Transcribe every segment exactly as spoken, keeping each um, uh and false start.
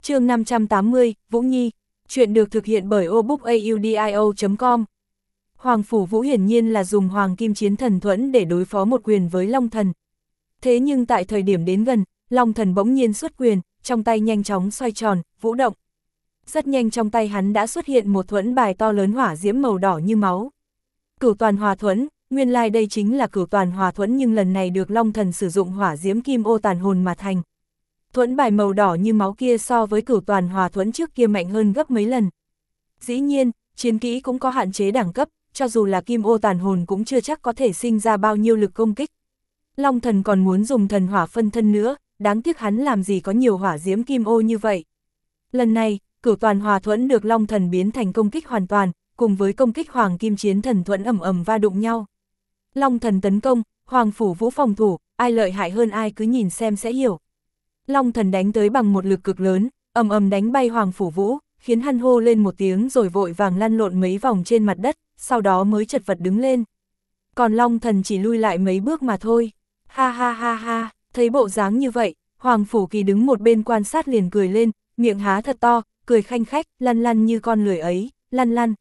Chương năm trăm tám mươi, Vũ Nhi. Chuyện được thực hiện bởi obookaudio chấm com. Hoàng Phủ Vũ hiển nhiên là dùng Hoàng Kim Chiến Thần Thuẫn để đối phó một quyền với Long Thần. Thế nhưng tại thời điểm đến gần, Long Thần bỗng nhiên xuất quyền, trong tay nhanh chóng xoay tròn, vũ động. Rất nhanh trong tay hắn đã xuất hiện một thuẫn bài to lớn hỏa diễm màu đỏ như máu. Cửu Toàn Hòa Thuẫn, nguyên lai like đây chính là Cửu Toàn Hòa Thuẫn nhưng lần này được Long Thần sử dụng hỏa diễm kim ô tàn hồn mà thành. Thuẫn bài màu đỏ như máu kia so với Cửu Toàn Hòa Thuẫn trước kia mạnh hơn gấp mấy lần. Dĩ nhiên, chiến kỹ cũng có hạn chế đẳng cấp, cho dù là kim ô tàn hồn cũng chưa chắc có thể sinh ra bao nhiêu lực công kích. Long Thần còn muốn dùng thần hỏa phân thân nữa, đáng tiếc hắn làm gì có nhiều hỏa diễm kim ô như vậy. Lần này, Cửu Toàn Hòa Thuẫn được Long Thần biến thành công kích hoàn toàn, cùng với công kích Hoàng Kim Chiến Thần Thuẫn ầm ầm va đụng nhau. Long Thần tấn công, Hoàng Phủ Vũ phòng thủ, ai lợi hại hơn ai cứ nhìn xem sẽ hiểu. Long Thần đánh tới bằng một lực cực lớn, ầm ầm đánh bay Hoàng Phủ Vũ, khiến hắn hô lên một tiếng rồi vội vàng lăn lộn mấy vòng trên mặt đất, sau đó mới chật vật đứng lên. Còn Long Thần chỉ lui lại mấy bước mà thôi. Ha ha ha ha, thấy bộ dáng như vậy, Hoàng Phủ Kỳ đứng một bên quan sát liền cười lên, miệng há thật to, cười khanh khách, lăn lăn như con lười ấy, lăn lăn.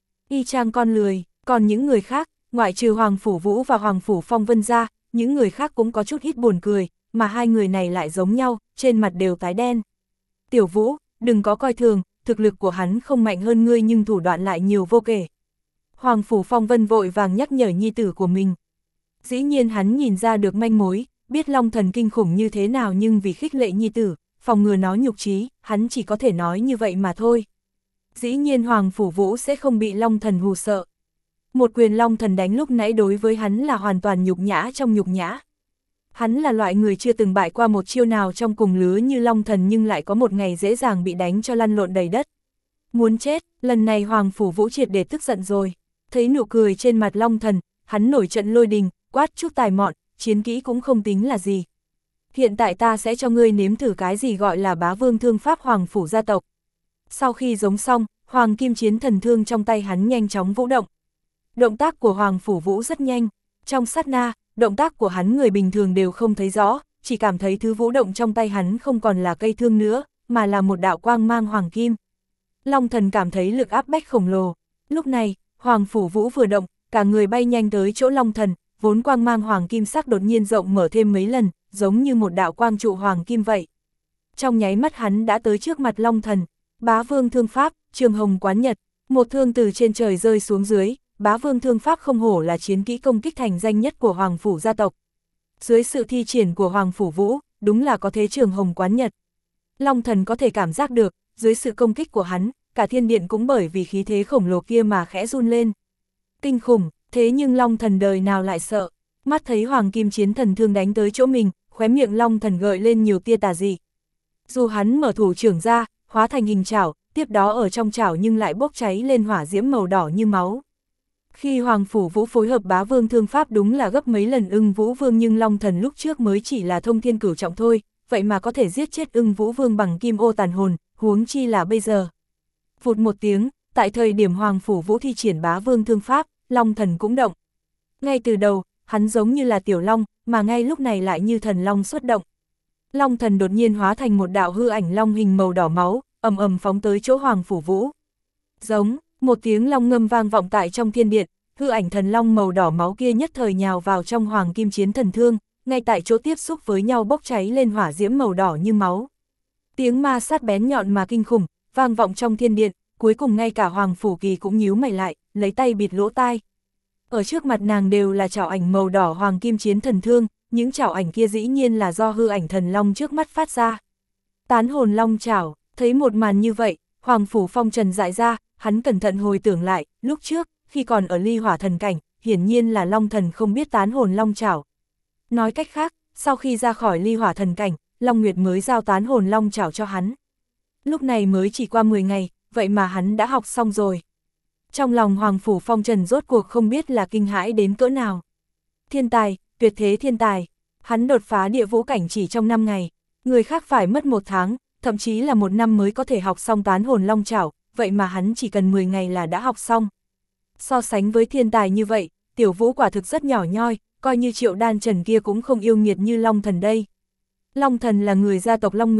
Y chang con lười, còn những người khác, ngoại trừ Hoàng Phủ Vũ và Hoàng Phủ Phong Vân ra, những người khác cũng có chút ít buồn cười, mà hai người này lại giống nhau, trên mặt đều tái đen. Tiểu Vũ, đừng có coi thường, thực lực của hắn không mạnh hơn ngươi nhưng thủ đoạn lại nhiều vô kể. Hoàng Phủ Phong Vân vội vàng nhắc nhở nhi tử của mình. Dĩ nhiên hắn nhìn ra được manh mối, biết Long Thần kinh khủng như thế nào nhưng vì khích lệ nhi tử, phòng ngừa nó nhục trí, hắn chỉ có thể nói như vậy mà thôi. Dĩ nhiên Hoàng Phủ Vũ sẽ không bị Long Thần hù sợ. Một quyền Long Thần đánh lúc nãy đối với hắn là hoàn toàn nhục nhã trong nhục nhã. Hắn là loại người chưa từng bại qua một chiêu nào trong cùng lứa như Long Thần nhưng lại có một ngày dễ dàng bị đánh cho lăn lộn đầy đất. Muốn chết, lần này Hoàng Phủ Vũ triệt để tức giận rồi. Thấy nụ cười trên mặt Long Thần, hắn nổi trận lôi đình, quát chúc tài mọn, chiến kỹ cũng không tính là gì. Hiện tại ta sẽ cho ngươi nếm thử cái gì gọi là bá vương thương pháp Hoàng Phủ gia tộc. Sau khi giống xong, Hoàng Kim Chiến Thần Thương trong tay hắn nhanh chóng vũ động. Động tác của Hoàng Phủ Vũ rất nhanh, trong sát na, động tác của hắn người bình thường đều không thấy rõ, chỉ cảm thấy thứ vũ động trong tay hắn không còn là cây thương nữa, mà là một đạo quang mang hoàng kim. Long Thần cảm thấy lực áp bách khổng lồ. Lúc này, Hoàng Phủ Vũ vừa động, cả người bay nhanh tới chỗ Long Thần, vốn quang mang hoàng kim sắc đột nhiên rộng mở thêm mấy lần, giống như một đạo quang trụ hoàng kim vậy. Trong nháy mắt hắn đã tới trước mặt Long Thần. Bá Vương Thương Pháp, Trường Hồng Quán Nhật, một thương từ trên trời rơi xuống dưới. Bá Vương Thương Pháp không hổ là chiến kỹ công kích thành danh nhất của Hoàng Phủ gia tộc. Dưới sự thi triển của Hoàng Phủ Vũ, đúng là có thế Trường Hồng Quán Nhật. Long Thần có thể cảm giác được, dưới sự công kích của hắn, cả thiên điện cũng bởi vì khí thế khổng lồ kia mà khẽ run lên. Kinh khủng, thế nhưng Long Thần đời nào lại sợ, mắt thấy Hoàng Kim Chiến Thần Thương đánh tới chỗ mình, khóe miệng Long Thần gợi lên nhiều tia tà dị. Dù hắn mở thủ trưởng ra, hóa thành hình chảo, tiếp đó ở trong chảo nhưng lại bốc cháy lên hỏa diễm màu đỏ như máu. Khi Hoàng Phủ Vũ phối hợp Bá Vương Thương Pháp đúng là gấp mấy lần Ưng Vũ Vương nhưng Long Thần lúc trước mới chỉ là thông thiên cửu trọng thôi, vậy mà có thể giết chết Ưng Vũ Vương bằng kim ô tàn hồn, huống chi là bây giờ. Phụt một tiếng, tại thời điểm Hoàng Phủ Vũ thi triển Bá Vương Thương Pháp, Long Thần cũng động. Ngay từ đầu, hắn giống như là tiểu long, mà ngay lúc này lại như thần long xuất động. Long Thần đột nhiên hóa thành một đạo hư ảnh long hình màu đỏ máu, ầm ầm phóng tới chỗ Hoàng Phủ Vũ. Giống, một tiếng long ngâm vang vọng tại trong thiên điện, hư ảnh thần long màu đỏ máu kia nhất thời nhào vào trong Hoàng Kim Chiến Thần Thương, ngay tại chỗ tiếp xúc với nhau bốc cháy lên hỏa diễm màu đỏ như máu. Tiếng ma sát bén nhọn mà kinh khủng, vang vọng trong thiên điện, cuối cùng ngay cả Hoàng Phủ Kỳ cũng nhíu mày lại, lấy tay bịt lỗ tai. Ở trước mặt nàng đều là trảo ảnh màu đỏ Hoàng Kim Chiến Thần Thương, những trảo ảnh kia dĩ nhiên là do hư ảnh thần long trước mắt phát ra. Tán hồn long trảo, thấy một màn như vậy, Hoàng Phủ Phong trần dại ra, hắn cẩn thận hồi tưởng lại, lúc trước, khi còn ở ly hỏa thần cảnh, hiển nhiên là Long Thần không biết tán hồn long trảo. Nói cách khác, sau khi ra khỏi ly hỏa thần cảnh, Long Nguyệt mới giao tán hồn long trảo cho hắn. Lúc này mới chỉ qua mười ngày, vậy mà hắn đã học xong rồi. Trong lòng Hoàng Phủ Phong trần rốt cuộc không biết là kinh hãi đến cỡ nào. Thiên tài, tuyệt thế thiên tài, hắn đột phá địa vũ cảnh chỉ trong năm ngày, người khác phải mất một tháng, thậm chí là một năm mới có thể học xong tán hồn long trảo, vậy mà hắn chỉ cần mười ngày là đã học xong. So sánh với thiên tài như vậy, Tiểu Vũ quả thực rất nhỏ nhoi, coi như Triệu Đan Trần kia cũng không yêu nghiệt như Long Thần đây. Long Thần là người gia tộc Long Nguyệt,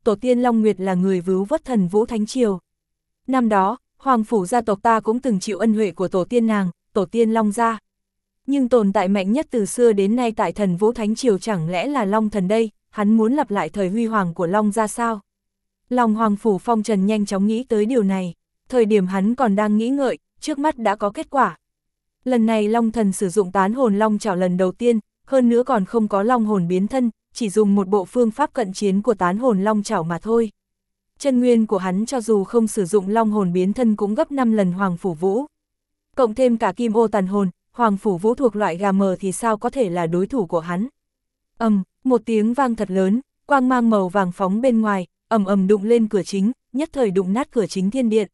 tổ tiên Long Nguyệt là người vcứu vớt thần Vũ Thánh Triều. Năm đó, Hoàng phủ gia tộc ta cũng từng chịu ân huệ của tổ tiên nàng, tổ tiên Long gia. Nhưng tồn tại mạnh nhất từ xưa đến nay tại thần Vũ Thánh Triều chẳng lẽ là Long Thần đây, hắn muốn lặp lại thời huy hoàng của Long gia sao? Lòng Hoàng phủ Phong Trần nhanh chóng nghĩ tới điều này, thời điểm hắn còn đang nghĩ ngợi, trước mắt đã có kết quả. Lần này Long Thần sử dụng tán hồn Long Chảo lần đầu tiên, hơn nữa còn không có Long hồn biến thân, chỉ dùng một bộ phương pháp cận chiến của tán hồn Long Chảo mà thôi. Chân nguyên của hắn cho dù không sử dụng Long hồn biến thân cũng gấp năm lần Hoàng phủ Vũ. Cộng thêm cả Kim Ô tàn hồn, Hoàng phủ Vũ thuộc loại gà mờ thì sao có thể là đối thủ của hắn. Ầm, um, một tiếng vang thật lớn, quang mang màu vàng phóng bên ngoài, ầm ầm đụng lên cửa chính, nhất thời đụng nát cửa chính thiên điện.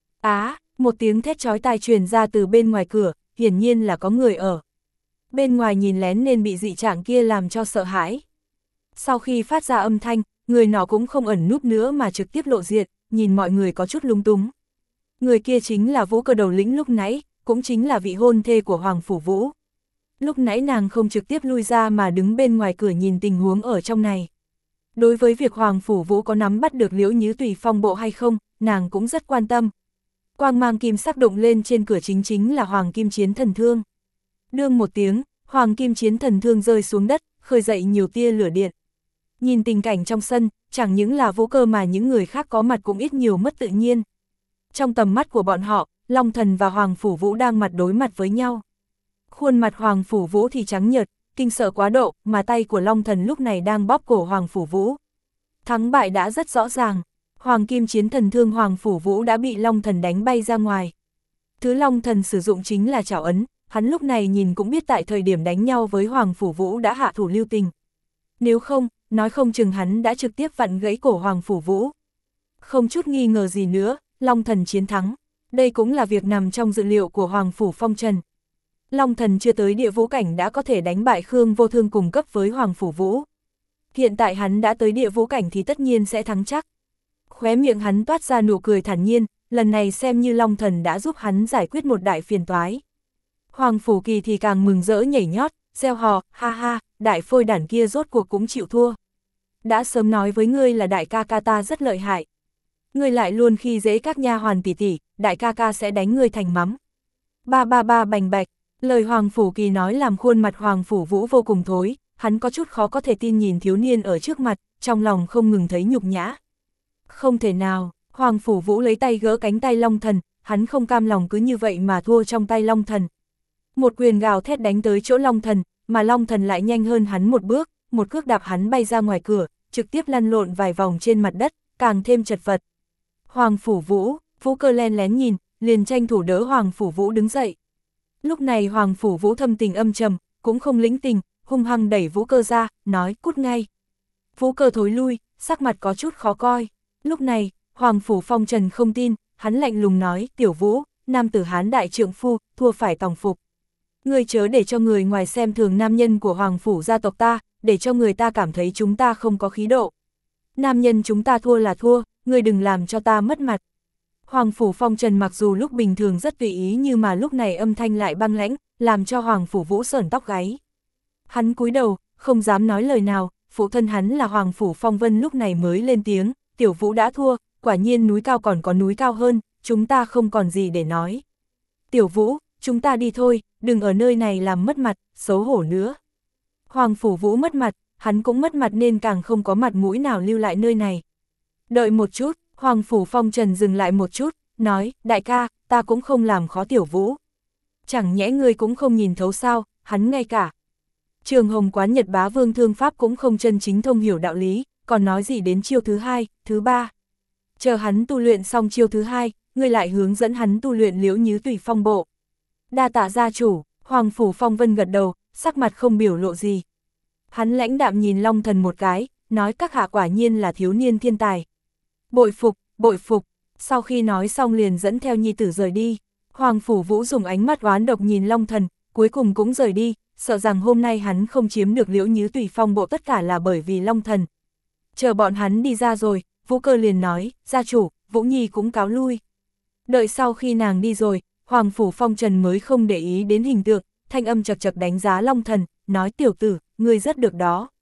Á, một tiếng thét chói tai truyền ra từ bên ngoài cửa, hiển nhiên là có người ở. Bên ngoài nhìn lén nên bị dị trạng kia làm cho sợ hãi. Sau khi phát ra âm thanh, người nọ cũng không ẩn núp nữa mà trực tiếp lộ diện, nhìn mọi người có chút lung túng. Người kia chính là Vũ Cơ đầu lĩnh lúc nãy, cũng chính là vị hôn thê của Hoàng phủ Vũ. Lúc nãy nàng không trực tiếp lui ra mà đứng bên ngoài cửa nhìn tình huống ở trong này. Đối với việc Hoàng phủ Vũ có nắm bắt được Liễu Nhứ Tùy phong bộ hay không, nàng cũng rất quan tâm. Quang mang kim sắc động lên trên cửa chính chính là Hoàng Kim Chiến Thần Thương. Đương một tiếng, Hoàng Kim Chiến Thần Thương rơi xuống đất, khơi dậy nhiều tia lửa điện. Nhìn tình cảnh trong sân, chẳng những là Vũ Cơ mà những người khác có mặt cũng ít nhiều mất tự nhiên. Trong tầm mắt của bọn họ, Long Thần và Hoàng phủ Vũ đang mặt đối mặt với nhau. Khuôn mặt Hoàng phủ Vũ thì trắng nhợt, kinh sợ quá độ, mà tay của Long Thần lúc này đang bóp cổ Hoàng phủ Vũ. Thắng bại đã rất rõ ràng, Hoàng Kim Chiến Thần Thương Hoàng phủ Vũ đã bị Long Thần đánh bay ra ngoài. Thứ Long Thần sử dụng chính là trảo ấn, hắn lúc này nhìn cũng biết tại thời điểm đánh nhau với Hoàng phủ Vũ đã hạ thủ lưu tình. Nếu không, nói không chừng hắn đã trực tiếp vặn gãy cổ Hoàng phủ Vũ. Không chút nghi ngờ gì nữa, Long Thần chiến thắng. Đây cũng là việc nằm trong dự liệu của Hoàng phủ Phong Trần. Long Thần chưa tới địa vũ cảnh đã có thể đánh bại Khương Vô Thương cùng cấp với Hoàng phủ Vũ. Hiện tại hắn đã tới địa vũ cảnh thì tất nhiên sẽ thắng chắc. Khóe miệng hắn toát ra nụ cười thản nhiên, lần này xem như Long Thần đã giúp hắn giải quyết một đại phiền toái. Hoàng phủ Kỳ thì càng mừng rỡ nhảy nhót, reo hò, ha ha, đại phôi đản kia rốt cuộc cũng chịu thua. Đã sớm nói với ngươi là đại ca ca ta rất lợi hại. Ngươi lại luôn khi dễ các nha hoàn tỷ tỷ, đại ca ca sẽ đánh ngươi thành mắm. Ba ba ba bành bạch, lời Hoàng phủ Kỳ nói làm khuôn mặt Hoàng phủ Vũ vô cùng thối, hắn có chút khó có thể tin nhìn thiếu niên ở trước mặt, trong lòng không ngừng thấy nhục nhã. Không thể nào, Hoàng phủ Vũ lấy tay gỡ cánh tay Long Thần, hắn không cam lòng cứ như vậy mà thua trong tay Long Thần. Một quyền gào thét đánh tới chỗ Long Thần, mà Long Thần lại nhanh hơn hắn một bước, một cước đạp hắn bay ra ngoài cửa, trực tiếp lăn lộn vài vòng trên mặt đất, càng thêm chật vật. Hoàng phủ Vũ, Vũ Cơ len lén nhìn, liền tranh thủ đỡ Hoàng phủ Vũ đứng dậy. Lúc này Hoàng phủ Vũ thâm tình âm trầm, cũng không lĩnh tình, hung hăng đẩy Vũ Cơ ra, nói cút ngay. Vũ Cơ thối lui, sắc mặt có chút khó coi. Lúc này, Hoàng phủ Phong Trần không tin, hắn lạnh lùng nói, Tiểu Vũ, nam tử Hán đại trượng phu, thua phải tòng phục. Ngươi chớ để cho người ngoài xem thường nam nhân của Hoàng phủ gia tộc ta, để cho người ta cảm thấy chúng ta không có khí độ. Nam nhân chúng ta thua là thua, ngươi đừng làm cho ta mất mặt. Hoàng phủ Phong Trần mặc dù lúc bình thường rất tùy ý nhưng mà lúc này âm thanh lại băng lãnh, làm cho Hoàng phủ Vũ sởn tóc gáy. Hắn cúi đầu, không dám nói lời nào, phụ thân hắn là Hoàng phủ Phong Vân lúc này mới lên tiếng, Tiểu Vũ đã thua, quả nhiên núi cao còn có núi cao hơn, chúng ta không còn gì để nói. Tiểu Vũ, chúng ta đi thôi, đừng ở nơi này làm mất mặt, xấu hổ nữa. Hoàng phủ Vũ mất mặt, hắn cũng mất mặt nên càng không có mặt mũi nào lưu lại nơi này. Đợi một chút, Hoàng phủ Phong Trần dừng lại một chút, nói, đại ca, ta cũng không làm khó Tiểu Vũ. Chẳng nhẽ ngươi cũng không nhìn thấu sao, hắn ngay cả. Trường Hồng Quán Nhật Bá Vương Thương Pháp cũng không chân chính thông hiểu đạo lý, còn nói gì đến chiêu thứ hai, thứ ba. Chờ hắn tu luyện xong chiêu thứ hai, ngươi lại hướng dẫn hắn tu luyện Liễu Nhứ Tùy phong bộ. Đa tạ gia chủ, Hoàng phủ Phong Vân gật đầu, sắc mặt không biểu lộ gì. Hắn lãnh đạm nhìn Long Thần một cái, nói các hạ quả nhiên là thiếu niên thiên tài. Bội phục, bội phục, sau khi nói xong liền dẫn theo nhi tử rời đi. Hoàng phủ Vũ dùng ánh mắt oán độc nhìn Long Thần, cuối cùng cũng rời đi, sợ rằng hôm nay hắn không chiếm được Liễu Nhứ Tùy phong bộ tất cả là bởi vì Long Thần. Chờ bọn hắn đi ra rồi, Vũ Cơ liền nói, gia chủ, Vũ Nhi cũng cáo lui. Đợi sau khi nàng đi rồi, Hoàng phủ Phong Trần mới không để ý đến hình tượng, thanh âm chật chật đánh giá Long Thần, nói tiểu tử, ngươi rất được đó.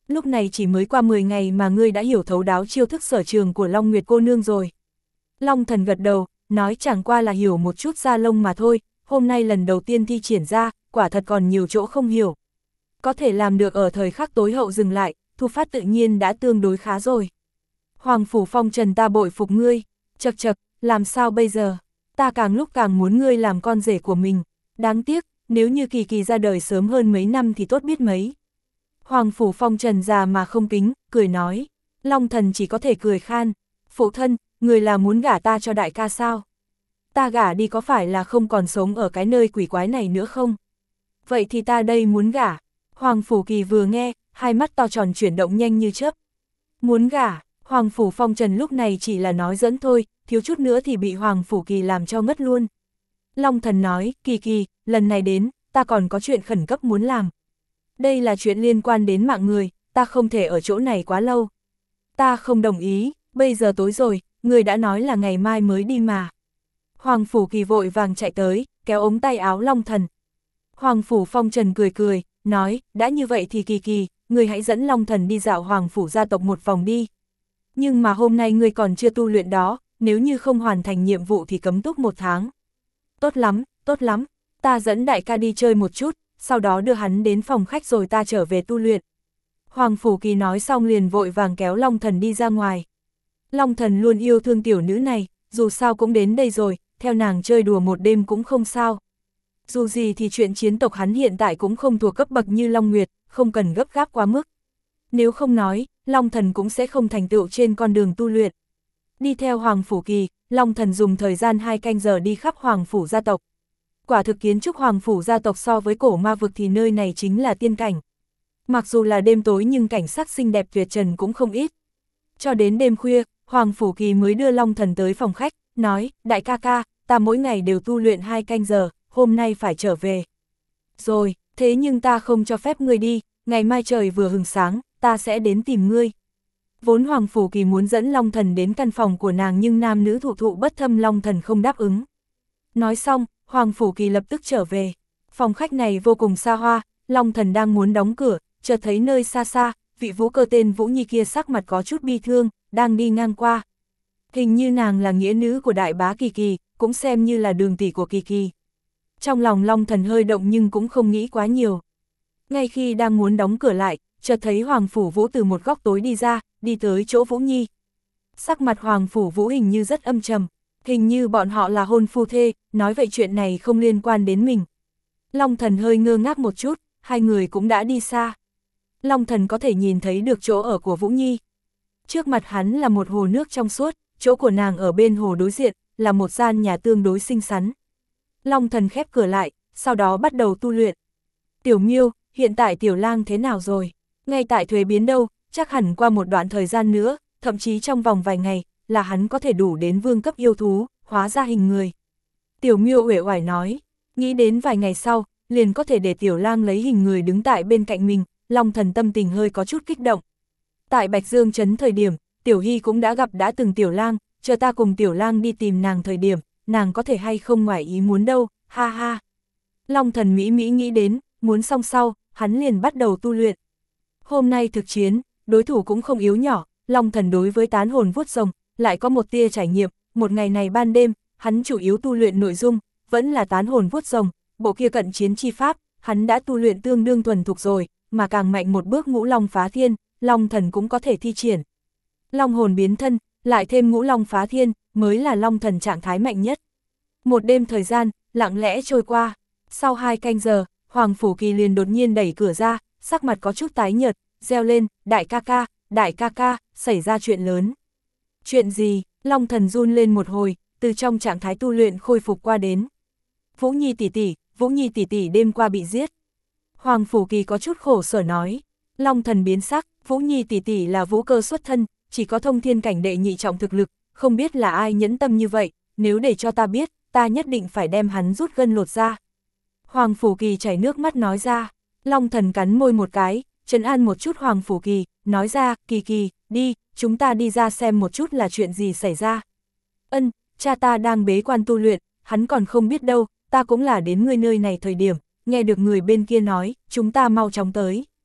lúc này chỉ mới qua mười ngày mà ngươi đã hiểu thấu đáo chiêu thức sở trường của Long Nguyệt cô nương rồi. Long Thần gật đầu, nói chẳng qua là hiểu một chút da lông mà thôi, hôm nay lần đầu tiên thi triển ra, quả thật còn nhiều chỗ không hiểu. Có thể làm được ở thời khắc tối hậu dừng lại, thu phát tự nhiên đã tương đối khá rồi. Hoàng Phủ Phong Trần ta bội phục ngươi, chật chật, làm sao bây giờ? Ta càng lúc càng muốn ngươi làm con rể của mình, đáng tiếc, nếu như Kỳ Kỳ ra đời sớm hơn mấy năm thì tốt biết mấy. Hoàng Phủ Phong Trần già mà không kính, cười nói. Long Thần chỉ có thể cười khan. Phụ thân, người là muốn gả ta cho đại ca sao? Ta gả đi có phải là không còn sống ở cái nơi quỷ quái này nữa không? Vậy thì ta đây muốn gả. Hoàng Phủ Kỳ vừa nghe, hai mắt to tròn chuyển động nhanh như chớp. Muốn gả, Hoàng Phủ Phong Trần lúc này chỉ là nói dẫn thôi, thiếu chút nữa thì bị Hoàng Phủ Kỳ làm cho ngất luôn. Long Thần nói, Kỳ Kỳ, lần này đến, ta còn có chuyện khẩn cấp muốn làm. Đây là chuyện liên quan đến mạng người, ta không thể ở chỗ này quá lâu. Ta không đồng ý, bây giờ tối rồi, người đã nói là ngày mai mới đi mà. Hoàng Phủ Kỳ vội vàng chạy tới, kéo ống tay áo Long Thần. Hoàng Phủ Phong Trần cười cười, nói, đã như vậy thì Kỳ Kỳ, người hãy dẫn Long Thần đi dạo Hoàng Phủ gia tộc một vòng đi. Nhưng mà hôm nay người còn chưa tu luyện đó, nếu như không hoàn thành nhiệm vụ thì cấm túc một tháng. Tốt lắm, tốt lắm, ta dẫn đại ca đi chơi một chút, sau đó đưa hắn đến phòng khách rồi ta trở về tu luyện. Hoàng Phủ Kỳ nói xong liền vội vàng kéo Long Thần đi ra ngoài. Long Thần luôn yêu thương tiểu nữ này, dù sao cũng đến đây rồi, theo nàng chơi đùa một đêm cũng không sao. Dù gì thì chuyện chiến tộc hắn hiện tại cũng không thuộc cấp bậc như Long Nguyệt, không cần gấp gáp quá mức. Nếu không nói, Long Thần cũng sẽ không thành tựu trên con đường tu luyện. Đi theo Hoàng Phủ Kỳ, Long Thần dùng thời gian hai canh giờ đi khắp Hoàng Phủ gia tộc. Quả thực kiến trúc Hoàng Phủ gia tộc so với cổ ma vực thì nơi này chính là tiên cảnh. Mặc dù là đêm tối nhưng cảnh sắc xinh đẹp tuyệt trần cũng không ít. Cho đến đêm khuya, Hoàng Phủ Kỳ mới đưa Long Thần tới phòng khách, nói, đại ca ca, ta mỗi ngày đều tu luyện hai canh giờ, hôm nay phải trở về. Rồi, thế nhưng ta không cho phép ngươi đi, ngày mai trời vừa hừng sáng, ta sẽ đến tìm ngươi. Vốn Hoàng Phủ Kỳ muốn dẫn Long Thần đến căn phòng của nàng nhưng nam nữ thụ thụ bất thâm Long Thần không đáp ứng. Nói xong, Hoàng Phủ Kỳ lập tức trở về. Phòng khách này vô cùng xa hoa, Long Thần đang muốn đóng cửa, chợt thấy nơi xa xa, vị vũ cơ tên Vũ Nhi kia sắc mặt có chút bi thương, đang đi ngang qua. Hình như nàng là nghĩa nữ của đại bá Kỳ Kỳ, cũng xem như là đường tỷ của Kỳ Kỳ. Trong lòng Long Thần hơi động nhưng cũng không nghĩ quá nhiều. Ngay khi đang muốn đóng cửa lại, chợt thấy Hoàng Phủ Vũ từ một góc tối đi ra, đi tới chỗ Vũ Nhi. Sắc mặt Hoàng Phủ Vũ hình như rất âm trầm, hình như bọn họ là hôn phu thê, nói vậy chuyện này không liên quan đến mình. Long Thần hơi ngơ ngác một chút, hai người cũng đã đi xa. Long Thần có thể nhìn thấy được chỗ ở của Vũ Nhi. Trước mặt hắn là một hồ nước trong suốt, chỗ của nàng ở bên hồ đối diện, là một gian nhà tương đối xinh xắn. Long Thần khép cửa lại, sau đó bắt đầu tu luyện. Tiểu Miêu, hiện tại Tiểu Lang thế nào rồi? Ngay tại thuế biến đâu, chắc hẳn qua một đoạn thời gian nữa, thậm chí trong vòng vài ngày, là hắn có thể đủ đến vương cấp yêu thú, hóa ra hình người. Tiểu Miêu uể oải nói, nghĩ đến vài ngày sau, liền có thể để Tiểu Lang lấy hình người đứng tại bên cạnh mình, Long Thần tâm tình hơi có chút kích động. Tại Bạch Dương Trấn thời điểm, Tiểu Hy cũng đã gặp đã từng Tiểu Lang, chờ ta cùng Tiểu Lang đi tìm nàng thời điểm, nàng có thể hay không ngoài ý muốn đâu, ha ha. Long Thần mỹ mỹ nghĩ đến, muốn xong sau, hắn liền bắt đầu tu luyện. Hôm nay thực chiến, đối thủ cũng không yếu nhỏ, Long Thần đối với tán hồn vuốt rồng, lại có một tia trải nghiệm, một ngày này ban đêm, hắn chủ yếu tu luyện nội dung, vẫn là tán hồn vuốt rồng, bộ kia cận chiến chi pháp, hắn đã tu luyện tương đương thuần thục rồi, mà càng mạnh một bước ngũ long phá thiên, Long Thần cũng có thể thi triển. Long hồn biến thân, lại thêm ngũ long phá thiên, mới là Long Thần trạng thái mạnh nhất. Một đêm thời gian, lặng lẽ trôi qua, sau hai canh giờ, Hoàng Phủ Kỳ liền đột nhiên đẩy cửa ra, sắc mặt có chút tái nhợt, reo lên, đại ca ca, đại ca ca, xảy ra chuyện lớn. Chuyện gì? Long Thần run lên một hồi, từ trong trạng thái tu luyện khôi phục qua đến. Vũ Nhi tỷ tỷ, Vũ Nhi tỷ tỷ đêm qua bị giết. Hoàng Phủ Kỳ có chút khổ sở nói. Long Thần biến sắc, Vũ Nhi tỷ tỷ là vũ cơ xuất thân, chỉ có thông thiên cảnh đệ nhị trọng thực lực, không biết là ai nhẫn tâm như vậy, nếu để cho ta biết, ta nhất định phải đem hắn rút gân lột ra. Hoàng Phủ Kỳ chảy nước mắt nói ra. Long Thần cắn môi một cái, trấn an một chút Hoàng Phủ Kỳ, nói ra, Kỳ Kỳ, đi, chúng ta đi ra xem một chút là chuyện gì xảy ra. Ân, cha ta đang bế quan tu luyện, hắn còn không biết đâu, ta cũng là đến người nơi này thời điểm, nghe được người bên kia nói, chúng ta mau chóng tới.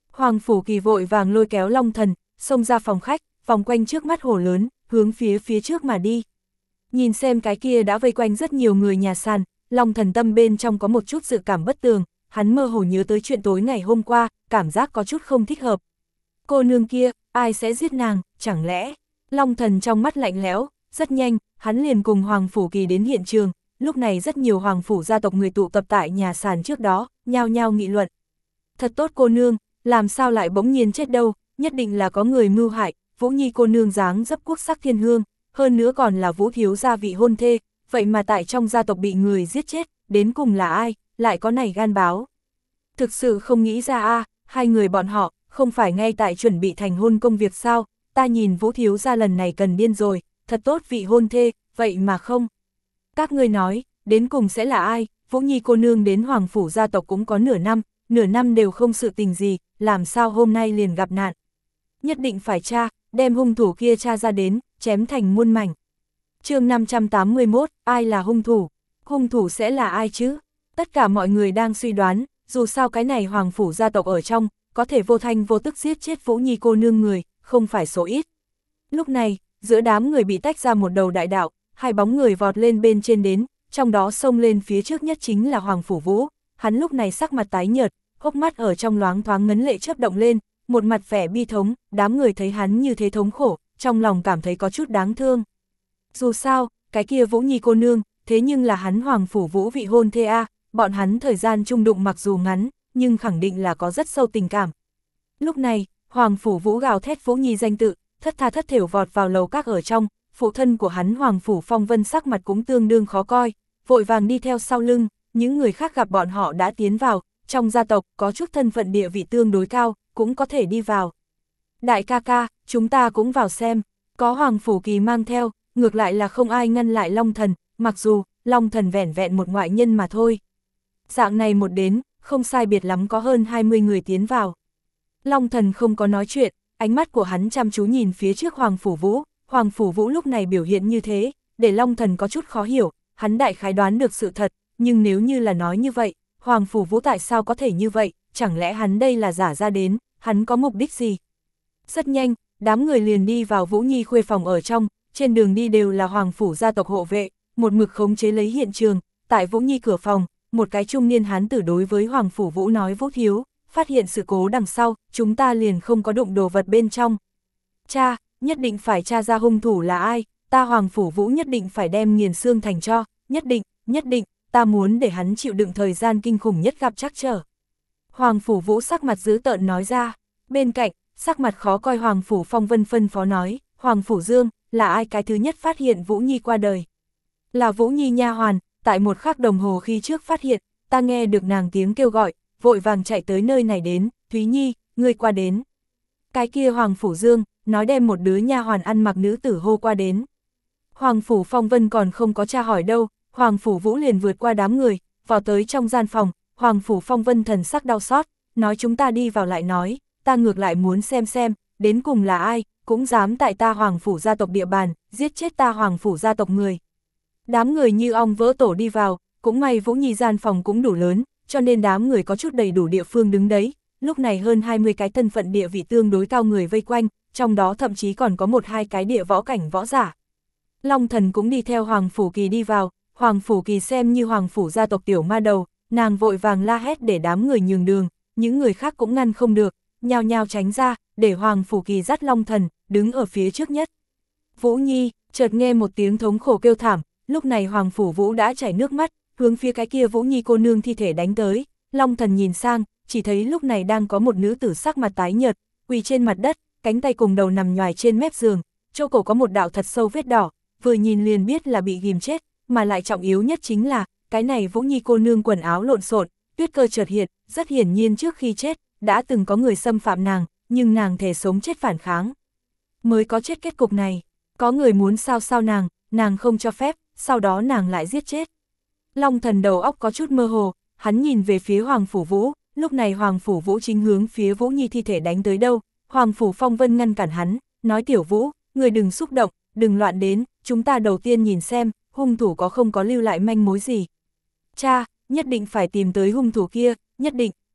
Hoàng Phủ Kỳ vội vàng lôi kéo Long Thần, xông ra phòng khách, vòng quanh trước mắt hồ lớn, hướng phía phía trước mà đi. Nhìn xem cái kia đã vây quanh rất nhiều người nhà sàn, Long Thần tâm bên trong có một chút dự cảm bất tường, hắn mơ hồ nhớ tới chuyện tối ngày hôm qua, cảm giác có chút không thích hợp. Cô nương kia, ai sẽ giết nàng, chẳng lẽ? Long Thần trong mắt lạnh lẽo, rất nhanh, hắn liền cùng Hoàng Phủ Kỳ đến hiện trường, lúc này rất nhiều Hoàng Phủ gia tộc người tụ tập tại nhà sàn trước đó, nhao nhao nghị luận. Thật tốt cô nương, làm sao lại bỗng nhiên chết đâu, nhất định là có người mưu hại, Vũ Nhi cô nương dáng dấp quốc sắc thiên hương, hơn nữa còn là Vũ thiếu gia vị hôn thê, vậy mà tại trong gia tộc bị người giết chết, đến cùng là ai, lại có này gan báo. Thực sự không nghĩ ra a, hai người bọn họ, không phải ngay tại chuẩn bị thành hôn công việc sao, ta nhìn Vũ thiếu gia lần này cần điên rồi, thật tốt vị hôn thê, vậy mà không. Các ngươi nói, đến cùng sẽ là ai, Vũ Nhi cô nương đến Hoàng Phủ gia tộc cũng có nửa năm, nửa năm đều không sự tình gì, làm sao hôm nay liền gặp nạn. Nhất định phải tra, đem hung thủ kia tra ra đến, chém thành muôn mảnh. Chương năm trăm tám mươi mốt, ai là hung thủ? Hung thủ sẽ là ai chứ? Tất cả mọi người đang suy đoán, dù sao cái này Hoàng Phủ gia tộc ở trong, có thể vô thanh vô tức giết chết Vũ Nhi cô nương người, không phải số ít. Lúc này, giữa đám người bị tách ra một đầu đại đạo, hai bóng người vọt lên bên trên đến, trong đó xông lên phía trước nhất chính là Hoàng Phủ Vũ, hắn lúc này sắc mặt tái nhợt, hốc mắt ở trong loáng thoáng ngấn lệ chớp động lên, một mặt vẻ bi thống, đám người thấy hắn như thế thống khổ, trong lòng cảm thấy có chút đáng thương. Dù sao, cái kia Vũ Nhi cô nương, thế nhưng là hắn Hoàng Phủ Vũ vị hôn thê a, bọn hắn thời gian chung đụng mặc dù ngắn, nhưng khẳng định là có rất sâu tình cảm. Lúc này, Hoàng Phủ Vũ gào thét Vũ Nhi danh tự, thất tha thất thểu vọt vào lầu các ở trong, phụ thân của hắn Hoàng Phủ Phong Vân sắc mặt cũng tương đương khó coi, vội vàng đi theo sau lưng, những người khác gặp bọn họ đã tiến vào, trong gia tộc có chút thân phận địa vị tương đối cao, cũng có thể đi vào. Đại ca ca, chúng ta cũng vào xem, có Hoàng Phủ Kỳ mang theo, ngược lại là không ai ngăn lại Long Thần, mặc dù, Long Thần vẻn vẹn một ngoại nhân mà thôi. Dạng này một đến, không sai biệt lắm có hơn hai mươi người tiến vào. Long Thần không có nói chuyện, ánh mắt của hắn chăm chú nhìn phía trước Hoàng Phủ Vũ, Hoàng Phủ Vũ lúc này biểu hiện như thế, để Long Thần có chút khó hiểu, hắn đại khái đoán được sự thật, nhưng nếu như là nói như vậy, Hoàng Phủ Vũ tại sao có thể như vậy, chẳng lẽ hắn đây là giả ra đến, hắn có mục đích gì? Rất nhanh, đám người liền đi vào Vũ Nhi khuê phòng ở trong, trên đường đi đều là Hoàng Phủ gia tộc hộ vệ, một mực khống chế lấy hiện trường, tại Vũ Nhi cửa phòng, một cái trung niên hán tử đối với Hoàng Phủ Vũ nói Vũ thiếu, phát hiện sự cố đằng sau, chúng ta liền không có đụng đồ vật bên trong. Cha, nhất định phải tra ra hung thủ là ai, ta Hoàng Phủ Vũ nhất định phải đem nghiền xương thành cho, nhất định, nhất định, ta muốn để hắn chịu đựng thời gian kinh khủng nhất gặp trắc trở. Hoàng Phủ Vũ sắc mặt dữ tợn nói ra, bên cạnh, sắc mặt khó coi Hoàng Phủ Phong Vân phân phó nói, Hoàng Phủ Dương, là ai cái thứ nhất phát hiện Vũ Nhi qua đời? Là Vũ Nhi nha hoàn, tại một khắc đồng hồ khi trước phát hiện, ta nghe được nàng tiếng kêu gọi, vội vàng chạy tới nơi này đến, Thúy Nhi, ngươi qua đến. Cái kia Hoàng Phủ Dương, nói đem một đứa nha hoàn ăn mặc nữ tử hô qua đến. Hoàng Phủ Phong Vân còn không có tra hỏi đâu, Hoàng Phủ Vũ liền vượt qua đám người, vào tới trong gian phòng, Hoàng Phủ Phong Vân thần sắc đau xót, nói chúng ta đi vào lại nói, ta ngược lại muốn xem xem, đến cùng là ai, cũng dám tại ta Hoàng Phủ gia tộc địa bàn, giết chết ta Hoàng Phủ gia tộc người. Đám người như ong vỡ tổ đi vào, cũng may Vũ Nhi gian phòng cũng đủ lớn, cho nên đám người có chút đầy đủ địa phương đứng đấy, lúc này hơn hai mươi cái thân phận địa vị tương đối cao người vây quanh, trong đó thậm chí còn có một hai cái địa võ cảnh võ giả. Long Thần cũng đi theo Hoàng Phủ Kỳ đi vào, Hoàng Phủ Kỳ xem như Hoàng Phủ gia tộc tiểu ma đầu, nàng vội vàng la hét để đám người nhường đường, những người khác cũng ngăn không được, nhao nhao tránh ra, để Hoàng Phủ Kỳ dắt Long Thần, đứng ở phía trước nhất. Vũ Nhi, chợt nghe một tiếng thống khổ kêu thảm, lúc này Hoàng Phủ Vũ đã chảy nước mắt, hướng phía cái kia Vũ Nhi cô nương thi thể đánh tới, Long Thần nhìn sang, chỉ thấy lúc này đang có một nữ tử sắc mặt tái nhợt, quỳ trên mặt đất, cánh tay cùng đầu nằm nhoài trên mép giường, chỗ cổ có một đạo thật sâu vết đỏ, vừa nhìn liền biết là bị ghim chết, mà lại trọng yếu nhất chính là, cái này Vũ Nhi cô nương quần áo lộn xộn, tuyết cơ chợt hiện, rất hiển nhiên trước khi chết, đã từng có người xâm phạm nàng, nhưng nàng thể sống chết phản kháng. Mới có chết kết cục này, có người muốn sao sao nàng, nàng không cho phép, sau đó nàng lại giết chết. Long Thần đầu óc có chút mơ hồ, hắn nhìn về phía Hoàng Phủ Vũ, lúc này Hoàng Phủ Vũ chính hướng phía Vũ Nhi thi thể đánh tới đâu, Hoàng Phủ Phong Vân ngăn cản hắn, nói Tiểu Vũ, người đừng xúc động, đừng loạn đến, chúng ta đầu tiên nhìn xem, hung thủ có không có lưu lại manh mối gì. Cha, nhất định phải tìm tới hung thủ kia, nhất định,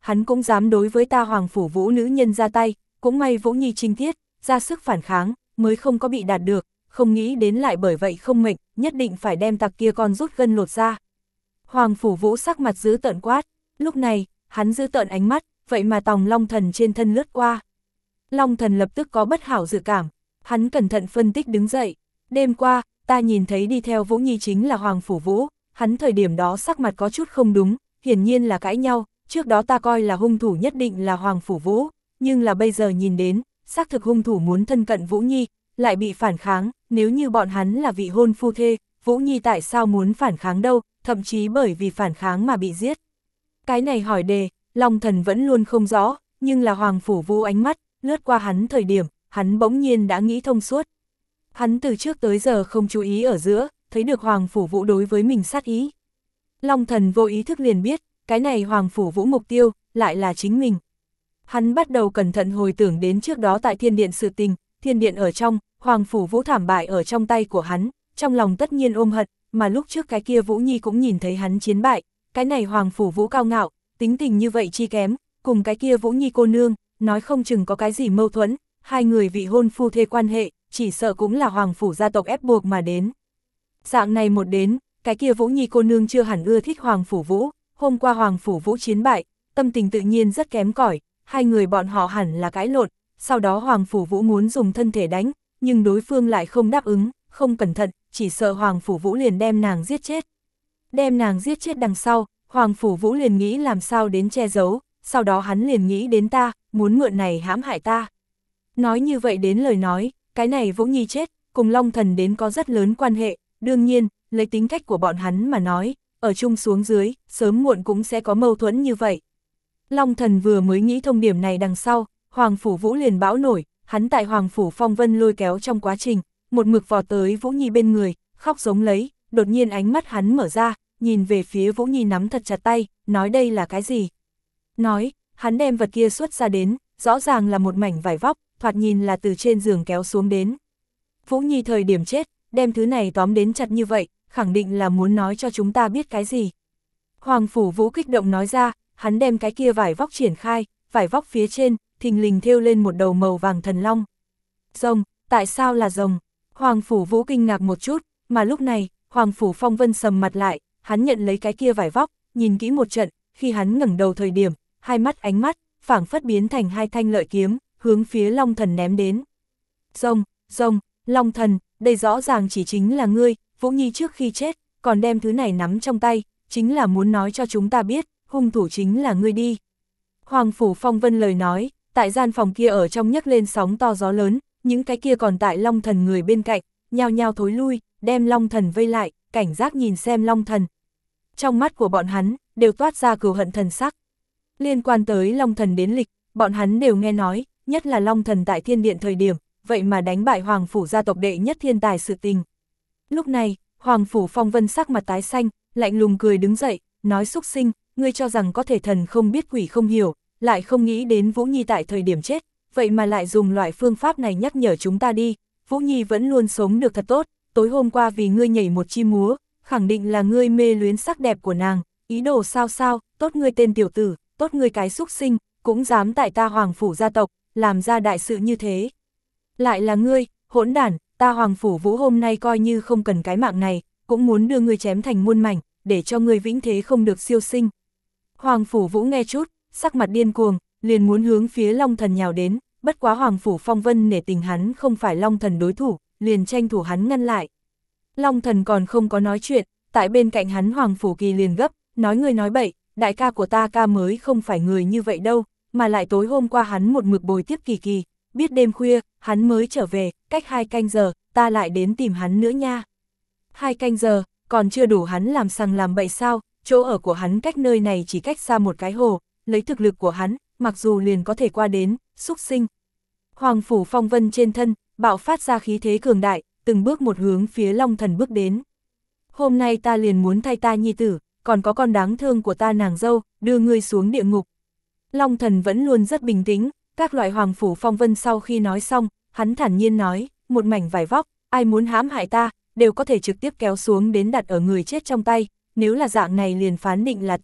hắn cũng dám đối với ta Hoàng Phủ Vũ nữ nhân ra tay, cũng may Vũ Nhi trinh tiết, ra sức phản kháng, mới không có bị đạt được, không nghĩ đến lại bởi vậy không mệnh, nhất định phải đem tặc kia con rút gân lột ra. Hoàng Phủ Vũ sắc mặt dữ tợn quát, lúc này, hắn dữ tợn ánh mắt, vậy mà tòng Long Thần trên thân lướt qua. Long Thần lập tức có bất hảo dự cảm, hắn cẩn thận phân tích đứng dậy, đêm qua, ta nhìn thấy đi theo Vũ Nhi chính là Hoàng Phủ Vũ, hắn thời điểm đó sắc mặt có chút không đúng, hiển nhiên là cãi nhau, trước đó ta coi là hung thủ nhất định là Hoàng Phủ Vũ, nhưng là bây giờ nhìn đến, xác thực hung thủ muốn thân cận Vũ Nhi, lại bị phản kháng, nếu như bọn hắn là vị hôn phu thê, Vũ Nhi tại sao muốn phản kháng đâu, thậm chí bởi vì phản kháng mà bị giết. Cái này hỏi đề, Long Thần vẫn luôn không rõ, nhưng là Hoàng Phủ Vũ ánh mắt, lướt qua hắn thời điểm, hắn bỗng nhiên đã nghĩ thông suốt. Hắn từ trước tới giờ không chú ý ở giữa, thấy được Hoàng Phủ Vũ đối với mình sát ý. Long Thần vô ý thức liền biết, cái này Hoàng Phủ Vũ mục tiêu, lại là chính mình. Hắn bắt đầu cẩn thận hồi tưởng đến trước đó tại Thiên Điện sự tình, Thiên Điện ở trong, Hoàng Phủ Vũ thảm bại ở trong tay của hắn, trong lòng tất nhiên ôm hận, mà lúc trước cái kia Vũ Nhi cũng nhìn thấy hắn chiến bại, cái này Hoàng Phủ Vũ cao ngạo, tính tình như vậy chi kém, cùng cái kia Vũ Nhi cô nương, nói không chừng có cái gì mâu thuẫn, hai người vị hôn phu thê quan hệ, chỉ sợ cũng là Hoàng Phủ gia tộc ép buộc mà đến. Dạng này một đến, cái kia Vũ Nhi cô nương chưa hẳn ưa thích Hoàng Phủ Vũ, hôm qua Hoàng Phủ Vũ chiến bại, tâm tình tự nhiên rất kém cỏi, hai người bọn họ hẳn là cãi lộn, sau đó Hoàng Phủ Vũ muốn dùng thân thể đánh, nhưng đối phương lại không đáp ứng, không cẩn thận, chỉ sợ Hoàng Phủ Vũ liền đem nàng giết chết. Đem nàng giết chết đằng sau, Hoàng Phủ Vũ liền nghĩ làm sao đến che giấu, sau đó hắn liền nghĩ đến ta, muốn mượn này hãm hại ta. Nói như vậy đến lời nói, cái này Vũ Nhi chết, cùng Long Thần đến có rất lớn quan hệ, đương nhiên, lấy tính cách của bọn hắn mà nói, ở chung xuống dưới, sớm muộn cũng sẽ có mâu thuẫn như vậy. Long Thần vừa mới nghĩ thông điểm này đằng sau, Hoàng Phủ Vũ liền bão nổi, hắn tại Hoàng Phủ Phong Vân lôi kéo trong quá trình, một mực vọt tới Vũ Nhi bên người, khóc giống lấy, đột nhiên ánh mắt hắn mở ra, nhìn về phía Vũ Nhi nắm thật chặt tay, nói đây là cái gì? Nói, hắn đem vật kia xuất ra đến, rõ ràng là một mảnh vải vóc, thoạt nhìn là từ trên giường kéo xuống đến. Vũ Nhi thời điểm chết, đem thứ này tóm đến chặt như vậy, khẳng định là muốn nói cho chúng ta biết cái gì. Hoàng Phủ Vũ kích động nói ra, hắn đem cái kia vải vóc triển khai, vải vóc phía trên, thình lình thêu lên một đầu màu vàng thần long. Rồng, tại sao là rồng? Hoàng Phủ Vũ kinh ngạc một chút, mà lúc này, Hoàng Phủ Phong Vân sầm mặt lại, hắn nhận lấy cái kia vải vóc, nhìn kỹ một trận, khi hắn ngẩng đầu thời điểm, hai mắt ánh mắt, phảng phất biến thành hai thanh lợi kiếm, hướng phía Long Thần ném đến. Rồng, rồng, Long Thần, đây rõ ràng chỉ chính là ngươi, Vũ Nhi trước khi chết, còn đem thứ này nắm trong tay, chính là muốn nói cho chúng ta biết, hung thủ chính là ngươi đi. Hoàng Phủ Phong Vân lời nói, tại gian phòng kia ở trong nhấc lên sóng to gió lớn, những cái kia còn tại Long Thần người bên cạnh, nhao nhao thối lui, đem Long Thần vây lại, cảnh giác nhìn xem Long Thần. Trong mắt của bọn hắn, đều toát ra cừu hận thần sắc. Liên quan tới Long Thần đến lịch, bọn hắn đều nghe nói, nhất là Long Thần tại Thiên Điện thời điểm, vậy mà đánh bại Hoàng Phủ gia tộc đệ nhất thiên tài sự tình. Lúc này, Hoàng Phủ Phong Vân sắc mặt tái xanh, lạnh lùng cười đứng dậy, nói xúc sinh, ngươi cho rằng có thể thần không biết quỷ không hiểu, lại không nghĩ đến Vũ Nhi tại thời điểm chết, vậy mà lại dùng loại phương pháp này nhắc nhở chúng ta đi, Vũ Nhi vẫn luôn sống được thật tốt, tối hôm qua vì ngươi nhảy một chi múa, khẳng định là ngươi mê luyến sắc đẹp của nàng, ý đồ sao sao, tốt ngươi tên tiểu tử, tốt ngươi cái xúc sinh, cũng dám tại ta Hoàng Phủ gia tộc, làm ra đại sự như thế. Lại là ngươi, hỗn đản, ta Hoàng Phủ Vũ hôm nay coi như không cần cái mạng này, cũng muốn đưa ngươi chém thành muôn mảnh, để cho ngươi vĩnh thế không được siêu sinh. Hoàng Phủ Vũ nghe chút, sắc mặt điên cuồng, liền muốn hướng phía Long Thần nhào đến, bất quá Hoàng Phủ Phong Vân nể tình hắn không phải Long Thần đối thủ, liền tranh thủ hắn ngăn lại. Long Thần còn không có nói chuyện, tại bên cạnh hắn Hoàng Phủ Kỳ liền gấp, nói ngươi nói bậy, đại ca của ta ca mới không phải người như vậy đâu, mà lại tối hôm qua hắn một mực bồi tiếp Kỳ Kỳ, biết đêm khuya, hắn mới trở về, cách hai canh giờ, ta lại đến tìm hắn nữa nha. Hai canh giờ, còn chưa đủ hắn làm sằng làm bậy sao, chỗ ở của hắn cách nơi này chỉ cách xa một cái hồ, lấy thực lực của hắn, mặc dù liền có thể qua đến, xúc sinh. Hoàng Phủ Phong Vân trên thân, bạo phát ra khí thế cường đại, từng bước một hướng phía Long Thần bước đến. Hôm nay ta liền muốn thay ta nhi tử, còn có con đáng thương của ta nàng dâu, đưa ngươi xuống địa ngục. Long Thần vẫn luôn rất bình tĩnh, các loại Hoàng Phủ Phong Vân sau khi nói xong, hắn thản nhiên nói, một mảnh vải vóc, ai muốn hãm hại ta, đều có thể trực tiếp kéo xuống đến đặt ở người chết trong tay, nếu là dạng này liền phán định là ta,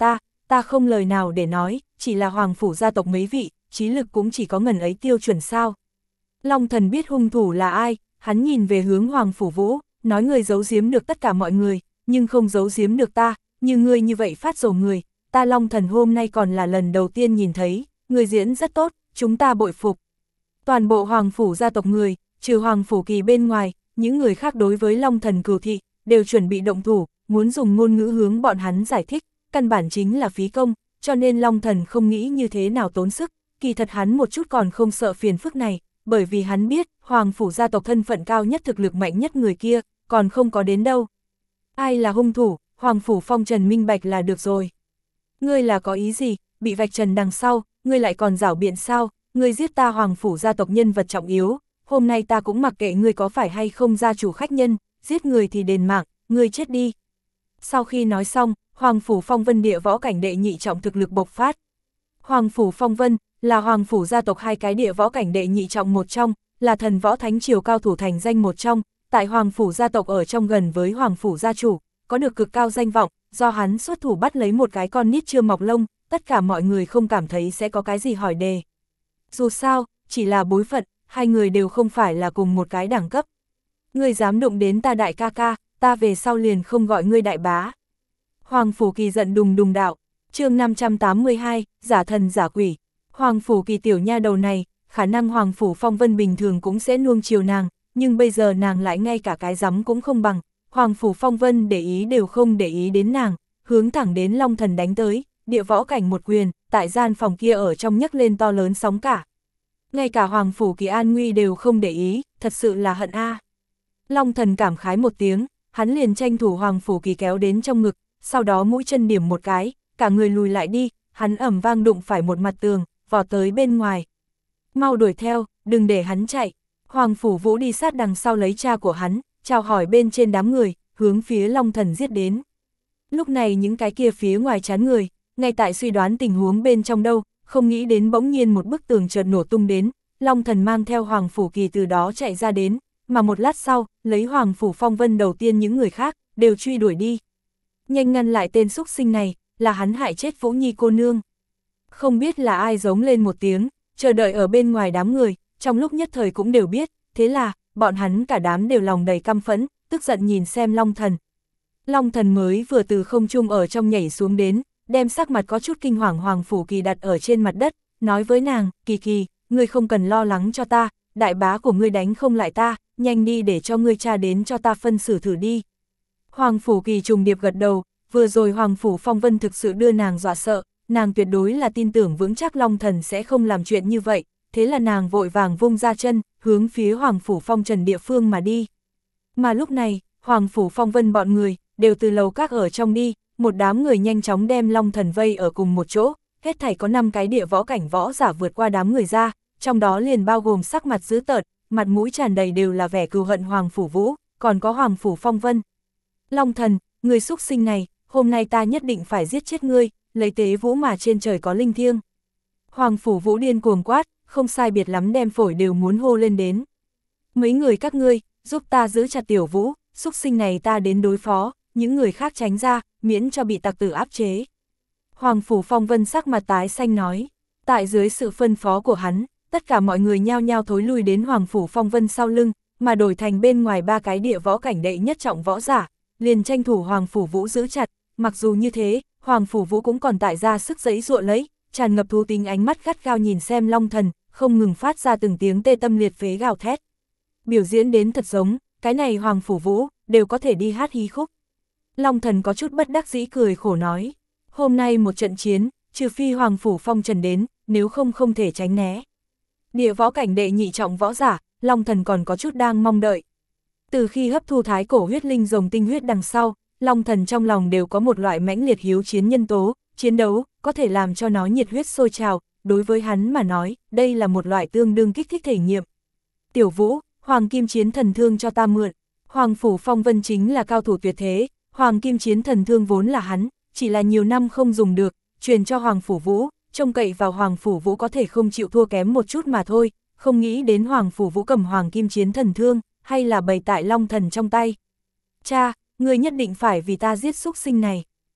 ta không lời nào để nói, chỉ là hoàng phủ gia tộc mấy vị, trí lực cũng chỉ có ngần ấy tiêu chuẩn sao. Long Thần biết hung thủ là ai, hắn nhìn về hướng Hoàng Phủ Vũ, nói người giấu giếm được tất cả mọi người, nhưng không giấu giếm được ta, như ngươi như vậy phát rồ người, ta Long Thần hôm nay còn là lần đầu tiên nhìn thấy, người diễn rất tốt, chúng ta bội phục. Toàn bộ Hoàng Phủ gia tộc người, trừ Hoàng Phủ Kỳ bên ngoài, những người khác đối với Long Thần cừu thị, đều chuẩn bị động thủ, muốn dùng ngôn ngữ hướng bọn hắn giải thích, căn bản chính là phí công, cho nên Long Thần không nghĩ như thế nào tốn sức, kỳ thật hắn một chút còn không sợ phiền phức này, bởi vì hắn biết, Hoàng Phủ gia tộc thân phận cao nhất thực lực mạnh nhất người kia, còn không có đến đâu. Ai là hung thủ, Hoàng Phủ Phong Trần minh bạch là được rồi. Ngươi là có ý gì, bị vạch trần đằng sau, ngươi lại còn giảo biện sao, ngươi giết ta Hoàng Phủ gia tộc nhân vật trọng yếu, hôm nay ta cũng mặc kệ ngươi có phải hay không gia chủ khách nhân, giết người thì đền mạng, ngươi chết đi. Sau khi nói xong, Hoàng Phủ Phong Vân địa võ cảnh đệ nhị trọng thực lực bộc phát. Hoàng Phủ Phong Vân là Hoàng Phủ gia tộc hai cái địa võ cảnh đệ nhị trọng một trong, là thần võ thánh triều cao thủ thành danh một trong, tại Hoàng Phủ gia tộc ở trong gần với Hoàng Phủ gia chủ, có được cực cao danh vọng, do hắn xuất thủ bắt lấy một cái con nít chưa mọc lông, tất cả mọi người không cảm thấy sẽ có cái gì hỏi đề. Dù sao, chỉ là bối phận, hai người đều không phải là cùng một cái đẳng cấp. Ngươi dám đụng đến ta đại ca ca, ta về sau liền không gọi ngươi đại bá. Hoàng Phủ Kỳ giận đùng đùng đạo, chương năm trăm tám mươi hai, giả thần giả quỷ. Hoàng Phủ Kỳ tiểu nha đầu này, khả năng Hoàng Phủ Phong Vân bình thường cũng sẽ nuông chiều nàng, nhưng bây giờ nàng lại ngay cả cái rắm cũng không bằng. Hoàng Phủ Phong Vân để ý đều không để ý đến nàng, hướng thẳng đến Long Thần đánh tới, địa võ cảnh một quyền, tại gian phòng kia ở trong nhấc lên to lớn sóng cả. Ngay cả Hoàng Phủ Kỳ an nguy đều không để ý, thật sự là hận a. Long Thần cảm khái một tiếng, hắn liền tranh thủ Hoàng Phủ Kỳ kéo đến trong ngực, sau đó mũi chân điểm một cái, cả người lùi lại đi, hắn ầm vang đụng phải một mặt tường, vọt tới bên ngoài. Mau đuổi theo, đừng để hắn chạy. Hoàng Phủ Vũ đi sát đằng sau lấy cha của hắn, chào hỏi bên trên đám người, hướng phía Long Thần giết đến. Lúc này những cái kia phía ngoài chán người, ngay tại suy đoán tình huống bên trong đâu, không nghĩ đến bỗng nhiên một bức tường chợt nổ tung đến, Long Thần mang theo Hoàng Phủ Kỳ từ đó chạy ra đến, mà một lát sau, lấy Hoàng Phủ Phong Vân đầu tiên những người khác, đều truy đuổi đi. Nhanh ngăn lại tên xúc sinh này, là hắn hại chết Vũ Nhi cô nương. Không biết là ai giống lên một tiếng, chờ đợi ở bên ngoài đám người, trong lúc nhất thời cũng đều biết, thế là, bọn hắn cả đám đều lòng đầy căm phẫn, tức giận nhìn xem Long Thần. Long Thần mới vừa từ không trung ở trong nhảy xuống đến, đem sắc mặt có chút kinh hoàng Hoàng Phủ Kỳ đặt ở trên mặt đất, nói với nàng, Kỳ Kỳ, ngươi không cần lo lắng cho ta, đại bá của ngươi đánh không lại ta, nhanh đi để cho ngươi cha đến cho ta phân xử thử đi. Hoàng Phủ Kỳ trùng điệp gật đầu, vừa rồi Hoàng Phủ Phong Vân thực sự đưa nàng dọa sợ, nàng tuyệt đối là tin tưởng vững chắc Long Thần sẽ không làm chuyện như vậy, thế là nàng vội vàng vung ra chân, hướng phía Hoàng Phủ Phong Trần địa phương mà đi. Mà lúc này, Hoàng Phủ Phong Vân bọn người, đều từ lầu các ở trong đi, một đám người nhanh chóng đem Long Thần vây ở cùng một chỗ, hết thảy có năm cái địa võ cảnh võ giả vượt qua đám người ra, trong đó liền bao gồm sắc mặt dữ tợn, mặt mũi tràn đầy đều là vẻ cừu hận Hoàng Phủ Vũ, còn có Hoàng Phủ Phong Vân. Long Thần, người xúc sinh này, hôm nay ta nhất định phải giết chết ngươi, lấy tế vũ mà trên trời có linh thiêng. Hoàng Phủ Vũ điên cuồng quát, không sai biệt lắm đem phổi đều muốn hô lên đến. Mấy người các ngươi, giúp ta giữ chặt Tiểu Vũ, xúc sinh này ta đến đối phó, những người khác tránh ra, miễn cho bị tặc tử áp chế. Hoàng Phủ Phong Vân sắc mặt tái xanh nói, tại dưới sự phân phó của hắn, tất cả mọi người nhao nhao thối lui đến Hoàng Phủ Phong Vân sau lưng, mà đổi thành bên ngoài ba cái địa võ cảnh đệ nhất trọng võ giả, liền tranh thủ Hoàng Phủ Vũ giữ chặt, mặc dù như thế, Hoàng Phủ Vũ cũng còn tại ra sức giãy giụa lấy, tràn ngập thú tính ánh mắt gắt gao nhìn xem Long Thần, không ngừng phát ra từng tiếng tê tâm liệt phế gào thét. Biểu diễn đến thật giống, cái này Hoàng Phủ Vũ, đều có thể đi hát hí khúc. Long Thần có chút bất đắc dĩ cười khổ nói, hôm nay một trận chiến, trừ phi Hoàng Phủ Phong Trần đến, nếu không không thể tránh né. Địa võ cảnh đệ nhị trọng võ giả, Long Thần còn có chút đang mong đợi. Từ khi hấp thu thái cổ huyết linh rồng tinh huyết đằng sau, Long Thần trong lòng đều có một loại mãnh liệt hiếu chiến nhân tố, chiến đấu, có thể làm cho nó nhiệt huyết sôi trào, đối với hắn mà nói, đây là một loại tương đương kích thích thể nghiệm. Tiểu Vũ, Hoàng Kim Chiến Thần Thương cho ta mượn. Hoàng Phủ Phong Vân chính là cao thủ tuyệt thế, Hoàng Kim Chiến Thần Thương vốn là hắn, chỉ là nhiều năm không dùng được, truyền cho Hoàng Phủ Vũ, trông cậy vào Hoàng Phủ Vũ có thể không chịu thua kém một chút mà thôi, không nghĩ đến Hoàng Phủ Vũ cầm Hoàng Kim Chiến Thần Thương, hay là bày tại Long Thần trong tay. Cha, ngươi nhất định phải vì ta giết xúc sinh này.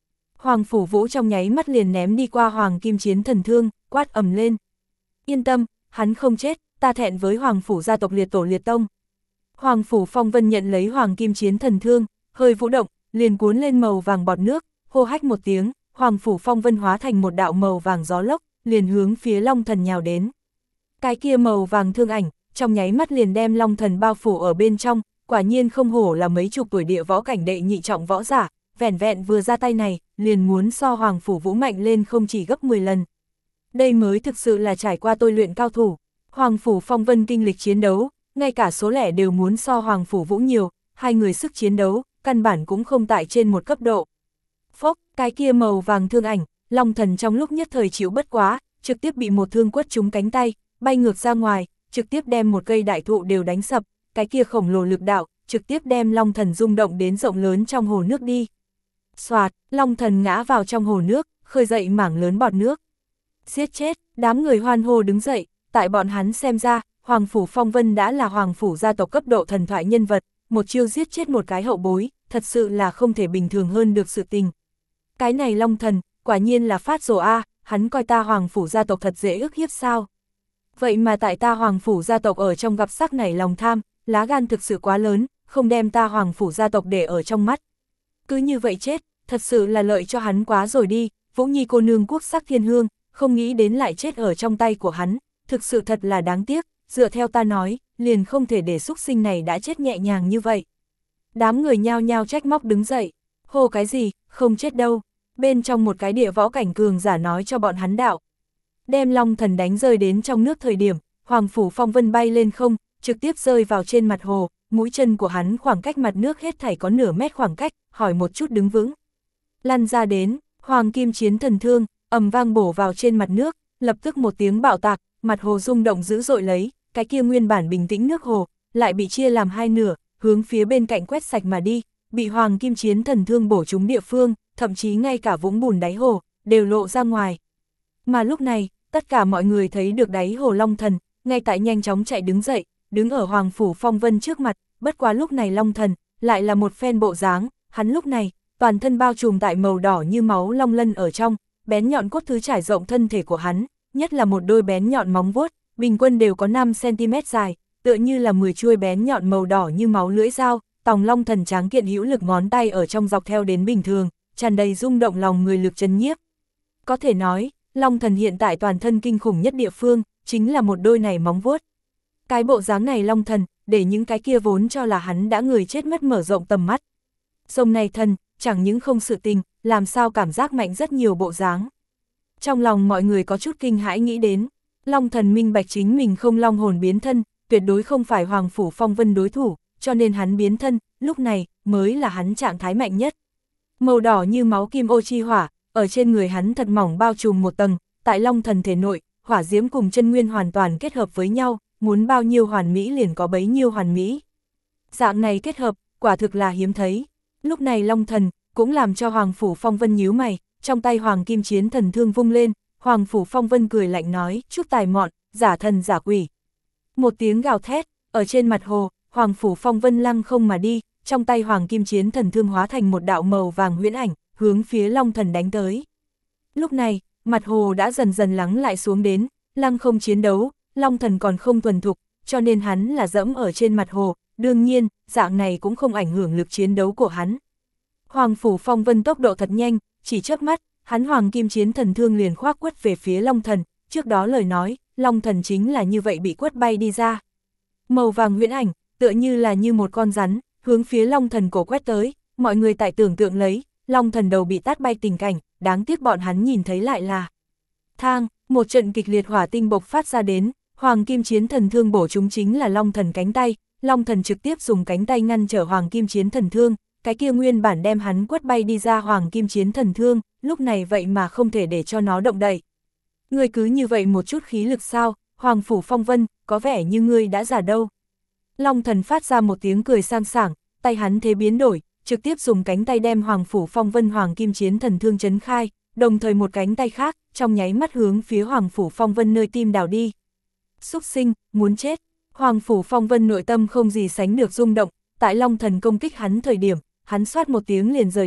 Hoàng Phủ Vũ trong nháy mắt liền ném đi qua Hoàng Kim Chiến Thần Thương, quát ầm lên. Yên tâm, hắn không chết, ta thẹn với Hoàng Phủ gia tộc liệt tổ liệt tông. Hoàng Phủ Phong Vân nhận lấy Hoàng Kim Chiến Thần Thương, hơi vũ động, liền cuốn lên màu vàng bọt nước, hô hách một tiếng, Hoàng Phủ Phong Vân hóa thành một đạo màu vàng gió lốc, liền hướng phía Long Thần nhào đến. Cái kia màu vàng thương ảnh, trong nháy mắt liền đem Long Thần bao phủ ở bên trong, quả nhiên không hổ là mấy chục tuổi địa võ cảnh đệ nhị trọng võ giả, vẻn vẹn vừa ra tay này, liền muốn so Hoàng Phủ Vũ mạnh lên không chỉ gấp mười lần. Đây mới thực sự là trải qua tôi luyện cao thủ. Hoàng Phủ Phong Vân kinh lịch chiến đấu, ngay cả số lẻ đều muốn so Hoàng Phủ Vũ nhiều, hai người sức chiến đấu, căn bản cũng không tại trên một cấp độ. Phốc, cái kia màu vàng thương ảnh, Long Thần trong lúc nhất thời chịu bất quá, trực tiếp bị một thương quất trúng cánh tay, bay ngược ra ngoài, trực tiếp đem một cây đại thụ đều đánh sập, cái kia khổng lồ lực đạo, trực tiếp đem Long Thần rung động đến rộng lớn trong hồ nước đi. Xoạt, Long Thần ngã vào trong hồ nước, khơi dậy mảng lớn bọt nước. Giết chết, đám người hoan hô đứng dậy, tại bọn hắn xem ra, Hoàng Phủ Phong Vân đã là Hoàng Phủ gia tộc cấp độ thần thoại nhân vật, một chiêu giết chết một cái hậu bối, thật sự là không thể bình thường hơn được sự tình. Cái này Long Thần, quả nhiên là phát rồ a, hắn coi ta Hoàng Phủ gia tộc thật dễ ức hiếp sao. Vậy mà tại ta Hoàng Phủ gia tộc ở trong gặp sắc này lòng tham, lá gan thực sự quá lớn, không đem ta Hoàng Phủ gia tộc để ở trong mắt. Cứ như vậy chết, thật sự là lợi cho hắn quá rồi đi, Vũ Nhi cô nương quốc sắc thiên hương, không nghĩ đến lại chết ở trong tay của hắn, thực sự thật là đáng tiếc, dựa theo ta nói, liền không thể để xúc sinh này đã chết nhẹ nhàng như vậy. Đám người nhao nhao trách móc đứng dậy, hô cái gì, không chết đâu, bên trong một cái địa võ cảnh cường giả nói cho bọn hắn đạo. Đem Long Thần đánh rơi đến trong nước thời điểm, Hoàng Phủ Phong Vân bay lên không, trực tiếp rơi vào trên mặt hồ, mũi chân của hắn khoảng cách mặt nước hết thảy có nửa mét khoảng cách, hỏi một chút đứng vững. Lăn ra đến, Hoàng Kim Chiến Thần Thương, ầm vang bổ vào trên mặt nước, lập tức một tiếng bạo tạc, mặt hồ rung động dữ dội lấy, cái kia nguyên bản bình tĩnh nước hồ, lại bị chia làm hai nửa, hướng phía bên cạnh quét sạch mà đi, bị Hoàng Kim Chiến Thần Thương bổ trúng địa phương, thậm chí ngay cả vũng bùn đáy hồ, đều lộ ra ngoài. Mà lúc này, tất cả mọi người thấy được đáy hồ Long Thần, ngay tại nhanh chóng chạy đứng dậy, đứng ở Hoàng Phủ Phong Vân trước mặt, bất quá lúc này Long Thần, lại là một phen bộ dáng, hắn lúc này, toàn thân bao trùm tại màu đỏ như máu long lân ở trong, bén nhọn cốt thứ trải rộng thân thể của hắn, nhất là một đôi bén nhọn móng vuốt, bình quân đều có năm xăng ti mét dài, tựa như là mười chuôi bén nhọn màu đỏ như máu lưỡi dao, tòng Long Thần tráng kiện hữu lực ngón tay ở trong dọc theo đến bình thường, tràn đầy rung động lòng người lực chấn nhiếp. Có thể nói, Long Thần hiện tại toàn thân kinh khủng nhất địa phương, chính là một đôi này móng vuốt. Cái bộ dáng này Long Thần, để những cái kia vốn cho là hắn đã người chết mất mở rộng tầm mắt. Sông này thần, chẳng những không sự tình, làm sao cảm giác mạnh rất nhiều bộ dáng. Trong lòng mọi người có chút kinh hãi nghĩ đến, Long Thần minh bạch chính mình không long hồn biến thân, tuyệt đối không phải Hoàng Phủ Phong Vân đối thủ, cho nên hắn biến thân, lúc này, mới là hắn trạng thái mạnh nhất. Màu đỏ như máu kim ô chi hỏa, ở trên người hắn thật mỏng bao trùm một tầng, tại Long Thần thể nội, hỏa diễm cùng chân nguyên hoàn toàn kết hợp với nhau, muốn bao nhiêu hoàn mỹ liền có bấy nhiêu hoàn mỹ. Dạng này kết hợp, quả thực là hiếm thấy. Lúc này Long Thần, cũng làm cho Hoàng Phủ Phong Vân nhíu mày, trong tay Hoàng Kim Chiến Thần Thương vung lên, Hoàng Phủ Phong Vân cười lạnh nói, chút tài mọn, giả thần giả quỷ. Một tiếng gào thét, ở trên mặt hồ, Hoàng Phủ Phong Vân lăng không mà đi, trong tay Hoàng Kim Chiến Thần Thương hóa thành một đạo màu vàng huyễn ảnh, hướng phía Long Thần đánh tới. Lúc này, mặt hồ đã dần dần lắng lại xuống đến, lăng không chiến đấu, Long Thần còn không thuần thục, cho nên hắn là dẫm ở trên mặt hồ, đương nhiên, dạng này cũng không ảnh hưởng lực chiến đấu của hắn. Hoàng Phủ Phong Vân tốc độ thật nhanh, chỉ chớp mắt, hắn Hoàng Kim Chiến Thần Thương liền khoác quất về phía Long Thần, trước đó lời nói, Long Thần chính là như vậy bị quất bay đi ra. Màu vàng huyễn ảnh, tựa như là như một con rắn, hướng phía Long Thần cổ quét tới, mọi người tại tưởng tượng lấy, Long Thần đầu bị tát bay tình cảnh, đáng tiếc bọn hắn nhìn thấy lại là thang, một trận kịch liệt hỏa tinh bộc phát ra đến, Hoàng Kim Chiến Thần Thương bổ chúng chính là Long Thần cánh tay, Long Thần trực tiếp dùng cánh tay ngăn trở Hoàng Kim Chiến Thần Thương, cái kia nguyên bản đem hắn quất bay đi ra Hoàng Kim Chiến Thần Thương, lúc này vậy mà không thể để cho nó động đậy. Ngươi cứ như vậy một chút khí lực sao, Hoàng Phủ Phong Vân, có vẻ như ngươi đã già đâu. Long Thần phát ra một tiếng cười sang sảng, tay hắn thế biến đổi, trực tiếp dùng cánh tay đem Hoàng Phủ Phong Vân Hoàng Kim Chiến Thần Thương chấn khai, đồng thời một cánh tay khác, trong nháy mắt hướng phía Hoàng Phủ Phong Vân nơi tim đào đi. Xúc sinh, muốn chết. Hoàng Phủ Phong Vân nội tâm không gì sánh được rung động, tại Long Thần công kích hắn thời điểm, hắn xoát một tiếng liền rời đi,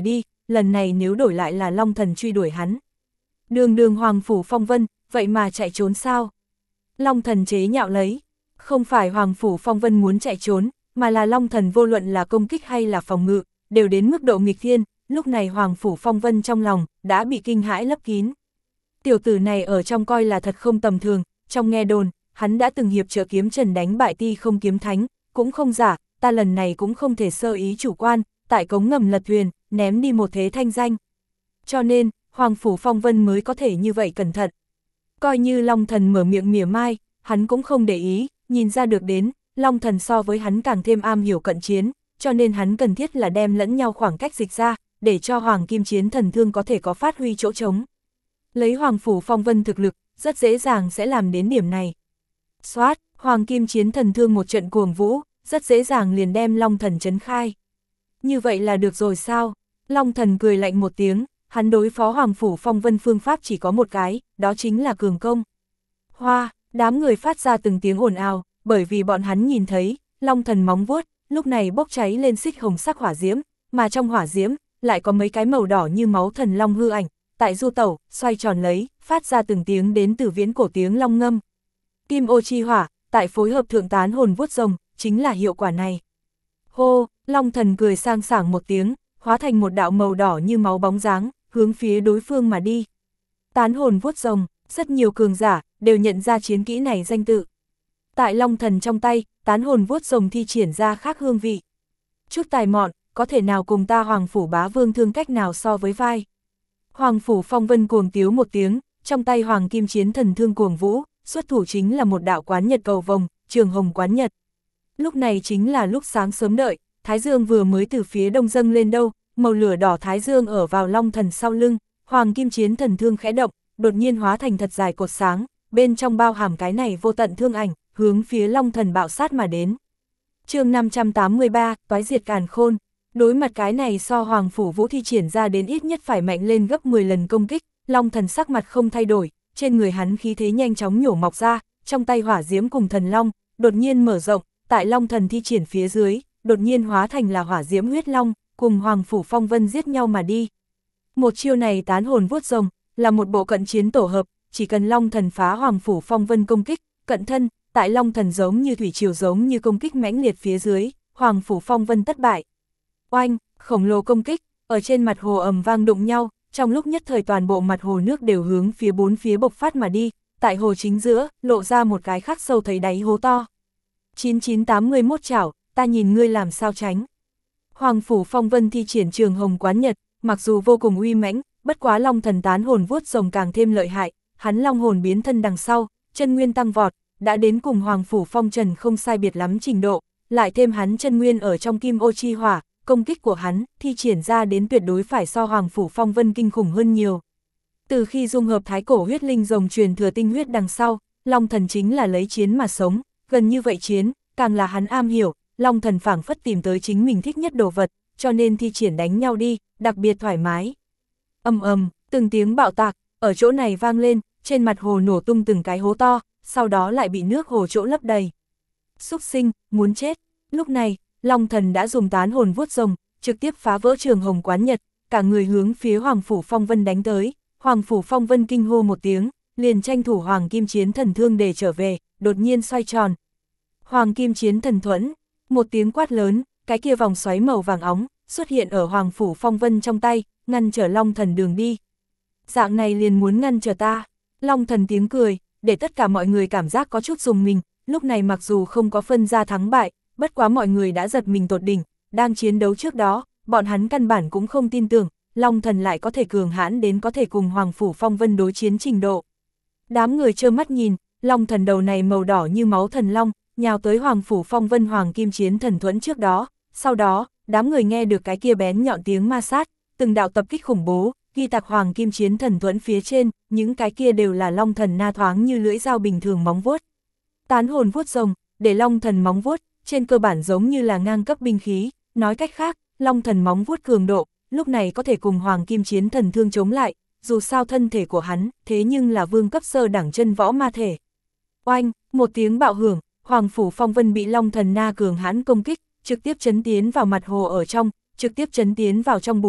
lần này nếu đổi lại là Long Thần truy đuổi hắn. Đường đường Hoàng Phủ Phong Vân, vậy mà chạy trốn sao? Long Thần chế nhạo lấy, không phải Hoàng Phủ Phong Vân muốn chạy trốn, mà là Long Thần vô luận là công kích hay là phòng ngự, đều đến mức độ nghịch thiên, lúc này Hoàng Phủ Phong Vân trong lòng, đã bị kinh hãi lấp kín. Tiểu tử này ở trong coi là thật không tầm thường, trong nghe đồn, hắn đã từng hiệp trợ kiếm trần đánh bại Ti Không Kiếm Thánh, cũng không giả, ta lần này cũng không thể sơ ý chủ quan, tại cống ngầm lật thuyền, ném đi một thế thanh danh. Cho nên, Hoàng Phủ Phong Vân mới có thể như vậy cẩn thận. Coi như Long Thần mở miệng mỉa mai, hắn cũng không để ý, nhìn ra được đến, Long Thần so với hắn càng thêm am hiểu cận chiến, cho nên hắn cần thiết là đem lẫn nhau khoảng cách dịch ra, để cho Hoàng Kim Chiến Thần Thương có thể có phát huy chỗ trống. Lấy Hoàng Phủ Phong Vân thực lực, rất dễ dàng sẽ làm đến điểm này. Xoát, Hoàng Kim Chiến Thần Thương một trận cuồng vũ, rất dễ dàng liền đem Long Thần trấn khai. Như vậy là được rồi sao? Long Thần cười lạnh một tiếng, hắn đối phó Hoàng Phủ Phong Vân phương pháp chỉ có một cái, đó chính là cường công. Hoa, đám người phát ra từng tiếng ồn ào, bởi vì bọn hắn nhìn thấy, Long Thần móng vuốt, lúc này bốc cháy lên xích hồng sắc hỏa diễm, mà trong hỏa diễm, lại có mấy cái màu đỏ như máu thần long hư ảnh, tại du tẩu, xoay tròn lấy, phát ra từng tiếng đến từ viễn cổ tiếng long ngâm. Kim ô chi hỏa, tại phối hợp thượng tán hồn vuốt rồng, chính là hiệu quả này. Hô, Long Thần cười sang sảng một tiếng, hóa thành một đạo màu đỏ như máu bóng dáng, hướng phía đối phương mà đi. Tán hồn vuốt rồng, rất nhiều cường giả, đều nhận ra chiến kỹ này danh tự. Tại Long Thần trong tay, tán hồn vuốt rồng thi triển ra khác hương vị. Chút tài mọn, có thể nào cùng ta Hoàng Phủ Bá Vương thương cách nào so với vai. Hoàng Phủ Phong Vân cuồng tiếu một tiếng, trong tay Hoàng Kim Chiến Thần Thương cuồng vũ, xuất thủ chính là một đạo quán nhật cầu vồng, trường hồng quán nhật. Lúc này chính là lúc sáng sớm đợi, Thái Dương vừa mới từ phía đông dâng lên đâu, màu lửa đỏ Thái Dương ở vào Long Thần sau lưng, Hoàng Kim Chiến Thần Thương khẽ động, đột nhiên hóa thành thật dài cột sáng, bên trong bao hàm cái này vô tận thương ảnh, hướng phía Long Thần bạo sát mà đến. Chương năm trăm tám mươi ba, Toái Diệt Càn Khôn. Đối mặt cái này so Hoàng Phủ Vũ thi triển ra đến ít nhất phải mạnh lên gấp mười lần công kích, Long Thần sắc mặt không thay đổi, trên người hắn khí thế nhanh chóng nhổ mọc ra, trong tay hỏa diễm cùng thần long, đột nhiên mở rộng, tại Long Thần thi triển phía dưới, đột nhiên hóa thành là hỏa diễm huyết long, cùng Hoàng Phủ Phong Vân giết nhau mà đi. Một chiêu này tán hồn vuốt rồng, là một bộ cận chiến tổ hợp, chỉ cần Long Thần phá Hoàng Phủ Phong Vân công kích, cận thân, tại Long Thần giống như thủy triều giống như công kích mãnh liệt phía dưới, Hoàng Phủ Phong Vân thất bại. Oanh, khổng lồ công kích, ở trên mặt hồ ầm vang đụng nhau, trong lúc nhất thời toàn bộ mặt hồ nước đều hướng phía bốn phía bộc phát mà đi, tại hồ chính giữa, lộ ra một cái khắc sâu thấy đáy hố to. chín chín tám mươi mốt chảo, ta nhìn ngươi làm sao tránh. Hoàng Phủ Phong Vân thi triển trường hồng quán nhật, mặc dù vô cùng uy mãnh, bất quá Long Thần tán hồn vuốt rồng càng thêm lợi hại, hắn long hồn biến thân đằng sau, chân nguyên tăng vọt, đã đến cùng Hoàng Phủ Phong Trần không sai biệt lắm trình độ, lại thêm hắn chân nguyên ở trong kim ô chi hỏa, công kích của hắn thi triển ra đến tuyệt đối phải so Hoàng Phủ Phong Vân kinh khủng hơn nhiều. Từ khi dung hợp thái cổ huyết linh rồng truyền thừa tinh huyết đằng sau, Long Thần chính là lấy chiến mà sống, gần như vậy chiến, càng là hắn am hiểu, Long Thần phảng phất tìm tới chính mình thích nhất đồ vật, cho nên thi triển đánh nhau đi, đặc biệt thoải mái. Ầm ầm, từng tiếng bạo tạc, ở chỗ này vang lên, trên mặt hồ nổ tung từng cái hố to, sau đó lại bị nước hồ chỗ lấp đầy. Súc sinh, muốn chết. Lúc này, Long Thần đã dùng tán hồn vuốt rồng, trực tiếp phá vỡ trường hồng quán nhật, cả người hướng phía Hoàng Phủ Phong Vân đánh tới. Hoàng Phủ Phong Vân kinh hô một tiếng, liền tranh thủ Hoàng Kim Chiến Thần Thương để trở về, đột nhiên xoay tròn. Hoàng Kim Chiến Thần Thuẫn, một tiếng quát lớn, cái kia vòng xoáy màu vàng óng, xuất hiện ở Hoàng Phủ Phong Vân trong tay, ngăn trở Long Thần đường đi. Dạng này liền muốn ngăn trở ta. Long Thần tiếng cười, để tất cả mọi người cảm giác có chút rùng mình, lúc này mặc dù không có phân ra thắng bại, bất quá mọi người đã giật mình tột đỉnh, đang chiến đấu trước đó, bọn hắn căn bản cũng không tin tưởng, Long Thần lại có thể cường hãn đến có thể cùng Hoàng Phủ Phong Vân đối chiến trình độ. Đám người trơ mắt nhìn, Long Thần đầu này màu đỏ như máu thần long, nhào tới Hoàng Phủ Phong Vân Hoàng Kim Chiến Thần Thuẫn trước đó, sau đó, đám người nghe được cái kia bén nhọn tiếng ma sát, từng đạo tập kích khủng bố, ghi tạc Hoàng Kim Chiến Thần Thuẫn phía trên, những cái kia đều là Long Thần na thoáng như lưỡi dao bình thường móng vuốt. Tán hồn vuốt rồng, để Long Thần móng vuốt, trên cơ bản giống như là ngang cấp binh khí, nói cách khác, Long Thần móng vuốt cường độ, lúc này có thể cùng Hoàng Kim Chiến Thần Thương chống lại, dù sao thân thể của hắn, thế nhưng là vương cấp sơ đẳng chân võ ma thể. Oanh, một tiếng bạo hưởng, Hoàng Phủ Phong Vân bị Long Thần na cường hãn công kích, trực tiếp chấn tiến vào mặt hồ ở trong, trực tiếp chấn tiến vào trong bùn đất,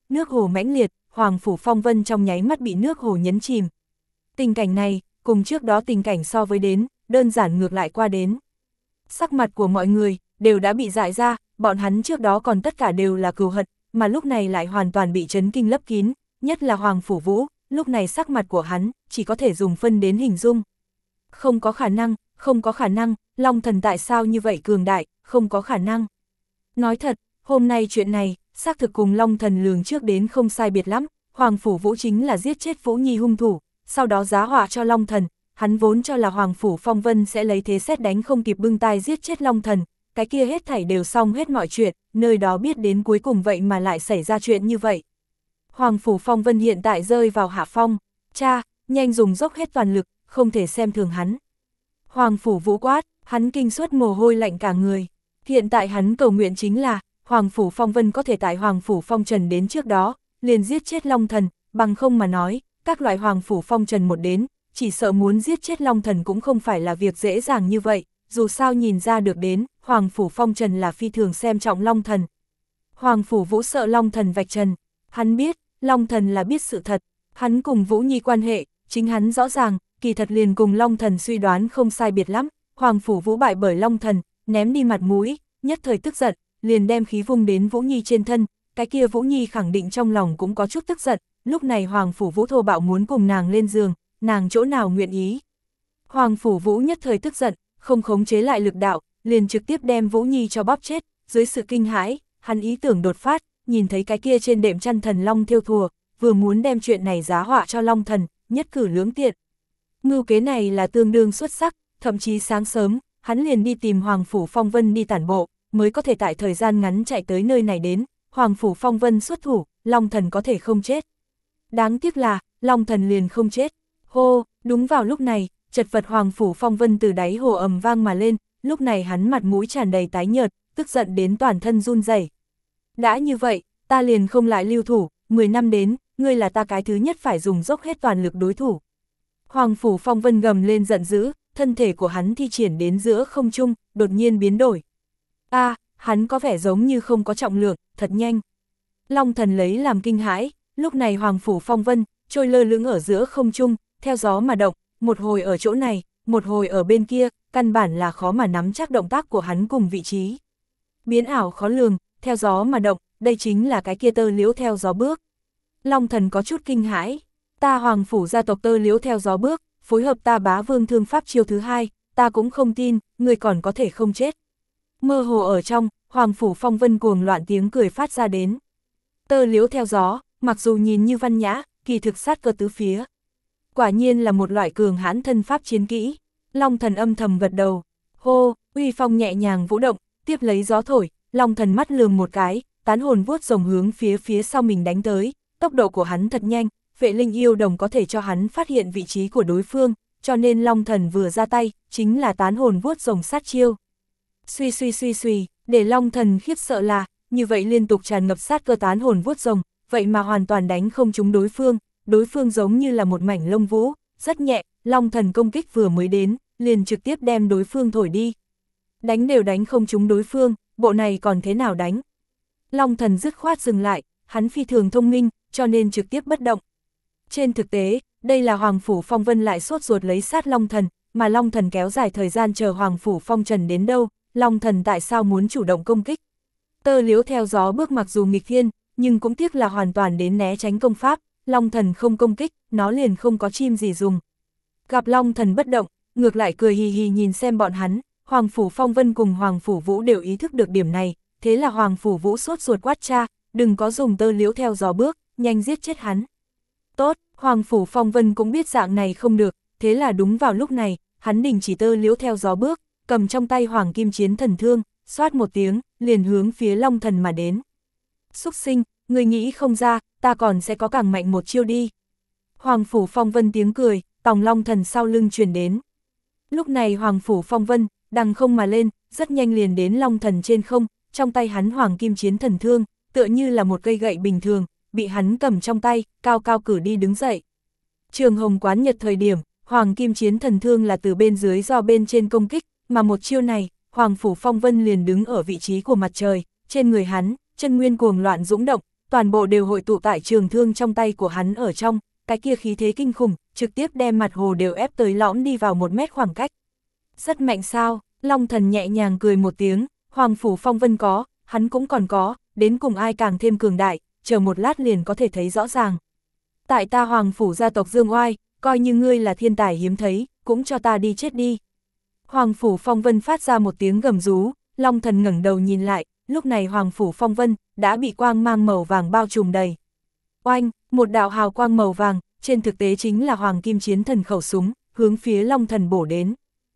nước hồ mãnh liệt, Hoàng Phủ Phong Vân trong nháy mắt bị nước hồ nhấn chìm. Tình cảnh này, cùng trước đó tình cảnh so với đến, đơn giản ngược lại qua đến. Sắc mặt của mọi người, đều đã bị dại ra, bọn hắn trước đó còn tất cả đều là cừu hận, mà lúc này lại hoàn toàn bị chấn kinh lấp kín, nhất là Hoàng Phủ Vũ, lúc này sắc mặt của hắn, chỉ có thể dùng phân đến hình dung. Không có khả năng, không có khả năng, Long Thần tại sao như vậy cường đại, không có khả năng. Nói thật, hôm nay chuyện này, xác thực cùng Long Thần lường trước đến không sai biệt lắm, Hoàng Phủ Vũ chính là giết chết Vũ Nhi hung thủ, sau đó giá họa cho Long Thần, hắn vốn cho là Hoàng Phủ Phong Vân sẽ lấy thế xét đánh không kịp bưng tay giết chết Long Thần, cái kia hết thảy đều xong hết mọi chuyện, nơi đó biết đến cuối cùng vậy mà lại xảy ra chuyện như vậy. Hoàng Phủ Phong Vân hiện tại rơi vào hạ phong, cha, nhanh dùng dốc hết toàn lực, không thể xem thường hắn. Hoàng Phủ Vũ quát, hắn kinh suất mồ hôi lạnh cả người. Hiện tại hắn cầu nguyện chính là, Hoàng Phủ Phong Vân có thể tại Hoàng Phủ Phong Trần đến trước đó, liền giết chết Long Thần, bằng không mà nói, các loại Hoàng Phủ Phong Trần một đến, chỉ sợ muốn giết chết Long Thần cũng không phải là việc dễ dàng như vậy, dù sao nhìn ra được đến, Hoàng Phủ Phong Trần là phi thường xem trọng Long Thần. Hoàng Phủ Vũ sợ Long Thần vạch trần, hắn biết, Long Thần là biết sự thật, hắn cùng Vũ Nhi quan hệ, chính hắn rõ ràng, kỳ thật liền cùng Long Thần suy đoán không sai biệt lắm, Hoàng Phủ Vũ bại bởi Long Thần, ném đi mặt mũi, nhất thời tức giận, liền đem khí vung đến Vũ Nhi trên thân, cái kia Vũ Nhi khẳng định trong lòng cũng có chút tức giận, lúc này Hoàng Phủ Vũ thô bạo muốn cùng nàng lên giường, nàng chỗ nào nguyện ý. Hoàng Phủ Vũ nhất thời tức giận, không khống chế lại lực đạo, liền trực tiếp đem Vũ Nhi cho bóp chết, dưới sự kinh hãi, hắn ý tưởng đột phát, nhìn thấy cái kia trên đệm chăn thần long thêu thùa, vừa muốn đem chuyện này giá họa cho Long Thần, nhất cử lưỡng tiện. Mưu kế này là tương đương xuất sắc, thậm chí sáng sớm, hắn liền đi tìm Hoàng Phủ Phong Vân đi tản bộ, mới có thể tại thời gian ngắn chạy tới nơi này đến, Hoàng Phủ Phong Vân xuất thủ, Long Thần có thể không chết. Đáng tiếc là, Long Thần liền không chết. Hô, đúng vào lúc này, chật vật Hoàng Phủ Phong Vân từ đáy hồ ầm vang mà lên, lúc này hắn mặt mũi tràn đầy tái nhợt, tức giận đến toàn thân run rẩy. Đã như vậy, ta liền không lại lưu thủ, mười năm đến, ngươi là ta cái thứ nhất phải dùng dốc hết toàn lực đối thủ. Hoàng Phủ Phong Vân gầm lên giận dữ, thân thể của hắn thi triển đến giữa không trung, đột nhiên biến đổi. A, à, hắn có vẻ giống như không có trọng lượng, thật nhanh. Long Thần lấy làm kinh hãi, lúc này Hoàng Phủ Phong Vân, trôi lơ lửng ở giữa không trung, theo gió mà động, một hồi ở chỗ này, một hồi ở bên kia, căn bản là khó mà nắm chắc động tác của hắn cùng vị trí. Biến ảo khó lường, theo gió mà động, đây chính là cái kia tơ liễu theo gió bước. Long Thần có chút kinh hãi, ta Hoàng Phủ gia tộc tơ liễu theo gió bước, phối hợp ta Bá Vương thương pháp chiêu thứ hai, ta cũng không tin, người còn có thể không chết. Mơ hồ ở trong, Hoàng Phủ Phong Vân cuồng loạn tiếng cười phát ra đến. Tơ liễu theo gió, mặc dù nhìn như văn nhã, kỳ thực sát cơ tứ phía. Quả nhiên là một loại cường hãn thân pháp chiến kỹ. Long Thần âm thầm gật đầu. Hô, uy phong nhẹ nhàng vũ động, tiếp lấy gió thổi, Long Thần mắt lườm một cái, tán hồn vuốt rồng hướng phía phía sau mình đánh tới. Tốc độ của hắn thật nhanh, vệ linh yêu đồng có thể cho hắn phát hiện vị trí của đối phương, cho nên Long Thần vừa ra tay, chính là tán hồn vuốt rồng sát chiêu. Suy suy suy suy, để Long Thần khiếp sợ là, như vậy liên tục tràn ngập sát cơ tán hồn vuốt rồng, vậy mà hoàn toàn đánh không trúng đối phương, đối phương giống như là một mảnh lông vũ, rất nhẹ, Long Thần công kích vừa mới đến, liền trực tiếp đem đối phương thổi đi. Đánh đều đánh không trúng đối phương, bộ này còn thế nào đánh? Long Thần dứt khoát dừng lại, hắn phi thường thông minh, cho nên trực tiếp bất động. Trên thực tế, đây là Hoàng Phủ Phong Vân lại sốt ruột lấy sát Long Thần, mà Long Thần kéo dài thời gian chờ Hoàng Phủ Phong Trần đến đâu, Long Thần tại sao muốn chủ động công kích? Tơ liễu theo gió bước mặc dù nghịch thiên, nhưng cũng tiếc là hoàn toàn đến né tránh công pháp, Long Thần không công kích, nó liền không có chim gì dùng. Gặp Long Thần bất động, ngược lại cười hì hì nhìn xem bọn hắn, Hoàng Phủ Phong Vân cùng Hoàng Phủ Vũ đều ý thức được điểm này, thế là Hoàng Phủ Vũ sốt ruột quát cha, đừng có dùng tơ liễu theo gió bước, nhanh giết chết hắn. Tốt, Hoàng Phủ Phong Vân cũng biết dạng này không được, thế là đúng vào lúc này, hắn đình chỉ tơ liễu theo gió bước, cầm trong tay Hoàng Kim Chiến Thần Thương, xoát một tiếng, liền hướng phía Long Thần mà đến. Xúc sinh, người nghĩ không ra, ta còn sẽ có càng mạnh một chiêu đi. Hoàng Phủ Phong Vân tiếng cười, tòng Long Thần sau lưng truyền đến. Lúc này Hoàng Phủ Phong Vân, đằng không mà lên, rất nhanh liền đến Long Thần trên không, trong tay hắn Hoàng Kim Chiến Thần Thương, tựa như là một cây gậy bình thường, bị hắn cầm trong tay, cao cao cử đi đứng dậy. Trường Hồng Quán Nhật thời điểm, Hoàng Kim Chiến Thần Thương là từ bên dưới do bên trên công kích, mà một chiêu này, Hoàng Phủ Phong Vân liền đứng ở vị trí của mặt trời, trên người hắn, chân nguyên cuồng loạn dũng động, toàn bộ đều hội tụ tại trường thương trong tay của hắn ở trong, cái kia khí thế kinh khủng, trực tiếp đem mặt hồ đều ép tới lõm đi vào một mét khoảng cách. Rất mạnh sao, Long Thần nhẹ nhàng cười một tiếng, Hoàng Phủ Phong Vân có, hắn cũng còn có, đến cùng ai càng thêm cường đại, chờ một lát liền có thể thấy rõ ràng. Tại ta Hoàng Phủ gia tộc dương oai, coi như ngươi là thiên tài hiếm thấy, cũng cho ta đi chết đi. Hoàng Phủ Phong Vân phát ra một tiếng gầm rú, Long Thần ngẩng đầu nhìn lại, lúc này Hoàng Phủ Phong Vân đã bị quang mang màu vàng bao trùm đầy. Oanh, một đạo hào quang màu vàng, trên thực tế chính là Hoàng Kim Chiến Thần khẩu súng, hướng phía Long Thần bổ đến.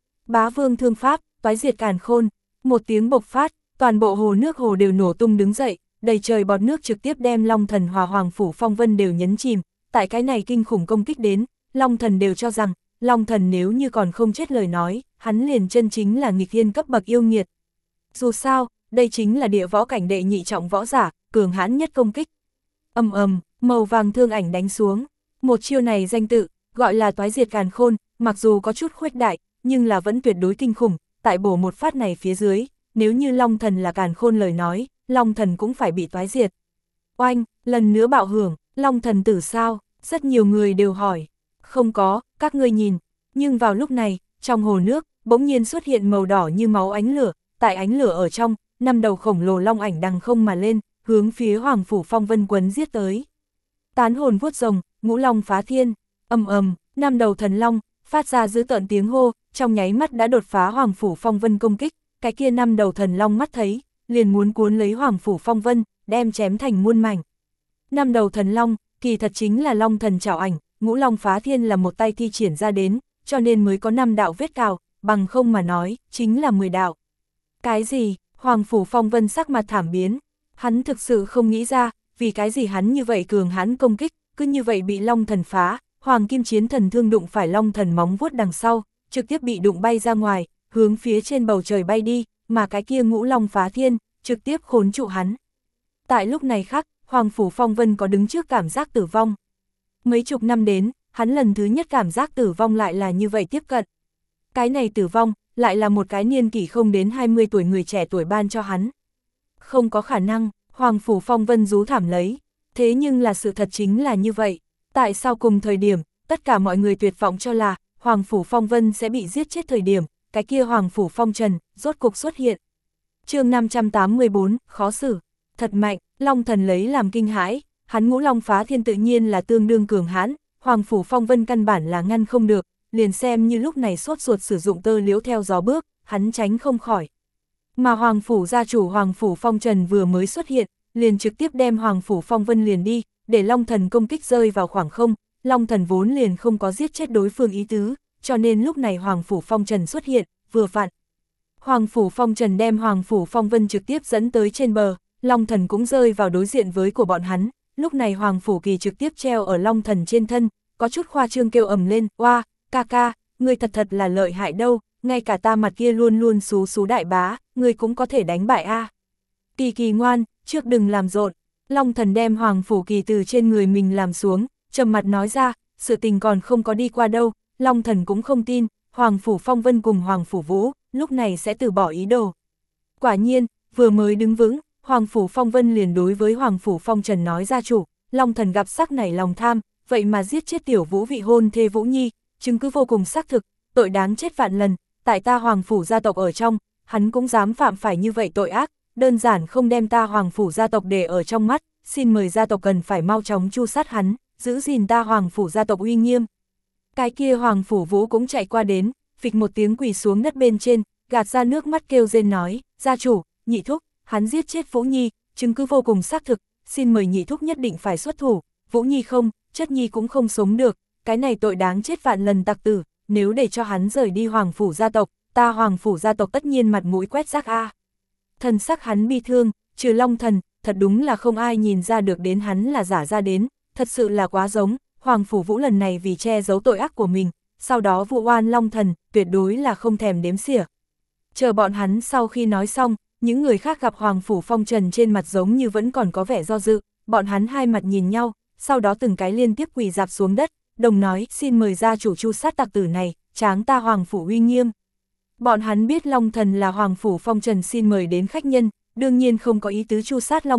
Bá Vương thương pháp, toái diệt càn khôn, một tiếng bộc phát, toàn bộ hồ nước hồ đều nổ tung đứng dậy, đầy trời bọt nước trực tiếp đem Long Thần hòa Hoàng Phủ Phong Vân đều nhấn chìm. Tại cái này kinh khủng công kích đến, Long Thần đều cho rằng, Long Thần nếu như còn không chết lời nói, hắn liền chân chính là nghịch thiên cấp bậc yêu nghiệt. Dù sao, đây chính là địa võ cảnh đệ nhị trọng võ giả, cường hãn nhất công kích. Ầm ầm, màu vàng thương ảnh đánh xuống, một chiêu này danh tự, gọi là toái diệt càn khôn, mặc dù có chút khuếch đại, nhưng là vẫn tuyệt đối kinh khủng, tại bổ một phát này phía dưới, nếu như Long Thần là càn khôn lời nói, Long Thần cũng phải bị toái diệt. Oanh, lần nữa bạo hưởng, Long Thần tử sao? Rất nhiều người đều hỏi. Không có, các ngươi nhìn. Nhưng vào lúc này, trong hồ nước, bỗng nhiên xuất hiện màu đỏ như máu ánh lửa, tại ánh lửa ở trong, năm đầu khổng lồ long ảnh đằng không mà lên, hướng phía Hoàng Phủ Phong Vân quấn giết tới. Tán hồn vuốt rồng, ngũ long phá thiên, ầm ầm, năm đầu thần long, phát ra dữ tợn tiếng hô, trong nháy mắt đã đột phá Hoàng Phủ Phong Vân công kích, cái kia năm đầu thần long mắt thấy, liền muốn cuốn lấy Hoàng Phủ Phong Vân, đem chém thành muôn mảnh. Năm đầu thần long, kỳ thật chính là long thần trảo ảnh, ngũ long phá thiên là một tay thi triển ra đến, cho nên mới có năm đạo vết cào, bằng không mà nói, chính là mười đạo. Cái gì? Hoàng Phủ Phong Vân sắc mặt thảm biến, hắn thực sự không nghĩ ra, vì cái gì hắn như vậy cường hắn công kích, cứ như vậy bị long thần phá, Hoàng Kim Chiến Thần thương đụng phải long thần móng vuốt đằng sau, trực tiếp bị đụng bay ra ngoài, hướng phía trên bầu trời bay đi, mà cái kia ngũ long phá thiên, trực tiếp khốn trụ hắn. Tại lúc này khác, Hoàng Phủ Phong Vân có đứng trước cảm giác tử vong. Mấy chục năm đến, hắn lần thứ nhất cảm giác tử vong lại là như vậy tiếp cận. Cái này tử vong, lại là một cái niên kỷ không đến hai mươi tuổi người trẻ tuổi ban cho hắn. Không có khả năng, Hoàng Phủ Phong Vân rú thảm lấy. Thế nhưng là sự thật chính là như vậy. Tại sao cùng thời điểm, tất cả mọi người tuyệt vọng cho là Hoàng Phủ Phong Vân sẽ bị giết chết thời điểm, cái kia Hoàng Phủ Phong Trần, rốt cục xuất hiện. Chương năm trăm tám mươi bốn, khó xử. Thật mạnh, Long Thần lấy làm kinh hãi, hắn ngũ long phá thiên tự nhiên là tương đương cường hãn, Hoàng Phủ Phong Vân căn bản là ngăn không được, liền xem như lúc này sốt ruột sử dụng tơ liễu theo gió bước, hắn tránh không khỏi. Mà Hoàng Phủ gia chủ Hoàng Phủ Phong Trần vừa mới xuất hiện, liền trực tiếp đem Hoàng Phủ Phong Vân liền đi, để Long Thần công kích rơi vào khoảng không, Long Thần vốn liền không có giết chết đối phương ý tứ, cho nên lúc này Hoàng Phủ Phong Trần xuất hiện, vừa vặn. Hoàng Phủ Phong Trần đem Hoàng Phủ Phong Vân trực tiếp dẫn tới trên bờ, Long Thần cũng rơi vào đối diện với của bọn hắn, lúc này Hoàng Phủ Kỳ trực tiếp treo ở Long Thần trên thân, có chút khoa trương kêu ầm lên, oa, ca ca, ngươi thật thật là lợi hại đâu, ngay cả ta mặt kia luôn luôn xú xú đại bá, ngươi cũng có thể đánh bại a. Kỳ Kỳ ngoan, trước đừng làm rộn. Long Thần đem Hoàng Phủ Kỳ từ trên người mình làm xuống, trầm mặt nói ra, sự tình còn không có đi qua đâu, Long Thần cũng không tin, Hoàng Phủ Phong Vân cùng Hoàng Phủ Vũ, lúc này sẽ từ bỏ ý đồ. Quả nhiên, vừa mới đứng vững, Hoàng Phủ Phong Vân liền đối với Hoàng Phủ Phong Trần nói gia chủ, Long Thần gặp sắc nảy lòng tham, vậy mà giết chết tiểu Vũ vị hôn thê Vũ Nhi, chứng cứ vô cùng xác thực, tội đáng chết vạn lần, tại ta Hoàng Phủ gia tộc ở trong, hắn cũng dám phạm phải như vậy tội ác, đơn giản không đem ta Hoàng Phủ gia tộc để ở trong mắt, xin mời gia tộc cần phải mau chóng tru sát hắn, giữ gìn ta Hoàng Phủ gia tộc uy nghiêm. Cái kia Hoàng Phủ Vũ cũng chạy qua đến, phịch một tiếng quỳ xuống đất bên trên, gạt ra nước mắt kêu rên nói, gia chủ, nhị thúc, hắn giết chết Vũ Nhi, chứng cứ vô cùng xác thực, xin mời nhị thúc nhất định phải xuất thủ, Vũ Nhi không, chất nhi cũng không sống được, cái này tội đáng chết vạn lần tặc tử, nếu để cho hắn rời đi Hoàng Phủ gia tộc, ta Hoàng Phủ gia tộc tất nhiên mặt mũi quét rác a. Thần sắc hắn bi thương, trừ Long Thần, thật đúng là không ai nhìn ra được đến hắn là giả ra đến, thật sự là quá giống, Hoàng Phủ Vũ lần này vì che giấu tội ác của mình, sau đó vụ oan Long Thần, tuyệt đối là không thèm đếm xỉa. Chờ bọn hắn sau khi nói xong, những người khác gặp Hoàng Phủ Phong Trần trên mặt giống như vẫn còn có vẻ do dự, bọn hắn hai mặt nhìn nhau, sau đó từng cái liên tiếp quỳ dạp xuống đất, đồng nói xin mời gia chủ tru sát tặc tử này, tráng ta Hoàng Phủ uy nghiêm. Bọn hắn biết Long Thần là Hoàng Phủ Phong Trần xin mời đến khách nhân, đương nhiên không có ý tứ tru sát Long Thần,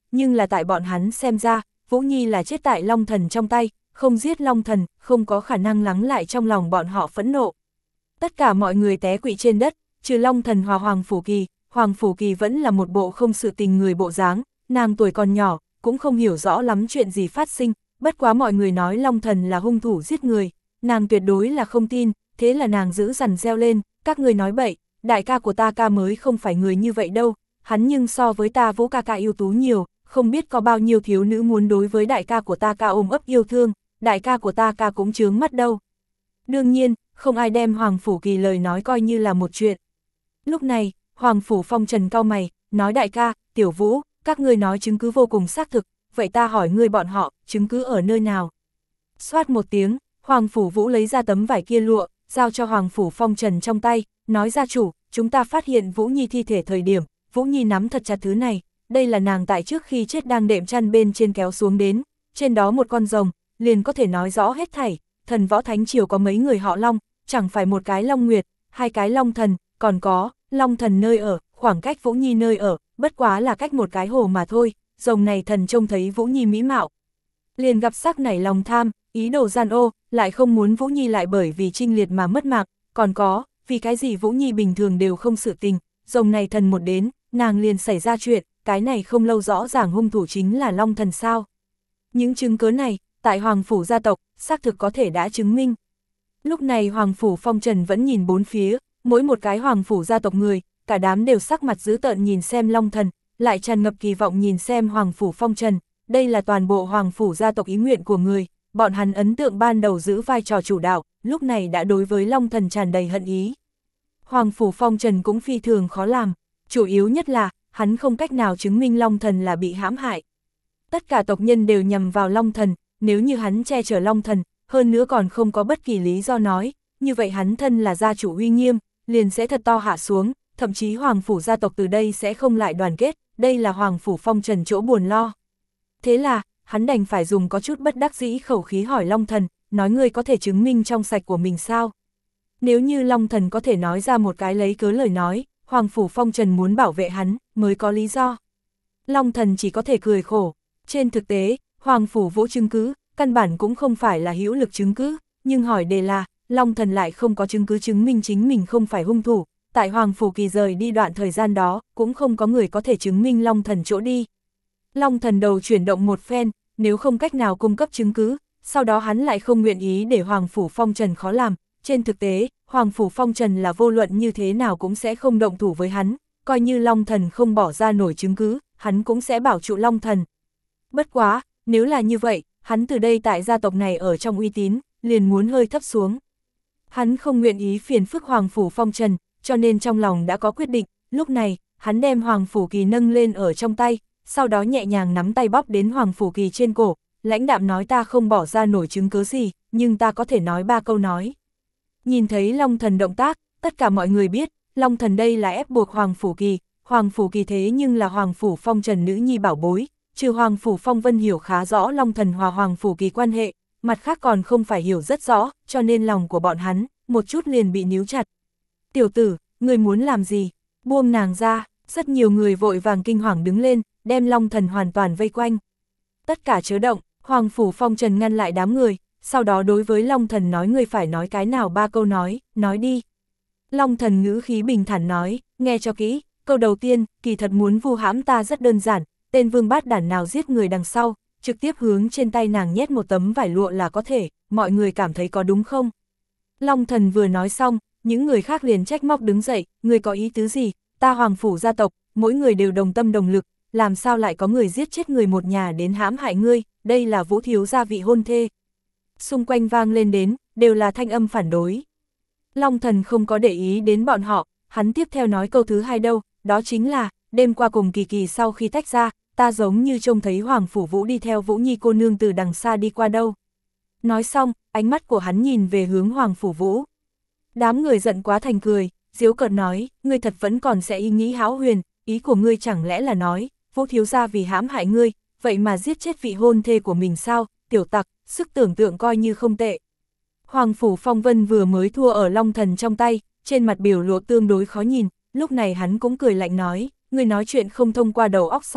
nhưng là tại bọn hắn xem ra, Vũ Nhi là chết tại Long Thần trong tay, không giết Long Thần, không có khả năng lắng lại trong lòng bọn họ phẫn nộ. Tất cả mọi người té quỵ trên đất, trừ Long Thần hòa Hoàng Phủ Kỳ, Hoàng Phủ Kỳ vẫn là một bộ không sự tình người bộ dáng, nàng tuổi còn nhỏ, cũng không hiểu rõ lắm chuyện gì phát sinh, bất quá mọi người nói Long Thần là hung thủ giết người, nàng tuyệt đối là không tin, thế là nàng giữ dằn reo lên, các người nói bậy, đại ca của ta ca mới không phải người như vậy đâu, hắn nhưng so với ta Vũ ca ca ưu tú nhiều, không biết có bao nhiêu thiếu nữ muốn đối với đại ca của ta ca ôm ấp yêu thương, đại ca của ta ca cũng chướng mắt đâu. Đương nhiên, không ai đem Hoàng Phủ Kỳ lời nói coi như là một chuyện. Lúc này, Hoàng Phủ Phong Trần cau mày, nói đại ca, Tiểu Vũ, các ngươi nói chứng cứ vô cùng xác thực, vậy ta hỏi ngươi bọn họ, chứng cứ ở nơi nào? Xoát một tiếng, Hoàng Phủ Vũ lấy ra tấm vải kia lụa, giao cho Hoàng Phủ Phong Trần trong tay, nói gia chủ, chúng ta phát hiện Vũ Nhi thi thể thời điểm, Vũ Nhi nắm thật chặt thứ này, đây là nàng tại trước khi chết đang đệm chăn bên trên kéo xuống đến, trên đó một con rồng, liền có thể nói rõ hết thảy, thần võ thánh triều có mấy người họ Long, chẳng phải một cái Long Nguyệt, hai cái Long Thần, còn có, Long Thần nơi ở, khoảng cách Vũ Nhi nơi ở, bất quá là cách một cái hồ mà thôi, rồng này thần trông thấy Vũ Nhi mỹ mạo. Liền gặp sắc nảy lòng tham, ý đồ gian ô, lại không muốn Vũ Nhi lại bởi vì Trinh Liệt mà mất mạng, còn có, vì cái gì Vũ Nhi bình thường đều không sự tình, rồng này thần một đến, nàng liền xảy ra chuyện, cái này không lâu rõ ràng hung thủ chính là Long Thần sao. Những chứng cứ này, tại Hoàng Phủ gia tộc, xác thực có thể đã chứng minh. Lúc này Hoàng Phủ Phong Trần vẫn nhìn bốn phía, mỗi một cái Hoàng Phủ gia tộc người, cả đám đều sắc mặt dữ tợn nhìn xem Long Thần, lại tràn ngập kỳ vọng nhìn xem Hoàng Phủ Phong Trần, đây là toàn bộ Hoàng Phủ gia tộc ý nguyện của người, bọn hắn ấn tượng ban đầu giữ vai trò chủ đạo, lúc này đã đối với Long Thần tràn đầy hận ý. Hoàng Phủ Phong Trần cũng phi thường khó làm, chủ yếu nhất là, hắn không cách nào chứng minh Long Thần là bị hãm hại. Tất cả tộc nhân đều nhằm vào Long Thần, nếu như hắn che chở Long Thần, hơn nữa còn không có bất kỳ lý do nói, như vậy hắn thân là gia chủ uy nghiêm, liền sẽ thật to hạ xuống, thậm chí Hoàng Phủ gia tộc từ đây sẽ không lại đoàn kết, đây là Hoàng Phủ Phong Trần chỗ buồn lo. Thế là, hắn đành phải dùng có chút bất đắc dĩ khẩu khí hỏi Long Thần, nói ngươi có thể chứng minh trong sạch của mình sao? Nếu như Long Thần có thể nói ra một cái lấy cớ lời nói, Hoàng Phủ Phong Trần muốn bảo vệ hắn, mới có lý do. Long Thần chỉ có thể cười khổ. Trên thực tế, Hoàng Phủ Vũ chứng cứ, căn bản cũng không phải là hữu lực chứng cứ, nhưng hỏi đề là, Long Thần lại không có chứng cứ chứng minh chính mình không phải hung thủ. Tại Hoàng Phủ Kỳ rời đi đoạn thời gian đó, cũng không có người có thể chứng minh Long Thần chỗ đi. Long Thần đầu chuyển động một phen, nếu không cách nào cung cấp chứng cứ, sau đó hắn lại không nguyện ý để Hoàng Phủ Phong Trần khó làm. Trên thực tế, Hoàng Phủ Phong Trần là vô luận như thế nào cũng sẽ không động thủ với hắn, coi như Long Thần không bỏ ra nổi chứng cứ, hắn cũng sẽ bảo trụ Long Thần. Bất quá, nếu là như vậy, hắn từ đây tại gia tộc này ở trong uy tín, liền muốn hơi thấp xuống. Hắn không nguyện ý phiền phức Hoàng Phủ Phong Trần, cho nên trong lòng đã có quyết định, lúc này, hắn đem Hoàng Phủ Kỳ nâng lên ở trong tay, sau đó nhẹ nhàng nắm tay bóp đến Hoàng Phủ Kỳ trên cổ, lãnh đạm nói ta không bỏ ra nổi chứng cứ gì, nhưng ta có thể nói ba câu nói. Nhìn thấy Long Thần động tác, tất cả mọi người biết, Long Thần đây là ép buộc Hoàng Phủ Kỳ, Hoàng Phủ Kỳ thế nhưng là Hoàng Phủ Phong Trần nữ nhi bảo bối, trừ Hoàng Phủ Phong Vân hiểu khá rõ Long Thần hòa Hoàng Phủ Kỳ quan hệ, mặt khác còn không phải hiểu rất rõ, cho nên lòng của bọn hắn, một chút liền bị níu chặt. Tiểu tử, người muốn làm gì? Buông nàng ra, rất nhiều người vội vàng kinh hoàng đứng lên, đem Long Thần hoàn toàn vây quanh. Tất cả chớ động, Hoàng Phủ Phong Trần ngăn lại đám người, sau đó đối với Long Thần nói ngươi phải nói cái nào ba câu nói, nói đi. Long Thần ngữ khí bình thản nói, nghe cho kỹ, câu đầu tiên, kỳ thật muốn vu hãm ta rất đơn giản, tên vương bát đản nào giết người đằng sau, trực tiếp hướng trên tay nàng nhét một tấm vải lụa là có thể, mọi người cảm thấy có đúng không? Long Thần vừa nói xong, những người khác liền trách móc đứng dậy, người có ý tứ gì, ta Hoàng Phủ gia tộc, mỗi người đều đồng tâm đồng lực, làm sao lại có người giết chết người một nhà đến hãm hại ngươi, đây là Vũ thiếu gia vị hôn thê. Xung quanh vang lên đến, đều là thanh âm phản đối. Long Thần không có để ý đến bọn họ, hắn tiếp theo nói câu thứ hai đâu, đó chính là, đêm qua cùng Kỳ Kỳ sau khi tách ra, ta giống như trông thấy Hoàng Phủ Vũ đi theo Vũ Nhi cô nương từ đằng xa đi qua đâu. Nói xong, ánh mắt của hắn nhìn về hướng Hoàng Phủ Vũ. Đám người giận quá thành cười, giễu cợt nói, ngươi thật vẫn còn sẽ ý nghĩ hão huyền, ý của ngươi chẳng lẽ là nói, Vũ thiếu gia vì hãm hại ngươi, vậy mà giết chết vị hôn thê của mình sao, tiểu tặc, sức tưởng tượng coi như không tệ. Hoàng Phủ Phong Vân vừa mới thua ở Long Thần trong tay, trên mặt biểu lộ tương đối khó nhìn, lúc này hắn cũng cười lạnh nói, ngươi nói chuyện không thông qua đầu óc sao,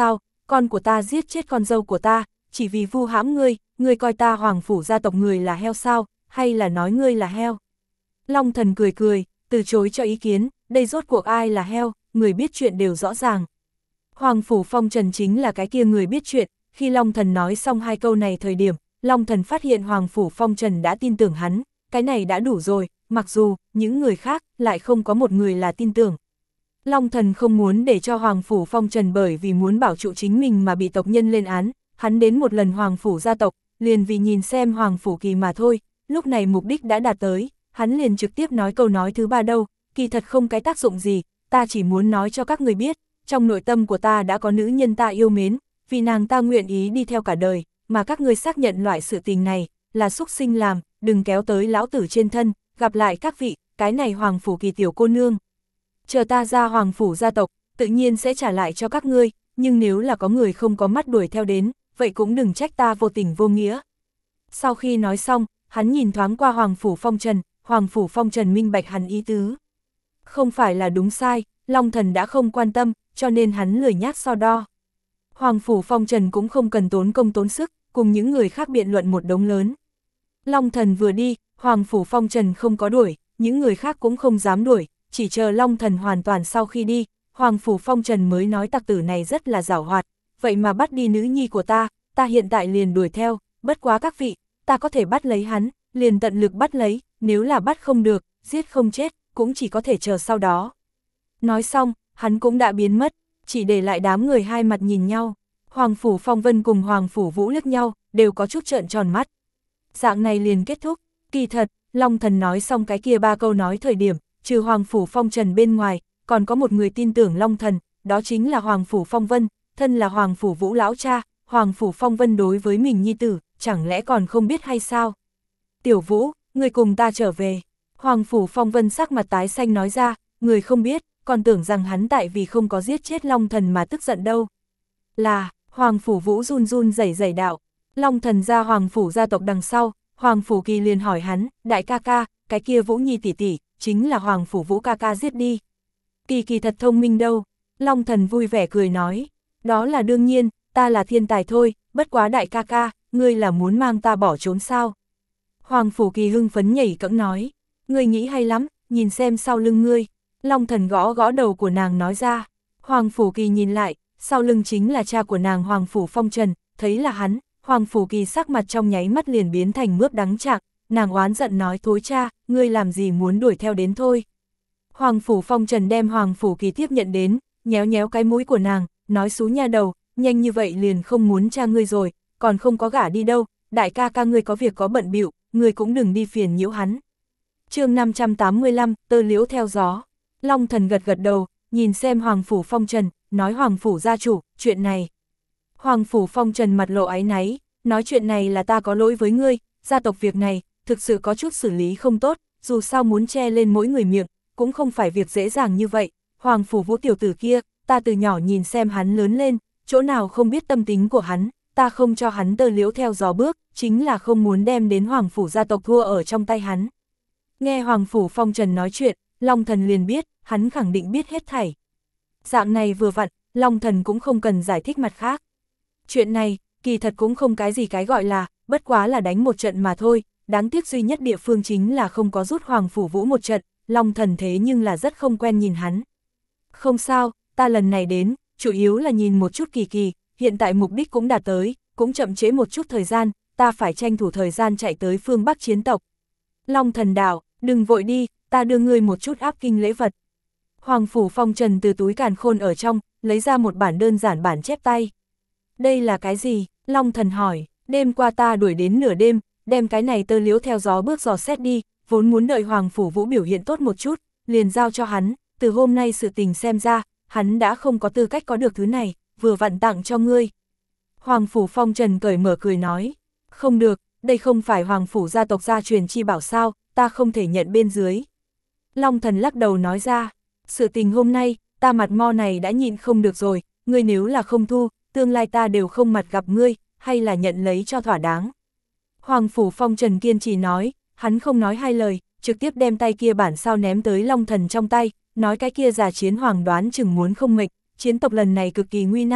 con của ta giết chết con dâu của ta, chỉ vì vu hãm ngươi, ngươi coi ta Hoàng phủ gia tộc người là heo sao, hay là nói ngươi là heo? Long Thần cười cười, từ chối cho ý kiến, đây rốt cuộc ai là heo, người biết chuyện đều rõ ràng. Hoàng phủ Phong Trần chính là cái kia người biết chuyện, khi Long Thần nói xong hai câu này thời điểm, Long Thần phát hiện Hoàng phủ Phong Trần đã tin tưởng hắn, cái này đã đủ rồi, mặc dù những người khác lại không có một người là tin tưởng. Long Thần không muốn để cho Hoàng phủ Phong Trần bởi vì muốn bảo trụ chính mình mà bị tộc nhân lên án, hắn đến một lần Hoàng phủ gia tộc, liền vì nhìn xem Hoàng phủ Kỳ mà thôi, lúc này mục đích đã đạt tới, hắn liền trực tiếp nói câu nói thứ ba đâu, kỳ thật không cái tác dụng gì, ta chỉ muốn nói cho các người biết, trong nội tâm của ta đã có nữ nhân ta yêu mến, vì nàng ta nguyện ý đi theo cả đời, mà các người xác nhận loại sự tình này, là xúc sinh làm, đừng kéo tới lão tử trên thân, gặp lại các vị, cái này Hoàng phủ Kỳ tiểu cô nương. Chờ ta ra Hoàng phủ gia tộc, tự nhiên sẽ trả lại cho các ngươi, nhưng nếu là có người không có mắt đuổi theo đến, vậy cũng đừng trách ta vô tình vô nghĩa. Sau khi nói xong, hắn nhìn thoáng qua Hoàng phủ Phong Trần, Hoàng phủ Phong Trần minh bạch hắn ý tứ. Không phải là đúng sai, Long Thần đã không quan tâm, cho nên hắn lười nhác so đo. Hoàng phủ Phong Trần cũng không cần tốn công tốn sức, cùng những người khác biện luận một đống lớn. Long Thần vừa đi, Hoàng phủ Phong Trần không có đuổi, những người khác cũng không dám đuổi, chỉ chờ Long Thần hoàn toàn sau khi đi, Hoàng phủ Phong Trần mới nói tặc tử này rất là giảo hoạt, vậy mà bắt đi nữ nhi của ta, ta hiện tại liền đuổi theo, bất quá các vị, ta có thể bắt lấy hắn, liền tận lực bắt lấy, nếu là bắt không được, giết không chết, cũng chỉ có thể chờ sau đó. Nói xong, hắn cũng đã biến mất, chỉ để lại đám người hai mặt nhìn nhau, Hoàng phủ Phong Vân cùng Hoàng phủ Vũ liếc nhau, đều có chút trợn tròn mắt. Dạng này liền kết thúc, kỳ thật, Long Thần nói xong cái kia ba câu nói thời điểm, trừ Hoàng phủ Phong Trần bên ngoài, còn có một người tin tưởng Long Thần, đó chính là Hoàng phủ Phong Vân, thân là Hoàng phủ Vũ lão cha, Hoàng phủ Phong Vân đối với mình nhi tử, chẳng lẽ còn không biết hay sao? Tiểu Vũ, người cùng ta trở về. Hoàng phủ Phong Vân sắc mặt tái xanh nói ra, người không biết, còn tưởng rằng hắn tại vì không có giết chết Long Thần mà tức giận đâu. Là, Hoàng phủ Vũ run run rẩy rẩy đạo, Long Thần ra Hoàng phủ gia tộc đằng sau, Hoàng phủ Kỳ liền hỏi hắn, đại ca ca, cái kia Vũ Nhi tỷ tỷ, chính là Hoàng phủ Vũ ca ca giết đi. Kỳ Kỳ thật thông minh đâu, Long Thần vui vẻ cười nói, đó là đương nhiên, ta là thiên tài thôi, bất quá đại ca ca, ngươi là muốn mang ta bỏ trốn sao? Hoàng phủ Kỳ hưng phấn nhảy cẫng nói, ngươi nghĩ hay lắm, nhìn xem sau lưng ngươi. Long Thần gõ gõ đầu của nàng nói ra, Hoàng phủ Kỳ nhìn lại, sau lưng chính là cha của nàng Hoàng phủ Phong Trần, thấy là hắn, Hoàng phủ Kỳ sắc mặt trong nháy mắt liền biến thành mướp đắng chạc, nàng oán giận nói thối cha, ngươi làm gì muốn đuổi theo đến thôi. Hoàng phủ Phong Trần đem Hoàng phủ Kỳ tiếp nhận đến, nhéo nhéo cái mũi của nàng, nói xú nha đầu, nhanh như vậy liền không muốn cha ngươi rồi, còn không có gả đi đâu, đại ca ca ngươi có việc có bận bịu, ngươi cũng đừng đi phiền nhiễu hắn. Chương năm trăm tám mươi lăm, tơ liễu theo gió. Long Thần gật gật đầu, nhìn xem Hoàng phủ Phong Trần, nói Hoàng phủ gia chủ, chuyện này. Hoàng phủ Phong Trần mặt lộ áy náy, nói chuyện này là ta có lỗi với ngươi, gia tộc việc này, thực sự có chút xử lý không tốt, dù sao muốn che lên mỗi người miệng, cũng không phải việc dễ dàng như vậy. Hoàng phủ Vũ tiểu tử kia, ta từ nhỏ nhìn xem hắn lớn lên, chỗ nào không biết tâm tính của hắn, ta không cho hắn tơ liễu theo gió bước, chính là không muốn đem đến Hoàng phủ gia tộc thua ở trong tay hắn. Nghe Hoàng phủ Phong Trần nói chuyện, Long Thần liền biết, hắn khẳng định biết hết thảy. Dạng này vừa vặn, Long Thần cũng không cần giải thích mặt khác. Chuyện này, kỳ thật cũng không cái gì cái gọi là, bất quá là đánh một trận mà thôi, đáng tiếc duy nhất địa phương chính là không có rút Hoàng phủ Vũ một trận, Long Thần thế nhưng là rất không quen nhìn hắn. Không sao, ta lần này đến, chủ yếu là nhìn một chút Kỳ Kỳ, hiện tại mục đích cũng đạt tới, cũng chậm trễ một chút thời gian, ta phải tranh thủ thời gian chạy tới phương Bắc chiến tộc. Long Thần đạo, đừng vội đi, ta đưa ngươi một chút áp kinh lễ vật. Hoàng phủ Phong Trần từ túi càn khôn ở trong, lấy ra một bản đơn giản bản chép tay. Đây là cái gì? Long Thần hỏi, đêm qua ta đuổi đến nửa đêm, đem cái này tơ liễu theo gió bước dò xét đi, vốn muốn đợi Hoàng phủ Vũ biểu hiện tốt một chút, liền giao cho hắn, từ hôm nay sự tình xem ra, hắn đã không có tư cách có được thứ này, vừa vặn tặng cho ngươi. Hoàng phủ Phong Trần cởi mở cười nói, không được, đây không phải Hoàng phủ gia tộc gia truyền chi bảo sao, ta không thể nhận bên dưới. Long Thần lắc đầu nói ra, sự tình hôm nay, ta mặt mo này đã nhịn không được rồi, ngươi nếu là không thu, tương lai ta đều không mặt gặp ngươi, hay là nhận lấy cho thỏa đáng. Hoàng phủ Phong Trần kiên trì nói, hắn không nói hai lời, trực tiếp đem tay kia bản sao ném tới Long Thần trong tay, nói cái kia giả chiến hoàng đoán chừng muốn không mệnh, chiến tộc lần này cực kỳ nguy nan,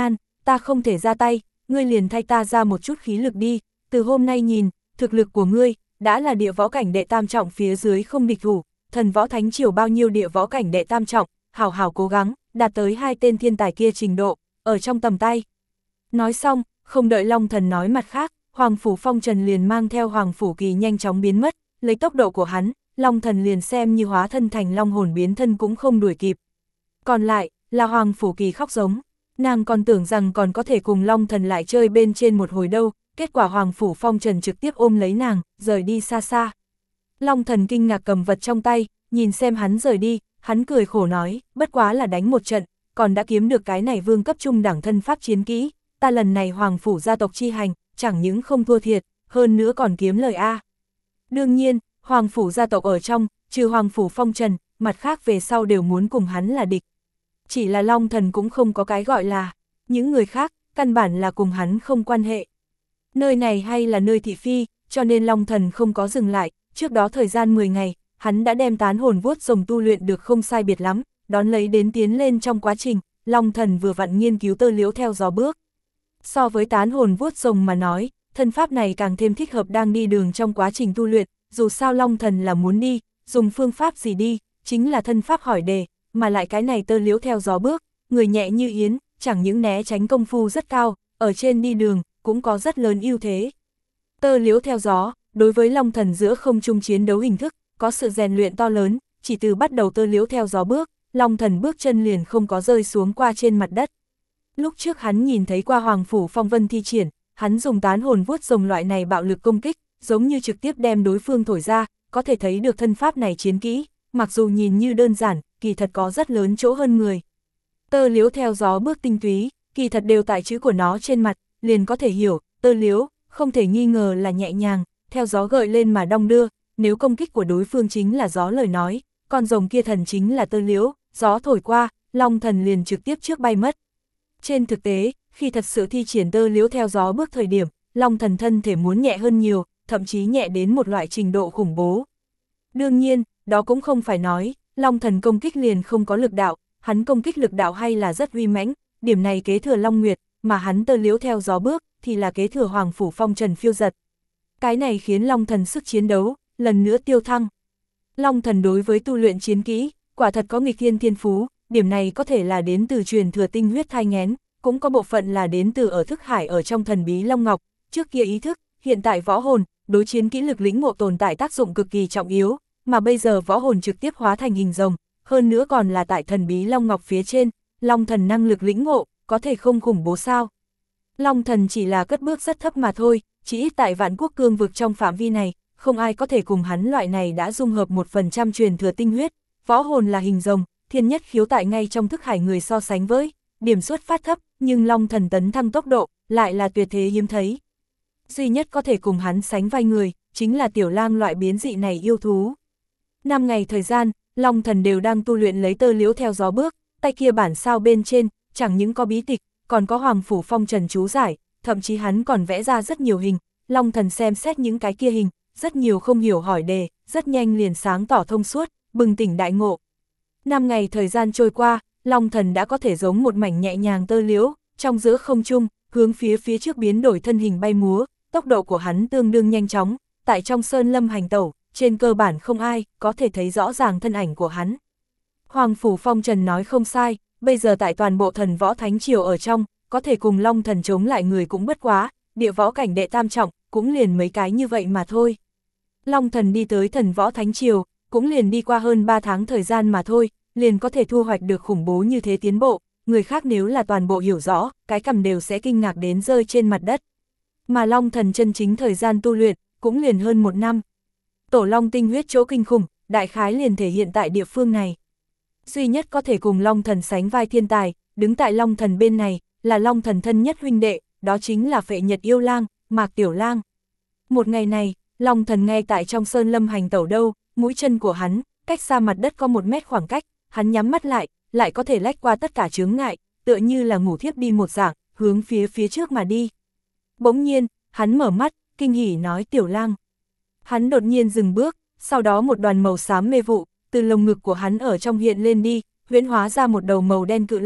ta không thể ra tay, ngươi liền thay ta ra một chút khí lực đi, từ hôm nay nhìn, thực lực của ngươi, đã là địa võ cảnh đệ tam trọng phía dưới không địch thủ, thần võ thánh triều bao nhiêu địa võ cảnh đệ tam trọng, hảo hảo cố gắng, đạt tới hai tên thiên tài kia trình độ, ở trong tầm tay. Nói xong, không đợi Long Thần nói mặt khác, Hoàng Phủ Phong Trần liền mang theo Hoàng Phủ Kỳ nhanh chóng biến mất, lấy tốc độ của hắn, Long Thần liền xem như hóa thân thành long hồn biến thân cũng không đuổi kịp. Còn lại, là Hoàng Phủ Kỳ khóc giống, nàng còn tưởng rằng còn có thể cùng Long Thần lại chơi bên trên một hồi đâu, kết quả Hoàng Phủ Phong Trần trực tiếp ôm lấy nàng, rời đi xa xa. Long Thần kinh ngạc cầm vật trong tay, nhìn xem hắn rời đi, hắn cười khổ nói, bất quá là đánh một trận, còn đã kiếm được cái này vương cấp trung đẳng thân pháp chiến kỹ, ta lần này Hoàng Phủ gia tộc chi hành, chẳng những không thua thiệt, hơn nữa còn kiếm lời A. Đương nhiên, Hoàng Phủ gia tộc ở trong, trừ Hoàng Phủ Phong Trần, mặt khác về sau đều muốn cùng hắn là địch. Chỉ là Long Thần cũng không có cái gọi là, những người khác, căn bản là cùng hắn không quan hệ. Nơi này hay là nơi thị phi, cho nên Long Thần không có dừng lại, trước đó thời gian mười ngày, hắn đã đem tán hồn vuốt rồng tu luyện được không sai biệt lắm, đón lấy đến tiến lên trong quá trình, Long Thần vừa vặn nghiên cứu tơ liễu theo gió bước. So với tán hồn vuốt rồng mà nói, thân pháp này càng thêm thích hợp đang đi đường trong quá trình tu luyện, dù sao Long Thần là muốn đi, dùng phương pháp gì đi, chính là thân pháp hỏi đề, mà lại cái này tơ liễu theo gió bước, người nhẹ như yến, chẳng những né tránh công phu rất cao, ở trên đi đường, cũng có rất lớn ưu thế. Tơ liễu theo gió, đối với Long Thần giữa không trung chiến đấu hình thức, có sự rèn luyện to lớn, chỉ từ bắt đầu tơ liễu theo gió bước, Long Thần bước chân liền không có rơi xuống qua trên mặt đất. Lúc trước hắn nhìn thấy qua Hoàng Phủ Phong Vân thi triển, hắn dùng tán hồn vuốt rồng loại này bạo lực công kích, giống như trực tiếp đem đối phương thổi ra, có thể thấy được thân pháp này chiến kỹ, mặc dù nhìn như đơn giản, kỳ thật có rất lớn chỗ hơn người. Tơ liễu theo gió bước tinh túy, kỳ thật đều tại chữ của nó trên mặt, liền có thể hiểu, tơ liễu, không thể nghi ngờ là nhẹ nhàng, theo gió gợi lên mà đong đưa, nếu công kích của đối phương chính là gió lời nói, con rồng kia thần chính là tơ liễu, gió thổi qua, Long Thần liền trực tiếp trước bay mất. Trên thực tế, khi thật sự thi triển tơ liễu theo gió bước thời điểm, Long Thần thân thể muốn nhẹ hơn nhiều, thậm chí nhẹ đến một loại trình độ khủng bố. Đương nhiên, đó cũng không phải nói, Long Thần công kích liền không có lực đạo, hắn công kích lực đạo hay là rất uy mãnh, điểm này kế thừa Long Nguyệt, mà hắn tơ liễu theo gió bước, thì là kế thừa Hoàng Phủ Phong Trần phiêu giật. Cái này khiến Long Thần sức chiến đấu, lần nữa tiêu thăng. Long Thần đối với tu luyện chiến kỹ, quả thật có nghịch thiên thiên phú, điểm này có thể là đến từ truyền thừa tinh huyết thai nghén, cũng có bộ phận là đến từ ở thức hải ở trong thần bí Long Ngọc, trước kia ý thức, hiện tại võ hồn, đối chiến kỹ lực lĩnh ngộ tồn tại tác dụng cực kỳ trọng yếu, mà bây giờ võ hồn trực tiếp hóa thành hình rồng, hơn nữa còn là tại thần bí Long Ngọc phía trên, Long Thần năng lực lĩnh ngộ, có thể không khủng bố sao. Long Thần chỉ là cất bước rất thấp mà thôi, chỉ ít tại Vạn Quốc cương vực trong phạm vi này, không ai có thể cùng hắn loại này đã dung hợp một phần trăm truyền thừa tinh huyết, võ hồn là hình rồng, thiên nhất khiếu tại ngay trong thức hải người so sánh với, điểm xuất phát thấp, nhưng Long Thần tấn thăng tốc độ, lại là tuyệt thế hiếm thấy. Duy nhất có thể cùng hắn sánh vai người, chính là tiểu lang loại biến dị này yêu thú. Năm ngày thời gian, Long Thần đều đang tu luyện lấy tơ liễu theo gió bước, tay kia bản sao bên trên, chẳng những có bí tịch, còn có Hoàng Phủ Phong Trần chú giải, thậm chí hắn còn vẽ ra rất nhiều hình, Long Thần xem xét những cái kia hình, rất nhiều không hiểu hỏi đề, rất nhanh liền sáng tỏ thông suốt, bừng tỉnh đại ngộ. Năm ngày thời gian trôi qua, Long Thần đã có thể giống một mảnh nhẹ nhàng tơ liễu, trong giữa không trung, hướng phía phía trước biến đổi thân hình bay múa, tốc độ của hắn tương đương nhanh chóng, tại trong sơn lâm hành tẩu, trên cơ bản không ai có thể thấy rõ ràng thân ảnh của hắn. Hoàng Phủ Phong Trần nói không sai, bây giờ tại toàn bộ thần võ thánh triều ở trong, có thể cùng Long Thần chống lại người cũng bất quá, địa võ cảnh đệ tam trọng, cũng liền mấy cái như vậy mà thôi. Long Thần đi tới thần võ thánh triều, cũng liền đi qua hơn ba tháng thời gian mà thôi, liền có thể thu hoạch được khủng bố như thế tiến bộ, người khác nếu là toàn bộ hiểu rõ, cái cằm đều sẽ kinh ngạc đến rơi trên mặt đất. Mà Long Thần chân chính thời gian tu luyện, cũng liền hơn một năm. Tổ Long tinh huyết chỗ kinh khủng, đại khái liền thể hiện tại địa phương này. Duy nhất có thể cùng Long Thần sánh vai thiên tài, đứng tại Long Thần bên này, là Long Thần thân nhất huynh đệ, đó chính là Phệ Nhật Yêu Lang, Mạc Tiểu Lang. Một ngày này, Long Thần ngay tại trong sơn lâm hành tẩu đâu, mũi chân của hắn, cách xa mặt đất có một mét khoảng cách, hắn nhắm mắt lại, lại có thể lách qua tất cả chướng ngại, tựa như là ngủ thiếp đi một dạng, hướng phía phía trước mà đi. Bỗng nhiên, hắn mở mắt, kinh hỉ nói Tiểu Lang. Hắn đột nhiên dừng bước, sau đó một đoàn màu xám mê vụ, từ lồng ngực của hắn ở trong hiện lên đi, huyễn hóa ra một đầu màu đen cự lang,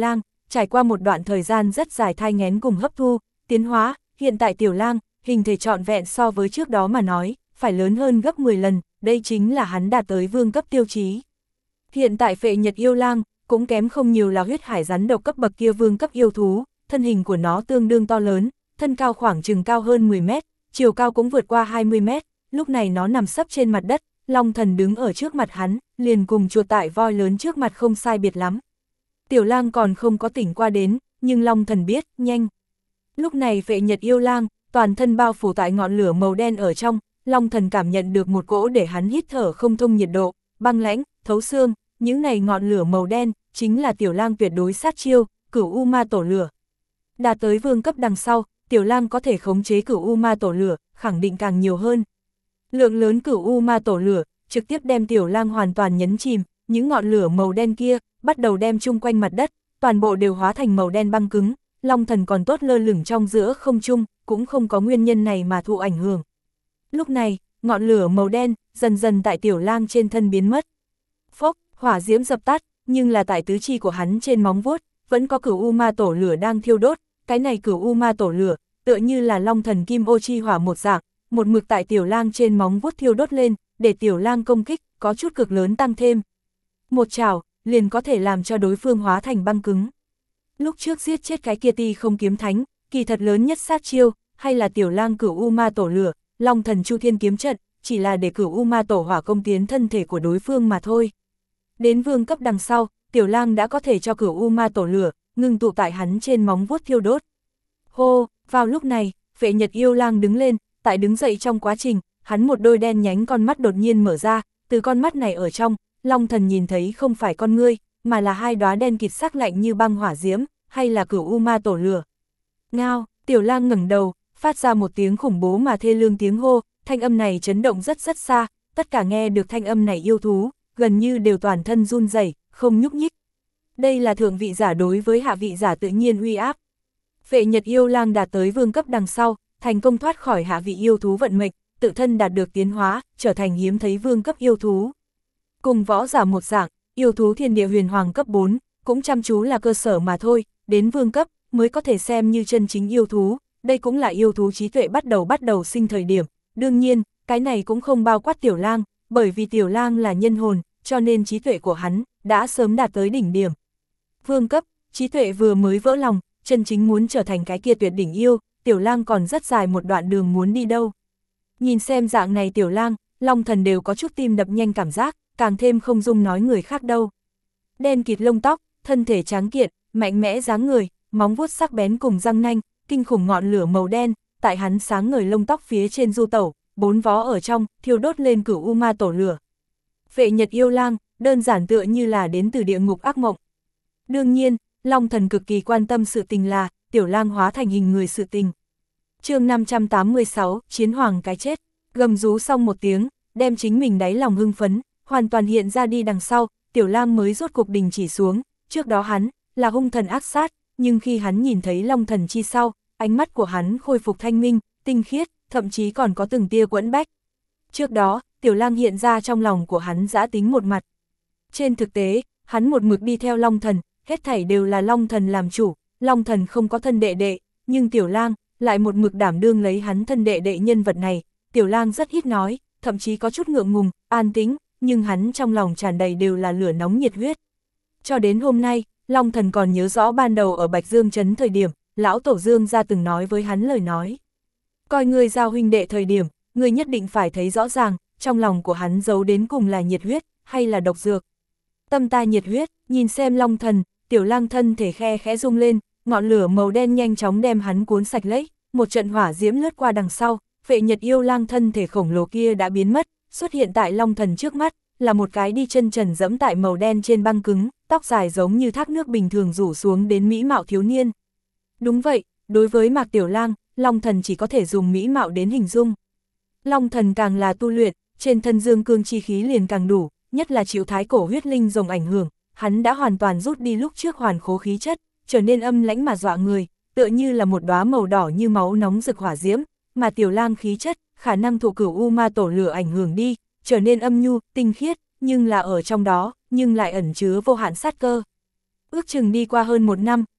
trải qua một đoạn thời gian rất dài thai nghén cùng hấp thu, tiến hóa, hiện tại Tiểu Lang, hình thể trọn vẹn so với trước đó mà nói, phải lớn hơn gấp mười lần, đây chính là hắn đạt tới vương cấp tiêu chí. Hiện tại Phệ Nhật yêu lang, cũng kém không nhiều là huyết hải rắn độc cấp bậc kia vương cấp yêu thú, thân hình của nó tương đương to lớn, thân cao khoảng chừng cao hơn mười mét, chiều cao cũng vượt qua hai mươi mét, lúc này nó nằm sấp trên mặt đất, Long Thần đứng ở trước mặt hắn, liền cùng chuột tại voi lớn trước mặt không sai biệt lắm. Tiểu Lang còn không có tỉnh qua đến, nhưng Long Thần biết, nhanh. Lúc này Phệ Nhật yêu lang, toàn thân bao phủ tại ngọn lửa màu đen ở trong, Long Thần cảm nhận được một cỗ để hắn hít thở không thông nhiệt độ, băng lãnh, thấu xương, những này ngọn lửa màu đen, chính là Tiểu Lang tuyệt đối sát chiêu, Cửu U Ma Tổ Lửa. Đạt tới vương cấp đằng sau, Tiểu Lang có thể khống chế Cửu U Ma Tổ Lửa, khẳng định càng nhiều hơn. Lượng lớn Cửu U Ma Tổ Lửa, trực tiếp đem Tiểu Lang hoàn toàn nhấn chìm, những ngọn lửa màu đen kia, bắt đầu đem chung quanh mặt đất, toàn bộ đều hóa thành màu đen băng cứng, Long Thần còn tốt lơ lửng trong giữa không trung, cũng không có nguyên nhân này mà thụ ảnh hưởng. Lúc này, ngọn lửa màu đen, dần dần tại Tiểu Lang trên thân biến mất. Phốc, hỏa diễm dập tắt, nhưng là tại tứ chi của hắn trên móng vuốt, vẫn có Cửu U Ma Tổ Lửa đang thiêu đốt, cái này Cửu U Ma Tổ Lửa, tựa như là Long Thần Kim Ô Chi Hỏa một dạng, một mực tại Tiểu Lang trên móng vuốt thiêu đốt lên, để Tiểu Lang công kích, có chút cực lớn tăng thêm. Một chảo, liền có thể làm cho đối phương hóa thành băng cứng. Lúc trước giết chết cái kia Ti Không Kiếm Thánh, kỳ thật lớn nhất sát chiêu, hay là Tiểu Lang Cửu U Ma Tổ Lửa, Long Thần Chu Thiên Kiếm Trận, chỉ là để Cửu U Ma Tổ Hỏa công tiến thân thể của đối phương mà thôi. Đến vương cấp đằng sau, Tiểu Lang đã có thể cho Cửu U Ma Tổ Lửa, ngưng tụ tại hắn trên móng vuốt thiêu đốt. Hô, vào lúc này, Phệ Nhật yêu lang đứng lên, tại đứng dậy trong quá trình, hắn một đôi đen nhánh con mắt đột nhiên mở ra, từ con mắt này ở trong, Long Thần nhìn thấy không phải con ngươi, mà là hai đóa đen kịt sắc lạnh như băng hỏa diễm, hay là Cửu U Ma Tổ Lửa. Ngao, Tiểu Lang ngẩng đầu, phát ra một tiếng khủng bố mà thê lương tiếng hô, thanh âm này chấn động rất rất xa, tất cả nghe được thanh âm này yêu thú, gần như đều toàn thân run rẩy, không nhúc nhích. Đây là thượng vị giả đối với hạ vị giả tự nhiên uy áp. Phệ Nhật yêu lang đạt tới vương cấp đằng sau, thành công thoát khỏi hạ vị yêu thú vận mệnh, tự thân đạt được tiến hóa, trở thành hiếm thấy vương cấp yêu thú. Cùng võ giả một dạng, yêu thú thiên địa huyền hoàng cấp bốn, cũng chăm chú là cơ sở mà thôi, đến vương cấp, mới có thể xem như chân chính yêu thú, đây cũng là yêu thú trí tuệ bắt đầu bắt đầu sinh thời điểm. Đương nhiên, cái này cũng không bao quát Tiểu Lang, bởi vì Tiểu Lang là nhân hồn, cho nên trí tuệ của hắn đã sớm đạt tới đỉnh điểm. Vương cấp, trí tuệ vừa mới vỡ lòng, chân chính muốn trở thành cái kia tuyệt đỉnh yêu, Tiểu Lang còn rất dài một đoạn đường muốn đi đâu. Nhìn xem dạng này Tiểu Lang, Long Thần đều có chút tim đập nhanh cảm giác, càng thêm không dung nói người khác đâu. Đen kịt lông tóc, thân thể tráng kiện, mạnh mẽ dáng người, móng vuốt sắc bén cùng răng nanh, kinh khủng ngọn lửa màu đen, tại hắn sáng ngời lông tóc phía trên du tẩu, bốn vó ở trong, thiêu đốt lên Cửu U Ma Tổ Lửa. Phệ Nhật yêu lang, đơn giản tựa như là đến từ địa ngục ác mộng. Đương nhiên, Long Thần cực kỳ quan tâm sự tình là, Tiểu Lang hóa thành hình người sự tình. Chương năm trăm tám mươi sáu, Chiến Hoàng cái chết, gầm rú xong một tiếng, đem chính mình đáy lòng hưng phấn, hoàn toàn hiện ra đi đằng sau, Tiểu Lang mới rốt cuộc đình chỉ xuống, trước đó hắn, là hung thần ác sát, nhưng khi hắn nhìn thấy Long Thần chi sau, ánh mắt của hắn khôi phục thanh minh, tinh khiết, thậm chí còn có từng tia quẫn bách. Trước đó, Tiểu Lang hiện ra trong lòng của hắn dã tính một mặt. Trên thực tế, hắn một mực đi theo Long Thần, hết thảy đều là Long Thần làm chủ, Long Thần không có thân đệ đệ, nhưng Tiểu Lang lại một mực đảm đương lấy hắn thân đệ đệ nhân vật này. Tiểu Lang rất ít nói, thậm chí có chút ngượng ngùng, an tĩnh, nhưng hắn trong lòng tràn đầy đều là lửa nóng nhiệt huyết. Cho đến hôm nay, Long Thần còn nhớ rõ ban đầu ở Bạch Dương Trấn thời điểm, lão tổ Dương gia từng nói với hắn lời nói. Coi ngươi giao huynh đệ thời điểm, ngươi nhất định phải thấy rõ ràng, trong lòng của hắn giấu đến cùng là nhiệt huyết, hay là độc dược. Tâm ta nhiệt huyết, nhìn xem Long Thần, Tiểu Lang thân thể khe khẽ rung lên, ngọn lửa màu đen nhanh chóng đem hắn cuốn sạch lấy, một trận hỏa diễm lướt qua đằng sau, Phệ Nhật yêu lang thân thể khổng lồ kia đã biến mất, xuất hiện tại Long Thần trước mắt, là một cái đi chân trần dẫm tại màu đen trên băng cứng, tóc dài giống như thác nước bình thường rủ xuống đến mỹ mạo thiếu niên. Đúng vậy, đối với Mạc Tiểu Lang, Long Thần chỉ có thể dùng mỹ mạo đến hình dung. Long Thần càng là tu luyện, trên thân dương cương chi khí liền càng đủ, nhất là chịu thái cổ huyết linh rồng ảnh hưởng, hắn đã hoàn toàn rút đi lúc trước hoàn khố khí chất, trở nên âm lãnh mà dọa người, tựa như là một đóa màu đỏ như máu nóng rực hỏa diễm, mà Tiểu Lang khí chất, khả năng thụ Cửu U Ma Tổ Lửa ảnh hưởng đi, trở nên âm nhu, tinh khiết, nhưng là ở trong đó, nhưng lại ẩn chứa vô hạn sát cơ. Ước chừng đi qua hơn một năm,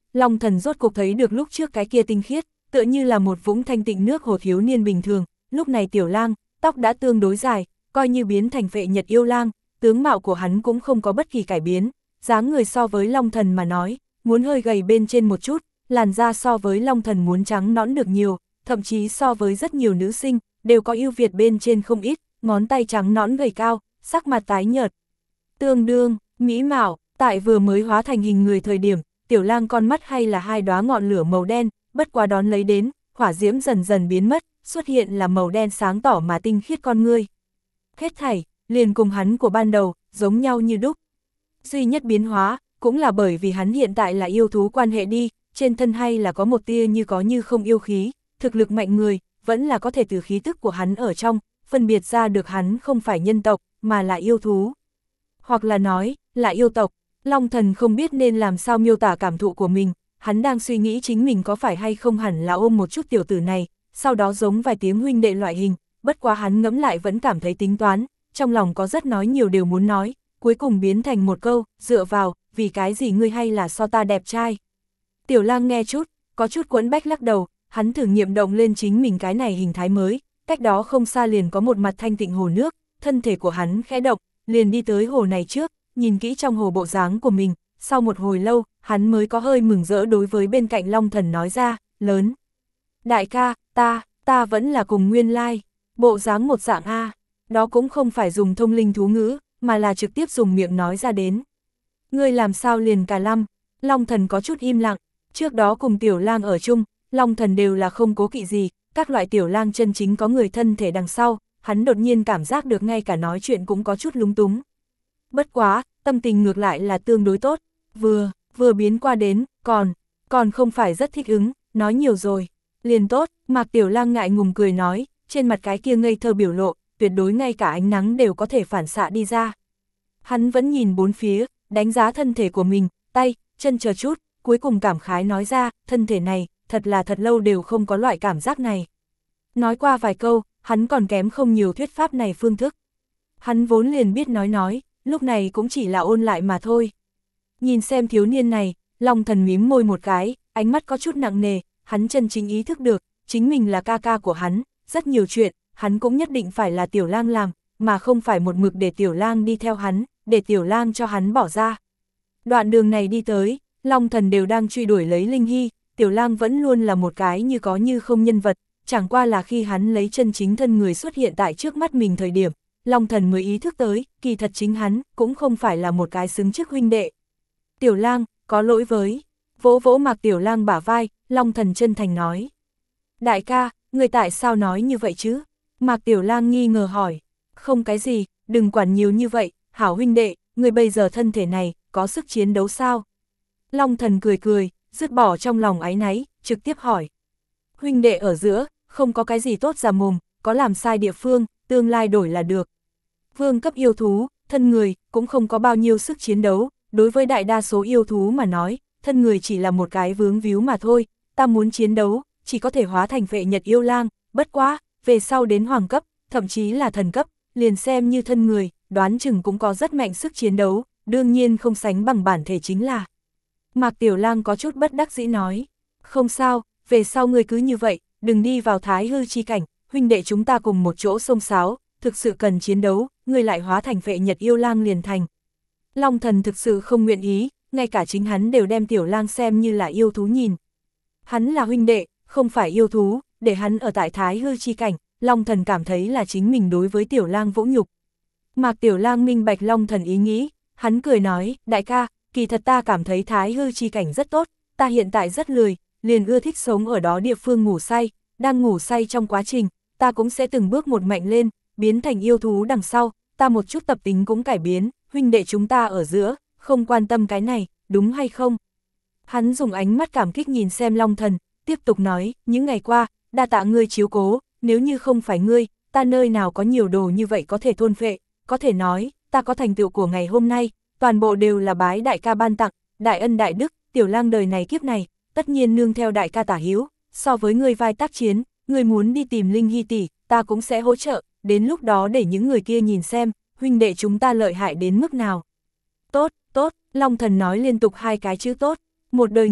Long Thần rốt cục thấy được lúc trước cái kia tinh khiết, tựa như là một vũng thanh tịnh nước hồ thiếu niên bình thường. Lúc này Tiểu Lang, tóc đã tương đối dài, coi như biến thành Phệ Nhật yêu lang, tướng mạo của hắn cũng không có bất kỳ cải biến, dáng người so với Long Thần mà nói, muốn hơi gầy bên trên một chút, làn da so với Long Thần muốn trắng nõn được nhiều, thậm chí so với rất nhiều nữ sinh, đều có ưu việt bên trên không ít, ngón tay trắng nõn gầy cao, sắc mặt tái nhợt. Tương đương, mỹ mạo, tại vừa mới hóa thành hình người thời điểm, Tiểu Lang con mắt hay là hai đóa ngọn lửa màu đen, bất quá đón lấy đến, hỏa diễm dần dần biến mất, xuất hiện là màu đen sáng tỏ mà tinh khiết con ngươi. Hết thảy, liền cùng hắn của ban đầu, giống nhau như đúc. Duy nhất biến hóa, cũng là bởi vì hắn hiện tại là yêu thú quan hệ đi, trên thân hay là có một tia như có như không yêu khí, thực lực mạnh người, vẫn là có thể từ khí tức của hắn ở trong, phân biệt ra được hắn không phải nhân tộc, mà là yêu thú. Hoặc là nói, là yêu tộc. Long Thần không biết nên làm sao miêu tả cảm thụ của mình, hắn đang suy nghĩ chính mình có phải hay không hẳn là ôm một chút tiểu tử này, sau đó giống vài tiếng huynh đệ loại hình, bất quá hắn ngẫm lại vẫn cảm thấy tính toán, trong lòng có rất nói nhiều điều muốn nói, cuối cùng biến thành một câu, dựa vào, vì cái gì ngươi hay là so ta đẹp trai. Tiểu Lang nghe chút, có chút quẫn bách lắc đầu, hắn thử nghiệm động lên chính mình cái này hình thái mới, cách đó không xa liền có một mặt thanh tịnh hồ nước, thân thể của hắn khẽ động, liền đi tới hồ này trước, nhìn kỹ trong hồ bộ dáng của mình, sau một hồi lâu, hắn mới có hơi mừng rỡ đối với bên cạnh Long Thần nói ra, lớn. Đại ca, ta, ta vẫn là cùng nguyên lai, bộ dáng một dạng A, đó cũng không phải dùng thông linh thú ngữ, mà là trực tiếp dùng miệng nói ra đến. Ngươi làm sao liền cả lăm, Long Thần có chút im lặng, trước đó cùng Tiểu Lang ở chung, Long Thần đều là không cố kỵ gì, các loại Tiểu Lang chân chính có người thân thể đằng sau, hắn đột nhiên cảm giác được ngay cả nói chuyện cũng có chút lúng túng. Bất quá, tâm tình ngược lại là tương đối tốt, vừa, vừa biến qua đến, còn, còn không phải rất thích ứng, nói nhiều rồi, liền tốt, Mạc Tiểu Lang ngại ngùng cười nói, trên mặt cái kia ngây thơ biểu lộ, tuyệt đối ngay cả ánh nắng đều có thể phản xạ đi ra. Hắn vẫn nhìn bốn phía, đánh giá thân thể của mình, tay, chân chờ chút, cuối cùng cảm khái nói ra, thân thể này, thật là thật lâu đều không có loại cảm giác này. Nói qua vài câu, hắn còn kém không nhiều thuyết pháp này phương thức. Hắn vốn liền biết nói nói, lúc này cũng chỉ là ôn lại mà thôi. Nhìn xem thiếu niên này, Long Thần mím môi một cái, ánh mắt có chút nặng nề, hắn chân chính ý thức được, chính mình là ca ca của hắn, rất nhiều chuyện, hắn cũng nhất định phải là Tiểu Lang làm, mà không phải một mực để Tiểu Lang đi theo hắn, để Tiểu Lang cho hắn bỏ ra. Đoạn đường này đi tới, Long Thần đều đang truy đuổi lấy Linh Hy, Tiểu Lang vẫn luôn là một cái như có như không nhân vật, chẳng qua là khi hắn lấy chân chính thân người xuất hiện tại trước mắt mình thời điểm, Long Thần mới ý thức tới, kỳ thật chính hắn, cũng không phải là một cái xứng chức huynh đệ. Tiểu Lang, có lỗi với, vỗ vỗ Mạc Tiểu Lang bả vai, Long Thần chân thành nói. Đại ca, người tại sao nói như vậy chứ? Mạc Tiểu Lang nghi ngờ hỏi. Không cái gì, đừng quản nhiều như vậy, hảo huynh đệ, người bây giờ thân thể này, có sức chiến đấu sao? Long Thần cười cười, dứt bỏ trong lòng áy náy, trực tiếp hỏi. Huynh đệ ở giữa, không có cái gì tốt ra mồm, có làm sai địa phương, tương lai đổi là được. Vương cấp yêu thú, thân người, cũng không có bao nhiêu sức chiến đấu, đối với đại đa số yêu thú mà nói, thân người chỉ là một cái vướng víu mà thôi, ta muốn chiến đấu, chỉ có thể hóa thành Phệ Nhật yêu lang, bất quá, về sau đến hoàng cấp, thậm chí là thần cấp, liền xem như thân người, đoán chừng cũng có rất mạnh sức chiến đấu, đương nhiên không sánh bằng bản thể chính là. Mạc Tiểu Lang có chút bất đắc dĩ nói, không sao, về sau ngươi cứ như vậy, đừng đi vào thái hư chi cảnh, huynh đệ chúng ta cùng một chỗ xông xáo, thực sự cần chiến đấu, ngươi lại hóa thành Phệ Nhật yêu lang liền thành. Long Thần thực sự không nguyện ý, ngay cả chính hắn đều đem Tiểu Lang xem như là yêu thú nhìn. Hắn là huynh đệ, không phải yêu thú, để hắn ở tại thái hư chi cảnh, Long Thần cảm thấy là chính mình đối với Tiểu Lang vỗ nhục. Mạc Tiểu Lang minh bạch Long Thần ý nghĩ, hắn cười nói, đại ca, kỳ thật ta cảm thấy thái hư chi cảnh rất tốt, ta hiện tại rất lười, liền ưa thích sống ở đó địa phương ngủ say, đang ngủ say trong quá trình, ta cũng sẽ từng bước một mạnh lên, biến thành yêu thú đằng sau, ta một chút tập tính cũng cải biến, huynh đệ chúng ta ở giữa, không quan tâm cái này, đúng hay không? Hắn dùng ánh mắt cảm kích nhìn xem Long Thần, tiếp tục nói, những ngày qua, đa tạ ngươi chiếu cố, nếu như không phải ngươi, ta nơi nào có nhiều đồ như vậy có thể thôn phệ, có thể nói, ta có thành tựu của ngày hôm nay, toàn bộ đều là bái đại ca ban tặng, đại ân đại đức, Tiểu Lang đời này kiếp này, tất nhiên nương theo đại ca tả hiếu, so với ngươi vai tác chiến, ngươi muốn đi tìm Linh Hy tỷ, ta cũng sẽ hỗ trợ, đến lúc đó để những người kia nhìn xem, huynh đệ chúng ta lợi hại đến mức nào. Tốt, tốt, Long Thần nói liên tục hai cái chữ tốt, một đời người,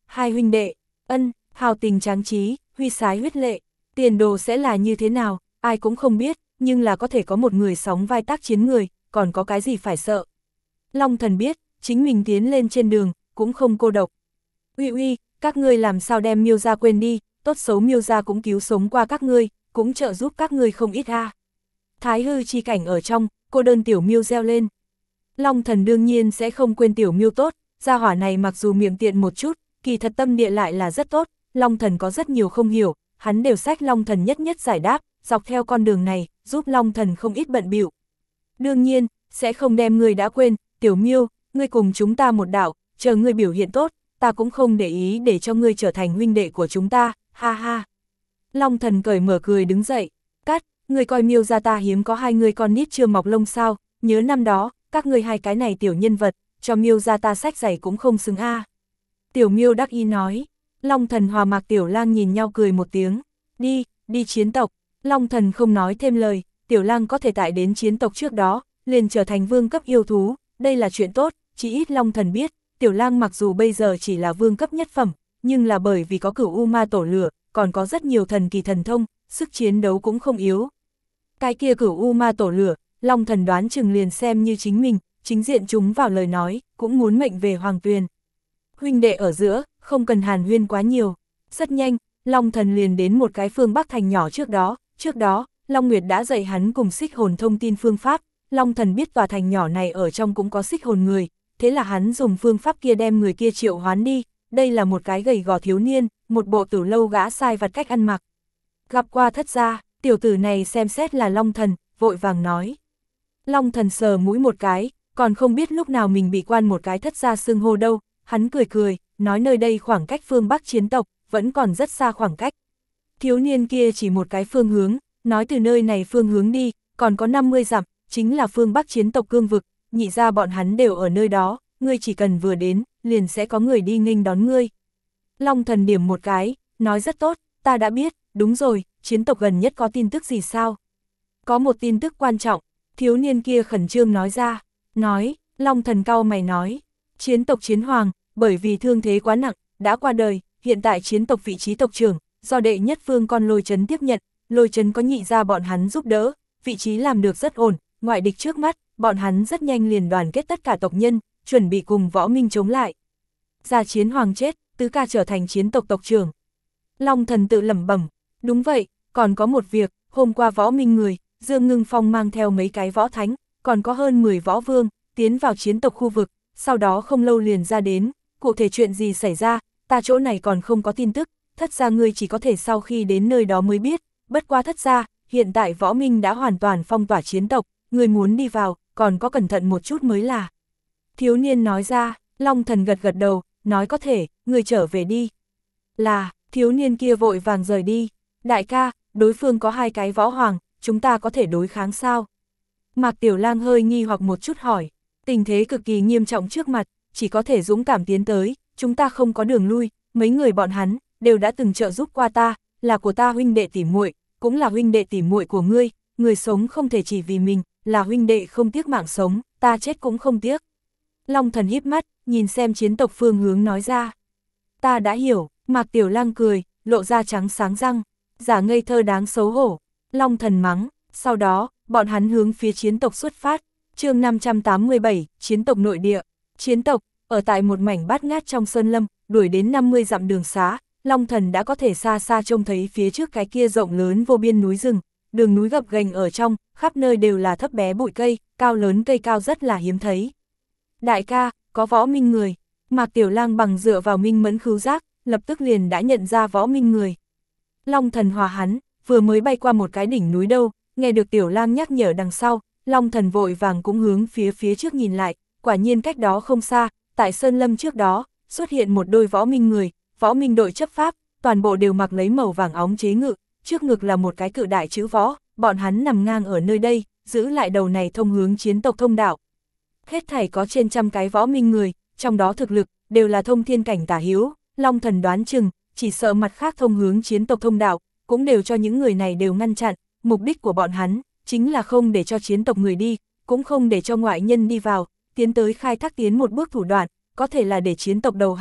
hai huynh đệ, ân, hào tình tráng trí, huy sái huyết lệ, tiền đồ sẽ là như thế nào, ai cũng không biết, nhưng là có thể có một người sóng vai tác chiến người, còn có cái gì phải sợ. Long Thần biết, chính mình tiến lên trên đường, cũng không cô độc. Uy uy, các ngươi làm sao đem Miêu gia quên đi, tốt xấu Miêu gia cũng cứu sống qua các ngươi, cũng trợ giúp các ngươi không ít a. Thái hư chi cảnh ở trong, cô đơn tiểu Miêu reo lên. Long Thần đương nhiên sẽ không quên tiểu Miêu tốt, gia hỏa này mặc dù miệng tiện một chút, kỳ thật tâm địa lại là rất tốt, Long Thần có rất nhiều không hiểu, hắn đều xách Long Thần nhất nhất giải đáp, dọc theo con đường này, giúp Long Thần không ít bận bịu. Đương nhiên, sẽ không đem ngươi đã quên, tiểu Miêu, ngươi cùng chúng ta một đạo, chờ ngươi biểu hiện tốt, ta cũng không để ý để cho ngươi trở thành huynh đệ của chúng ta, ha ha. Long Thần cởi mở cười đứng dậy, cắt, ngươi coi Miêu gia ta hiếm có hai người con nít chưa mọc lông sao, nhớ năm đó, các ngươi hai cái này tiểu nhân vật, cho Miêu gia ta sách giày cũng không xứng a. Tiểu Miêu đắc ý nói. Long Thần hòa Mạc Tiểu Lang nhìn nhau cười một tiếng, đi, đi chiến tộc. Long Thần không nói thêm lời, Tiểu Lang có thể tại đến chiến tộc trước đó, liền trở thành vương cấp yêu thú, đây là chuyện tốt, chỉ ít Long Thần biết, Tiểu Lang mặc dù bây giờ chỉ là vương cấp nhất phẩm, nhưng là bởi vì có Cửu U Ma Tổ lửa, còn có rất nhiều thần kỳ thần thông, sức chiến đấu cũng không yếu. Cái kia Cửu U Ma Tổ lửa, Long Thần đoán chừng liền xem như chính mình, chính diện chúng vào lời nói, cũng muốn mệnh về Hoàng Tuyền. Huynh đệ ở giữa, không cần hàn huyên quá nhiều. Rất nhanh, Long Thần liền đến một cái phương Bắc thành nhỏ trước đó, trước đó, Long Nguyệt đã dạy hắn cùng xích hồn thông tin phương pháp, Long Thần biết tòa thành nhỏ này ở trong cũng có xích hồn người, thế là hắn dùng phương pháp kia đem người kia triệu hoán đi, đây là một cái gầy gò thiếu niên, một bộ tử lâu gã sai vặt cách ăn mặc. Gặp qua thất gia, tiểu tử này xem xét là Long Thần, vội vàng nói. Long Thần sờ mũi một cái, còn không biết lúc nào mình bị quan một cái thất gia xưng hô đâu, hắn cười cười, nói nơi đây khoảng cách phương Bắc chiến tộc, vẫn còn rất xa khoảng cách. Thiếu niên kia chỉ một cái phương hướng, nói từ nơi này phương hướng đi, còn có năm mươi dặm, chính là phương Bắc chiến tộc cương vực, nhị ra bọn hắn đều ở nơi đó, ngươi chỉ cần vừa đến, liền sẽ có người đi nghênh đón ngươi. Long Thần điểm một cái, nói rất tốt, ta đã biết, đúng rồi, chiến tộc gần nhất có tin tức gì sao? Có một tin tức quan trọng, thiếu niên kia khẩn trương nói ra, nói, Long Thần cau mày nói, chiến tộc chiến hoàng, bởi vì thương thế quá nặng, đã qua đời, hiện tại chiến tộc vị trí tộc trưởng, do đệ nhất phương con Lôi Chấn tiếp nhận, Lôi Chấn có nhị ra bọn hắn giúp đỡ, vị trí làm được rất ổn, ngoại địch trước mắt, bọn hắn rất nhanh liền đoàn kết tất cả tộc nhân, chuẩn bị cùng Võ Minh chống lại. Gia chiến hoàng chết, tứ ca trở thành chiến tộc tộc trưởng. Long Thần tự lẩm bẩm, đúng vậy, còn có một việc, hôm qua Võ Minh người, Dương Ngưng Phong mang theo mấy cái võ thánh, còn có hơn mười võ vương, tiến vào chiến tộc khu vực, sau đó không lâu liền ra đến, cụ thể chuyện gì xảy ra, ta chỗ này còn không có tin tức, thất gia ngươi chỉ có thể sau khi đến nơi đó mới biết, bất qua thất gia, hiện tại Võ Minh đã hoàn toàn phong tỏa chiến tộc, ngươi muốn đi vào, còn có cẩn thận một chút mới là. Thiếu niên nói ra, Long Thần gật gật đầu, nói có thể, ngươi trở về đi. Là, thiếu niên kia vội vàng rời đi, đại ca, đối phương có hai cái võ hoàng, chúng ta có thể đối kháng sao? Mạc Tiểu Lang hơi nghi hoặc một chút hỏi, tình thế cực kỳ nghiêm trọng trước mặt, chỉ có thể dũng cảm tiến tới, chúng ta không có đường lui, mấy người bọn hắn, đều đã từng trợ giúp qua ta, là của ta huynh đệ tỉ muội, cũng là huynh đệ tỉ muội của ngươi, người sống không thể chỉ vì mình, là huynh đệ không tiếc mạng sống, ta chết cũng không tiếc. Long Thần híp mắt, nhìn xem chiến tộc phương hướng nói ra. Ta đã hiểu, Mạc Tiểu Lang cười, lộ ra trắng sáng răng, giả ngây thơ đáng xấu hổ. Long Thần mắng, sau đó, bọn hắn hướng phía chiến tộc xuất phát. Chương năm trăm tám mươi bảy, chiến tộc nội địa. Chiến tộc, ở tại một mảnh bát ngát trong sơn lâm, đuổi đến năm mươi dặm đường xá, Long Thần đã có thể xa xa trông thấy phía trước cái kia rộng lớn vô biên núi rừng, đường núi gập ghềnh ở trong, khắp nơi đều là thấp bé bụi cây, cao lớn cây cao rất là hiếm thấy. Đại ca, có Võ Minh người. Mạc Tiểu Lang bằng dựa vào minh mẫn khứu giác, lập tức liền đã nhận ra Võ Minh người. Long Thần hòa hắn, vừa mới bay qua một cái đỉnh núi đâu, nghe được Tiểu Lang nhắc nhở đằng sau, Long Thần vội vàng cũng hướng phía phía trước nhìn lại, quả nhiên cách đó không xa, tại sơn lâm trước đó, xuất hiện một đôi Võ Minh người, Võ Minh đội chấp pháp, toàn bộ đều mặc lấy màu vàng óng chế ngự, trước ngực là một cái cự đại chữ võ, bọn hắn nằm ngang ở nơi đây, giữ lại đầu này thông hướng chiến tộc thông đạo. Hết thảy có trên trăm cái Võ Minh người, trong đó thực lực, đều là thông thiên cảnh tả hữu, Long Thần đoán chừng, chỉ sợ mặt khác thông hướng chiến tộc thông đạo, cũng đều cho những người này đều ngăn chặn, mục đích của bọn hắn, chính là không để cho chiến tộc người đi, cũng không để cho ngoại nhân đi vào, tiến tới khai thác tiến một bước thủ đoạn, có thể là để chiến tộc đầu hàng,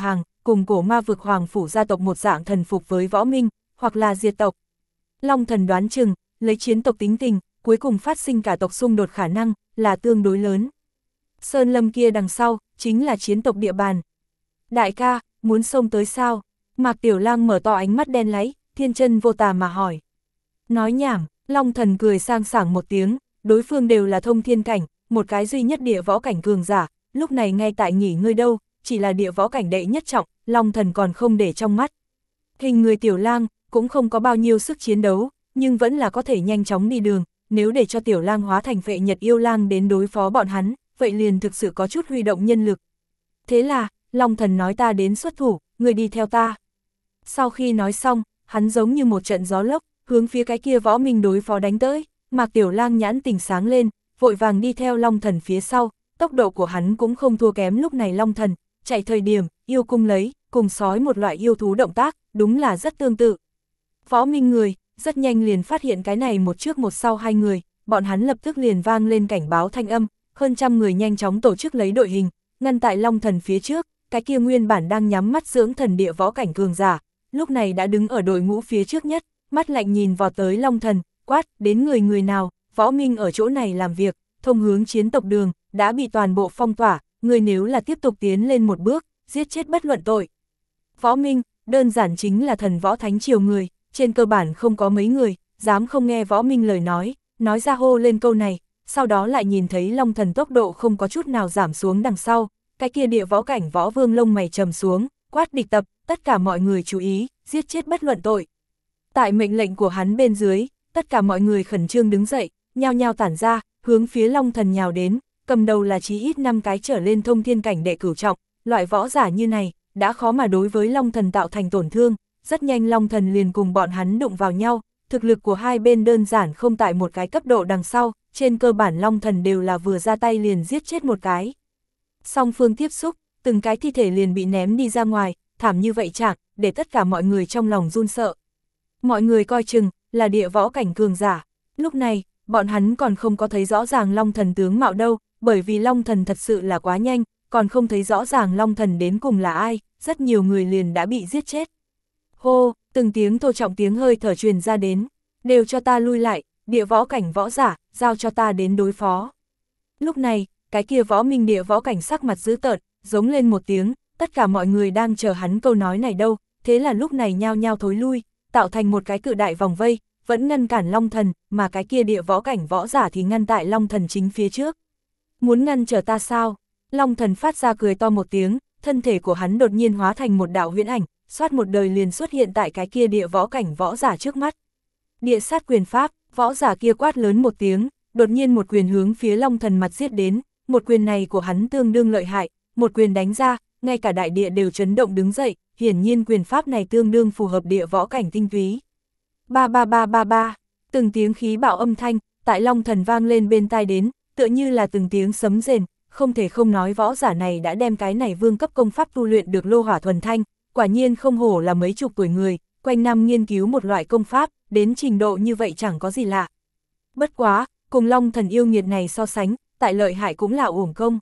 cùng cổ ma vực hoàng phủ gia tộc một dạng thần phục với võ minh, hoặc là diệt tộc. Long thần đoán chừng, lấy chiến tộc tính tình, cuối cùng phát sinh cả tộc xung đột khả năng, là tương đối lớn. Sơn lâm kia đằng sau, chính là chiến tộc địa bàn. Đại ca, muốn xông tới sao? Mạc Tiểu Lang mở to ánh mắt đen láy, thiên chân vô tà mà hỏi. Nói nhảm, Long thần cười sang sảng một tiếng, đối phương đều là thông thiên cảnh, một cái duy nhất địa võ cảnh cường giả, lúc này ngay tại nghỉ ngơi đâu, chỉ là địa võ cảnh đệ nhất trọng, Long thần còn không để trong mắt. Hình người Tiểu Lang cũng không có bao nhiêu sức chiến đấu, nhưng vẫn là có thể nhanh chóng đi đường, nếu để cho Tiểu Lang hóa thành Phệ Nhật yêu lang đến đối phó bọn hắn, vậy liền thực sự có chút huy động nhân lực. Thế là, Long thần nói ta đến xuất thủ, người đi theo ta. Sau khi nói xong, hắn giống như một trận gió lốc, hướng phía cái kia võ minh đối phó đánh tới. Mạc Tiểu Lang nhãn tình sáng lên, vội vàng đi theo Long thần phía sau, tốc độ của hắn cũng không thua kém lúc này Long thần, chạy thời điểm, yêu cung lấy, cùng sói một loại yêu thú động tác, đúng là rất tương tự. Võ minh người, rất nhanh liền phát hiện cái này một trước một sau hai người, bọn hắn lập tức liền vang lên cảnh báo thanh âm, hơn trăm người nhanh chóng tổ chức lấy đội hình, ngăn tại Long thần phía trước, cái kia nguyên bản đang nhắm mắt dưỡng thần địa võ cảnh cường giả, lúc này đã đứng ở đội ngũ phía trước nhất, mắt lạnh nhìn vào tới Long thần, quát, đến người người nào, võ minh ở chỗ này làm việc, thông hướng chiến tộc đường, đã bị toàn bộ phong tỏa, người nếu là tiếp tục tiến lên một bước, giết chết bất luận tội. Võ minh, đơn giản chính là thần võ thánh triều người, trên cơ bản không có mấy người, dám không nghe võ minh lời nói, nói ra hô lên câu này, sau đó lại nhìn thấy Long thần tốc độ không có chút nào giảm xuống đằng sau, cái kia địa võ cảnh võ vương lông mày trầm xuống, quát địch tập, tất cả mọi người chú ý, giết chết bất luận tội. Tại mệnh lệnh của hắn bên dưới, tất cả mọi người khẩn trương đứng dậy, nhao nhao tản ra, hướng phía Long thần nhào đến, cầm đầu là chí ít năm cái trở lên thông thiên cảnh đệ cửu trọng, loại võ giả như này, đã khó mà đối với Long thần tạo thành tổn thương, rất nhanh Long thần liền cùng bọn hắn đụng vào nhau, thực lực của hai bên đơn giản không tại một cái cấp độ đằng sau, trên cơ bản Long thần đều là vừa ra tay liền giết chết một cái. Song phương tiếp xúc, từng cái thi thể liền bị ném đi ra ngoài, thảm như vậy chẳng, để tất cả mọi người trong lòng run sợ. Mọi người coi chừng, là địa võ cảnh cường giả. Lúc này, bọn hắn còn không có thấy rõ ràng Long thần tướng mạo đâu, bởi vì Long thần thật sự là quá nhanh, còn không thấy rõ ràng Long thần đến cùng là ai, rất nhiều người liền đã bị giết chết. Hô, từng tiếng thô trọng tiếng hơi thở truyền ra đến, đều cho ta lui lại, địa võ cảnh võ giả, giao cho ta đến đối phó. Lúc này, cái kia võ minh địa võ cảnh sắc mặt dữ tợn, giống lên một tiếng, tất cả mọi người đang chờ hắn câu nói này đâu, thế là lúc này nhao nhao thối lui, tạo thành một cái cự đại vòng vây, vẫn ngăn cản Long thần, mà cái kia địa võ cảnh võ giả thì ngăn tại Long thần chính phía trước. Muốn ngăn trở ta sao? Long thần phát ra cười to một tiếng, thân thể của hắn đột nhiên hóa thành một đạo huyễn ảnh, xoát một đời liền xuất hiện tại cái kia địa võ cảnh võ giả trước mắt. Địa sát quyền pháp, võ giả kia quát lớn một tiếng, đột nhiên một quyền hướng phía Long thần mặt giết đến, một quyền này của hắn tương đương lợi hại, một quyền đánh ra, ngay cả đại địa đều chấn động đứng dậy, hiển nhiên quyền pháp này tương đương phù hợp địa võ cảnh tinh túy. Ba ba ba ba ba, từng tiếng khí bạo âm thanh, tại Long thần vang lên bên tai đến, tựa như là từng tiếng sấm rền, không thể không nói võ giả này đã đem cái này vương cấp công pháp tu luyện được lô hỏa thuần thanh, quả nhiên không hổ là mấy chục tuổi người, quanh năm nghiên cứu một loại công pháp, đến trình độ như vậy chẳng có gì lạ. Bất quá, cùng Long thần yêu nghiệt này so sánh, tại lợi hại cũng là uổng công.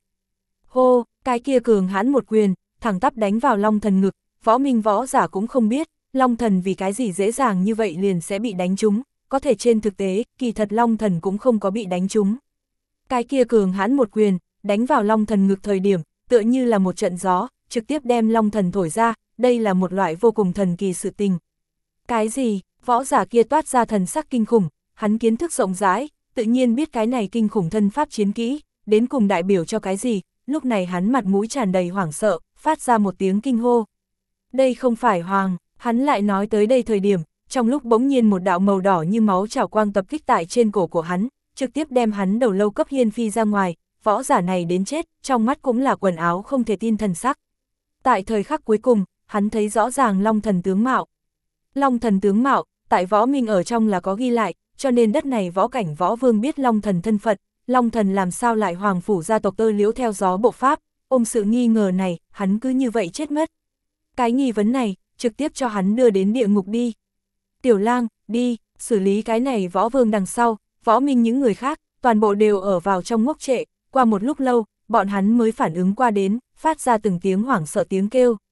Hô, cái kia cường hãn một quyền, thẳng tắp đánh vào Long thần ngực, võ minh võ giả cũng không biết, Long thần vì cái gì dễ dàng như vậy liền sẽ bị đánh trúng, có thể trên thực tế, kỳ thật Long thần cũng không có bị đánh trúng. Cái kia cường hãn một quyền, đánh vào Long thần ngực thời điểm, tựa như là một trận gió, trực tiếp đem Long thần thổi ra, đây là một loại vô cùng thần kỳ sự tình. Cái gì? Võ giả kia toát ra thần sắc kinh khủng, hắn kiến thức rộng rãi, tự nhiên biết cái này kinh khủng thân pháp chiến kỹ, đến cùng đại biểu cho cái gì, lúc này hắn mặt mũi tràn đầy hoảng sợ, phát ra một tiếng kinh hô. Đây không phải Hoàng, hắn lại nói tới đây thời điểm, trong lúc bỗng nhiên một đạo màu đỏ như máu trào quang tập kích tại trên cổ của hắn, trực tiếp đem hắn đầu lâu cấp hiên phi ra ngoài, võ giả này đến chết, trong mắt cũng là quần áo không thể tin thần sắc. Tại thời khắc cuối cùng, hắn thấy rõ ràng Long thần tướng mạo. Long thần tướng mạo, tại võ minh ở trong là có ghi lại, cho nên đất này võ cảnh võ vương biết Long thần thân phận, Long thần làm sao lại hoàng phủ gia tộc tơ liễu theo gió bộ pháp, ôm sự nghi ngờ này, hắn cứ như vậy chết mất. Cái nghi vấn này, trực tiếp cho hắn đưa đến địa ngục đi. Tiểu Lang, đi, xử lý cái này võ vương đằng sau, võ minh những người khác, toàn bộ đều ở vào trong ngốc trệ, qua một lúc lâu, bọn hắn mới phản ứng qua đến, phát ra từng tiếng hoảng sợ tiếng kêu.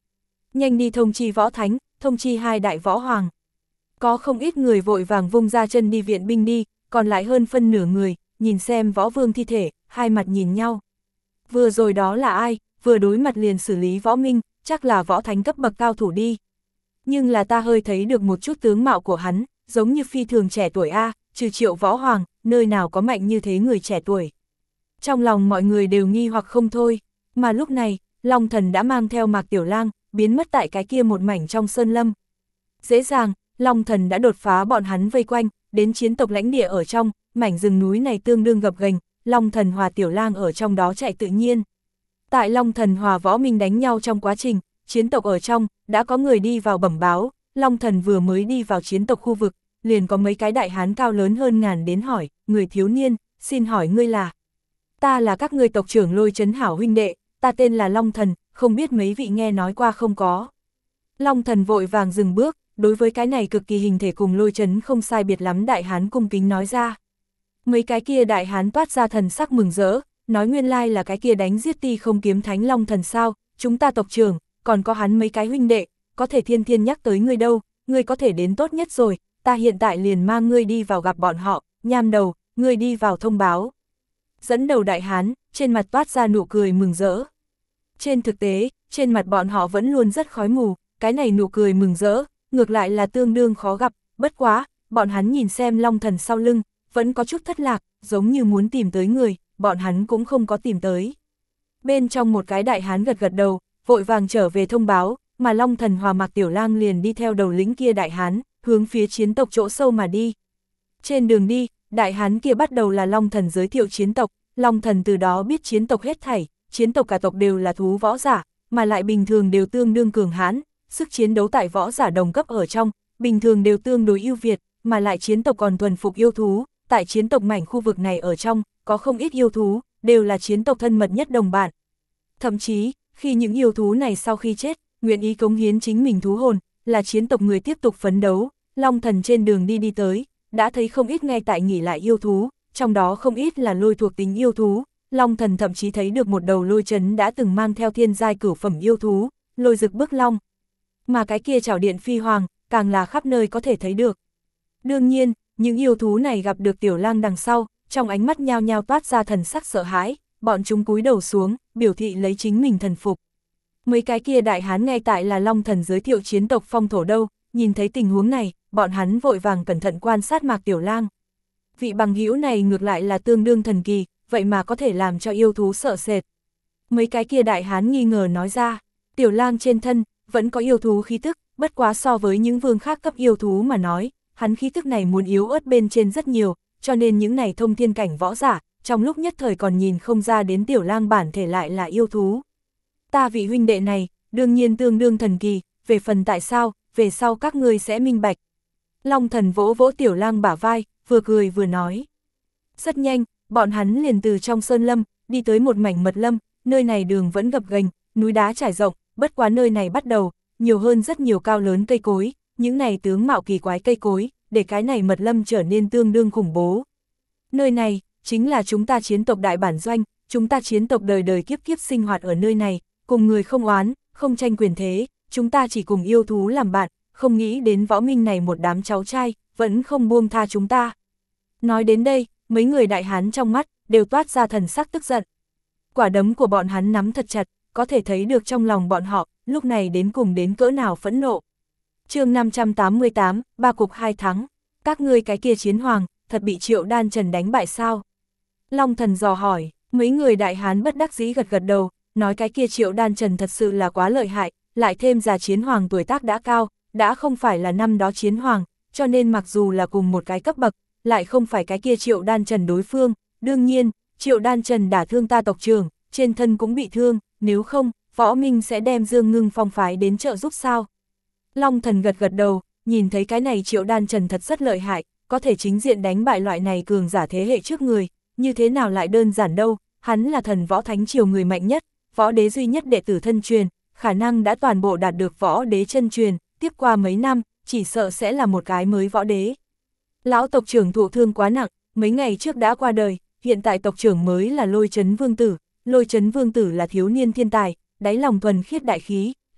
Nhanh đi thông chi võ thánh, thông chi hai đại võ hoàng. Có không ít người vội vàng vung ra chân đi viện binh đi, còn lại hơn phân nửa người, nhìn xem võ vương thi thể, hai mặt nhìn nhau. Vừa rồi đó là ai, vừa đối mặt liền xử lý võ minh, chắc là võ thánh cấp bậc cao thủ đi. Nhưng là ta hơi thấy được một chút tướng mạo của hắn, giống như phi thường trẻ tuổi A, trừ Triệu võ hoàng, nơi nào có mạnh như thế người trẻ tuổi. Trong lòng mọi người đều nghi hoặc không thôi, mà lúc này, Long Thần đã mang theo Mạc Tiểu Lang, biến mất tại cái kia một mảnh trong sơn lâm. Dễ dàng, Long Thần đã đột phá bọn hắn vây quanh, đến chiến tộc lãnh địa ở trong, mảnh rừng núi này tương đương gập ghềnh, Long Thần hòa Tiểu Lang ở trong đó chạy tự nhiên. Tại Long Thần hòa võ minh đánh nhau trong quá trình, chiến tộc ở trong, đã có người đi vào bẩm báo, Long Thần vừa mới đi vào chiến tộc khu vực, liền có mấy cái đại hán cao lớn hơn ngàn đến hỏi, người thiếu niên, xin hỏi ngươi là? Ta là các ngươi tộc trưởng Lôi Trấn hảo huynh đệ, ta tên là Long Thần, không biết mấy vị nghe nói qua không có. Long Thần vội vàng dừng bước, đối với cái này cực kỳ hình thể cùng Lôi Trấn không sai biệt lắm đại hán cung kính nói ra. Mấy cái kia đại hán toát ra thần sắc mừng rỡ, nói nguyên lai là cái kia đánh giết ti không kiếm thánh Long Thần sao, chúng ta tộc trưởng, còn có hắn mấy cái huynh đệ, có thể thiên thiên nhắc tới ngươi đâu, ngươi có thể đến tốt nhất rồi, ta hiện tại liền mang ngươi đi vào gặp bọn họ, nham đầu, ngươi đi vào thông báo. Dẫn đầu đại hán, trên mặt toát ra nụ cười mừng rỡ. Trên thực tế, trên mặt bọn họ vẫn luôn rất khói mù, cái này nụ cười mừng rỡ, ngược lại là tương đương khó gặp, bất quá, bọn hắn nhìn xem Long Thần sau lưng, vẫn có chút thất lạc, giống như muốn tìm tới người, bọn hắn cũng không có tìm tới. Bên trong một cái đại hán gật gật đầu, vội vàng trở về thông báo, mà Long Thần hòa Mạc Tiểu Lang liền đi theo đầu lĩnh kia đại hán, hướng phía chiến tộc chỗ sâu mà đi. Trên đường đi, đại hán kia bắt đầu là Long Thần giới thiệu chiến tộc, Long Thần từ đó biết chiến tộc hết thảy, chiến tộc cả tộc đều là thú võ giả, mà lại bình thường đều tương đương cường hãn, sức chiến đấu tại võ giả đồng cấp ở trong, bình thường đều tương đối ưu việt, mà lại chiến tộc còn thuần phục yêu thú, tại chiến tộc mảnh khu vực này ở trong, có không ít yêu thú, đều là chiến tộc thân mật nhất đồng bạn. Thậm chí, khi những yêu thú này sau khi chết, nguyện ý cống hiến chính mình thú hồn, là chiến tộc người tiếp tục phấn đấu, Long Thần trên đường đi đi tới, đã thấy không ít ngay tại nghỉ lại yêu thú, trong đó không ít là lôi thuộc tính yêu thú, Long Thần thậm chí thấy được một đầu Lôi Trấn đã từng mang theo thiên giai cửu phẩm yêu thú, Lôi Dực Bức Long. Mà cái kia Trảo Điện Phi Hoàng, càng là khắp nơi có thể thấy được. Đương nhiên, những yêu thú này gặp được Tiểu Lang đằng sau, trong ánh mắt nhao nhao toát ra thần sắc sợ hãi, bọn chúng cúi đầu xuống, biểu thị lấy chính mình thần phục. Mấy cái kia đại hán ngay tại là Long Thần giới thiệu chiến tộc phong thổ đâu, nhìn thấy tình huống này, bọn hắn vội vàng cẩn thận quan sát Mạc Tiểu Lang. Vị bằng hữu này ngược lại là tương đương thần kỳ, vậy mà có thể làm cho yêu thú sợ sệt. Mấy cái kia đại hán nghi ngờ nói ra, Tiểu Lang trên thân, vẫn có yêu thú khí tức, bất quá so với những vương khác cấp yêu thú mà nói, hắn khí tức này muốn yếu ớt bên trên rất nhiều, cho nên những này thông thiên cảnh võ giả, trong lúc nhất thời còn nhìn không ra đến Tiểu Lang bản thể lại là yêu thú. Ta vị huynh đệ này, đương nhiên tương đương thần kỳ, về phần tại sao, về sau các ngươi sẽ minh bạch. Long Thần vỗ vỗ Tiểu Lang bả vai, vừa cười vừa nói. Rất nhanh, bọn hắn liền từ trong sơn lâm, đi tới một mảnh mật lâm, nơi này đường vẫn gập ghềnh, núi đá trải rộng, bất quá nơi này bắt đầu, nhiều hơn rất nhiều cao lớn cây cối, những này tướng mạo kỳ quái cây cối, để cái này mật lâm trở nên tương đương khủng bố. Nơi này, chính là chúng ta chiến tộc đại bản doanh, chúng ta chiến tộc đời đời kiếp kiếp sinh hoạt ở nơi này, cùng người không oán, không tranh quyền thế, chúng ta chỉ cùng yêu thú làm bạn, không nghĩ đến võ minh này một đám cháu trai, vẫn không buông tha chúng ta. Nói đến đây, mấy người đại hán trong mắt, đều toát ra thần sắc tức giận. Quả đấm của bọn hắn nắm thật chặt, có thể thấy được trong lòng bọn họ, lúc này đến cùng đến cỡ nào phẫn nộ. Chương năm trăm tám mươi tám, ba cục hai thắng, các ngươi cái kia chiến hoàng, thật bị Triệu Đan Trần đánh bại sao? Long Thần dò hỏi, mấy người đại hán bất đắc dĩ gật gật đầu, nói cái kia Triệu Đan Trần thật sự là quá lợi hại, lại thêm già chiến hoàng tuổi tác đã cao, đã không phải là năm đó chiến hoàng, cho nên mặc dù là cùng một cái cấp bậc, lại không phải cái kia Triệu Đan Trần đối phương, đương nhiên, Triệu Đan Trần đả thương ta tộc trưởng, trên thân cũng bị thương, nếu không, võ minh sẽ đem Dương Ngưng Phong phái đến trợ giúp sao? Long Thần gật gật đầu, nhìn thấy cái này Triệu Đan Trần thật rất lợi hại, có thể chính diện đánh bại loại này cường giả thế hệ trước người, như thế nào lại đơn giản đâu, hắn là thần võ thánh triều người mạnh nhất, võ đế duy nhất đệ tử thân truyền, khả năng đã toàn bộ đạt được võ đế chân truyền, tiếp qua mấy năm, chỉ sợ sẽ là một cái mới võ đế. Lão tộc trưởng thụ thương quá nặng, mấy ngày trước đã qua đời, hiện tại tộc trưởng mới là Lôi Trấn Vương Tử, Lôi Trấn Vương Tử là thiếu niên thiên tài, đáy lòng thuần khiết đại khí,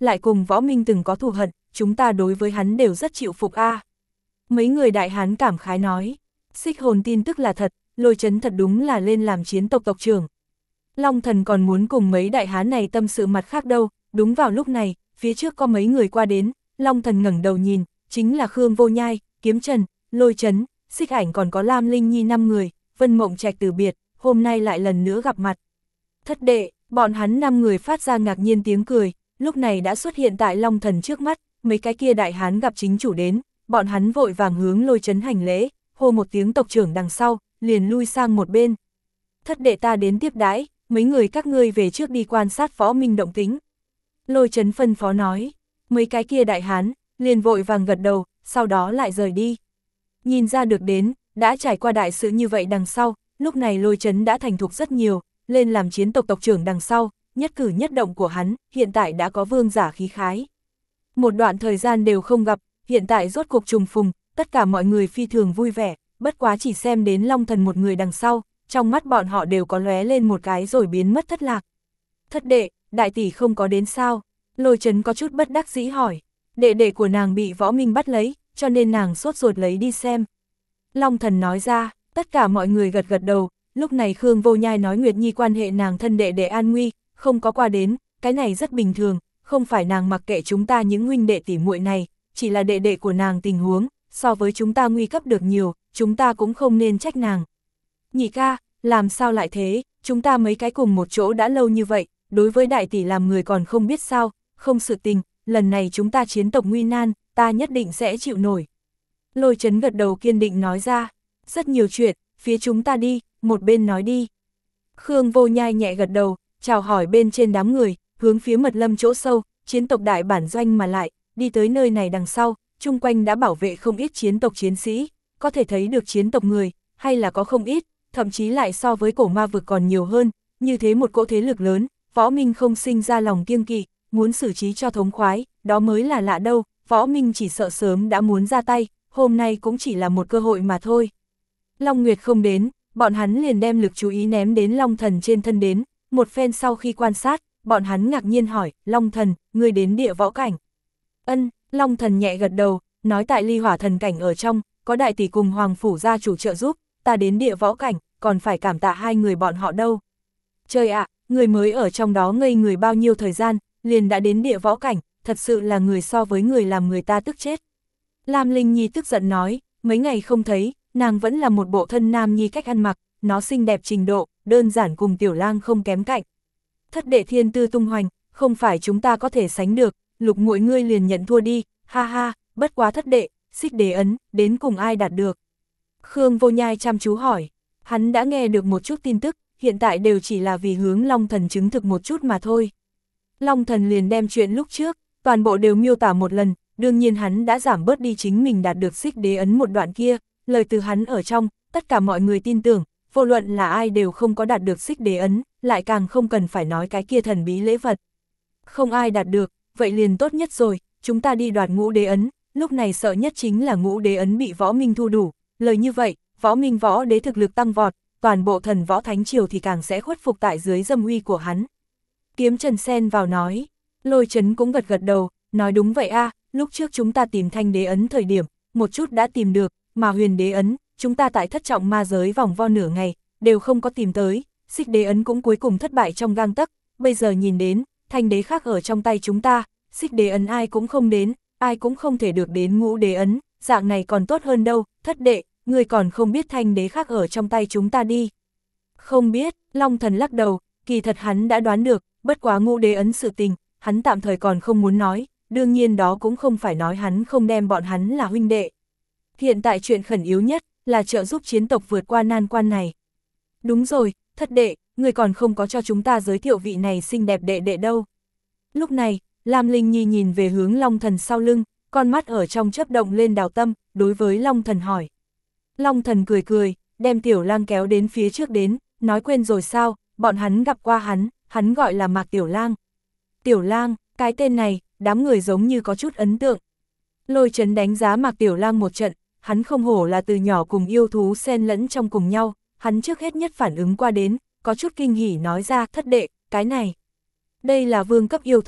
lại cùng Võ Minh từng có thù hận, chúng ta đối với hắn đều rất chịu phục a. Mấy người đại hán cảm khái nói, Xích Hồn tin tức là thật, Lôi Chấn thật đúng là lên làm chiến tộc tộc trưởng. Long Thần còn muốn cùng mấy đại hán này tâm sự mặt khác đâu, đúng vào lúc này, phía trước có mấy người qua đến, Long Thần ngẩng đầu nhìn, chính là Khương Vô Nhai, Kiếm Trần, Lôi Chấn, Xích Ảnh còn có Lam Linh Nhi năm người, Vân Mộng Trạch từ biệt, hôm nay lại lần nữa gặp mặt. Thất đệ, bọn hắn năm người phát ra ngạc nhiên tiếng cười, lúc này đã xuất hiện tại Long Thần trước mắt, mấy cái kia đại hán gặp chính chủ đến, bọn hắn vội vàng hướng Lôi Chấn hành lễ, hô một tiếng tộc trưởng đằng sau, liền lui sang một bên. Thất đệ ta đến tiếp đãi, mấy người các ngươi về trước đi quan sát Võ Minh động tĩnh. Lôi Chấn phân phó nói, mấy cái kia đại hán, liền vội vàng gật đầu, sau đó lại rời đi. Nhìn ra được đến, đã trải qua đại sự như vậy đằng sau, lúc này Lôi Chấn đã thành thục rất nhiều, lên làm chiến tộc tộc trưởng đằng sau, nhất cử nhất động của hắn, hiện tại đã có vương giả khí khái. Một đoạn thời gian đều không gặp, hiện tại rốt cuộc trùng phùng, tất cả mọi người phi thường vui vẻ, bất quá chỉ xem đến Long Thần một người đằng sau, trong mắt bọn họ đều có lóe lên một cái rồi biến mất thất lạc. Thất đệ, đại tỷ không có đến sao? Lôi Chấn có chút bất đắc dĩ hỏi, đệ đệ của nàng bị Võ Minh bắt lấy, cho nên nàng sốt ruột lấy đi xem. Long Thần nói ra, tất cả mọi người gật gật đầu, lúc này Khương Vô Nhai nói Nguyệt Nhi quan hệ nàng thân đệ đệ an nguy, không có qua đến, cái này rất bình thường, không phải nàng mặc kệ chúng ta những huynh đệ tỷ muội này, chỉ là đệ đệ của nàng tình huống, so với chúng ta nguy cấp được nhiều, chúng ta cũng không nên trách nàng. Nhị ca, làm sao lại thế, chúng ta mấy cái cùng một chỗ đã lâu như vậy, đối với đại tỷ làm người còn không biết sao, không sự tình, lần này chúng ta chiến tộc nguy nan, ta nhất định sẽ chịu nổi. Lôi Chấn gật đầu kiên định nói ra, rất nhiều chuyện, phía chúng ta đi, một bên nói đi. Khương Vô Nhai nhẹ gật đầu, chào hỏi bên trên đám người, hướng phía Mật Lâm chỗ sâu, chiến tộc đại bản doanh mà lại, đi tới nơi này đằng sau, chung quanh đã bảo vệ không ít chiến tộc chiến sĩ, có thể thấy được chiến tộc người, hay là có không ít, thậm chí lại so với cổ ma vực còn nhiều hơn, như thế một cỗ thế lực lớn, Võ Minh không sinh ra lòng kiêng kỵ, muốn xử trí cho thống khoái, đó mới là lạ đâu, Võ Minh chỉ sợ sớm đã muốn ra tay, hôm nay cũng chỉ là một cơ hội mà thôi. Long Nguyệt không đến, bọn hắn liền đem lực chú ý ném đến Long Thần trên thân đến, một phen sau khi quan sát, bọn hắn ngạc nhiên hỏi, Long Thần, ngươi đến địa võ cảnh. Ân, Long Thần nhẹ gật đầu, nói tại ly hỏa thần cảnh ở trong, có đại tỷ cùng Hoàng Phủ gia chủ trợ giúp, ta đến địa võ cảnh, còn phải cảm tạ hai người bọn họ đâu. Trời ạ, người mới ở trong đó ngây người bao nhiêu thời gian, liền đã đến địa võ cảnh, thật sự là người so với người làm người ta tức chết. Lam Linh Nhi tức giận nói, mấy ngày không thấy, nàng vẫn là một bộ thân nam nhi cách ăn mặc, nó xinh đẹp trình độ, đơn giản cùng Tiểu Lang không kém cạnh. Thất đệ thiên tư tung hoành, không phải chúng ta có thể sánh được, Lục muội ngươi liền nhận thua đi, ha ha, bất quá thất đệ, xích đế ấn, đến cùng ai đạt được. Khương Vô Nhai chăm chú hỏi, hắn đã nghe được một chút tin tức, hiện tại đều chỉ là vì hướng Long Thần chứng thực một chút mà thôi. Long Thần liền đem chuyện lúc trước, toàn bộ đều miêu tả một lần, đương nhiên hắn đã giảm bớt đi chính mình đạt được xích đế ấn một đoạn kia, lời từ hắn ở trong, tất cả mọi người tin tưởng, vô luận là ai đều không có đạt được xích đế ấn, lại càng không cần phải nói cái kia thần bí lễ vật. Không ai đạt được, vậy liền tốt nhất rồi, chúng ta đi đoạt ngũ đế ấn, lúc này sợ nhất chính là ngũ đế ấn bị Võ Minh thu đủ, lời như vậy, Võ Minh võ đế thực lực tăng vọt, toàn bộ thần võ thánh triều thì càng sẽ khuất phục tại dưới dâm uy của hắn. Kiếm Trần xen vào nói, Lôi Chấn cũng gật gật đầu, nói đúng vậy a, lúc trước chúng ta tìm thanh đế ấn thời điểm, một chút đã tìm được, mà huyền đế ấn, chúng ta tại thất trọng ma giới vòng vo nửa ngày, đều không có tìm tới, xích đế ấn cũng cuối cùng thất bại trong gang tấc, bây giờ nhìn đến, thanh đế khác ở trong tay chúng ta, xích đế ấn ai cũng không đến, ai cũng không thể được đến ngũ đế ấn, dạng này còn tốt hơn đâu, thất đệ, người còn không biết thanh đế khác ở trong tay chúng ta đi. Không biết, Long Thần lắc đầu, kỳ thật hắn đã đoán được, bất quá ngũ đế ấn sự tình, hắn tạm thời còn không muốn nói, đương nhiên đó cũng không phải nói hắn không đem bọn hắn là huynh đệ. Hiện tại chuyện khẩn yếu nhất, là trợ giúp chiến tộc vượt qua nan quan này. Đúng rồi, thất đệ, người còn không có cho chúng ta giới thiệu vị này xinh đẹp đệ đệ đâu. Lúc này, Lam Linh Nhi nhìn về hướng Long Thần sau lưng, con mắt ở trong chớp động lên đào tâm, đối với Long Thần hỏi. Long Thần cười cười, đem Tiểu Lang kéo đến phía trước đến, nói quên rồi sao, bọn hắn gặp qua hắn, hắn gọi là Mạc Tiểu Lang. Tiểu Lang, cái tên này, đám người giống như có chút ấn tượng. Lôi Chấn đánh giá Mạc Tiểu Lang một trận, hắn không hổ là từ nhỏ cùng yêu thú xen lẫn trong cùng nhau, hắn trước hết nhất phản ứng qua đến, có chút kinh hỉ nói ra, thất đệ, cái này. Đây là vương cấp yêu thú,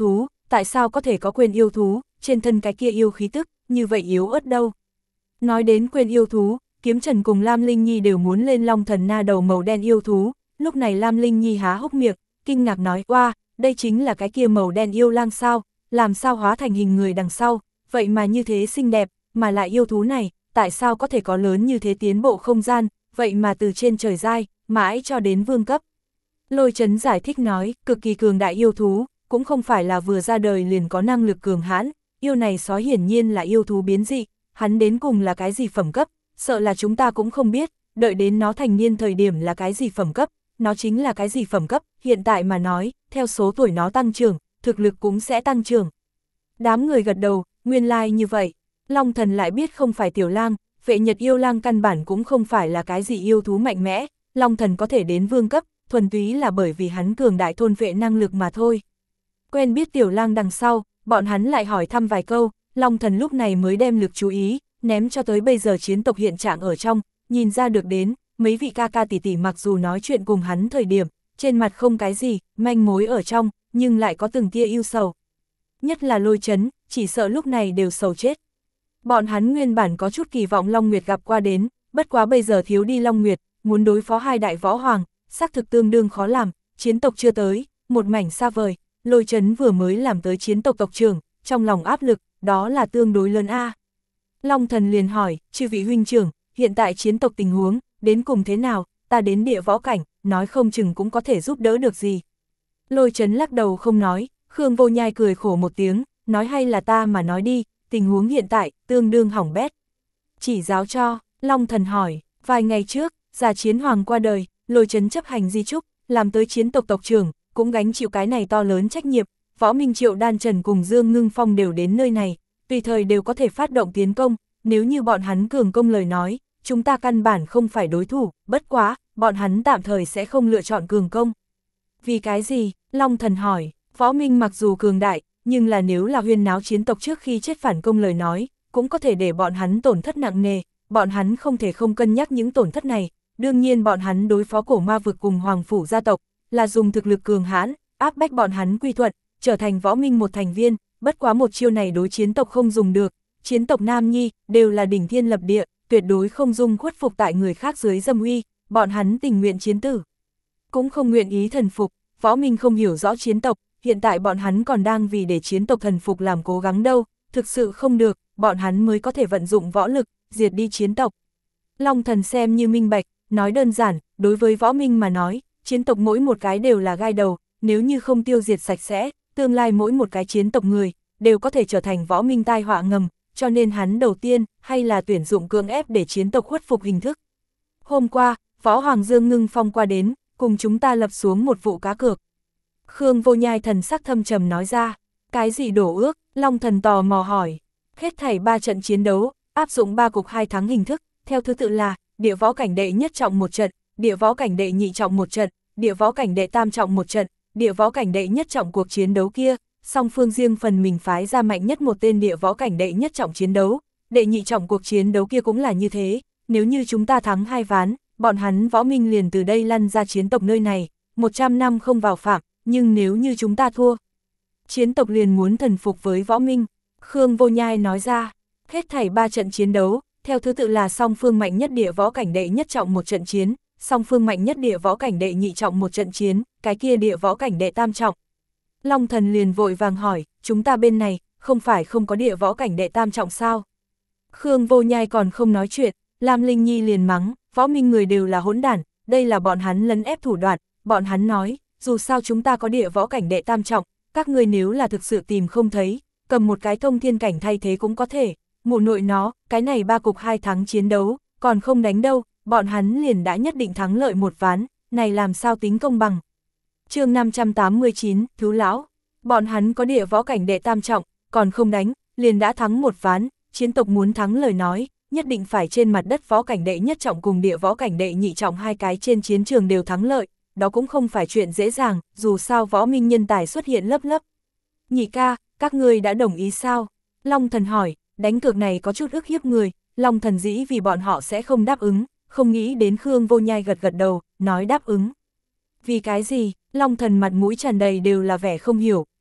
tại sao có thể có quyền yêu thú, trên thân cái kia yêu khí tức, như vậy yếu ớt đâu. Nói đến quyền yêu thú, Kiếm Trần cùng Lam Linh Nhi đều muốn lên Long Thần Na đầu màu đen yêu thú, lúc này Lam Linh Nhi há hốc miệng, kinh ngạc nói, oa, đây chính là cái kia màu đen yêu lang sao, làm sao hóa thành hình người đằng sau, vậy mà như thế xinh đẹp, mà lại yêu thú này, tại sao có thể có lớn như thế tiến bộ không gian, vậy mà từ trên trời giai, mãi cho đến vương cấp. Lôi Chấn giải thích nói, cực kỳ cường đại yêu thú, cũng không phải là vừa ra đời liền có năng lực cường hãn, yêu này sói hiển nhiên là yêu thú biến dị, hắn đến cùng là cái gì phẩm cấp, sợ là chúng ta cũng không biết, đợi đến nó thành niên thời điểm là cái gì phẩm cấp, nó chính là cái gì phẩm cấp, hiện tại mà nói, theo số tuổi nó tăng trưởng, thực lực cũng sẽ tăng trưởng. Đám người gật đầu, nguyên lai like như vậy, Long Thần lại biết không phải tiểu lang, Vệ Nhật yêu lang căn bản cũng không phải là cái gì yêu thú mạnh mẽ, Long Thần có thể đến vương cấp, thuần túy là bởi vì hắn cường đại thôn vệ năng lực mà thôi. Quen biết tiểu lang đằng sau, bọn hắn lại hỏi thăm vài câu, Long Thần lúc này mới đem lực chú ý, ném cho tới bây giờ chiến tộc hiện trạng ở trong, nhìn ra được đến, mấy vị ca ca tỷ tỷ mặc dù nói chuyện cùng hắn thời điểm, trên mặt không cái gì, manh mối ở trong, nhưng lại có từng tia yêu sầu. Nhất là Lôi Chấn, chỉ sợ lúc này đều sầu chết. Bọn hắn nguyên bản có chút kỳ vọng Long Nguyệt gặp qua đến, bất quá bây giờ thiếu đi Long Nguyệt, muốn đối phó hai đại võ hoàng, xác thực tương đương khó làm, chiến tộc chưa tới, một mảnh xa vời, Lôi Chấn vừa mới làm tới chiến tộc tộc trưởng, trong lòng áp lực, đó là tương đối lớn a. Long Thần liền hỏi, chư vị huynh trưởng, hiện tại chiến tộc tình huống, đến cùng thế nào, ta đến địa võ cảnh, nói không chừng cũng có thể giúp đỡ được gì. Lôi Chấn lắc đầu không nói, Khương Vô Nhai cười khổ một tiếng, nói hay là ta mà nói đi, tình huống hiện tại, tương đương hỏng bét. Chỉ giáo cho, Long Thần hỏi, vài ngày trước, Già Chiến Hoàng qua đời, Lôi Chấn chấp hành di trúc, làm tới chiến tộc tộc trưởng, cũng gánh chịu cái này to lớn trách nhiệm, Võ Minh Triệu Đan Trần cùng Dương Ngưng Phong đều đến nơi này, tùy thời đều có thể phát động tiến công, nếu như bọn hắn cường công lời nói, chúng ta căn bản không phải đối thủ, bất quá, bọn hắn tạm thời sẽ không lựa chọn cường công. Vì cái gì? Long Thần hỏi, Võ Minh mặc dù cường đại, nhưng là nếu là huyên náo chiến tộc trước khi chết phản công lời nói, cũng có thể để bọn hắn tổn thất nặng nề, bọn hắn không thể không cân nhắc những tổn thất này, đương nhiên bọn hắn đối phó cổ ma vực cùng hoàng phủ gia tộc, là dùng thực lực cường hãn, áp bách bọn hắn quy thuận, trở thành Võ Minh một thành viên, bất quá một chiêu này đối chiến tộc không dùng được, chiến tộc Nam Nhi, đều là đỉnh thiên lập địa, tuyệt đối không dung khuất phục tại người khác dưới dâm uy, bọn hắn tình nguyện chiến tử, cũng không nguyện ý thần phục. Võ Minh không hiểu rõ chiến tộc, hiện tại bọn hắn còn đang vì để chiến tộc thần phục làm cố gắng đâu, thực sự không được, bọn hắn mới có thể vận dụng võ lực, diệt đi chiến tộc. Long Thần xem như minh bạch, nói đơn giản, đối với Võ Minh mà nói, chiến tộc mỗi một cái đều là gai đầu, nếu như không tiêu diệt sạch sẽ, tương lai mỗi một cái chiến tộc người, đều có thể trở thành Võ Minh tai họa ngầm, cho nên hắn đầu tiên, hay là tuyển dụng cưỡng ép để chiến tộc khuất phục hình thức. Hôm qua, Võ Hoàng Dương Ngưng Phong qua đến, cùng chúng ta lập xuống một vụ cá cược. Khương Vô Nhai thần sắc thâm trầm nói ra, cái gì đổ ước? Long Thần tò mò hỏi. Hết thảy ba trận chiến đấu, áp dụng ba cục hai thắng hình thức, theo thứ tự là, địa võ cảnh đệ nhất trọng một trận, địa võ cảnh đệ nhị trọng một trận, địa võ cảnh đệ tam trọng một trận, địa võ cảnh đệ nhất trọng cuộc chiến đấu kia, song phương riêng phần mình phái ra mạnh nhất một tên địa võ cảnh đệ nhất trọng chiến đấu, đệ nhị trọng cuộc chiến đấu kia cũng là như thế, nếu như chúng ta thắng hai ván, bọn hắn Võ Minh liền từ đây lăn ra chiến tộc nơi này, một trăm năm không vào phạm, nhưng nếu như chúng ta thua, chiến tộc liền muốn thần phục với Võ Minh. Khương Vô Nhai nói ra, hết thảy ba trận chiến đấu, theo thứ tự là song phương mạnh nhất địa võ cảnh đệ nhất trọng một trận chiến, song phương mạnh nhất địa võ cảnh đệ nhị trọng một trận chiến, cái kia địa võ cảnh đệ tam trọng. Long Thần liền vội vàng hỏi, chúng ta bên này, không phải không có địa võ cảnh đệ tam trọng sao? Khương Vô Nhai còn không nói chuyện, Lam Linh Nhi liền mắng, Võ Minh người đều là hỗn đản, đây là bọn hắn lấn ép thủ đoạn, bọn hắn nói, dù sao chúng ta có địa võ cảnh đệ tam trọng, các ngươi nếu là thực sự tìm không thấy, cầm một cái thông thiên cảnh thay thế cũng có thể, mụ nội nó, cái này ba cục hai thắng chiến đấu, còn không đánh đâu, bọn hắn liền đã nhất định thắng lợi một ván, này làm sao tính công bằng. Chương năm trăm tám mươi chín, Thứ Lão, bọn hắn có địa võ cảnh đệ tam trọng, còn không đánh, liền đã thắng một ván, chiến tộc muốn thắng lời nói, nhất định phải trên mặt đất võ cảnh đệ nhất trọng cùng địa võ cảnh đệ nhị trọng hai cái trên chiến trường đều thắng lợi, đó cũng không phải chuyện dễ dàng, dù sao Võ Minh nhân tài xuất hiện lấp lấp. Nhị ca, các ngươi đã đồng ý sao? Long Thần hỏi, đánh cược này có chút ức hiếp người, Long Thần dĩ vì bọn họ sẽ không đáp ứng, không nghĩ đến Khương Vô Nhai gật gật đầu, nói đáp ứng. Vì cái gì? Long Thần mặt mũi tràn đầy đều là vẻ không hiểu,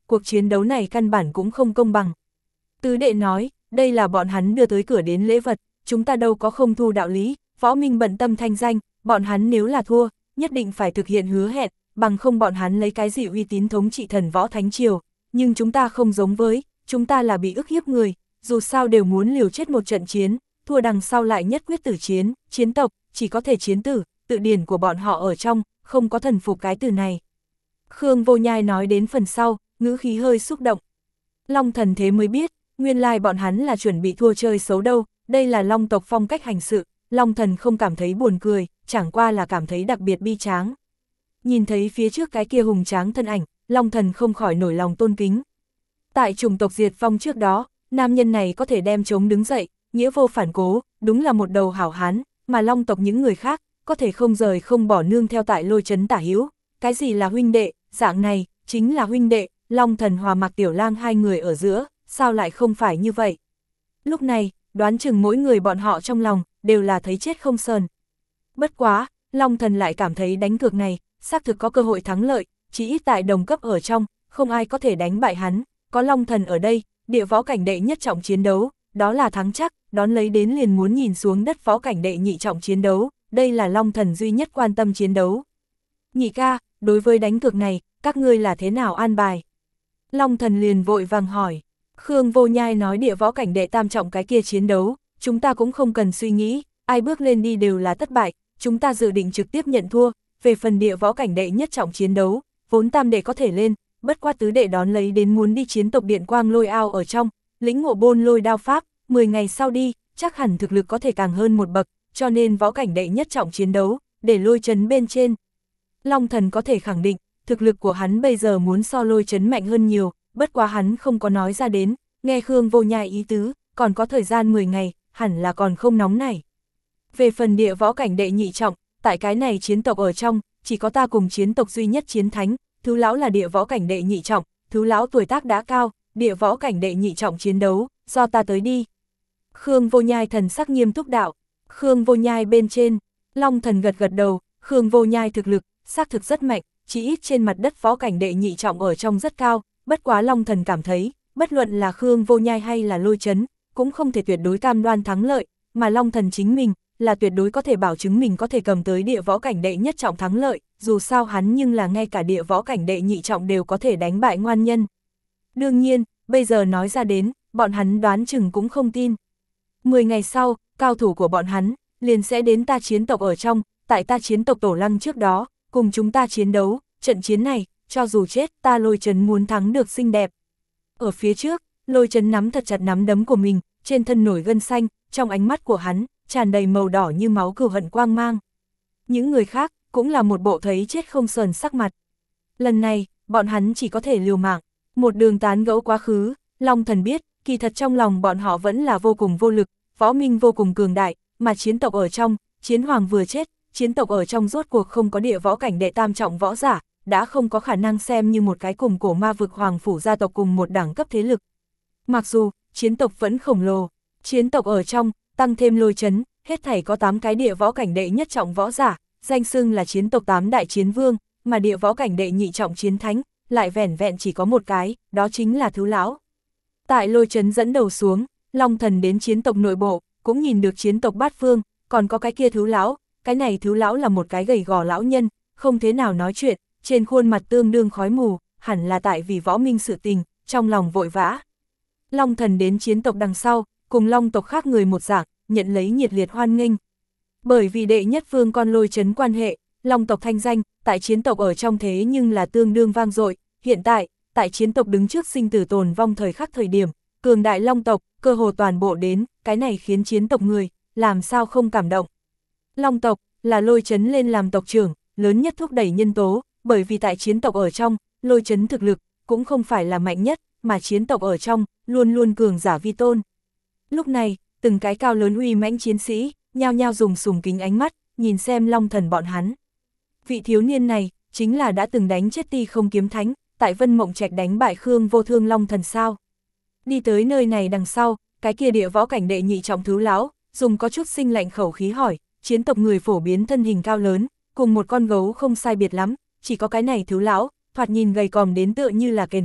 cuộc chiến đấu này căn bản cũng không công bằng. Tứ đệ nói, đây là bọn hắn đưa tới cửa đến lễ vật, chúng ta đâu có không thu đạo lý, Võ Minh bận tâm thanh danh, bọn hắn nếu là thua, nhất định phải thực hiện hứa hẹn, bằng không bọn hắn lấy cái gì uy tín thống trị thần Võ Thánh Triều, nhưng chúng ta không giống với, chúng ta là bị ức hiếp người, dù sao đều muốn liều chết một trận chiến, thua đằng sau lại nhất quyết tử chiến, chiến tộc, chỉ có thể chiến tử, tự điển của bọn họ ở trong, không có thần phục cái từ này. Khương Vô Nhai nói đến phần sau, ngữ khí hơi xúc động. Long Thần thế mới biết, nguyên lai bọn hắn là chuẩn bị thua chơi xấu đâu, đây là Long tộc phong cách hành sự, Long Thần không cảm thấy buồn cười, chẳng qua là cảm thấy đặc biệt bi tráng. Nhìn thấy phía trước cái kia hùng tráng thân ảnh, Long Thần không khỏi nổi lòng tôn kính. Tại chủng tộc diệt vong trước đó, nam nhân này có thể đem chống đứng dậy, nghĩa vô phản cố, đúng là một đầu hảo hán, mà Long tộc những người khác, có thể không rời không bỏ nương theo tại Lôi Trấn tả hữu. Cái gì là huynh đệ, dạng này, chính là huynh đệ, Long Thần hòa Mạc Tiểu Lang hai người ở giữa, sao lại không phải như vậy? Lúc này, đoán chừng mỗi người bọn họ trong lòng, đều là thấy chết không sờn. Bất quá, Long Thần lại cảm thấy đánh cược này, xác thực có cơ hội thắng lợi, chỉ ít tại đồng cấp ở trong, không ai có thể đánh bại hắn, có Long Thần ở đây, địa võ cảnh đệ nhất trọng chiến đấu, đó là thắng chắc, đón lấy đến liền muốn nhìn xuống đất võ cảnh đệ nhị trọng chiến đấu, đây là Long Thần duy nhất quan tâm chiến đấu. Nhị ca, đối với đánh cược này, các ngươi là thế nào an bài? Long Thần liền vội vàng hỏi. Khương Vô Nhai nói địa võ cảnh đệ tam trọng cái kia chiến đấu, chúng ta cũng không cần suy nghĩ, ai bước lên đi đều là thất bại, chúng ta dự định trực tiếp nhận thua, về phần địa võ cảnh đệ nhất trọng chiến đấu, vốn tam đệ có thể lên, bất quá tứ đệ đón lấy đến muốn đi chiến tộc điện quang lôi ao ở trong, lĩnh ngộ bôn lôi đao pháp, mười ngày sau đi, chắc hẳn thực lực có thể càng hơn một bậc, cho nên võ cảnh đệ nhất trọng chiến đấu, để Lôi Trấn bên trên. Long Thần có thể khẳng định, thực lực của hắn bây giờ muốn so Lôi Trấn mạnh hơn nhiều, bất quá hắn không có nói ra đến, nghe Khương Vô Nhai ý tứ, còn có thời gian mười ngày, hẳn là còn không nóng này. Về phần địa võ cảnh đệ nhị trọng, tại cái này chiến tộc ở trong, chỉ có ta cùng chiến tộc duy nhất chiến thánh, Thứ Lão là địa võ cảnh đệ nhị trọng, Thứ Lão tuổi tác đã cao, địa võ cảnh đệ nhị trọng chiến đấu, do ta tới đi. Khương Vô Nhai thần sắc nghiêm túc đạo, Khương Vô Nhai bên trên, Long Thần gật gật đầu, Khương Vô Nhai thực lực, xác thực rất mạnh, chỉ ít trên mặt đất võ cảnh đệ nhị trọng ở trong rất cao, bất quá Long Thần cảm thấy, bất luận là Khương Vô Nhai hay là Lôi Trấn, cũng không thể tuyệt đối cam đoan thắng lợi, mà Long Thần chính mình, là tuyệt đối có thể bảo chứng mình có thể cầm tới địa võ cảnh đệ nhất trọng thắng lợi, dù sao hắn nhưng là ngay cả địa võ cảnh đệ nhị trọng đều có thể đánh bại ngoan nhân. Đương nhiên, bây giờ nói ra đến, bọn hắn đoán chừng cũng không tin. Mười ngày sau, cao thủ của bọn hắn, liền sẽ đến ta chiến tộc ở trong, tại ta chiến tộc Tổ Lăng trước đó, cùng chúng ta chiến đấu, trận chiến này, cho dù chết, ta Lôi Trấn muốn thắng được xinh đẹp. Ở phía trước, Lôi Trấn nắm thật chặt nắm đấm của mình, trên thân nổi gân xanh, trong ánh mắt của hắn, tràn đầy màu đỏ như máu cừu hận quang mang. Những người khác, cũng là một bộ thấy chết không sờn sắc mặt. Lần này, bọn hắn chỉ có thể liều mạng, một đường tán gẫu quá khứ, Long Thần biết, kỳ thật trong lòng bọn họ vẫn là vô cùng vô lực, võ minh vô cùng cường đại, mà chiến tộc ở trong, chiến hoàng vừa chết, chiến tộc ở trong rốt cuộc không có địa võ cảnh đệ tam trọng võ giả, đã không có khả năng xem như một cái cùng cổ ma vực hoàng phủ gia tộc cùng một đẳng cấp thế lực. Mặc dù, chiến tộc vẫn khổng lồ, chiến tộc ở trong, tăng thêm Lôi Trấn, hết thảy có tám cái địa võ cảnh đệ nhất trọng võ giả, danh xưng là chiến tộc tám đại chiến vương, mà địa võ cảnh đệ nhị trọng chiến thánh, lại vẻn vẹn chỉ có một cái, đó chính là Thứ Lão. Tại Lôi Trấn dẫn đầu xuống, Long Thần đến chiến tộc nội bộ, cũng nhìn được chiến tộc bát phương, còn có cái kia Thứ Lão, cái này Thứ Lão là một cái gầy gò lão nhân, không thế nào nói chuyện, trên khuôn mặt tương đương khói mù, hẳn là tại vì võ minh sự tình, trong lòng vội vã. Long Thần đến chiến tộc đằng sau, cùng Long tộc khác người một dạng, nhận lấy nhiệt liệt hoan nghênh. Bởi vì đệ nhất vương con Lôi Trấn quan hệ, Long tộc thanh danh, tại chiến tộc ở trong thế nhưng là tương đương vang dội. Hiện tại, tại chiến tộc đứng trước sinh tử tồn vong thời khắc thời điểm, cường đại Long tộc, cơ hồ toàn bộ đến, cái này khiến chiến tộc người, làm sao không cảm động. Long tộc, là Lôi Trấn lên làm tộc trưởng, lớn nhất thúc đẩy nhân tố, bởi vì tại chiến tộc ở trong, Lôi Trấn thực lực, cũng không phải là mạnh nhất, mà chiến tộc ở trong, luôn luôn cường giả vi tôn. Lúc này, từng cái cao lớn uy mãnh chiến sĩ, nhao nhao dùng sùng kính ánh mắt, nhìn xem Long Thần bọn hắn. Vị thiếu niên này, chính là đã từng đánh chết Ti Không Kiếm Thánh, tại Vân Mộng Trạch đánh bại Khương Vô Thương Long Thần sao. Đi tới nơi này đằng sau, cái kia địa võ cảnh đệ nhị trọng Thứ Lão, dùng có chút sinh lạnh khẩu khí hỏi, chiến tộc người phổ biến thân hình cao lớn, cùng một con gấu không sai biệt lắm, chỉ có cái này Thứ Lão, thoạt nhìn gầy còm đến tựa như là kền kền,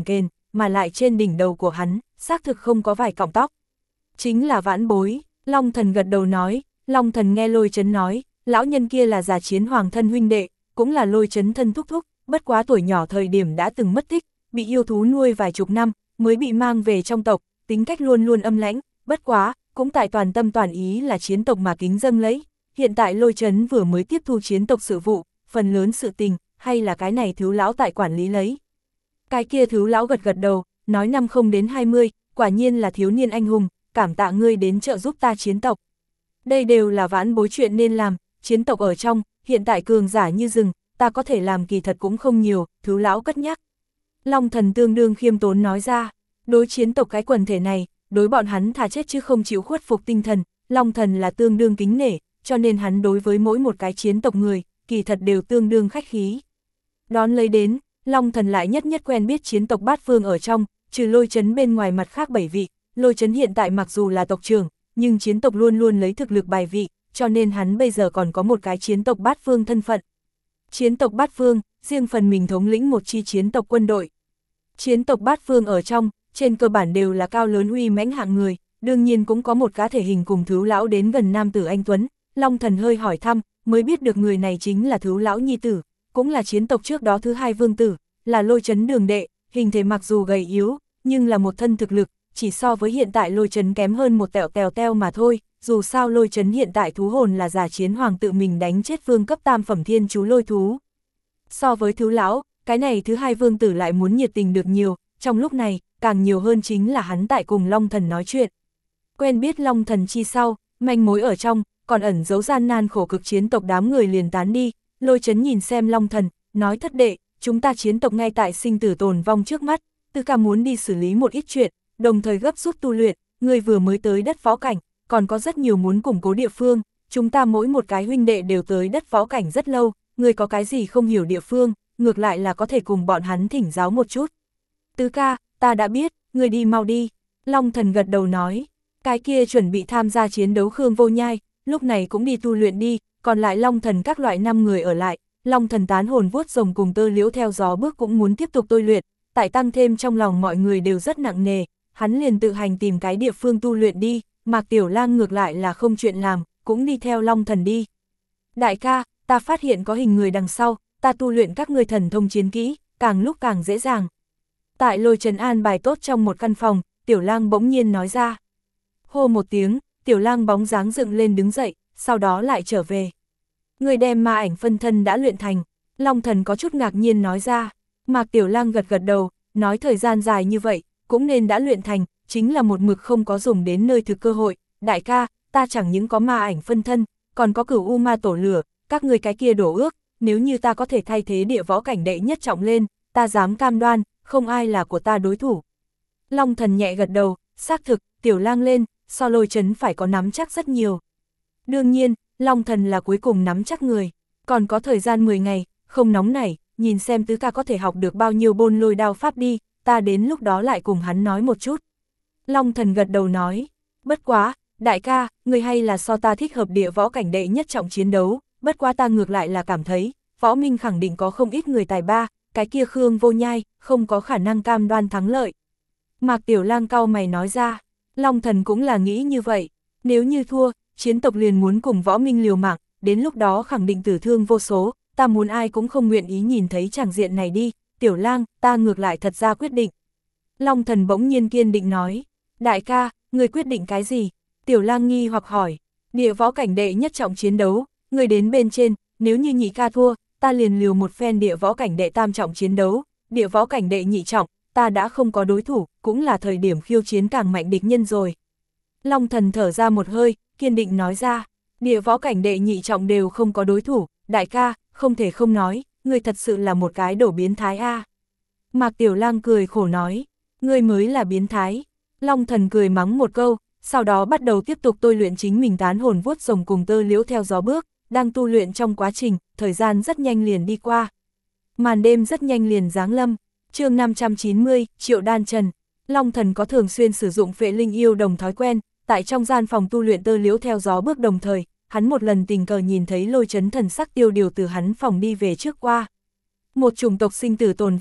mà lại trên đỉnh đầu của hắn, xác thực không có vài cọng tóc. Chính là Vãn Bối, Long Thần gật đầu nói. Long Thần nghe Lôi Chấn nói, lão nhân kia là Già Chiến Hoàng thân huynh đệ, cũng là Lôi Chấn thân thúc thúc, bất quá tuổi nhỏ thời điểm đã từng mất tích, bị yêu thú nuôi vài chục năm, mới bị mang về trong tộc, tính cách luôn luôn âm lãnh, bất quá, cũng tại toàn tâm toàn ý là chiến tộc mà kính dâng lấy. Hiện tại Lôi Chấn vừa mới tiếp thu chiến tộc sự vụ, phần lớn sự tình, hay là cái này thiếu lão tại quản lý lấy. Cái kia thiếu lão gật gật đầu, nói năm không đến hai mươi, quả nhiên là thiếu niên anh hùng, cảm tạ ngươi đến trợ giúp ta chiến tộc. Đây đều là Vãn Bối chuyện nên làm, chiến tộc ở trong, hiện tại cường giả như rừng, ta có thể làm kỳ thật cũng không nhiều, thiếu lão cất nhắc. Long Thần tương đương khiêm tốn nói ra, đối chiến tộc cái quần thể này, đối bọn hắn thà chết chứ không chịu khuất phục tinh thần, Long Thần là tương đương kính nể, cho nên hắn đối với mỗi một cái chiến tộc người, kỳ thật đều tương đương khách khí. Đón lấy đến, Long Thần lại nhất nhất quen biết chiến tộc Bát Phương ở trong, trừ Lôi Chấn bên ngoài mặt khác bảy vị, Lôi Chấn hiện tại mặc dù là tộc trưởng, nhưng chiến tộc luôn luôn lấy thực lực bài vị, cho nên hắn bây giờ còn có một cái chiến tộc Bát Phương thân phận. Chiến tộc Bát Phương, riêng phần mình thống lĩnh một chi chiến tộc quân đội. Chiến tộc Bát Phương ở trong, trên cơ bản đều là cao lớn uy mãnh hạng người, đương nhiên cũng có một cá thể hình cùng Thứ lão đến gần nam tử anh tuấn. Long Thần hơi hỏi thăm, mới biết được người này chính là Thứ lão nhi tử, cũng là chiến tộc trước đó thứ hai vương tử, là Lôi Chấn đường đệ, hình thể mặc dù gầy yếu, nhưng là một thân thực lực, chỉ so với hiện tại Lôi Chấn kém hơn một tẹo tèo teo mà thôi, dù sao Lôi Chấn hiện tại thú hồn là Già Chiến Hoàng tự mình đánh chết vương cấp tam phẩm thiên chú lôi thú. So với Thứ lão, cái này thứ hai vương tử lại muốn nhiệt tình được nhiều, trong lúc này, càng nhiều hơn chính là hắn tại cùng Long Thần nói chuyện. Quen biết Long Thần chi sau, manh mối ở trong, còn ẩn giấu gian nan khổ cực chiến tộc đám người liền tán đi. Lôi Chấn nhìn xem Long Thần, nói thất đệ, chúng ta chiến tộc ngay tại sinh tử tồn vong trước mắt, Tư Ca muốn đi xử lý một ít chuyện, đồng thời gấp rút tu luyện, người vừa mới tới đất võ cảnh, còn có rất nhiều muốn củng cố địa phương, chúng ta mỗi một cái huynh đệ đều tới đất võ cảnh rất lâu, người có cái gì không hiểu địa phương, ngược lại là có thể cùng bọn hắn thỉnh giáo một chút. Tư Ca, ta đã biết, người đi mau đi. Long Thần gật đầu nói, cái kia chuẩn bị tham gia chiến đấu Khương Vô Nhai, lúc này cũng đi tu luyện đi, còn lại Long Thần các loại năm người ở lại, Long Thần tán hồn vuốt rồng cùng Tơ Liễu theo gió bước cũng muốn tiếp tục tôi luyện, tại tăng thêm trong lòng mọi người đều rất nặng nề, hắn liền tự hành tìm cái địa phương tu luyện đi, Mạc Tiểu Lang ngược lại là không chuyện làm, cũng đi theo Long Thần đi. Đại ca, ta phát hiện có hình người đằng sau, ta tu luyện các ngươi thần thông chiến kỹ, càng lúc càng dễ dàng. Tại Lôi Trấn an bài tốt trong một căn phòng, Tiểu Lang bỗng nhiên nói ra. Hô một tiếng, Tiểu Lang bóng dáng dựng lên đứng dậy, sau đó lại trở về. Người đem ma ảnh phân thân đã luyện thành, Long Thần có chút ngạc nhiên nói ra. Mạc Tiểu Lang gật gật đầu, nói thời gian dài như vậy, cũng nên đã luyện thành, chính là một mực không có dùng đến nơi thực cơ hội. Đại ca, ta chẳng những có ma ảnh phân thân, còn có Cửu U Ma tổ lửa, các người cái kia đổ ước, nếu như ta có thể thay thế địa võ cảnh đệ nhất trọng lên, ta dám cam đoan, không ai là của ta đối thủ. Long Thần nhẹ gật đầu, xác thực, Tiểu Lang lên, so Lôi Trấn phải có nắm chắc rất nhiều. Đương nhiên, Long Thần là cuối cùng nắm chắc người, còn có thời gian mười ngày, không nóng nảy, nhìn xem Tứ Ca có thể học được bao nhiêu bôn lôi đao pháp đi, ta đến lúc đó lại cùng hắn nói một chút. Long Thần gật đầu nói, bất quá, đại ca, người hay là so ta thích hợp địa võ cảnh đệ nhất trọng chiến đấu, bất quá ta ngược lại là cảm thấy, võ minh khẳng định có không ít người tài ba, cái kia Khương Vô Nhai, không có khả năng cam đoan thắng lợi. Mạc Tiểu Lang cau mày nói ra, Long Thần cũng là nghĩ như vậy, nếu như thua, chiến tộc liền muốn cùng võ minh liều mạng, đến lúc đó khẳng định tử thương vô số, ta muốn ai cũng không nguyện ý nhìn thấy tràng diện này đi, Tiểu Lang, ta ngược lại thật ra quyết định. Long Thần bỗng nhiên kiên định nói, đại ca, người quyết định cái gì? Tiểu Lang nghi hoặc hỏi, địa võ cảnh đệ nhất trọng chiến đấu, người đến bên trên, nếu như nhị ca thua, ta liền liều một phen địa võ cảnh đệ tam trọng chiến đấu, địa võ cảnh đệ nhị trọng, ta đã không có đối thủ, cũng là thời điểm khiêu chiến càng mạnh địch nhân rồi. Long Thần thở ra một hơi, kiên định nói ra, địa võ cảnh đệ nhị trọng đều không có đối thủ, đại ca, không thể không nói, người thật sự là một cái đổ biến thái a. Mạc Tiểu Lang cười khổ nói, ngươi mới là biến thái. Long Thần cười mắng một câu, sau đó bắt đầu tiếp tục tôi luyện chính mình tán hồn vuốt rồng cùng Tơ Liễu theo gió bước, đang tu luyện trong quá trình, thời gian rất nhanh liền đi qua. Màn đêm rất nhanh liền giáng lâm, chương năm trăm chín mươi, Triệu Đan Trần. Long Thần có thường xuyên sử dụng phệ linh yêu đồng thói quen, tại trong gian phòng tu luyện Tơ Liễu theo gió bước đồng thời, hắn một lần tình cờ nhìn thấy Lôi Trấn thần sắc tiêu điều từ hắn phòng đi về trước qua. Một chủng tộc sinh tử tồn vong,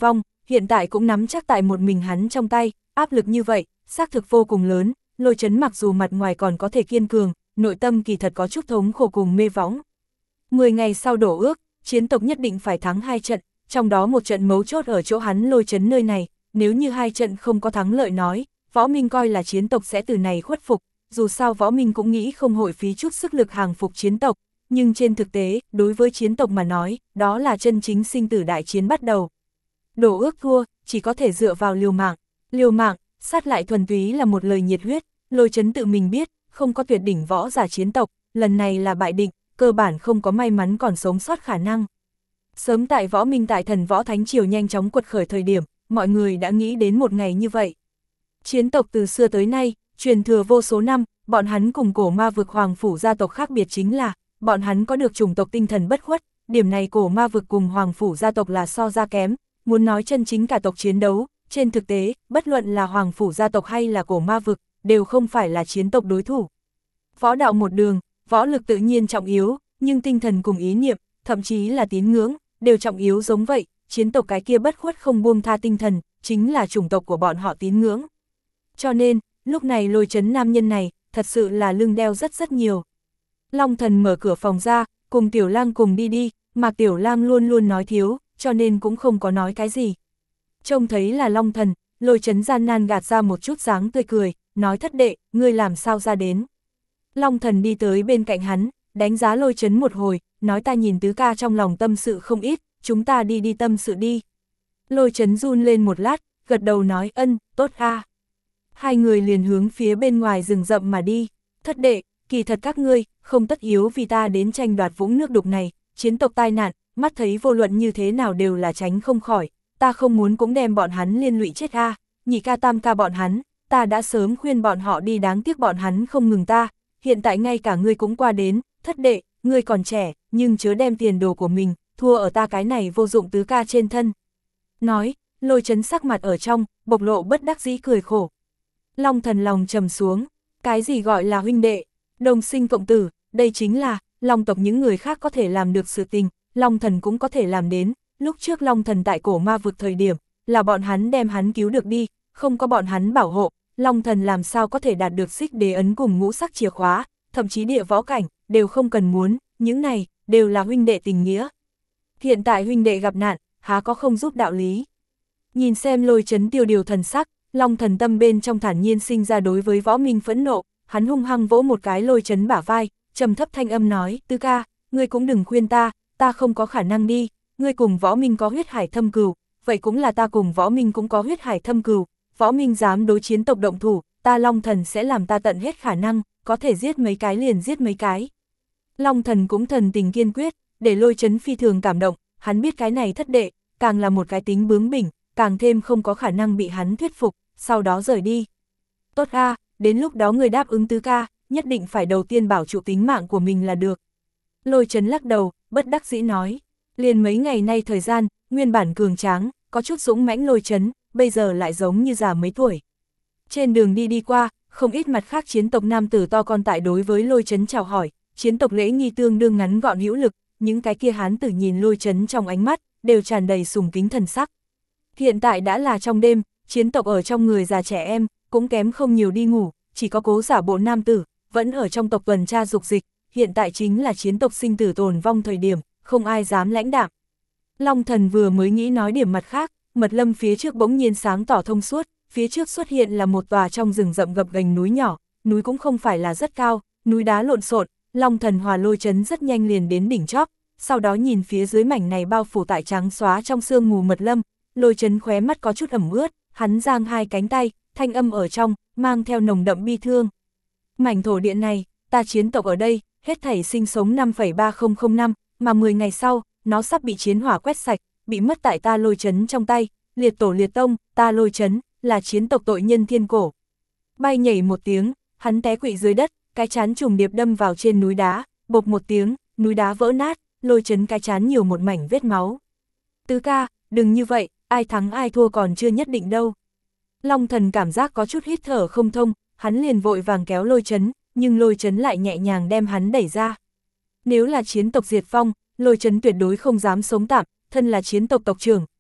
hiện tại cũng nắm chắc tại một mình hắn trong tay, áp lực như vậy, xác thực vô cùng lớn, Lôi Chấn mặc dù mặt ngoài còn có thể kiên cường, nội tâm kỳ thật có chút thống khổ cùng mê võng. Mười ngày sau đổ ước, chiến tộc nhất định phải thắng hai trận, trong đó một trận mấu chốt ở chỗ hắn Lôi Chấn nơi này, nếu như hai trận không có thắng lợi nói, Võ Minh coi là chiến tộc sẽ từ này khuất phục, dù sao Võ Minh cũng nghĩ không hội phí chút sức lực hàng phục chiến tộc, nhưng trên thực tế, đối với chiến tộc mà nói, đó là chân chính sinh tử đại chiến bắt đầu. Đổ ước thua, chỉ có thể dựa vào liều mạng, liều mạng, sát lại thuần túy là một lời nhiệt huyết, Lôi Chấn tự mình biết, không có tuyệt đỉnh võ giả chiến tộc, lần này là bại định, cơ bản không có may mắn còn sống sót khả năng. Sớm tại Võ Minh tại Thần Võ Thánh Triều nhanh chóng quật khởi thời điểm, mọi người đã nghĩ đến một ngày như vậy. Chiến tộc từ xưa tới nay, truyền thừa vô số năm, bọn hắn cùng cổ ma vực hoàng phủ gia tộc khác biệt chính là, bọn hắn có được chủng tộc tinh thần bất khuất, điểm này cổ ma vực cùng hoàng phủ gia tộc là so ra kém, muốn nói chân chính cả tộc chiến đấu, trên thực tế, bất luận là hoàng phủ gia tộc hay là cổ ma vực, đều không phải là chiến tộc đối thủ. Võ đạo một đường, võ lực tự nhiên trọng yếu, nhưng tinh thần cùng ý niệm, thậm chí là tín ngưỡng, đều trọng yếu giống vậy, chiến tộc cái kia bất khuất không buông tha tinh thần, chính là chủng tộc của bọn họ tín ngưỡng. Cho nên, lúc này Lôi Chấn nam nhân này, thật sự là lưng đeo rất rất nhiều. Long Thần mở cửa phòng ra, cùng Tiểu Lang cùng đi đi, mà Tiểu Lang luôn luôn nói thiếu, cho nên cũng không có nói cái gì. Trông thấy là Long Thần, Lôi Chấn gian nan gạt ra một chút dáng tươi cười, nói thất đệ, ngươi làm sao ra đến. Long Thần đi tới bên cạnh hắn, đánh giá Lôi Chấn một hồi, nói ta nhìn tứ ca trong lòng tâm sự không ít, chúng ta đi đi tâm sự đi. Lôi Chấn run lên một lát, gật đầu nói ân, tốt a. Hai người liền hướng phía bên ngoài rừng rậm mà đi, thất đệ, kỳ thật các ngươi, không tất yếu vì ta đến tranh đoạt vũng nước đục này, chiến tộc tai nạn, mắt thấy vô luận như thế nào đều là tránh không khỏi, ta không muốn cũng đem bọn hắn liên lụy chết a. Nhị ca tam ca bọn hắn, ta đã sớm khuyên bọn họ đi đáng tiếc bọn hắn không ngừng ta, hiện tại ngay cả ngươi cũng qua đến, thất đệ, ngươi còn trẻ, nhưng chớ đem tiền đồ của mình, thua ở ta cái này vô dụng tứ ca trên thân. Nói, Lôi Chấn sắc mặt ở trong, bộc lộ bất đắc dĩ cười khổ. Long Thần lòng trầm xuống, cái gì gọi là huynh đệ, đồng sinh cộng tử, đây chính là, Long tộc những người khác có thể làm được sự tình, Long Thần cũng có thể làm đến, lúc trước Long Thần tại cổ ma vực thời điểm, là bọn hắn đem hắn cứu được đi, không có bọn hắn bảo hộ, Long Thần làm sao có thể đạt được xích đế ấn cùng ngũ sắc chìa khóa, thậm chí địa võ cảnh, đều không cần muốn, những này, đều là huynh đệ tình nghĩa. Hiện tại huynh đệ gặp nạn, há có không giúp đạo lý. Nhìn xem Lôi Chấn tiêu điều thần sắc, Long Thần tâm bên trong thản nhiên sinh ra đối với Võ Minh phẫn nộ, hắn hung hăng vỗ một cái Lôi Chấn bả vai, trầm thấp thanh âm nói, tứ ca, ngươi cũng đừng khuyên ta, ta không có khả năng đi, ngươi cùng Võ Minh có huyết hải thâm cừu, vậy cũng là ta cùng Võ Minh cũng có huyết hải thâm cừu, Võ Minh dám đối chiến tộc động thủ, ta Long Thần sẽ làm ta tận hết khả năng, có thể giết mấy cái liền giết mấy cái. Long Thần cũng thần tình kiên quyết, để Lôi Chấn phi thường cảm động, hắn biết cái này thất đệ, càng là một cái tính bướng bỉnh, càng thêm không có khả năng bị hắn thuyết phục, sau đó rời đi. Tốt a, đến lúc đó người đáp ứng tứ ca, nhất định phải đầu tiên bảo trụ tính mạng của mình là được. Lôi Chấn lắc đầu, bất đắc dĩ nói, liền mấy ngày nay thời gian, nguyên bản cường tráng, có chút dũng mãnh Lôi Chấn, bây giờ lại giống như già mấy tuổi. Trên đường đi đi qua, không ít mặt khác chiến tộc nam tử to con tại đối với Lôi Chấn chào hỏi, chiến tộc lễ nghi tương đương ngắn gọn hữu lực, những cái kia hán tử nhìn Lôi Chấn trong ánh mắt, đều tràn đầy sùng kính thần sắc. Hiện tại đã là trong đêm, chiến tộc ở trong người già trẻ em, cũng kém không nhiều đi ngủ, chỉ có cố giả bộ nam tử, vẫn ở trong tộc tuần tra dục dịch, hiện tại chính là chiến tộc sinh tử tồn vong thời điểm, không ai dám lãnh đạm. Long Thần vừa mới nghĩ nói điểm mặt khác, mật lâm phía trước bỗng nhiên sáng tỏ thông suốt, phía trước xuất hiện là một tòa trong rừng rậm gập ghềnh núi nhỏ, núi cũng không phải là rất cao, núi đá lộn xộn, Long Thần hòa Lôi Chấn rất nhanh liền đến đỉnh chóp, sau đó nhìn phía dưới mảnh này bao phủ tại trắng xóa trong sương mù mật lâm, Lôi Chấn khóe mắt có chút ẩm ướt, hắn giang hai cánh tay, thanh âm ở trong, mang theo nồng đậm bi thương. Mảnh thổ địa này, ta chiến tộc ở đây, hết thảy sinh sống năm phẩy ba không không năm, mà mười ngày sau, nó sắp bị chiến hỏa quét sạch, bị mất tại ta Lôi Chấn trong tay, liệt tổ liệt tông, ta Lôi Chấn, là chiến tộc tội nhân thiên cổ. Bay nhảy một tiếng, hắn té quỵ dưới đất, cái chán trùng điệp đâm vào trên núi đá, bộp một tiếng, núi đá vỡ nát, Lôi Chấn cái chán nhiều một mảnh vết máu. Tứ ca, đừng như vậy, ai thắng ai thua còn chưa nhất định đâu. Long Thần cảm giác có chút hít thở không thông, hắn liền vội vàng kéo Lôi Chấn, nhưng Lôi Chấn lại nhẹ nhàng đem hắn đẩy ra. Nếu là chiến tộc diệt vong, Lôi Chấn tuyệt đối không dám sống tạm, thân là chiến tộc tộc trưởng,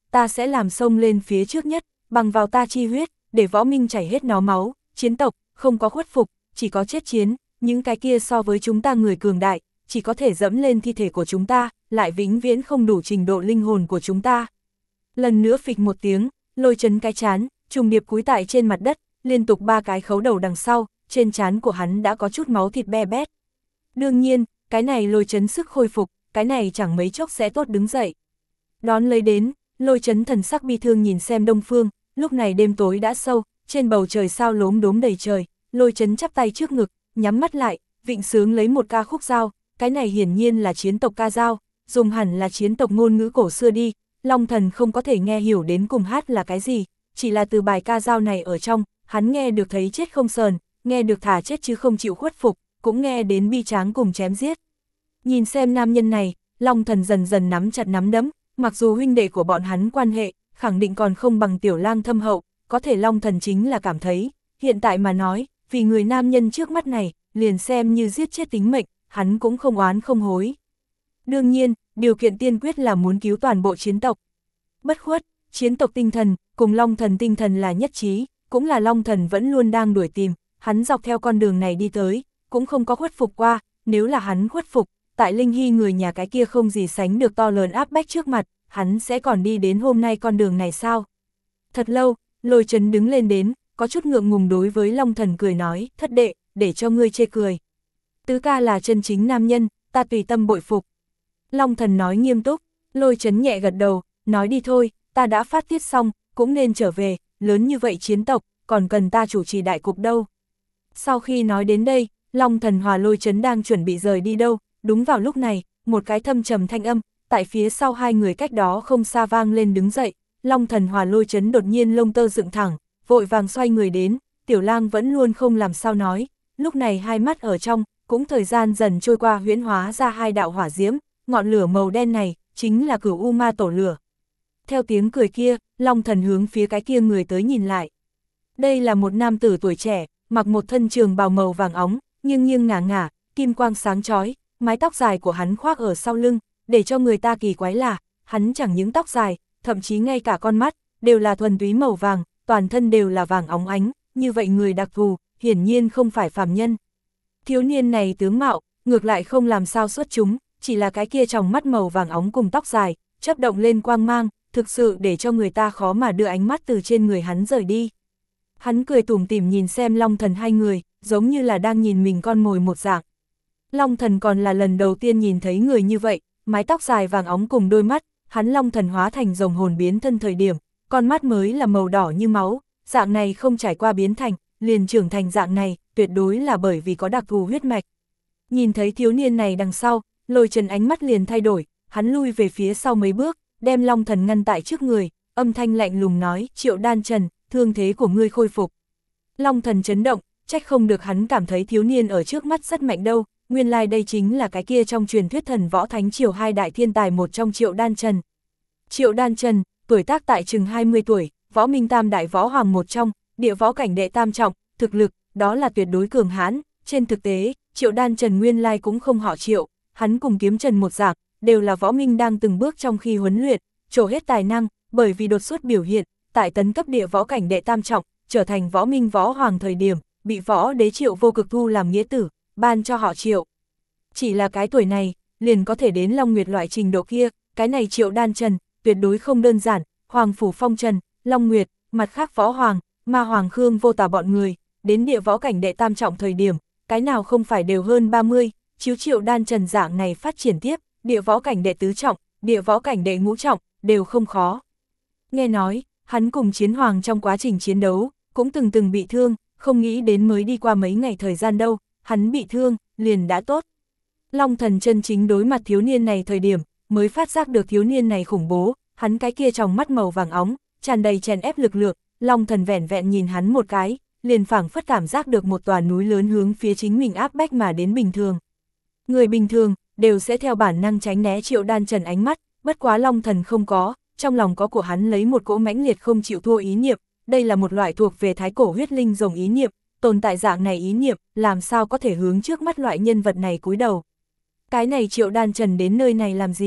ta sẽ làm xông lên phía trước nhất, bằng vào ta chi huyết, để võ minh chảy hết nó máu, chiến tộc, không có khuất phục, chỉ có chết chiến, những cái kia so với chúng ta người cường đại, chỉ có thể dẫm lên thi thể của chúng ta, lại vĩnh viễn không đủ trình độ linh hồn của chúng ta. Lần nữa phịch một tiếng, Lôi Chấn cái chán, trùng điệp cúi tại trên mặt đất, liên tục ba cái khấu đầu đằng sau, trên trán của hắn đã có chút máu thịt be bét. Đương nhiên, cái này Lôi Chấn sức khôi phục, cái này chẳng mấy chốc sẽ tốt đứng dậy. Đón lấy đến, Lôi Chấn thần sắc bi thương nhìn xem đông phương, lúc này đêm tối đã sâu, trên bầu trời sao lốm đốm đầy trời, Lôi Chấn chắp tay trước ngực, nhắm mắt lại, vịnh sướng lấy một ca khúc dao, cái này hiển nhiên là chiến tộc ca dao, dùng hẳn là chiến tộc ngôn ngữ cổ xưa đi, Long Thần không có thể nghe hiểu đến cùng hát là cái gì, chỉ là từ bài ca dao này ở trong, hắn nghe được thấy chết không sờn, nghe được thả chết chứ không chịu khuất phục, cũng nghe đến bi tráng cùng chém giết. Nhìn xem nam nhân này, Long Thần dần dần nắm chặt nắm đấm, mặc dù huynh đệ của bọn hắn quan hệ, khẳng định còn không bằng Tiểu Lang thâm hậu, có thể Long Thần chính là cảm thấy, hiện tại mà nói, vì người nam nhân trước mắt này, liền xem như giết chết tính mệnh, hắn cũng không oán không hối. Đương nhiên, điều kiện tiên quyết là muốn cứu toàn bộ chiến tộc. Bất khuất, chiến tộc tinh thần, cùng Long Thần tinh thần là nhất trí, cũng là Long Thần vẫn luôn đang đuổi tìm, hắn dọc theo con đường này đi tới, cũng không có khuất phục qua, nếu là hắn khuất phục, tại Linh Hy người nhà cái kia không gì sánh được to lớn áp bách trước mặt, hắn sẽ còn đi đến hôm nay con đường này sao? Thật lâu, Lôi Chấn đứng lên đến, có chút ngượng ngùng đối với Long Thần cười nói, thất đệ, để cho ngươi chê cười. Tứ ca là chân chính nam nhân, ta tùy tâm bội phục. Long Thần nói nghiêm túc, Lôi Chấn nhẹ gật đầu, nói đi thôi, ta đã phát tiết xong, cũng nên trở về, lớn như vậy chiến tộc, còn cần ta chủ trì đại cục đâu. Sau khi nói đến đây, Long Thần hòa Lôi Chấn đang chuẩn bị rời đi đâu, đúng vào lúc này, một cái thâm trầm thanh âm, tại phía sau hai người cách đó không xa vang lên đứng dậy, Long Thần hòa Lôi Chấn đột nhiên lông tơ dựng thẳng, vội vàng xoay người đến, Tiểu Lang vẫn luôn không làm sao nói, lúc này hai mắt ở trong, cũng thời gian dần trôi qua huyễn hóa ra hai đạo hỏa diễm, ngọn lửa màu đen này, chính là Cửu U Ma Tổ lửa. Theo tiếng cười kia, Long Thần hướng phía cái kia người tới nhìn lại. Đây là một nam tử tuổi trẻ, mặc một thân trường bào màu vàng óng, nghiêng nghiêng ngả ngả, kim quang sáng chói, mái tóc dài của hắn khoác ở sau lưng, để cho người ta kỳ quái là, hắn chẳng những tóc dài, thậm chí ngay cả con mắt, đều là thuần túy màu vàng, toàn thân đều là vàng óng ánh, như vậy người đặc thù, hiển nhiên không phải phàm nhân. Thiếu niên này tướng mạo, ngược lại không làm sao xuất chúng, chỉ là cái kia tròng mắt màu vàng óng cùng tóc dài, chớp động lên quang mang, thực sự để cho người ta khó mà đưa ánh mắt từ trên người hắn rời đi. Hắn cười tủm tỉm nhìn xem Long Thần hai người, giống như là đang nhìn mình con mồi một dạng. Long Thần còn là lần đầu tiên nhìn thấy người như vậy, mái tóc dài vàng óng cùng đôi mắt, hắn Long Thần hóa thành rồng hồn biến thân thời điểm, con mắt mới là màu đỏ như máu, dạng này không trải qua biến thành, liền trưởng thành dạng này, tuyệt đối là bởi vì có đặc thù huyết mạch. Nhìn thấy thiếu niên này đằng sau, Lôi Chấn ánh mắt liền thay đổi, hắn lui về phía sau mấy bước, đem Long Thần ngăn tại trước người, âm thanh lạnh lùng nói, Triệu Đan Trần, thương thế của ngươi khôi phục. Long Thần chấn động, trách không được hắn cảm thấy thiếu niên ở trước mắt rất mạnh đâu, nguyên lai like đây chính là cái kia trong truyền thuyết thần võ thánh triều hai đại thiên tài một trong Triệu Đan Trần. Triệu Đan Trần, tuổi tác tại chừng hai mươi tuổi, võ minh tam đại võ hoàng một trong, địa võ cảnh đệ tam trọng, thực lực, đó là tuyệt đối cường hãn. Trên thực tế, Triệu Đan Trần nguyên lai like cũng không họ Triệu, hắn cùng Kiếm Trần một dạng, đều là võ minh đang từng bước trong khi huấn luyện, trổ hết tài năng, bởi vì đột xuất biểu hiện, tại tấn cấp địa võ cảnh đệ tam trọng, trở thành võ minh võ hoàng thời điểm, bị võ đế Triệu Vô Cực thu làm nghĩa tử, ban cho họ Triệu. Chỉ là cái tuổi này, liền có thể đến Long Nguyệt loại trình độ kia, cái này Triệu Đan Trần, tuyệt đối không đơn giản, Hoàng Phủ Phong Trần, Long Nguyệt, mặt khác võ hoàng, ma hoàng Khương Vô Tà bọn người, đến địa võ cảnh đệ tam trọng thời điểm, cái nào không phải đều hơn ba mươi, chiếu Triệu Đan Trần dạng này phát triển tiếp, địa võ cảnh đệ tứ trọng, địa võ cảnh đệ ngũ trọng, đều không khó. Nghe nói, hắn cùng chiến hoàng trong quá trình chiến đấu, cũng từng từng bị thương, không nghĩ đến mới đi qua mấy ngày thời gian đâu, hắn bị thương, liền đã tốt. Long Thần chân chính đối mặt thiếu niên này thời điểm, mới phát giác được thiếu niên này khủng bố, hắn cái kia trong mắt màu vàng óng, tràn đầy chèn ép lực lượng, Long Thần vẻn vẹn nhìn hắn một cái, liền phảng phất cảm giác được một tòa núi lớn hướng phía chính mình áp bách mà đến bình thường. Người bình thường, đều sẽ theo bản năng tránh né Triệu Đan Trần ánh mắt, bất quá Long Thần không có, trong lòng có của hắn lấy một cỗ mãnh liệt không chịu thua ý niệm, đây là một loại thuộc về thái cổ huyết linh rồng ý niệm, tồn tại dạng này ý niệm, làm sao có thể hướng trước mắt loại nhân vật này cúi đầu. Cái này Triệu Đan Trần đến nơi này làm gì?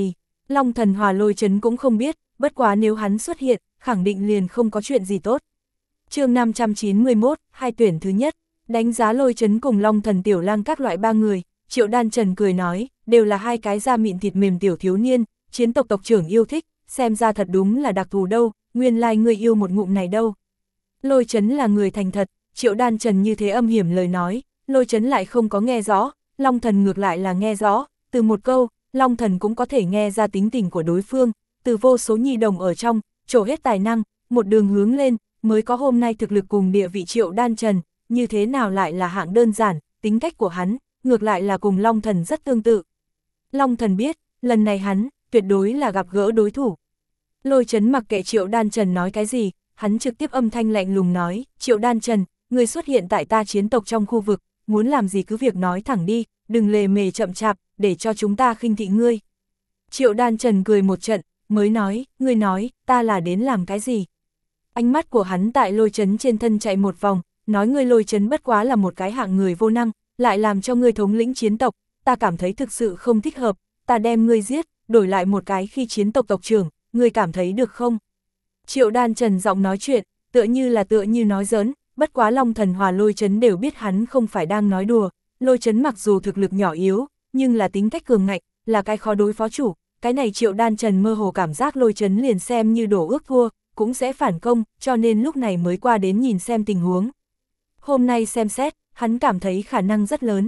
Long Thần hòa Lôi Chấn cũng không biết, bất quá nếu hắn xuất hiện, khẳng định liền không có chuyện gì tốt. chương năm trăm chín mươi mốt, hai tuyển thứ nhất, đánh giá Lôi Chấn cùng Long Thần Tiểu Lang các loại ba người, Triệu Đan Trần cười nói, đều là hai cái da mịn thịt mềm tiểu thiếu niên, chiến tộc tộc trưởng yêu thích, xem ra thật đúng là đặc thù đâu, nguyên lai like ngươi yêu một ngụm này đâu. Lôi Chấn là người thành thật, Triệu Đan Trần như thế âm hiểm lời nói, Lôi Chấn lại không có nghe rõ, Long Thần ngược lại là nghe rõ, từ một câu, Long Thần cũng có thể nghe ra tính tình của đối phương, từ vô số nhi đồng ở trong, trổ hết tài năng, một đường hướng lên, mới có hôm nay thực lực cùng địa vị Triệu Đan Trần, như thế nào lại là hạng đơn giản, tính cách của hắn, ngược lại là cùng Long Thần rất tương tự. Long Thần biết, lần này hắn, tuyệt đối là gặp gỡ đối thủ. Lôi Chấn mặc kệ Triệu Đan Trần nói cái gì, hắn trực tiếp âm thanh lạnh lùng nói, Triệu Đan Trần, người xuất hiện tại ta chiến tộc trong khu vực, muốn làm gì cứ việc nói thẳng đi, đừng lề mề chậm chạp, để cho chúng ta khinh thị ngươi. Triệu Đan Trần cười một trận, mới nói, ngươi nói, ta là đến làm cái gì? Ánh mắt của hắn tại Lôi Chấn trên thân chạy một vòng, nói ngươi Lôi Chấn bất quá là một cái hạng người vô năng, lại làm cho ngươi thống lĩnh chiến tộc, ta cảm thấy thực sự không thích hợp, ta đem ngươi giết, đổi lại một cái khi chiến tộc tộc trưởng, ngươi cảm thấy được không? Triệu Đan Trần giọng nói chuyện, tựa như là tựa như nói giỡn, bất quá Long Thần hòa Lôi Chấn đều biết hắn không phải đang nói đùa, Lôi Chấn mặc dù thực lực nhỏ yếu, nhưng là tính cách cường ngạnh, là cái khó đối phó chủ, cái này Triệu Đan Trần mơ hồ cảm giác Lôi Chấn liền xem như đổ ước thua, cũng sẽ phản công, cho nên lúc này mới qua đến nhìn xem tình huống. Hôm nay xem xét, hắn cảm thấy khả năng rất lớn.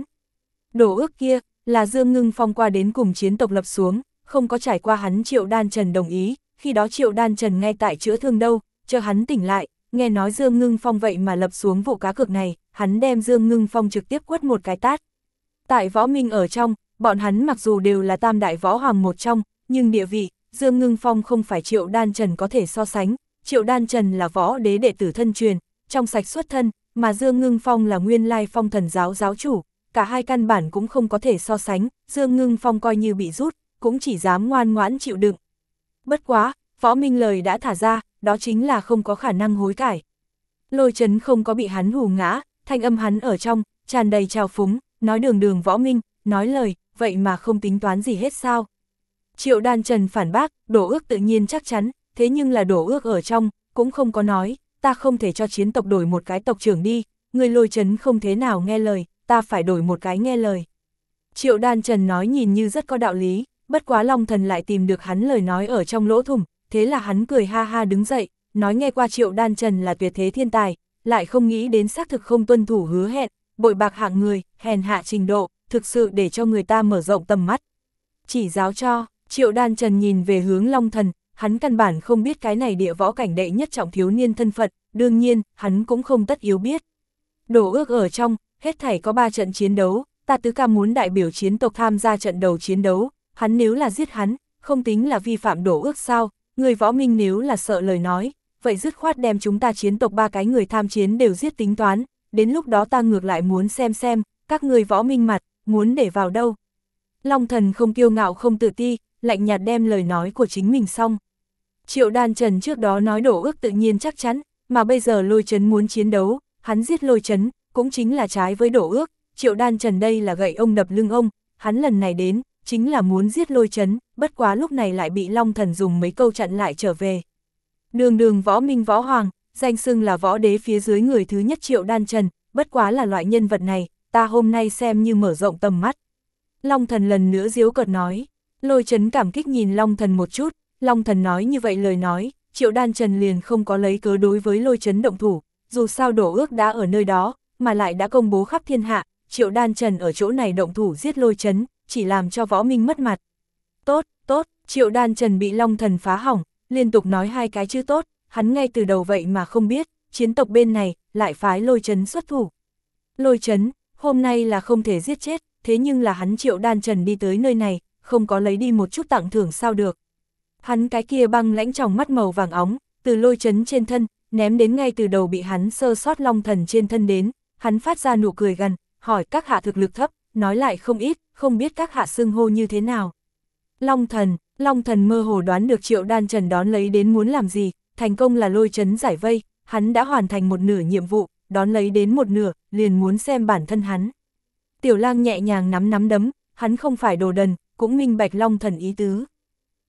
Đổ ước kia, là Dương Ngưng Phong qua đến cùng chiến tộc lập xuống, không có trải qua hắn Triệu Đan Trần đồng ý, khi đó Triệu Đan Trần ngay tại chữa thương đâu, chờ hắn tỉnh lại, nghe nói Dương Ngưng Phong vậy mà lập xuống vụ cá cược này, hắn đem Dương Ngưng Phong trực tiếp quất một cái tát. Tại võ minh ở trong, bọn hắn mặc dù đều là tam đại võ hoàng một trong, nhưng địa vị, Dương Ngưng Phong không phải Triệu Đan Trần có thể so sánh, Triệu Đan Trần là võ đế đệ tử thân truyền, trong sạch xuất thân, mà Dương Ngưng Phong là nguyên lai Phong Thần giáo giáo chủ, cả hai căn bản cũng không có thể so sánh, Dương Ngưng Phong coi như bị rút, cũng chỉ dám ngoan ngoãn chịu đựng. Bất quá, võ minh lời đã thả ra, đó chính là không có khả năng hối cải. Lôi Chấn không có bị hắn hù ngã, thanh âm hắn ở trong, tràn đầy trào phúng, nói đường đường võ minh, nói lời, vậy mà không tính toán gì hết sao. Triệu Đan Trần phản bác, đổ ước tự nhiên chắc chắn, thế nhưng là đổ ước ở trong, cũng không có nói, ta không thể cho chiến tộc đổi một cái tộc trưởng đi, người Lôi Chấn không thế nào nghe lời, ta phải đổi một cái nghe lời. Triệu Đan Trần nói nhìn như rất có đạo lý, bất quá Long Thần lại tìm được hắn lời nói ở trong lỗ thủng, thế là hắn cười ha ha đứng dậy, nói nghe qua Triệu Đan Trần là tuyệt thế thiên tài, lại không nghĩ đến xác thực không tuân thủ hứa hẹn, bội bạc hạng người, hèn hạ trình độ, thực sự để cho người ta mở rộng tầm mắt. Chỉ giáo cho, Triệu Đan Trần nhìn về hướng Long Thần, hắn căn bản không biết cái này địa võ cảnh đệ nhất trọng thiếu niên thân phận, đương nhiên, hắn cũng không tất yếu biết. Đổ ước ở trong, hết thảy có ba trận chiến đấu, ta tứ ca muốn đại biểu chiến tộc tham gia trận đầu chiến đấu, hắn nếu là giết hắn, không tính là vi phạm đổ ước sao, người võ minh nếu là sợ lời nói, vậy dứt khoát đem chúng ta chiến tộc ba cái người tham chiến đều giết tính toán, đến lúc đó ta ngược lại muốn xem xem, các người võ minh mặt, muốn để vào đâu. Long Thần không kiêu ngạo không tự ti, lạnh nhạt đem lời nói của chính mình xong. Triệu Đan Trần trước đó nói đổ ước tự nhiên chắc chắn, mà bây giờ Lôi Chấn muốn chiến đấu, hắn giết Lôi Chấn, cũng chính là trái với đổ ước, Triệu Đan Trần đây là gậy ông đập lưng ông, hắn lần này đến, chính là muốn giết Lôi Chấn, bất quá lúc này lại bị Long Thần dùng mấy câu chặn lại trở về. Đường đường võ minh võ hoàng, danh xưng là võ đế phía dưới người thứ nhất Triệu Đan Trần, bất quá là loại nhân vật này, ta hôm nay xem như mở rộng tầm mắt. Long Thần lần nữa giễu cợt nói, Lôi Chấn cảm kích nhìn Long Thần một chút, Long Thần nói như vậy lời nói, Triệu Đan Trần liền không có lấy cớ đối với Lôi Chấn động thủ, dù sao đổ ước đã ở nơi đó, mà lại đã công bố khắp thiên hạ, Triệu Đan Trần ở chỗ này động thủ giết Lôi Chấn, chỉ làm cho võ minh mất mặt. Tốt, tốt, Triệu Đan Trần bị Long Thần phá hỏng, liên tục nói hai cái chữ tốt, hắn ngay từ đầu vậy mà không biết, chiến tộc bên này, lại phái Lôi Chấn xuất thủ. Lôi Chấn, hôm nay là không thể giết chết, thế nhưng là hắn Triệu Đan Trần đi tới nơi này, không có lấy đi một chút tặng thưởng sao được. Hắn cái kia băng lãnh trong mắt màu vàng óng, từ Lôi Chấn trên thân, ném đến ngay từ đầu bị hắn sơ sót Long Thần trên thân đến, hắn phát ra nụ cười gằn, hỏi các hạ thực lực thấp, nói lại không ít, không biết các hạ xưng hô như thế nào. Long Thần, Long Thần mơ hồ đoán được Triệu Đan Trần đón lấy đến muốn làm gì, thành công là Lôi Chấn giải vây, hắn đã hoàn thành một nửa nhiệm vụ, đón lấy đến một nửa, liền muốn xem bản thân hắn. Tiểu Lang nhẹ nhàng nắm nắm đấm, hắn không phải đồ đần, cũng minh bạch Long Thần ý tứ.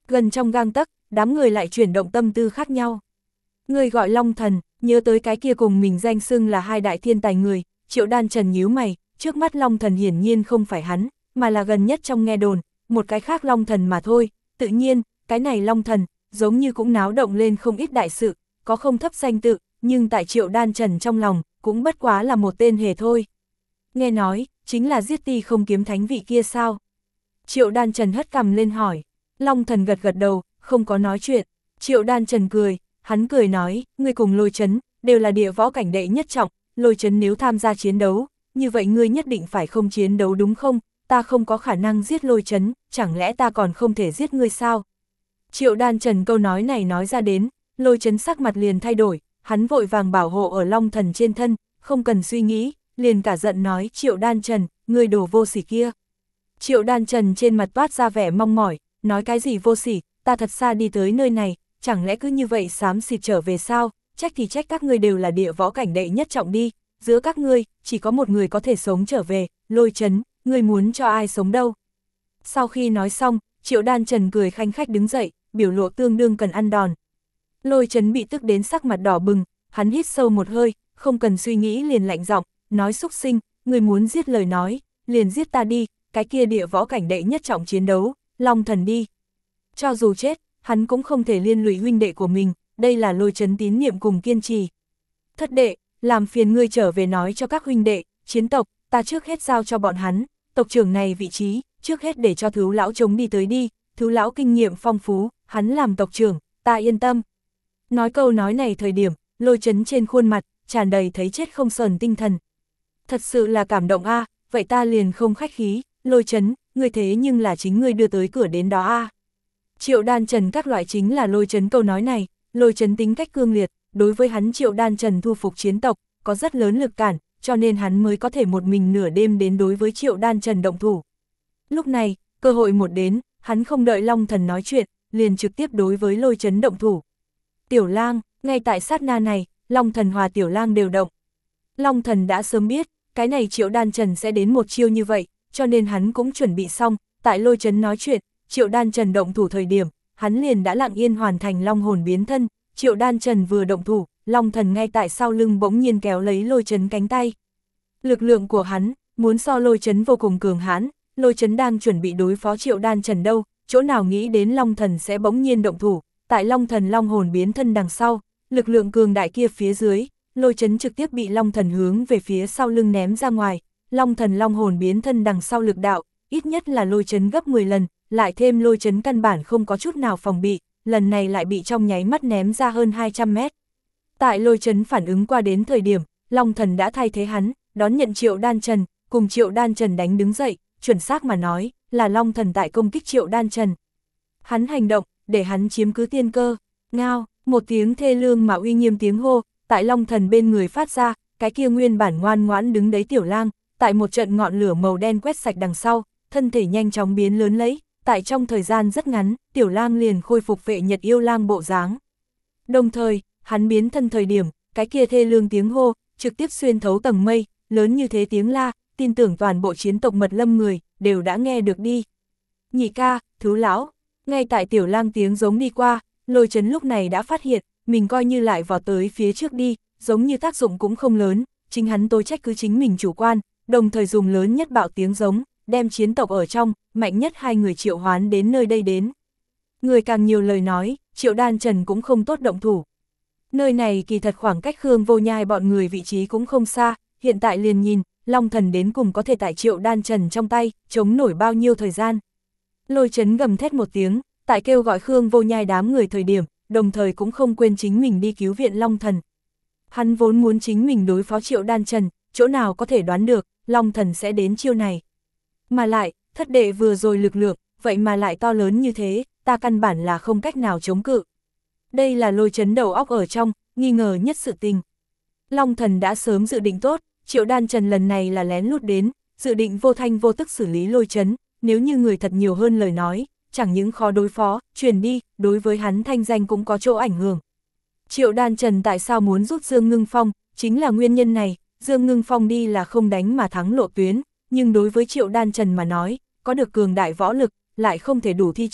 Gần trong gang tấc, đám người lại chuyển động tâm tư khác nhau. Người gọi Long Thần, nhớ tới cái kia cùng mình danh xưng là hai đại thiên tài người, Triệu Đan Trần nhíu mày, trước mắt Long Thần hiển nhiên không phải hắn, mà là gần nhất trong nghe đồn, một cái khác Long Thần mà thôi, tự nhiên, cái này Long Thần, giống như cũng náo động lên không ít đại sự, có không thấp danh tự, nhưng tại Triệu Đan Trần trong lòng, cũng bất quá là một tên hề thôi. Nghe nói, chính là giết ti không kiếm thánh vị kia sao? Triệu Đan Trần hất cằm lên hỏi, Long Thần gật gật đầu, không có nói chuyện. Triệu Đan Trần cười, hắn cười nói, ngươi cùng Lôi Chấn, đều là địa võ cảnh đệ nhất trọng, Lôi Chấn nếu tham gia chiến đấu, như vậy ngươi nhất định phải không chiến đấu đúng không? Ta không có khả năng giết Lôi Chấn, chẳng lẽ ta còn không thể giết ngươi sao? Triệu Đan Trần câu nói này nói ra đến, Lôi Chấn sắc mặt liền thay đổi, hắn vội vàng bảo hộ ở Long Thần trên thân, không cần suy nghĩ, liền cả giận nói Triệu Đan Trần, ngươi đồ vô sỉ kia. Triệu Đan Trần trên mặt toát ra vẻ mong mỏi, nói cái gì vô sỉ, ta thật xa đi tới nơi này, chẳng lẽ cứ như vậy xám xịt trở về sao, trách thì trách các ngươi đều là địa võ cảnh đệ nhất trọng đi, giữa các ngươi, chỉ có một người có thể sống trở về, Lôi Chấn, ngươi muốn cho ai sống đâu. Sau khi nói xong, Triệu Đan Trần cười khanh khách đứng dậy, biểu lộ tương đương cần ăn đòn. Lôi Chấn bị tức đến sắc mặt đỏ bừng, hắn hít sâu một hơi, không cần suy nghĩ liền lạnh giọng, nói xúc sinh, ngươi muốn giết lời nói, liền giết ta đi, cái kia địa võ cảnh đệ nhất trọng chiến đấu, Long Thần đi. Cho dù chết, hắn cũng không thể liên lụy huynh đệ của mình, đây là Lôi Chấn tín niệm cùng kiên trì. Thất đệ, làm phiền ngươi trở về nói cho các huynh đệ, chiến tộc, ta trước hết giao cho bọn hắn, tộc trưởng này vị trí, trước hết để cho Thứ Lão chống đi tới đi, Thứ Lão kinh nghiệm phong phú, hắn làm tộc trưởng, ta yên tâm. Nói câu nói này thời điểm, Lôi Chấn trên khuôn mặt, tràn đầy thấy chết không sờn tinh thần. Thật sự là cảm động a, à, vậy ta liền không khách khí, Lôi Chấn, ngươi thế nhưng là chính ngươi đưa tới cửa đến đó a. À. Triệu Đan Trần các loại chính là Lôi Chấn câu nói này, Lôi Chấn tính cách cương liệt, đối với hắn Triệu Đan Trần thu phục chiến tộc, có rất lớn lực cản, cho nên hắn mới có thể một mình nửa đêm đến đối với Triệu Đan Trần động thủ. Lúc này, cơ hội một đến, hắn không đợi Long Thần nói chuyện, liền trực tiếp đối với Lôi Chấn động thủ. Tiểu Lang, ngay tại sát na này, Long Thần hòa Tiểu Lang đều động. Long Thần đã sớm biết, cái này Triệu Đan Trần sẽ đến một chiêu như vậy, cho nên hắn cũng chuẩn bị xong, tại Lôi Chấn nói chuyện, Triệu Đan Trần động thủ thời điểm, hắn liền đã lặng yên hoàn thành long hồn biến thân, Triệu Đan Trần vừa động thủ, Long Thần ngay tại sau lưng bỗng nhiên kéo lấy Lôi Chấn cánh tay. Lực lượng của hắn, muốn so Lôi Chấn vô cùng cường hãn, Lôi Chấn đang chuẩn bị đối phó Triệu Đan Trần đâu, chỗ nào nghĩ đến Long Thần sẽ bỗng nhiên động thủ, tại Long Thần long hồn biến thân đằng sau, lực lượng cường đại kia phía dưới, Lôi Chấn trực tiếp bị Long Thần hướng về phía sau lưng ném ra ngoài, Long Thần long hồn biến thân đằng sau lực đạo, ít nhất là Lôi Chấn gấp mười lần, lại thêm Lôi Chấn căn bản không có chút nào phòng bị, lần này lại bị trong nháy mắt ném ra hơn hai trăm mét. Tại Lôi Chấn phản ứng qua đến thời điểm, Long Thần đã thay thế hắn, đón nhận Triệu Đan Trần, cùng Triệu Đan Trần đánh đứng dậy, chuẩn xác mà nói, là Long Thần tại công kích Triệu Đan Trần. Hắn hành động, để hắn chiếm cứ tiên cơ, ngao, một tiếng thê lương mà uy nghiêm tiếng hô, tại Long Thần bên người phát ra, cái kia nguyên bản ngoan ngoãn đứng đấy Tiểu Lang, tại một trận ngọn lửa màu đen quét sạch đằng sau, thân thể nhanh chóng biến lớn lấy, tại trong thời gian rất ngắn, Tiểu Lang liền khôi phục vệ nhật yêu lang bộ dáng. Đồng thời, hắn biến thân thời điểm, cái kia thê lương tiếng hô, trực tiếp xuyên thấu tầng mây, lớn như thế tiếng la, tin tưởng toàn bộ chiến tộc Mật Lâm người, đều đã nghe được đi. Nhị ca, Thứ Lão, ngay tại Tiểu Lang tiếng giống đi qua, Lôi Chấn lúc này đã phát hiện, mình coi như lại vào tới phía trước đi, giống như tác dụng cũng không lớn, chính hắn tối trách cứ chính mình chủ quan, đồng thời dùng lớn nhất bạo tiếng giống, đem chiến tộc ở trong, mạnh nhất hai người triệu hoán đến nơi đây đến. Người càng nhiều lời nói, Triệu Đan Trần cũng không tốt động thủ. Nơi này kỳ thật khoảng cách Khương Vô Nhai bọn người vị trí cũng không xa, hiện tại liền nhìn, Long Thần đến cùng có thể tại Triệu Đan Trần trong tay, chống nổi bao nhiêu thời gian. Lôi Chấn gầm thét một tiếng, tại kêu gọi Khương Vô Nhai đám người thời điểm, đồng thời cũng không quên chính mình đi cứu viện Long Thần. Hắn vốn muốn chính mình đối phó Triệu Đan Trần, chỗ nào có thể đoán được, Long Thần sẽ đến chiêu này. Mà lại, thất đệ vừa rồi lực lượng, vậy mà lại to lớn như thế, ta căn bản là không cách nào chống cự. Đây là Lôi Chấn đầu óc ở trong, nghi ngờ nhất sự tình. Long Thần đã sớm dự định tốt, Triệu Đan Trần lần này là lén lút đến, dự định vô thanh vô tức xử lý Lôi Chấn, nếu như người thật nhiều hơn lời nói, chẳng những khó đối phó, truyền đi, đối với hắn thanh danh cũng có chỗ ảnh hưởng. Triệu Đan Trần tại sao muốn rút Dương Ngưng Phong, chính là nguyên nhân này, Dương Ngưng Phong đi là không đánh mà thắng lộ tuyến, nhưng đối với Triệu Đan Trần mà nói, có được cường đại võ lực, lại không thể đủ thi triển,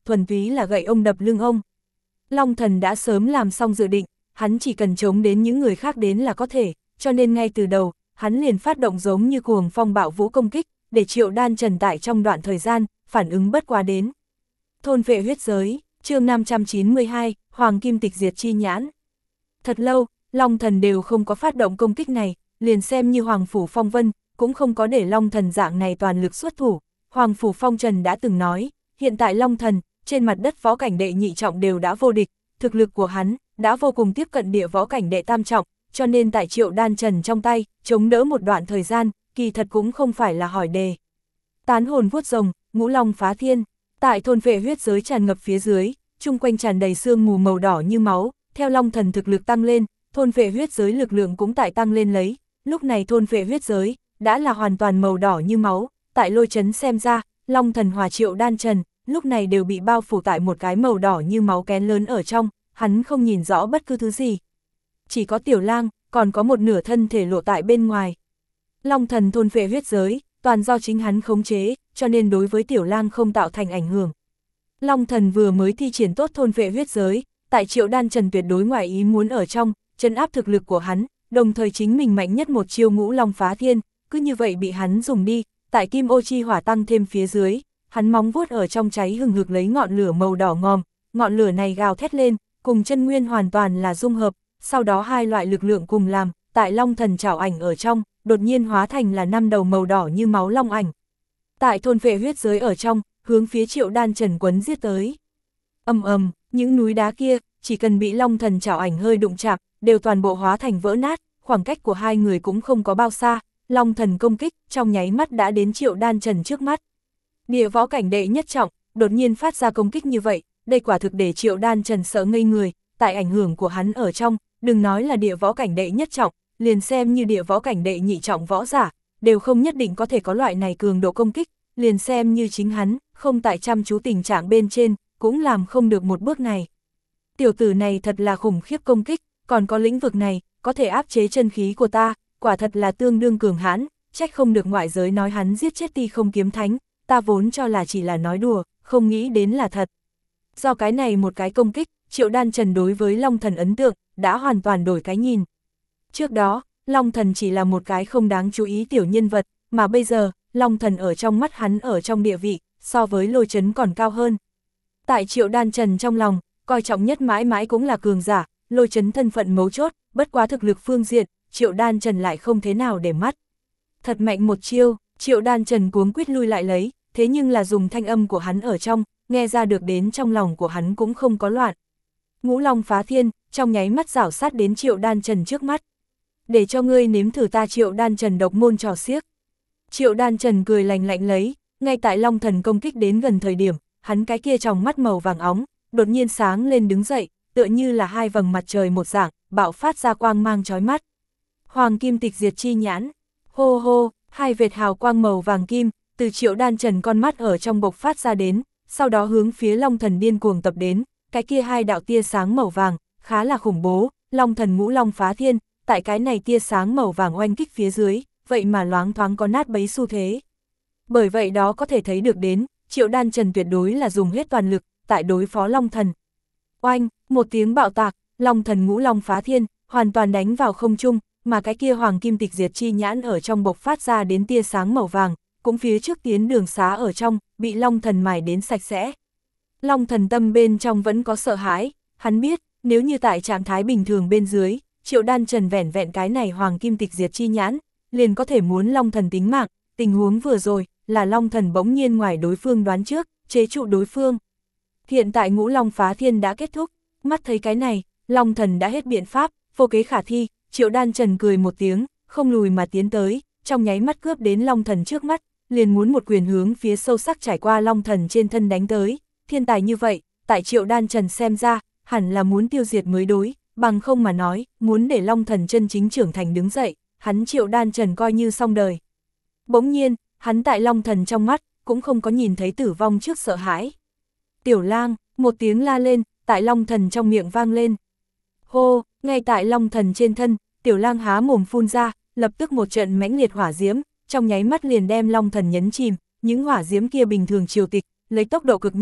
thuần túy là gậy ông đập lưng ông. Long thần đã sớm làm xong dự định, hắn chỉ cần chống đến những người khác đến là có thể, cho nên ngay từ đầu, hắn liền phát động giống như cuồng phong bạo vũ công kích, để Triệu Đan Trần tại trong đoạn thời gian, phản ứng bất quá đến. Thôn vệ huyết giới, chương năm trăm chín mươi hai, Hoàng Kim Tịch Diệt Chi Nhãn. Thật lâu, Long thần đều không có phát động công kích này, liền xem như Hoàng Phủ Phong Vân, cũng không có để Long thần dạng này toàn lực xuất thủ. Hoàng Phủ Phong Trần đã từng nói, hiện tại Long thần, trên mặt đất võ cảnh đệ nhị trọng đều đã vô địch, thực lực của hắn, đã vô cùng tiếp cận địa võ cảnh đệ tam trọng, cho nên tại Triệu Đan Trần trong tay, chống đỡ một đoạn thời gian, kỳ thật cũng không phải là hỏi đề. Tán hồn vuốt rồng, ngũ long phá thiên, tại thôn vệ huyết giới tràn ngập phía dưới, chung quanh tràn đầy sương mù màu đỏ như máu, theo Long thần thực lực tăng lên, thôn vệ huyết giới lực lượng cũng tại tăng lên lấy, lúc này thôn vệ huyết giới, đã là hoàn toàn màu đỏ như máu, tại Lôi Chấn xem ra, Long thần hòa Triệu Đan Trần, lúc này đều bị bao phủ tại một cái màu đỏ như máu kén lớn ở trong, hắn không nhìn rõ bất cứ thứ gì. Chỉ có Tiểu Lang, còn có một nửa thân thể lộ tại bên ngoài. Long thần thôn vệ huyết giới, toàn do chính hắn khống chế, cho nên đối với Tiểu Lang không tạo thành ảnh hưởng. Long thần vừa mới thi triển tốt thôn vệ huyết giới, tại Triệu Đan Trần tuyệt đối ngoài ý muốn ở trong, trấn áp thực lực của hắn, đồng thời chính mình mạnh nhất một chiêu ngũ long phá thiên, cứ như vậy bị hắn dùng đi, tại kim ô chi hỏa tăng thêm phía dưới, hắn móng vuốt ở trong cháy hừng hực lấy ngọn lửa màu đỏ ngòm, ngọn lửa này gào thét lên, cùng chân nguyên hoàn toàn là dung hợp, sau đó hai loại lực lượng cùng làm, tại Long thần trảo ảnh ở trong, đột nhiên hóa thành là năm đầu màu đỏ như máu long ảnh. Tại thôn vệ huyết giới ở trong, hướng phía Triệu Đan Trần quấn giết tới. Ầm ầm, những núi đá kia, chỉ cần bị Long thần trảo ảnh hơi đụng chạm, đều toàn bộ hóa thành vỡ nát, khoảng cách của hai người cũng không có bao xa, Long thần công kích, trong nháy mắt đã đến Triệu Đan Trần trước mắt. Địa võ cảnh đệ nhất trọng, đột nhiên phát ra công kích như vậy, đây quả thực để Triệu Đan Trần sợ ngây người, tại ảnh hưởng của hắn ở trong, đừng nói là địa võ cảnh đệ nhất trọng, liền xem như địa võ cảnh đệ nhị trọng võ giả, đều không nhất định có thể có loại này cường độ công kích, liền xem như chính hắn, không tại chăm chú tình trạng bên trên, cũng làm không được một bước này. Tiểu tử này thật là khủng khiếp công kích, còn có lĩnh vực này, có thể áp chế chân khí của ta, quả thật là tương đương cường hãn, trách không được ngoại giới nói hắn giết chết Ti Không Kiếm Thánh, ta vốn cho là chỉ là nói đùa, không nghĩ đến là thật. Do cái này một cái công kích, Triệu Đan Trần đối với Long thần ấn tượng, đã hoàn toàn đổi cái nhìn. Trước đó, Long thần chỉ là một cái không đáng chú ý tiểu nhân vật, mà bây giờ, Long thần ở trong mắt hắn ở trong địa vị, so với Lôi Chấn còn cao hơn. Tại Triệu Đan Trần trong lòng, coi trọng nhất mãi mãi cũng là cường giả, Lôi Chấn thân phận mấu chốt, bất quá thực lực phương diện, Triệu Đan Trần lại không thế nào để mắt. Thật mạnh một chiêu, Triệu Đan Trần cuống quýt lui lại lấy, thế nhưng là dùng thanh âm của hắn ở trong, nghe ra được đến trong lòng của hắn cũng không có loạn. Ngũ long phá thiên, trong nháy mắt rảo sát đến Triệu Đan Trần trước mắt. Để cho ngươi nếm thử ta Triệu Đan Trần độc môn trò xiếc. Triệu Đan Trần cười lạnh lạnh lấy, ngay tại Long thần công kích đến gần thời điểm, hắn cái kia trong mắt màu vàng óng, đột nhiên sáng lên đứng dậy, tựa như là hai vầng mặt trời một dạng, bạo phát ra quang mang chói mắt. Hoàng Kim Tịch Diệt Chi Nhãn, hô hô, hai vệt hào quang màu vàng kim, từ Triệu Đan Trần con mắt ở trong bộc phát ra đến, sau đó hướng phía Long thần điên cuồng tập đến, cái kia hai đạo tia sáng màu vàng, khá là khủng bố, Long thần ngũ long phá thiên, tại cái này tia sáng màu vàng oanh kích phía dưới, vậy mà loáng thoáng có nát bấy xu thế. Bởi vậy đó có thể thấy được đến, Triệu Đan Trần tuyệt đối là dùng hết toàn lực, tại đối phó Long thần. Oanh, một tiếng bạo tạc, Long thần ngũ long phá thiên, hoàn toàn đánh vào không trung, mà cái kia Hoàng Kim Tịch Diệt Chi Nhãn ở trong bộc phát ra đến tia sáng màu vàng, cũng phía trước tiến đường xá ở trong, bị Long thần mài đến sạch sẽ. Long thần tâm bên trong vẫn có sợ hãi, hắn biết, nếu như tại trạng thái bình thường bên dưới, Triệu Đan Trần vẻn vẹn cái này Hoàng Kim Tịch Diệt Chi Nhãn, liền có thể muốn Long thần tính mạng, tình huống vừa rồi, là Long thần bỗng nhiên ngoài đối phương đoán trước, chế trụ đối phương. Hiện tại ngũ long phá thiên đã kết thúc, mắt thấy cái này, Long thần đã hết biện pháp, vô kế khả thi, Triệu Đan Trần cười một tiếng, không lùi mà tiến tới, trong nháy mắt cướp đến Long thần trước mắt, liền muốn một quyền hướng phía sâu sắc trải qua Long thần trên thân đánh tới, thiên tài như vậy, tại Triệu Đan Trần xem ra, hẳn là muốn tiêu diệt mới đối, bằng không mà nói, muốn để Long thần chân chính trưởng thành đứng dậy, hắn Triệu Đan Trần coi như xong đời. Bỗng nhiên, hắn tại Long thần trong mắt, cũng không có nhìn thấy tử vong trước sợ hãi. Tiểu Lang, một tiếng la lên, tại Long thần trong miệng vang lên. Hô, ngay tại Long thần trên thân, Tiểu Lang há mồm phun ra, lập tức một trận mãnh liệt hỏa diễm, trong nháy mắt liền đem Long thần nhấn chìm, những hỏa diễm kia bình thường triều tịch, lấy tốc độ cực nhanh,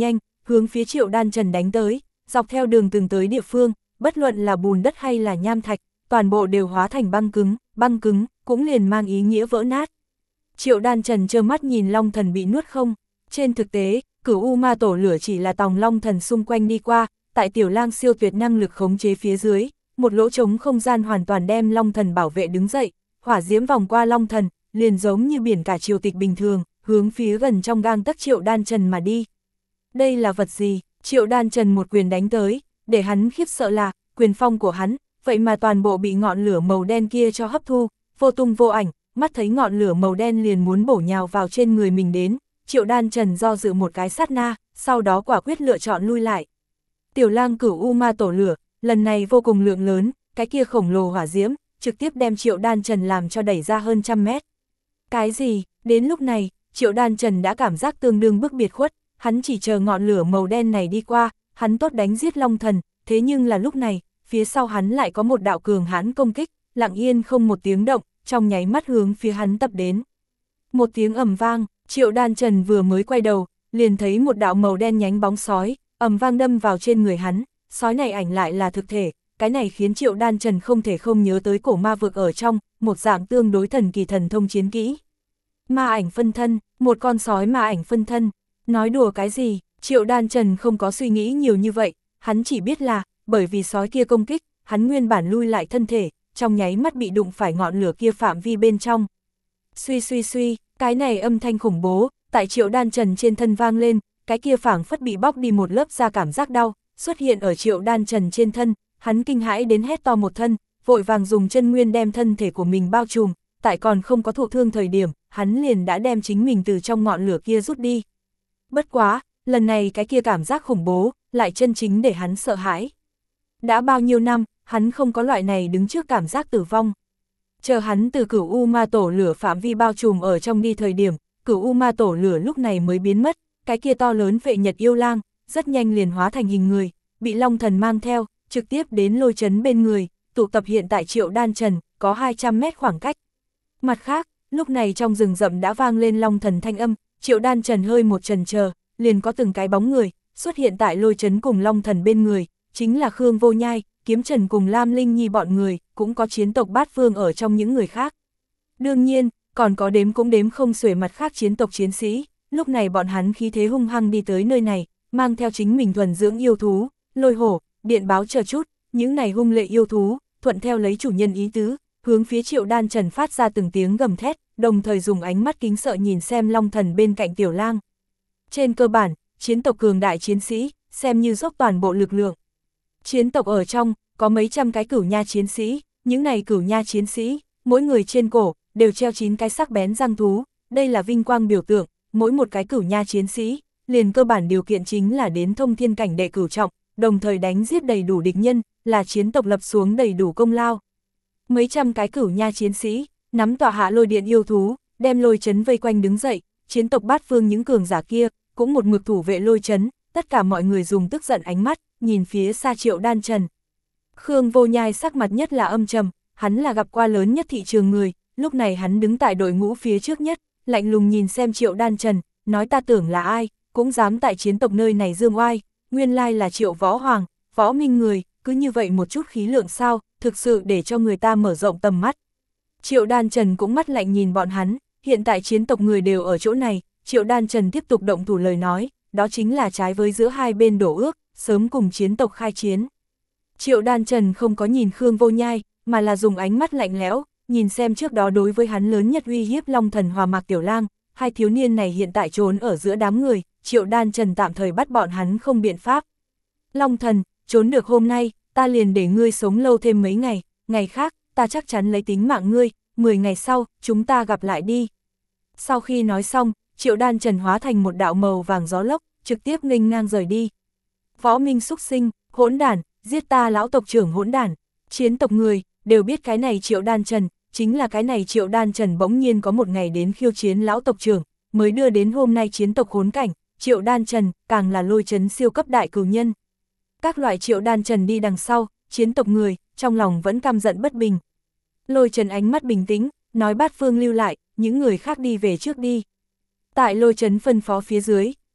hướng phía Triệu Đan Trần đánh tới, dọc theo đường từng tới địa phương, bất luận là bùn đất hay là nham thạch, toàn bộ đều hóa thành băng cứng, băng cứng, cũng liền mang ý nghĩa vỡ nát. Triệu Đan Trần trơ mắt nhìn Long Thần bị nuốt không, trên thực tế, Cửu U Ma Tổ lửa chỉ là tòng Long Thần xung quanh đi qua, tại Tiểu Lang siêu tuyệt năng lực khống chế phía dưới, một lỗ trống không gian hoàn toàn đem Long Thần bảo vệ đứng dậy, hỏa diễm vòng qua Long Thần, liền giống như biển cả triều tịch bình thường, hướng phía gần trong gang tấc Triệu Đan Trần mà đi. Đây là vật gì? Triệu Đan Trần một quyền đánh tới, để hắn khiếp sợ là, quyền phong của hắn, vậy mà toàn bộ bị ngọn lửa màu đen kia cho hấp thu, vô tung vô ảnh, mắt thấy ngọn lửa màu đen liền muốn bổ nhào vào trên người mình đến, Triệu Đan Trần do dự một cái sát na, sau đó quả quyết lựa chọn lui lại. Tiểu Lang Cửu U Ma Tổ lửa, lần này vô cùng lượng lớn, cái kia khổng lồ hỏa diễm, trực tiếp đem Triệu Đan Trần làm cho đẩy ra hơn trăm mét. Cái gì? Đến lúc này, Triệu Đan Trần đã cảm giác tương đương bức biệt khuất, hắn chỉ chờ ngọn lửa màu đen này đi qua, hắn tốt đánh giết Long Thần, thế nhưng là lúc này, phía sau hắn lại có một đạo cường hãn công kích, lặng yên không một tiếng động, trong nháy mắt hướng phía hắn tập đến. Một tiếng ầm vang, Triệu Đan Trần vừa mới quay đầu, liền thấy một đạo màu đen nhánh bóng sói, ầm vang đâm vào trên người hắn, sói này ảnh lại là thực thể, cái này khiến Triệu Đan Trần không thể không nhớ tới cổ ma vực ở trong, một dạng tương đối thần kỳ thần thông chiến kỹ. Ma ảnh phân thân, một con sói ma ảnh phân thân, nói đùa cái gì, Triệu Đan Trần không có suy nghĩ nhiều như vậy, hắn chỉ biết là, bởi vì sói kia công kích, hắn nguyên bản lui lại thân thể, trong nháy mắt bị đụng phải ngọn lửa kia phạm vi bên trong. Suy suy suy, cái này âm thanh khủng bố, tại Triệu Đan Trần trên thân vang lên, cái kia phảng phất bị bóc đi một lớp da cảm giác đau, xuất hiện ở Triệu Đan Trần trên thân, hắn kinh hãi đến hét to một thân, vội vàng dùng chân nguyên đem thân thể của mình bao trùm, tại còn không có thụ thương thời điểm, hắn liền đã đem chính mình từ trong ngọn lửa kia rút đi. Bất quá, lần này cái kia cảm giác khủng bố, lại chân chính để hắn sợ hãi. Đã bao nhiêu năm, hắn không có loại này đứng trước cảm giác tử vong. Chờ hắn từ Cửu U Ma Tổ lửa phạm vi bao trùm ở trong đi thời điểm, Cửu U Ma Tổ lửa lúc này mới biến mất, cái kia to lớn Vệ Nhật Yêu Lang, rất nhanh liền hóa thành hình người, bị Long Thần mang theo, trực tiếp đến lôi trấn bên người, tụ tập hiện tại Triệu Đan Trần, có hai trăm mét khoảng cách. Mặt khác, lúc này trong rừng rậm đã vang lên Long Thần thanh âm, Triệu Đan Trần hơi một chần chờ, liền có từng cái bóng người, xuất hiện tại lôi trấn cùng Long Thần bên người, chính là Khương Vô Nhai, Kiếm Trần cùng Lam Linh Nhi bọn người, cũng có chiến tộc Bát Phương ở trong những người khác. Đương nhiên, còn có đếm cũng đếm không xuể mặt khác chiến tộc chiến sĩ, lúc này bọn hắn khí thế hung hăng đi tới nơi này, mang theo chính mình thuần dưỡng yêu thú, lôi hổ, điện báo chờ chút, những này hung lệ yêu thú, thuận theo lấy chủ nhân ý tứ, hướng phía Triệu Đan Trần phát ra từng tiếng gầm thét, đồng thời dùng ánh mắt kính sợ nhìn xem Long Thần bên cạnh Tiểu Lang. Trên cơ bản, chiến tộc cường đại chiến sĩ, xem như dốc toàn bộ lực lượng. Chiến tộc ở trong, có mấy trăm cái cửu nha chiến sĩ, những này cửu nha chiến sĩ, mỗi người trên cổ, đều treo chín cái sắc bén răng thú, đây là vinh quang biểu tượng, mỗi một cái cửu nha chiến sĩ, liền cơ bản điều kiện chính là đến thông thiên cảnh đệ cửu trọng, đồng thời đánh giết đầy đủ địch nhân, là chiến tộc lập xuống đầy đủ công lao. Mấy trăm cái cửu nha chiến sĩ, nắm tọa hạ lôi điện yêu thú, đem lôi trấn vây quanh đứng dậy, chiến tộc Bát Phương những cường giả kia, cũng một mực thủ vệ lôi trấn, tất cả mọi người dùng tức giận ánh mắt, nhìn phía xa Triệu Đan Trần. Khương Vô Nhai sắc mặt nhất là âm trầm, hắn là gặp qua lớn nhất thị trường người, lúc này hắn đứng tại đội ngũ phía trước nhất, lạnh lùng nhìn xem Triệu Đan Trần, nói ta tưởng là ai, cũng dám tại chiến tộc nơi này dương oai, nguyên lai là Triệu Võ Hoàng, Võ Minh người, cứ như vậy một chút khí lượng sao, thực sự để cho người ta mở rộng tầm mắt. Triệu Đan Trần cũng mắt lạnh nhìn bọn hắn, hiện tại chiến tộc người đều ở chỗ này, Triệu Đan Trần tiếp tục động thủ lời nói, đó chính là trái với giữa hai bên đổ ước, sớm cùng chiến tộc khai chiến. Triệu Đan Trần không có nhìn Khương Vô Nhai, mà là dùng ánh mắt lạnh lẽo, nhìn xem trước đó đối với hắn lớn nhất uy hiếp Long Thần hòa Mạc Tiểu Lang, hai thiếu niên này hiện tại trốn ở giữa đám người, Triệu Đan Trần tạm thời bắt bọn hắn không biện pháp. Long Thần, trốn được hôm nay, ta liền để ngươi sống lâu thêm mấy ngày, ngày khác, ta chắc chắn lấy tính mạng ngươi, mười ngày sau, chúng ta gặp lại đi. Sau khi nói xong, Triệu Đan Trần hóa thành một đạo màu vàng gió lốc, trực tiếp nghênh ngang rời đi. Võ Minh xúc sinh, hỗn đản, giết ta lão tộc trưởng hỗn đản, chiến tộc người, đều biết cái này Triệu Đan Trần, chính là cái này Triệu Đan Trần bỗng nhiên có một ngày đến khiêu chiến lão tộc trưởng, mới đưa đến hôm nay chiến tộc khốn cảnh, Triệu Đan Trần, càng là lôi trấn siêu cấp đại cửu nhân. Các loại Triệu Đan Trần đi đằng sau, chiến tộc người, trong lòng vẫn căm giận bất bình. Lôi trấn ánh mắt bình tĩnh, nói Bát Phương lưu lại, những người khác đi về trước đi. Tại lôi trấn phân phó phía dưới,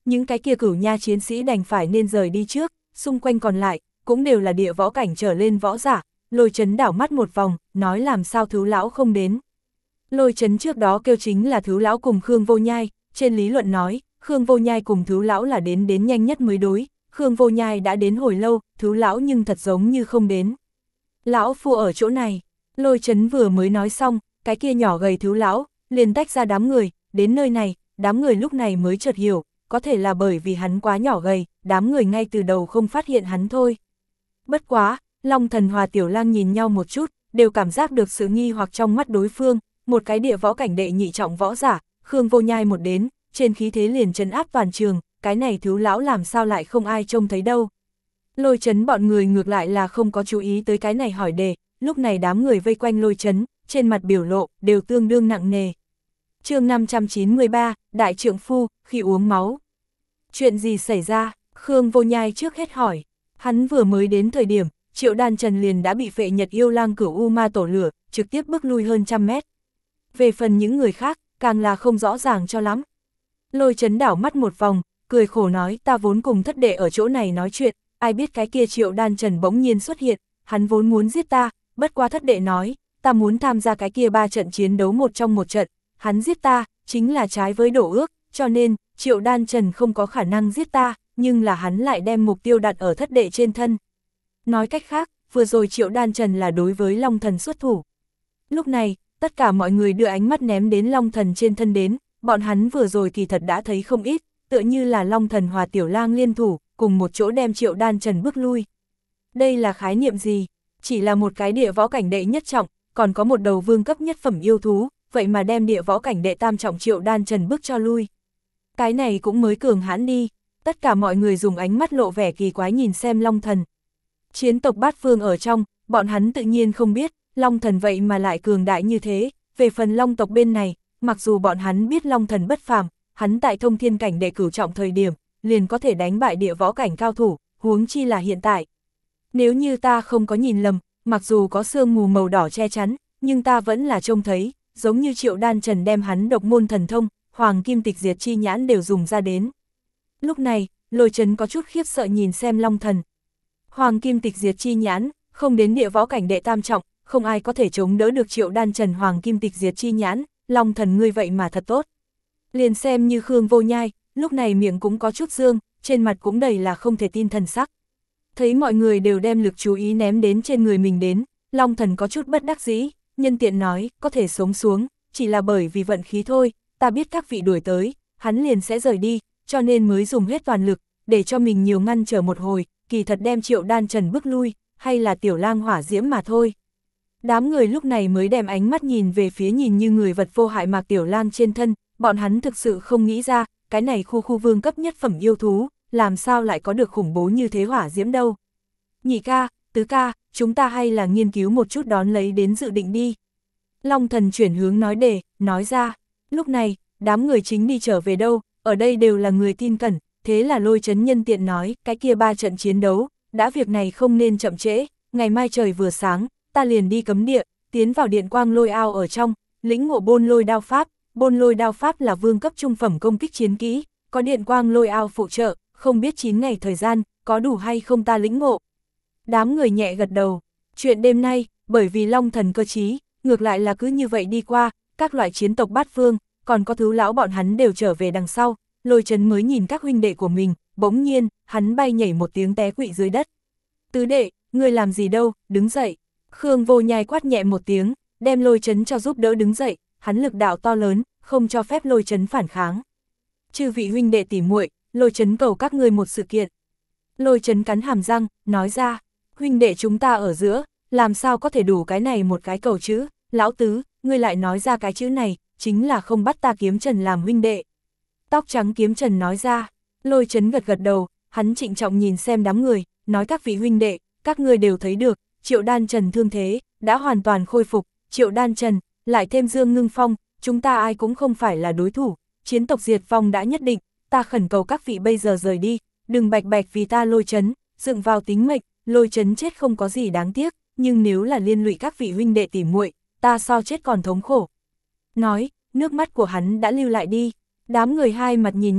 những cái kia Cửu Nha chiến sĩ đành phải nên rời đi trước, xung quanh còn lại, cũng đều là địa võ cảnh trở lên võ giả. Lôi Chấn đảo mắt một vòng, nói làm sao Thứ lão không đến. Lôi Chấn trước đó kêu chính là Thứ lão cùng Khương Vô Nhai, trên lý luận nói, Khương Vô Nhai cùng Thứ lão là đến đến nhanh nhất mới đối, Khương Vô Nhai đã đến hồi lâu, Thứ lão nhưng thật giống như không đến. Lão phu ở chỗ này, Lôi Chấn vừa mới nói xong, cái kia nhỏ gầy Thứ lão, liền tách ra đám người, đến nơi này, đám người lúc này mới chợt hiểu, có thể là bởi vì hắn quá nhỏ gầy, đám người ngay từ đầu không phát hiện hắn thôi. Bất quá, Long Thần Hòa Tiểu Lang nhìn nhau một chút, đều cảm giác được sự nghi hoặc trong mắt đối phương, một cái địa võ cảnh đệ nhị trọng võ giả, Khương Vô Nhai một đến, trên khí thế liền trấn áp toàn trường, cái này Thứ lão làm sao lại không ai trông thấy đâu. Lôi Chấn bọn người ngược lại là không có chú ý tới cái này hỏi đề, lúc này đám người vây quanh Lôi Chấn, trên mặt biểu lộ, đều tương đương nặng nề. Chương năm trăm chín mươi ba, Đại trượng phu, khi uống máu. Chuyện gì xảy ra? Khương Vô Nhai trước hết hỏi. Hắn vừa mới đến thời điểm, Triệu Đan Trần liền đã bị Phệ Nhật Yêu Lang Cửu U Ma tổ lửa, trực tiếp bước lui hơn trăm mét. Về phần những người khác, càng là không rõ ràng cho lắm. Lôi Chấn đảo mắt một vòng, cười khổ nói ta vốn cùng thất đệ ở chỗ này nói chuyện, ai biết cái kia Triệu Đan Trần bỗng nhiên xuất hiện, hắn vốn muốn giết ta, bất quá thất đệ nói, ta muốn tham gia cái kia ba trận chiến đấu một trong một trận, hắn giết ta, chính là trái với đổ ước, cho nên, Triệu Đan Trần không có khả năng giết ta, nhưng là hắn lại đem mục tiêu đặt ở thất đệ trên thân. Nói cách khác, vừa rồi Triệu Đan Trần là đối với Long Thần xuất thủ. Lúc này, tất cả mọi người đưa ánh mắt ném đến Long Thần trên thân đến, bọn hắn vừa rồi kỳ thật đã thấy không ít, tựa như là Long Thần Hòa Tiểu Lang liên thủ, cùng một chỗ đem Triệu Đan Trần bước lui. Đây là khái niệm gì? Chỉ là một cái địa võ cảnh đệ nhất trọng, còn có một đầu vương cấp nhất phẩm yêu thú, vậy mà đem địa võ cảnh đệ tam trọng Triệu Đan Trần bước cho lui. Cái này cũng mới cường hãn đi, tất cả mọi người dùng ánh mắt lộ vẻ kỳ quái nhìn xem Long Thần. Chiến tộc Bát Phương ở trong, bọn hắn tự nhiên không biết, Long Thần vậy mà lại cường đại như thế, về phần Long tộc bên này, mặc dù bọn hắn biết Long Thần bất phàm, hắn tại thông thiên cảnh đệ cửu trọng thời điểm, liền có thể đánh bại địa võ cảnh cao thủ, huống chi là hiện tại. Nếu như ta không có nhìn lầm, mặc dù có sương mù màu đỏ che chắn, nhưng ta vẫn là trông thấy, giống như Triệu Đan Trần đem hắn độc môn thần thông, Hoàng Kim Tịch Diệt Chi Nhãn đều dùng ra đến. Lúc này, Lôi Chấn có chút khiếp sợ nhìn xem Long Thần. Hoàng Kim Tịch Diệt Chi Nhãn, không đến địa võ cảnh đệ tam trọng, không ai có thể chống đỡ được Triệu Đan Trần Hoàng Kim Tịch Diệt Chi Nhãn, Long Thần ngươi vậy mà thật tốt. Liền xem như Khương Vô Nhai, lúc này miệng cũng có chút dương, trên mặt cũng đầy là không thể tin thần sắc. Thấy mọi người đều đem lực chú ý ném đến trên người mình đến, Long Thần có chút bất đắc dĩ, nhân tiện nói, có thể sống xuống, chỉ là bởi vì vận khí thôi, ta biết các vị đuổi tới, hắn liền sẽ rời đi, cho nên mới dùng hết toàn lực, để cho mình nhiều ngăn trở một hồi, kỳ thật đem Triệu Đan Trần bước lui, hay là Tiểu Lang hỏa diễm mà thôi. Đám người lúc này mới đem ánh mắt nhìn về phía nhìn như người vật vô hại Mạc Tiểu Lang trên thân, bọn hắn thực sự không nghĩ ra, cái này khu khu vương cấp nhất phẩm yêu thú, làm sao lại có được khủng bố như thế hỏa diễm đâu. Nhị ca, tứ ca, chúng ta hay là nghiên cứu một chút đón lấy đến dự định đi. Long Thần chuyển hướng nói đề, nói ra, lúc này, đám người chính đi trở về đâu, ở đây đều là người tin cẩn, thế là Lôi Chấn nhân tiện nói, cái kia ba trận chiến đấu, đã việc này không nên chậm trễ, ngày mai trời vừa sáng, ta liền đi cấm địa, tiến vào điện quang lôi ao ở trong, lĩnh ngộ bôn lôi đao pháp, bôn lôi đao pháp là vương cấp trung phẩm công kích chiến kỹ, có điện quang lôi ao phụ trợ, không biết chín ngày thời gian, có đủ hay không ta lĩnh ngộ. Đám người nhẹ gật đầu, chuyện đêm nay, bởi vì Long Thần cơ trí, ngược lại là cứ như vậy đi qua, các loại chiến tộc Bát Phương, còn có Thứ lão bọn hắn đều trở về đằng sau, Lôi Chấn mới nhìn các huynh đệ của mình, bỗng nhiên, hắn bay nhảy một tiếng té quỵ dưới đất. Tứ đệ, ngươi làm gì đâu, đứng dậy. Khương Vô Nhai quát nhẹ một tiếng, đem Lôi Chấn cho giúp đỡ đứng dậy, hắn lực đạo to lớn, không cho phép Lôi Chấn phản kháng. Chư vị huynh đệ tỉ muội, Lôi Chấn cầu các ngươi một sự kiện. Lôi Chấn cắn hàm răng, nói ra, huynh đệ chúng ta ở giữa, làm sao có thể đủ cái này một cái cầu chữ, lão tứ, ngươi lại nói ra cái chữ này, chính là không bắt ta Kiếm Trần làm huynh đệ. Tóc trắng Kiếm Trần nói ra, Lôi Chấn gật gật đầu, hắn trịnh trọng nhìn xem đám người, nói các vị huynh đệ, các ngươi đều thấy được, Triệu Đan Trần thương thế, đã hoàn toàn khôi phục, Triệu Đan Trần, lại thêm Dương Ngưng Phong, chúng ta ai cũng không phải là đối thủ, chiến tộc diệt vong đã nhất định, ta khẩn cầu các vị bây giờ rời đi, đừng bạch bạch vì ta Lôi Chấn, dựng vào tính mệnh, Lôi Chấn chết không có gì đáng tiếc, nhưng nếu là liên lụy các vị huynh đệ tỉ muội, ta so chết còn thống khổ. Nói, nước mắt của hắn đã lưu lại đi, đám người hai mặt nhìn nhau,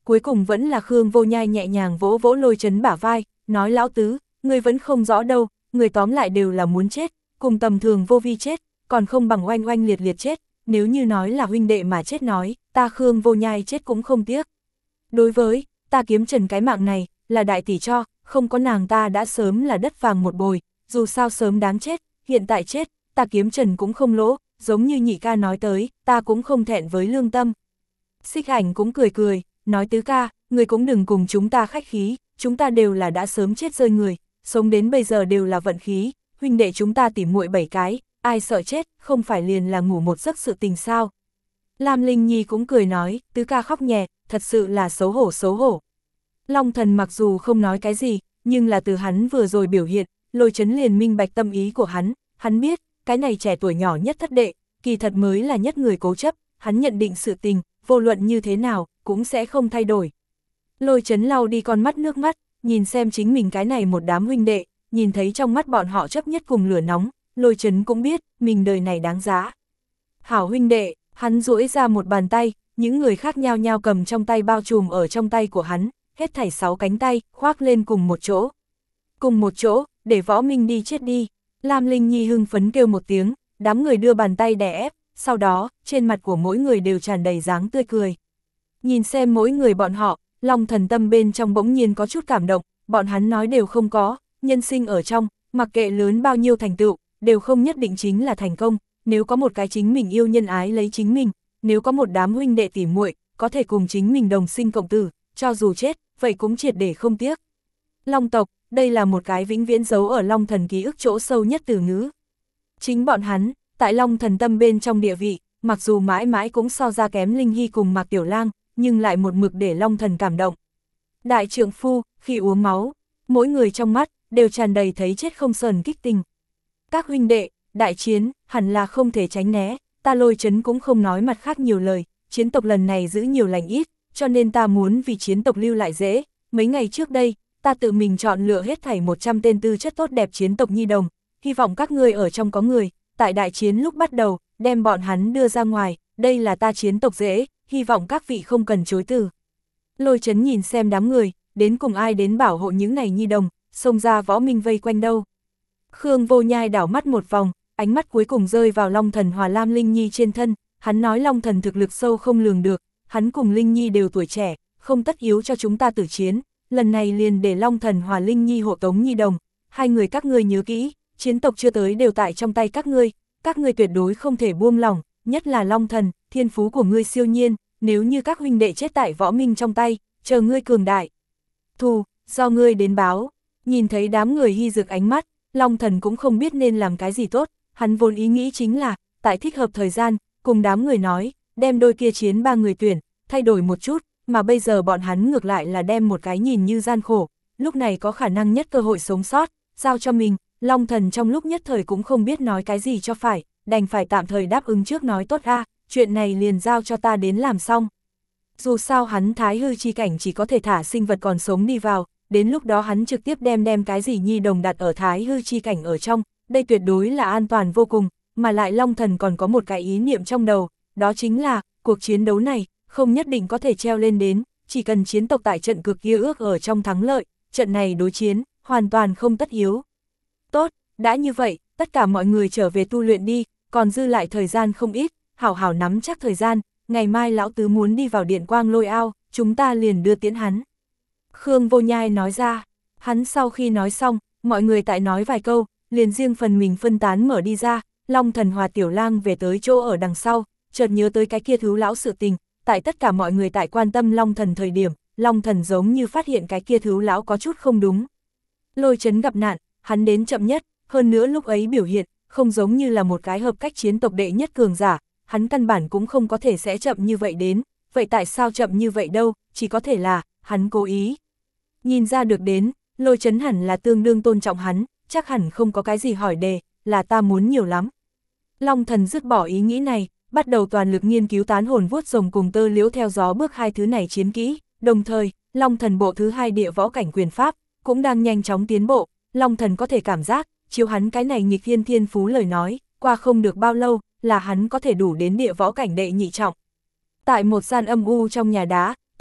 cuối cùng vẫn là Khương Vô Nhai nhẹ nhàng vỗ vỗ Lôi Chấn bả vai, nói lão tứ, người vẫn không rõ đâu, người tóm lại đều là muốn chết, cùng tầm thường vô vi chết, còn không bằng oanh oanh liệt liệt chết, nếu như nói là huynh đệ mà chết nói, ta Khương Vô Nhai chết cũng không tiếc. Đối với, ta Kiếm Trần cái mạng này, là đại tỷ cho, không có nàng ta đã sớm là đất vàng một bồi, dù sao sớm đáng chết, hiện tại chết, ta Kiếm Trần cũng không lỗ, giống như nhị ca nói tới, ta cũng không thẹn với lương tâm. Xích Ảnh cũng cười cười, nói tứ ca, người cũng đừng cùng chúng ta khách khí, chúng ta đều là đã sớm chết rơi người, sống đến bây giờ đều là vận khí, huynh đệ chúng ta tỉ muội bảy cái, ai sợ chết, không phải liền là ngủ một giấc sự tình sao. Lam Linh Nhi cũng cười nói, tứ ca khóc nhẹ, thật sự là xấu hổ xấu hổ. Long Thần mặc dù không nói cái gì, nhưng là từ hắn vừa rồi biểu hiện, Lôi Chấn liền minh bạch tâm ý của hắn, hắn biết, cái này trẻ tuổi nhỏ nhất thất đệ, kỳ thật mới là nhất người cố chấp, hắn nhận định sự tình, vô luận như thế nào, cũng sẽ không thay đổi. Lôi Chấn lau đi con mắt nước mắt, nhìn xem chính mình cái này một đám huynh đệ, nhìn thấy trong mắt bọn họ chấp nhất cùng lửa nóng, Lôi Chấn cũng biết, mình đời này đáng giá. Hảo huynh đệ, hắn duỗi ra một bàn tay, những người khác nhao nhao cầm trong tay bao trùm ở trong tay của hắn, hết thảy sáu cánh tay, khoác lên cùng một chỗ. Cùng một chỗ, để Võ Minh đi chết đi. Lam Linh Nhi hưng phấn kêu một tiếng, đám người đưa bàn tay đè ép, sau đó, trên mặt của mỗi người đều tràn đầy dáng tươi cười. Nhìn xem mỗi người bọn họ, Long Thần tâm bên trong bỗng nhiên có chút cảm động, bọn hắn nói đều không có, nhân sinh ở trong, mặc kệ lớn bao nhiêu thành tựu, đều không nhất định chính là thành công, nếu có một cái chính mình yêu nhân ái lấy chính mình, nếu có một đám huynh đệ tỉ muội có thể cùng chính mình đồng sinh cộng tử, cho dù chết, vậy cũng triệt để không tiếc. Long tộc, đây là một cái vĩnh viễn giấu ở Long Thần ký ức chỗ sâu nhất từ ngữ. Chính bọn hắn, tại Long Thần tâm bên trong địa vị, mặc dù mãi mãi cũng so ra kém Linh Hy cùng Mạc Tiểu Lang, nhưng lại một mực để Long Thần cảm động. Đại trượng phu, khi uống máu, mỗi người trong mắt, đều tràn đầy thấy chết không sờn kích tình. Các huynh đệ, đại chiến, hẳn là không thể tránh né, ta Lôi Chấn cũng không nói mặt khác nhiều lời, chiến tộc lần này giữ nhiều lành ít, cho nên ta muốn vì chiến tộc lưu lại dễ. Mấy ngày trước đây, ta tự mình chọn lựa hết thảy một trăm tên tư chất tốt đẹp chiến tộc nhi đồng, hy vọng các ngươi ở trong có người, tại đại chiến lúc bắt đầu, đem bọn hắn đưa ra ngoài, đây là ta chiến tộc dễ, hy vọng các vị không cần chối từ. Lôi Chấn nhìn xem đám người, đến cùng ai đến bảo hộ những này nhi đồng, xông ra Võ Minh vây quanh đâu. Khương Vô Nhai đảo mắt một vòng, ánh mắt cuối cùng rơi vào Long Thần hòa Lam Linh Nhi trên thân, hắn nói Long Thần thực lực sâu không lường được, hắn cùng Linh Nhi đều tuổi trẻ, không tất yếu cho chúng ta tử chiến, lần này liền để Long Thần hòa Linh Nhi hộ tống nhi đồng, hai người các ngươi nhớ kỹ, chiến tộc chưa tới đều tại trong tay các ngươi, các ngươi tuyệt đối không thể buông lỏng, nhất là Long Thần, thiên phú của ngươi siêu nhiên, nếu như các huynh đệ chết tại Võ Minh trong tay, chờ ngươi cường đại. Thù, do ngươi đến báo, nhìn thấy đám người hy rực ánh mắt, Long Thần cũng không biết nên làm cái gì tốt, hắn vốn ý nghĩ chính là, tại thích hợp thời gian, cùng đám người nói, đem đôi kia chiến ba người tuyển, thay đổi một chút, mà bây giờ bọn hắn ngược lại là đem một cái nhìn như gian khổ, lúc này có khả năng nhất cơ hội sống sót, giao cho mình, Long Thần trong lúc nhất thời cũng không biết nói cái gì cho phải, đành phải tạm thời đáp ứng trước nói tốt a, chuyện này liền giao cho ta đến làm xong. Dù sao hắn thái hư chi cảnh chỉ có thể thả sinh vật còn sống đi vào, đến lúc đó hắn trực tiếp đem đem cái gì nhi đồng đặt ở thái hư chi cảnh ở trong, đây tuyệt đối là an toàn vô cùng, mà lại Long Thần còn có một cái ý niệm trong đầu, đó chính là, cuộc chiến đấu này, không nhất định có thể treo lên đến, chỉ cần chiến tộc tại trận cực kia ước ở trong thắng lợi, trận này đối chiến, hoàn toàn không tất yếu. Tốt, đã như vậy, tất cả mọi người trở về tu luyện đi, còn dư lại thời gian không ít, hảo hảo nắm chắc thời gian, ngày mai lão tứ muốn đi vào điện quang lôi ao, chúng ta liền đưa tiễn hắn. Khương Vô Nhai nói ra, hắn sau khi nói xong, mọi người tại nói vài câu, liền riêng phần mình phân tán mở đi ra, Long Thần hòa Tiểu Lang về tới chỗ ở đằng sau, chợt nhớ tới cái kia thứ lão sự tình, tại tất cả mọi người tại quan tâm Long Thần thời điểm, Long Thần giống như phát hiện cái kia thứ lão có chút không đúng. Lôi Chấn gặp nạn, hắn đến chậm nhất, hơn nữa lúc ấy biểu hiện, không giống như là một cái hợp cách chiến tộc đệ nhất cường giả, hắn căn bản cũng không có thể sẽ chậm như vậy đến, vậy tại sao chậm như vậy đâu, chỉ có thể là, hắn cố ý. Nhìn ra được đến, Lôi Chấn hẳn là tương đương tôn trọng hắn, chắc hẳn không có cái gì hỏi đề, là ta muốn nhiều lắm. Long Thần dứt bỏ ý nghĩ này, bắt đầu toàn lực nghiên cứu tán hồn vuốt rồng cùng tơ liễu theo gió bước hai thứ này chiến kỹ, đồng thời, Long Thần bộ thứ hai địa võ cảnh quyền pháp, cũng đang nhanh chóng tiến bộ, Long Thần có thể cảm giác, chiếu hắn cái này nghịch thiên thiên phú lời nói, qua không được bao lâu, là hắn có thể đủ đến địa võ cảnh đệ nhị trọng. Tại một gian âm u trong nhà đá,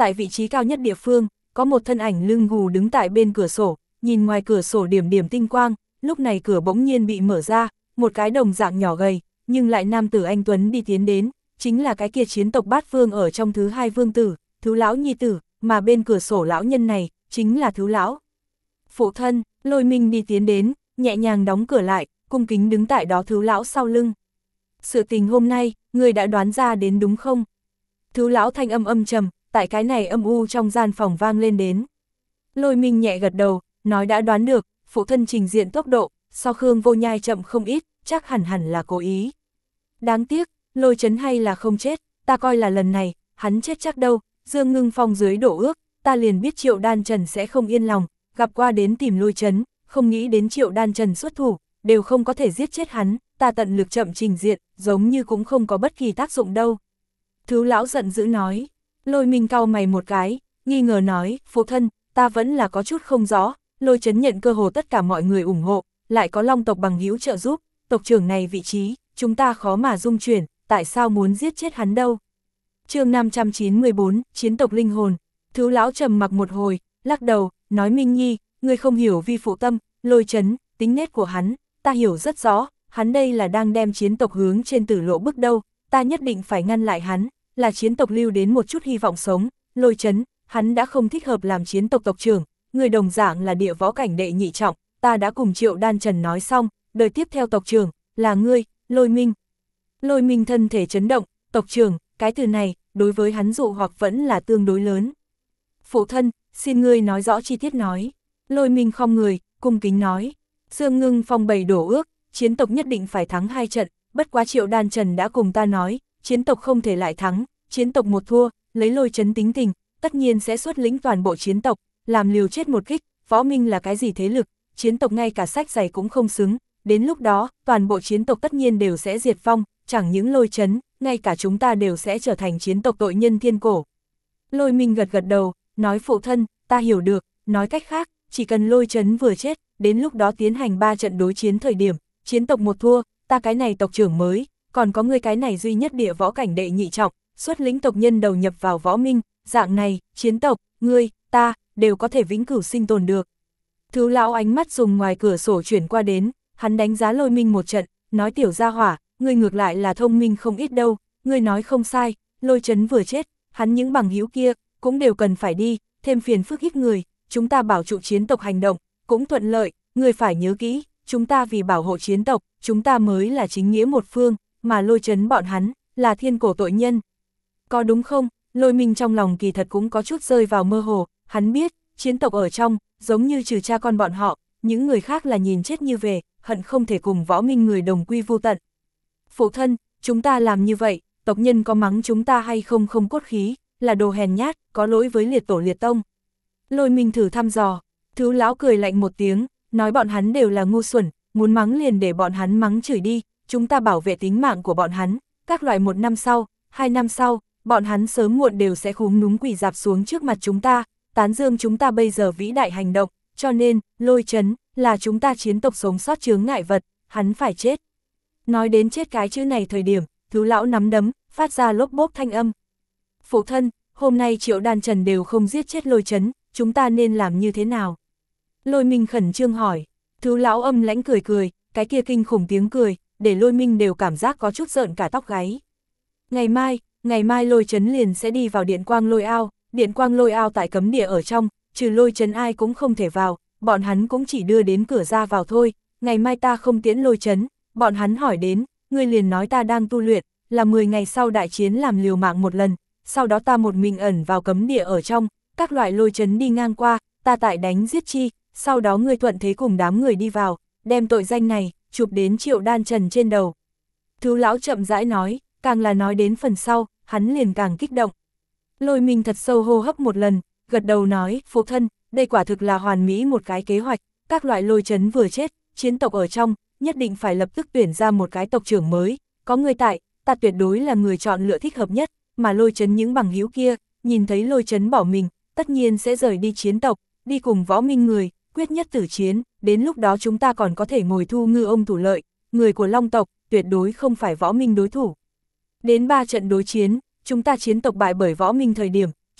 tại vị trí cao nhất địa phương, có một thân ảnh lưng gù đứng tại bên cửa sổ, nhìn ngoài cửa sổ điểm điểm tinh quang, lúc này cửa bỗng nhiên bị mở ra, một cái đồng dạng nhỏ gầy, nhưng lại nam tử anh tuấn đi tiến đến, chính là cái kia chiến tộc Bát Vương ở trong thứ hai vương tử, Thứ lão nhi tử, mà bên cửa sổ lão nhân này, chính là Thứ lão. Phụ thân, Lôi Minh đi tiến đến, nhẹ nhàng đóng cửa lại, cung kính đứng tại đó Thứ lão sau lưng. Sự tình hôm nay, người đã đoán ra đến đúng không? Thứ lão thanh âm âm trầm, tại cái này âm u trong gian phòng vang lên đến. Lôi Minh nhẹ gật đầu, nói đã đoán được, phụ thân trình diện tốc độ, so Khương Vô Nhai chậm không ít, chắc hẳn hẳn là cố ý. Đáng tiếc, Lôi Chấn hay là không chết, ta coi là lần này, hắn chết chắc đâu, Dương Ngưng Phong dưới đổ ước, ta liền biết Triệu Đan Trần sẽ không yên lòng, gặp qua đến tìm Lôi Chấn, không nghĩ đến Triệu Đan Trần xuất thủ, đều không có thể giết chết hắn, ta tận lực chậm trình diện, giống như cũng không có bất kỳ tác dụng đâu. Thứ lão giận dữ nói, Lôi Minh cau mày một cái, nghi ngờ nói, phụ thân, ta vẫn là có chút không rõ, Lôi Chấn nhận cơ hồ tất cả mọi người ủng hộ, lại có Long tộc bằng hữu trợ giúp, tộc trưởng này vị trí, chúng ta khó mà dung chuyển, tại sao muốn giết chết hắn đâu. Chương năm trăm chín mươi bốn, Chiến tộc linh hồn. Thứ lão trầm mặc một hồi, lắc đầu, nói Minh Nhi, ngươi không hiểu vi phụ tâm, Lôi Chấn, tính nết của hắn, ta hiểu rất rõ, hắn đây là đang đem chiến tộc hướng trên tử lộ bước đâu, ta nhất định phải ngăn lại hắn, là chiến tộc lưu đến một chút hy vọng sống, Lôi Chấn, hắn đã không thích hợp làm chiến tộc tộc trưởng, người đồng dạng là địa võ cảnh đệ nhị trọng, ta đã cùng Triệu Đan Trần nói xong, đời tiếp theo tộc trưởng, là ngươi, Lôi Minh. Lôi Minh thân thể chấn động, tộc trưởng, cái từ này, đối với hắn dụ hoặc vẫn là tương đối lớn. Phụ thân, xin ngươi nói rõ chi tiết nói. Lôi Minh không người, cung kính nói. Dương Ngưng Phong bày đổ ước, chiến tộc nhất định phải thắng hai trận, bất quá Triệu Đan Trần đã cùng ta nói, chiến tộc không thể lại thắng, chiến tộc một thua, lấy Lôi Chấn tính tình, tất nhiên sẽ xuất lĩnh toàn bộ chiến tộc, làm liều chết một kích, võ minh là cái gì thế lực, chiến tộc ngay cả sách giày cũng không xứng, đến lúc đó, toàn bộ chiến tộc tất nhiên đều sẽ diệt vong, chẳng những Lôi Chấn, ngay cả chúng ta đều sẽ trở thành chiến tộc tội nhân thiên cổ. Lôi Minh gật gật đầu, nói phụ thân, ta hiểu được, nói cách khác, chỉ cần Lôi Chấn vừa chết, đến lúc đó tiến hành ba trận đối chiến thời điểm, chiến tộc một thua, ta cái này tộc trưởng mới, còn có người cái này duy nhất địa võ cảnh đệ nhị trọng, xuất lĩnh tộc nhân đầu nhập vào võ minh, dạng này, chiến tộc, ngươi, ta, đều có thể vĩnh cửu sinh tồn được. Thứ lão ánh mắt dùng ngoài cửa sổ chuyển qua đến, hắn đánh giá Lôi Minh một trận, nói tiểu gia hỏa, ngươi ngược lại là thông minh không ít đâu, ngươi nói không sai, Lôi Chấn vừa chết, hắn những bằng hữu kia, cũng đều cần phải đi, thêm phiền phức ít người, chúng ta bảo trụ chiến tộc hành động, cũng thuận lợi, ngươi phải nhớ kỹ, chúng ta vì bảo hộ chiến tộc, chúng ta mới là chính nghĩa một phương, mà Lôi Chấn bọn hắn, là thiên cổ tội nhân. Có đúng không? Lôi Minh trong lòng kỳ thật cũng có chút rơi vào mơ hồ, hắn biết, chiến tộc ở trong, giống như trừ cha con bọn họ, những người khác là nhìn chết như về, hận không thể cùng võ minh người đồng quy vô tận. Phụ thân, chúng ta làm như vậy, tộc nhân có mắng chúng ta hay không không cốt khí, là đồ hèn nhát, có lỗi với liệt tổ liệt tông. Lôi Minh thử thăm dò, Thứ lão cười lạnh một tiếng, nói bọn hắn đều là ngu xuẩn, muốn mắng liền để bọn hắn mắng chửi đi, chúng ta bảo vệ tính mạng của bọn hắn, các loại một năm sau, hai năm sau, bọn hắn sớm muộn đều sẽ khúm núm quỳ dạp xuống trước mặt chúng ta, tán dương chúng ta bây giờ vĩ đại hành động, cho nên, Lôi Chấn, là chúng ta chiến tộc sống sót chướng ngại vật, hắn phải chết. Nói đến chết cái chữ này thời điểm, Thứ lão nắm đấm, phát ra lốp bốp thanh âm. Phụ thân, hôm nay Triệu Đan Trần đều không giết chết Lôi Chấn, chúng ta nên làm như thế nào? Lôi Minh khẩn trương hỏi. Thứ lão âm lãnh cười cười, cái kia kinh khủng tiếng cười, để Lôi Minh đều cảm giác có chút rợn cả tóc gáy. Ngày mai, ngày mai Lôi Chấn liền sẽ đi vào Điện Quang Lôi Ao, Điện Quang Lôi Ao tại cấm địa ở trong, trừ Lôi Chấn ai cũng không thể vào, bọn hắn cũng chỉ đưa đến cửa ra vào thôi, ngày mai ta không tiễn Lôi Chấn, bọn hắn hỏi đến, ngươi liền nói ta đang tu luyện, là mười ngày sau đại chiến làm liều mạng một lần, sau đó ta một mình ẩn vào cấm địa ở trong, các loại Lôi Chấn đi ngang qua, ta tại đánh giết chi, sau đó ngươi thuận thế cùng đám người đi vào, đem tội danh này, chụp đến Triệu Đan Trần trên đầu. Thứ lão chậm rãi nói, càng là nói đến phần sau, hắn liền càng kích động. Lôi Minh thật sâu hô hấp một lần, gật đầu nói, phụ thân, đây quả thực là hoàn mỹ một cái kế hoạch, các loại Lôi Chấn vừa chết, chiến tộc ở trong, nhất định phải lập tức tuyển ra một cái tộc trưởng mới, có người tại, ta tuyệt đối là người chọn lựa thích hợp nhất, mà Lôi Chấn những bằng hữu kia, nhìn thấy Lôi Chấn bỏ mình, tất nhiên sẽ rời đi chiến tộc, đi cùng võ minh người, quyết nhất tử chiến, đến lúc đó chúng ta còn có thể ngồi thu ngư ông thủ lợi, người của Long tộc, tuyệt đối không phải võ minh đối thủ. Đến ba trận đối chiến, chúng ta chiến tộc bại bởi võ minh thời điểm,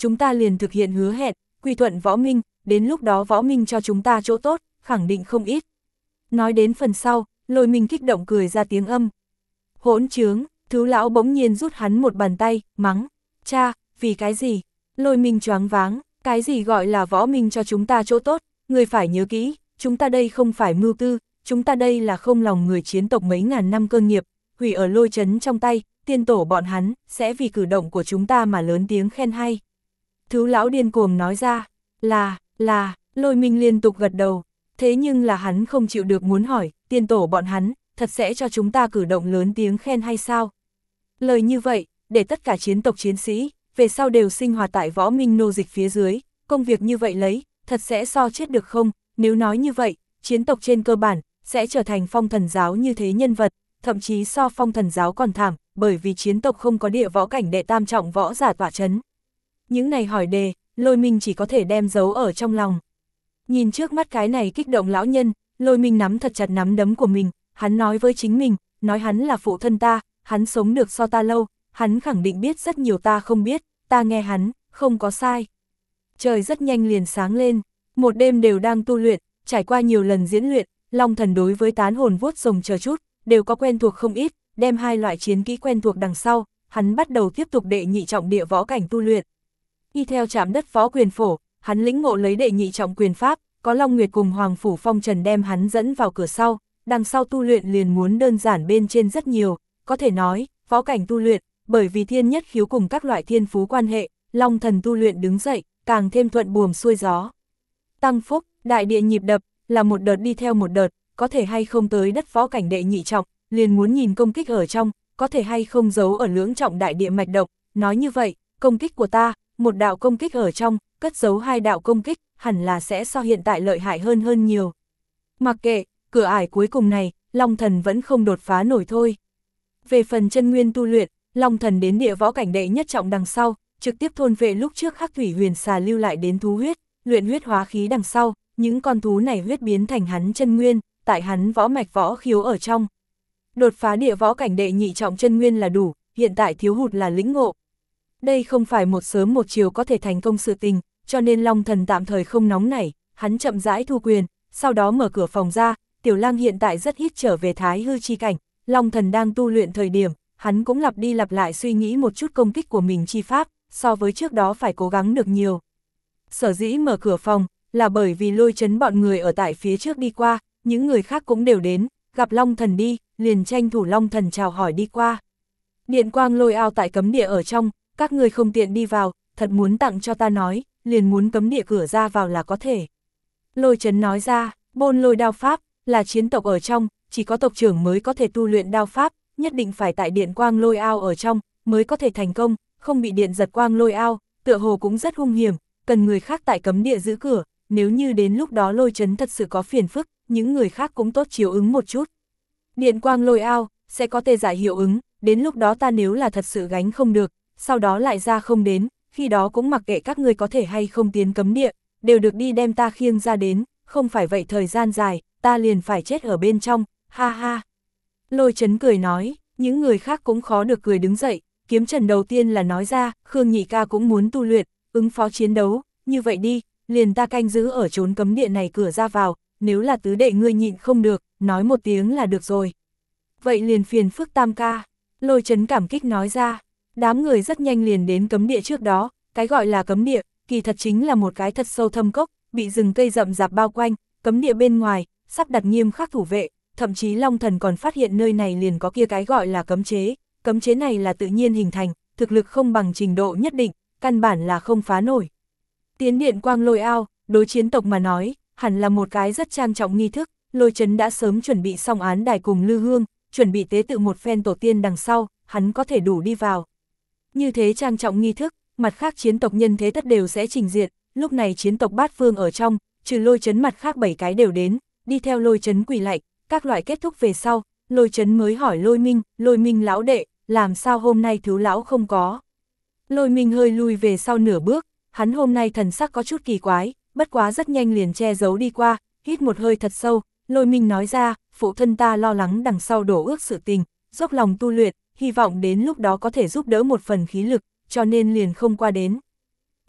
chúng ta liền thực hiện hứa hẹn, quy thuận Võ Minh, đến lúc đó Võ Minh cho chúng ta chỗ tốt, khẳng định không ít. Nói đến phần sau, Lôi Minh kích động cười ra tiếng âm. Hỗn trướng, Thứ lão bỗng nhiên rút hắn một bàn tay, mắng, cha, vì cái gì? Lôi Minh choáng váng, cái gì gọi là Võ Minh cho chúng ta chỗ tốt, người phải nhớ kỹ, chúng ta đây không phải mưu tư, chúng ta đây là không lòng người chiến tộc mấy ngàn năm cơ nghiệp, hủy ở Lôi Trấn trong tay, tiên tổ bọn hắn, sẽ vì cử động của chúng ta mà lớn tiếng khen hay. Thứ lão điên cuồng nói ra, là, là, Lôi Minh liên tục gật đầu, thế nhưng là hắn không chịu được muốn hỏi, tiên tổ bọn hắn, thật sẽ cho chúng ta cử động lớn tiếng khen hay sao? Lời như vậy, để tất cả chiến tộc chiến sĩ, về sau đều sinh hoạt tại Võ Minh nô dịch phía dưới, công việc như vậy lấy, thật sẽ so chết được không? Nếu nói như vậy, chiến tộc trên cơ bản, sẽ trở thành phong thần giáo như thế nhân vật, thậm chí so phong thần giáo còn thảm, bởi vì chiến tộc không có địa võ cảnh đệ tam trọng võ giả tỏa chấn. Những này hỏi đề, Lôi Minh chỉ có thể đem giấu ở trong lòng. Nhìn trước mắt cái này kích động lão nhân, Lôi Minh nắm thật chặt nắm đấm của mình, hắn nói với chính mình, nói hắn là phụ thân ta, hắn sống được so ta lâu, hắn khẳng định biết rất nhiều ta không biết, ta nghe hắn, không có sai. Trời rất nhanh liền sáng lên, một đêm đều đang tu luyện, trải qua nhiều lần diễn luyện, Long Thần đối với tán hồn vuốt rồng chờ chút, đều có quen thuộc không ít, đem hai loại chiến kỹ quen thuộc đằng sau, hắn bắt đầu tiếp tục đệ nhị trọng địa võ cảnh tu luyện. Y theo Trảm Đất Võ Quyền Phổ, hắn lĩnh ngộ lấy đệ nhị trọng quyền pháp, có Long Nguyệt cùng Hoàng Phủ Phong Trần đem hắn dẫn vào cửa sau, đằng sau tu luyện liền muốn đơn giản bên trên rất nhiều, có thể nói, võ cảnh tu luyện, bởi vì thiên nhất khiếu cùng các loại thiên phú quan hệ, Long Thần tu luyện đứng dậy, càng thêm thuận buồm xuôi gió. Tăng phúc, đại địa nhịp đập, là một đợt đi theo một đợt, có thể hay không tới đất võ cảnh đệ nhị trọng, liền muốn nhìn công kích ở trong, có thể hay không giấu ở lưỡng trọng đại địa mạch động, nói như vậy, công kích của ta, một đạo công kích ở trong, cất giấu hai đạo công kích, hẳn là sẽ so hiện tại lợi hại hơn hơn nhiều. Mặc kệ, cửa ải cuối cùng này, Long Thần vẫn không đột phá nổi thôi. Về phần chân nguyên tu luyện, Long Thần đến địa võ cảnh đệ nhất trọng đằng sau, trực tiếp thôn vệ lúc trước Hắc Thủy Huyền Xà lưu lại đến thú huyết, luyện huyết hóa khí đằng sau, những con thú này huyết biến thành hắn chân nguyên, tại hắn võ mạch võ khiếu ở trong. Đột phá địa võ cảnh đệ nhị trọng chân nguyên là đủ, hiện tại thiếu hụt là lĩnh ngộ. Đây không phải một sớm một chiều có thể thành công sự tình, cho nên Long Thần tạm thời không nóng nảy, hắn chậm rãi thu quyền, sau đó mở cửa phòng ra, Tiểu Lang hiện tại rất ít trở về thái hư chi cảnh, Long Thần đang tu luyện thời điểm, hắn cũng lặp đi lặp lại suy nghĩ một chút công kích của mình chi pháp, so với trước đó phải cố gắng được nhiều. Sở dĩ mở cửa phòng, là bởi vì Lôi Trấn bọn người ở tại phía trước đi qua, những người khác cũng đều đến, gặp Long Thần đi, liền tranh thủ Long Thần chào hỏi đi qua. Điện quang lôi ao tại cấm địa ở trong, các người không tiện đi vào, thật muốn tặng cho ta nói, liền muốn cấm địa cửa ra vào là có thể. Lôi Trấn nói ra, Bôn Lôi đao pháp, là chiến tộc ở trong, chỉ có tộc trưởng mới có thể tu luyện đao pháp, nhất định phải tại điện quang lôi ao ở trong, mới có thể thành công, không bị điện giật quang lôi ao, tựa hồ cũng rất hung hiểm, cần người khác tại cấm địa giữ cửa, nếu như đến lúc đó Lôi Trấn thật sự có phiền phức, những người khác cũng tốt chiếu ứng một chút. Điện quang lôi ao, sẽ có tê giải hiệu ứng, đến lúc đó ta nếu là thật sự gánh không được, sau đó lại ra không đến, khi đó cũng mặc kệ các ngươi có thể hay không tiến cấm địa, đều được đi đem ta khiêng ra đến, không phải vậy thời gian dài, ta liền phải chết ở bên trong, ha ha. Lôi Trấn cười nói, những người khác cũng khó được cười đứng dậy, Kiếm Trần đầu tiên là nói ra, Khương Nhị ca cũng muốn tu luyện, ứng phó chiến đấu, như vậy đi, liền ta canh giữ ở trốn cấm địa này cửa ra vào, nếu là tứ đệ ngươi nhịn không được, nói một tiếng là được rồi. Vậy liền phiền phức Tam ca, Lôi Trấn cảm kích nói ra, đám người rất nhanh liền đến cấm địa trước đó, cái gọi là cấm địa, kỳ thật chính là một cái thật sâu thâm cốc, bị rừng cây rậm rạp bao quanh, cấm địa bên ngoài, sắp đặt nghiêm khắc thủ vệ, thậm chí Long Thần còn phát hiện nơi này liền có kia cái gọi là cấm chế, cấm chế này là tự nhiên hình thành, thực lực không bằng trình độ nhất định, căn bản là không phá nổi. Tiến điện quang lôi ao, đối chiến tộc mà nói, hẳn là một cái rất trang trọng nghi thức, Lôi Trấn đã sớm chuẩn bị xong án đài cùng lư hương, chuẩn bị tế tự một phen tổ tiên đằng sau, hắn có thể đủ đi vào. Như thế trang trọng nghi thức, mặt khác chiến tộc nhân thế tất đều sẽ trình diện, lúc này chiến tộc Bát Phương ở trong, trừ Lôi Trấn mặt khác bảy cái đều đến, đi theo Lôi Trấn quỳ lạy, các loại kết thúc về sau, Lôi Trấn mới hỏi Lôi Minh, Lôi Minh lão đệ, làm sao hôm nay thiếu lão không có. Lôi Minh hơi lui về sau nửa bước, hắn hôm nay thần sắc có chút kỳ quái, bất quá rất nhanh liền che giấu đi qua, hít một hơi thật sâu, Lôi Minh nói ra, phụ thân ta lo lắng đằng sau đổ ước sự tình, dốc lòng tu luyện, hy vọng đến lúc đó có thể giúp đỡ một phần khí lực, cho nên liền không qua đến.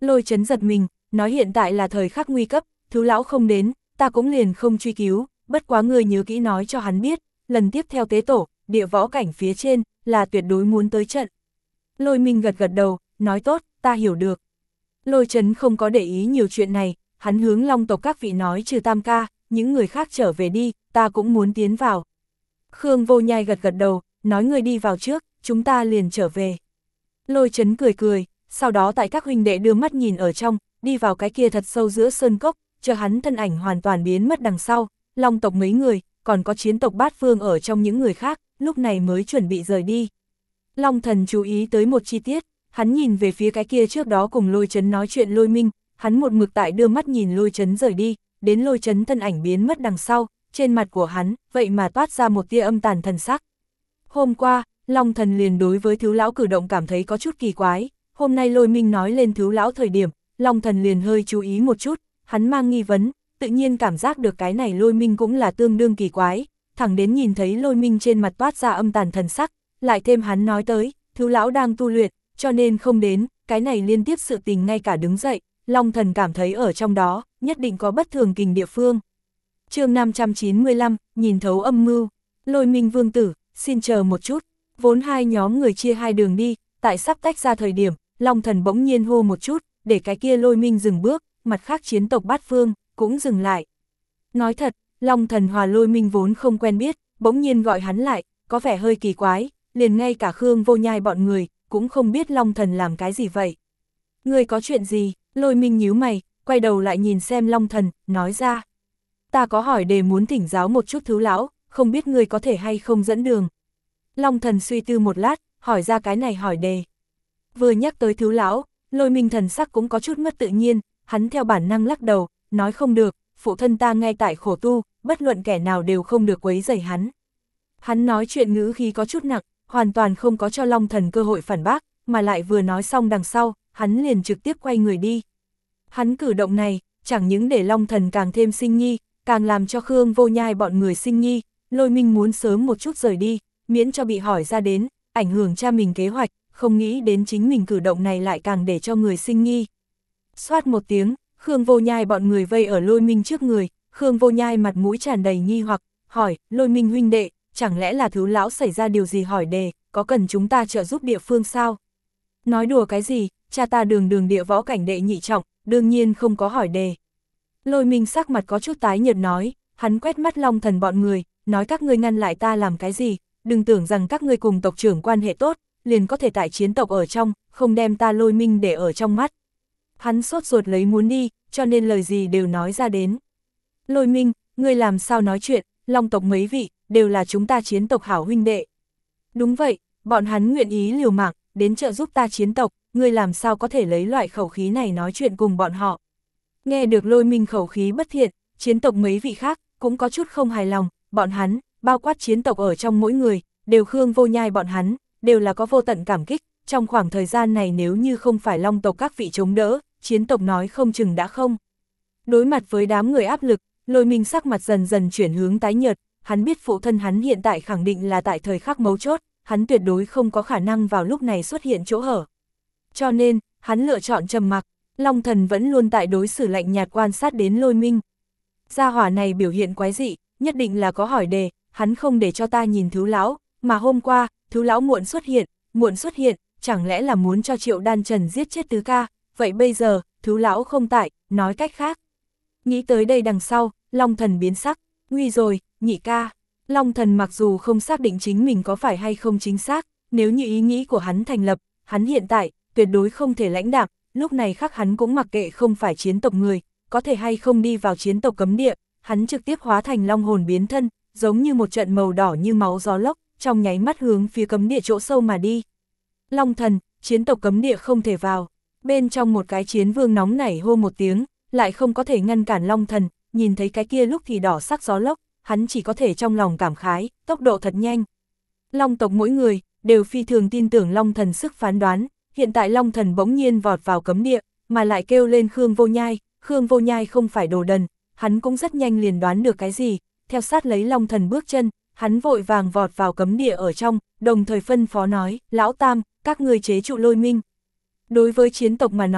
Lôi Chấn giật mình, nói hiện tại là thời khắc nguy cấp, Thứ lão không đến, ta cũng liền không truy cứu, bất quá ngươi nhớ kỹ nói cho hắn biết, lần tiếp theo tế tổ, địa võ cảnh phía trên, là tuyệt đối muốn tới trận. Lôi Minh gật gật đầu, nói tốt, ta hiểu được. Lôi Chấn không có để ý nhiều chuyện này, hắn hướng Long tộc các vị nói trừ Tam ca, những người khác trở về đi, ta cũng muốn tiến vào. Khương Vô Nhai gật gật đầu, nói người đi vào trước, chúng ta liền trở về. Lôi Chấn cười cười, sau đó tại các huynh đệ đưa mắt nhìn ở trong, đi vào cái kia thật sâu giữa sơn cốc, chờ hắn thân ảnh hoàn toàn biến mất đằng sau, Long tộc mấy người, còn có chiến tộc Bát Phương ở trong những người khác, lúc này mới chuẩn bị rời đi. Long Thần chú ý tới một chi tiết, hắn nhìn về phía cái kia trước đó cùng Lôi Chấn nói chuyện Lôi Minh, hắn một mực tại đưa mắt nhìn Lôi Chấn rời đi, đến Lôi Chấn thân ảnh biến mất đằng sau, trên mặt của hắn, vậy mà toát ra một tia âm tàn thần sắc. Hôm qua, Long Thần liền đối với Thứ lão cử động cảm thấy có chút kỳ quái, hôm nay Lôi Minh nói lên Thứ lão thời điểm, Long Thần liền hơi chú ý một chút, hắn mang nghi vấn, tự nhiên cảm giác được cái này Lôi Minh cũng là tương đương kỳ quái, thẳng đến nhìn thấy Lôi Minh trên mặt toát ra âm tàn thần sắc, lại thêm hắn nói tới, Thứ lão đang tu luyện, cho nên không đến, cái này liên tiếp sự tình ngay cả đứng dậy, Long Thần cảm thấy ở trong đó, nhất định có bất thường kình địa phương. Chương năm trăm chín mươi lăm, nhìn thấu âm mưu, Lôi Minh vương tử, xin chờ một chút, vốn hai nhóm người chia hai đường đi, tại sắp tách ra thời điểm, Long Thần bỗng nhiên hô một chút, để cái kia Lôi Minh dừng bước, mặt khác chiến tộc Bát Phương, cũng dừng lại. Nói thật, Long Thần hòa Lôi Minh vốn không quen biết, bỗng nhiên gọi hắn lại, có vẻ hơi kỳ quái, liền ngay cả Khương Vô Nhai bọn người, cũng không biết Long Thần làm cái gì vậy. Ngươi có chuyện gì? Lôi Minh nhíu mày, quay đầu lại nhìn xem Long Thần, nói ra. Ta có hỏi đề muốn thỉnh giáo một chút Thứ lão, không biết ngươi có thể hay không dẫn đường. Long Thần suy tư một lát, hỏi ra cái này hỏi đề. Vừa nhắc tới Thứ lão, Lôi Minh thần sắc cũng có chút mất tự nhiên, hắn theo bản năng lắc đầu, nói không được, phụ thân ta ngay tại khổ tu, bất luận kẻ nào đều không được quấy rầy hắn. Hắn nói chuyện ngữ khí có chút nặng, hoàn toàn không có cho Long Thần cơ hội phản bác, mà lại vừa nói xong đằng sau, hắn liền trực tiếp quay người đi. Hắn cử động này, chẳng những để Long Thần càng thêm sinh nghi, càng làm cho Khương Vô Nhai bọn người sinh nghi, Lôi Minh muốn sớm một chút rời đi, miễn cho bị hỏi ra đến, ảnh hưởng cha mình kế hoạch, không nghĩ đến chính mình cử động này lại càng để cho người sinh nghi. Xoát một tiếng, Khương Vô Nhai bọn người vây ở Lôi Minh trước người, Khương Vô Nhai mặt mũi tràn đầy nghi hoặc, hỏi, Lôi Minh huynh đệ, chẳng lẽ là Thứ lão xảy ra điều gì hỏi đề, có cần chúng ta trợ giúp địa phương sao? Nói đùa cái gì, cha ta đường đường địa võ cảnh đệ nhị trọng, đương nhiên không có hỏi đề. Lôi Minh sắc mặt có chút tái nhợt nói, hắn quét mắt Long Thần bọn người, nói các ngươi ngăn lại ta làm cái gì, đừng tưởng rằng các ngươi cùng tộc trưởng quan hệ tốt, liền có thể tại chiến tộc ở trong, không đem ta Lôi Minh để ở trong mắt. Hắn sốt ruột lấy muốn đi, cho nên lời gì đều nói ra đến. Lôi Minh, ngươi làm sao nói chuyện, Long tộc mấy vị, đều là chúng ta chiến tộc hảo huynh đệ. Đúng vậy, bọn hắn nguyện ý liều mạng, đến trợ giúp ta chiến tộc, ngươi làm sao có thể lấy loại khẩu khí này nói chuyện cùng bọn họ. Nghe được Lôi Minh khẩu khí bất thiện, chiến tộc mấy vị khác, cũng có chút không hài lòng, bọn hắn, bao quát chiến tộc ở trong mỗi người, đều Khương Vô Nhai bọn hắn, đều là có vô tận cảm kích, trong khoảng thời gian này nếu như không phải Long tộc các vị chống đỡ, chiến tộc nói không chừng đã không. Đối mặt với đám người áp lực, Lôi Minh sắc mặt dần dần chuyển hướng tái nhợt, hắn biết phụ thân hắn hiện tại khẳng định là tại thời khắc mấu chốt, hắn tuyệt đối không có khả năng vào lúc này xuất hiện chỗ hở. Cho nên, hắn lựa chọn trầm mặc, Long Thần vẫn luôn tại đối xử lạnh nhạt quan sát đến Lôi Minh. Gia hỏa này biểu hiện quái dị, nhất định là có hỏi đề, hắn không để cho ta nhìn Thứ lão, mà hôm qua, Thứ lão muộn xuất hiện, muộn xuất hiện, chẳng lẽ là muốn cho Triệu Đan Trần giết chết Tứ ca, vậy bây giờ, Thứ lão không tại, nói cách khác. Nghĩ tới đây đằng sau, Long Thần biến sắc, nguy rồi, nhị ca. Long Thần mặc dù không xác định chính mình có phải hay không chính xác, nếu như ý nghĩ của hắn thành lập, hắn hiện tại, tuyệt đối không thể lãnh đạm, lúc này khắc hắn cũng mặc kệ không phải chiến tộc người, có thể hay không đi vào chiến tộc cấm địa, hắn trực tiếp hóa thành long hồn biến thân, giống như một trận màu đỏ như máu gió lốc, trong nháy mắt hướng phía cấm địa chỗ sâu mà đi. Long Thần, chiến tộc cấm địa không thể vào, bên trong một cái chiến vương nóng nảy hô một tiếng, lại không có thể ngăn cản Long Thần, nhìn thấy cái kia lúc thì đỏ sắc gió lốc, hắn chỉ có thể trong lòng cảm khái, tốc độ thật nhanh. Long tộc mỗi người, đều phi thường tin tưởng Long Thần sức phán đoán, hiện tại Long Thần bỗng nhiên vọt vào cấm địa, mà lại kêu lên Khương Vô Nhai, Khương Vô Nhai không phải đồ đần, hắn cũng rất nhanh liền đoán được cái gì, theo sát lấy Long Thần bước chân, hắn vội vàng vọt vào cấm địa ở trong, đồng thời phân phó nói, Lão Tam, các ngươi chế trụ Lôi Minh. Đối với chiến tộc mà nói,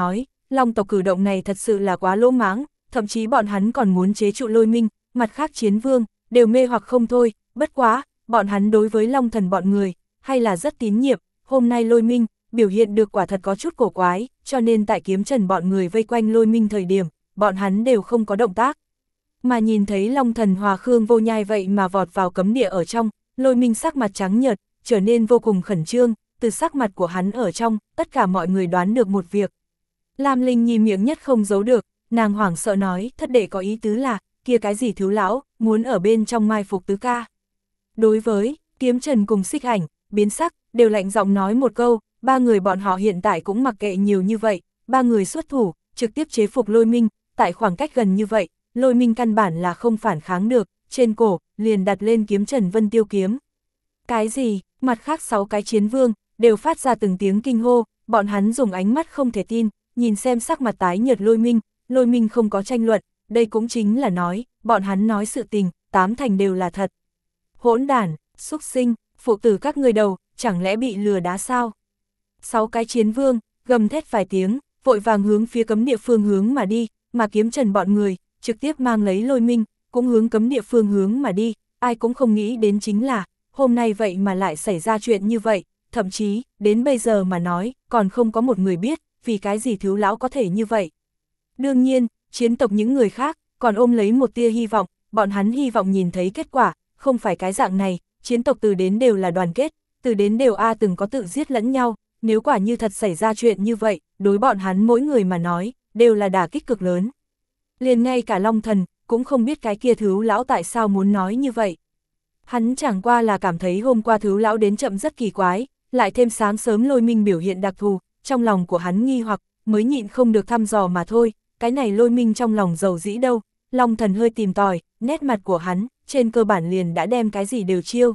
Long tộc cử động này thật sự là quá lỗ mãng, thậm chí bọn hắn còn muốn chế trụ Lôi Minh, mặt khác chiến vương, đều mê hoặc không thôi, bất quá, bọn hắn đối với Long thần bọn người, hay là rất tín nhiệm, hôm nay Lôi Minh, biểu hiện được quả thật có chút cổ quái, cho nên tại kiếm trần bọn người vây quanh Lôi Minh thời điểm, bọn hắn đều không có động tác. Mà nhìn thấy Long thần hòa Khương Vô Nhai vậy mà vọt vào cấm địa ở trong, Lôi Minh sắc mặt trắng nhợt, trở nên vô cùng khẩn trương, từ sắc mặt của hắn ở trong, tất cả mọi người đoán được một việc. Lam Linh Nhi miệng nhất không giấu được, nàng hoảng sợ nói, thất đệ có ý tứ là, kia cái gì Thiếu lão, muốn ở bên trong mai phục tứ ca. Đối với, Kiếm Trần cùng Xích Ảnh, biến sắc, đều lạnh giọng nói một câu, ba người bọn họ hiện tại cũng mặc kệ nhiều như vậy, ba người xuất thủ, trực tiếp chế phục Lôi Minh, tại khoảng cách gần như vậy, Lôi Minh căn bản là không phản kháng được, trên cổ, liền đặt lên kiếm Trần Vân Tiêu kiếm. Cái gì, mặt khác sáu cái chiến vương, đều phát ra từng tiếng kinh hô, bọn hắn dùng ánh mắt không thể tin, nhìn xem sắc mặt tái nhợt Lôi Minh, Lôi Minh không có tranh luận, đây cũng chính là nói, bọn hắn nói sự tình, tám thành đều là thật. Hỗn đản, xúc sinh, phụ tử các người đầu, chẳng lẽ bị lừa đá sao? Sáu cái chiến vương, gầm thét vài tiếng, vội vàng hướng phía cấm địa phương hướng mà đi, mà kiếm Trần bọn người, trực tiếp mang lấy Lôi Minh, cũng hướng cấm địa phương hướng mà đi, ai cũng không nghĩ đến chính là, hôm nay vậy mà lại xảy ra chuyện như vậy, thậm chí, đến bây giờ mà nói, còn không có một người biết, vì cái gì Thiếu lão có thể như vậy. Đương nhiên, chiến tộc những người khác, còn ôm lấy một tia hy vọng, bọn hắn hy vọng nhìn thấy kết quả, không phải cái dạng này, chiến tộc từ đến đều là đoàn kết, từ đến đều a từng có tự giết lẫn nhau, nếu quả như thật xảy ra chuyện như vậy, đối bọn hắn mỗi người mà nói, đều là đả kích cực lớn. Liền ngay cả Long thần, cũng không biết cái kia Thiếu lão tại sao muốn nói như vậy. Hắn chẳng qua là cảm thấy hôm qua Thiếu lão đến chậm rất kỳ quái, lại thêm sáng sớm Lôi Minh biểu hiện đặc thù, trong lòng của hắn nghi hoặc, mới nhịn không được thăm dò mà thôi, cái này Lôi Minh trong lòng giàu dĩ đâu, Long thần hơi tìm tòi, nét mặt của hắn, trên cơ bản liền đã đem cái gì đều chiêu.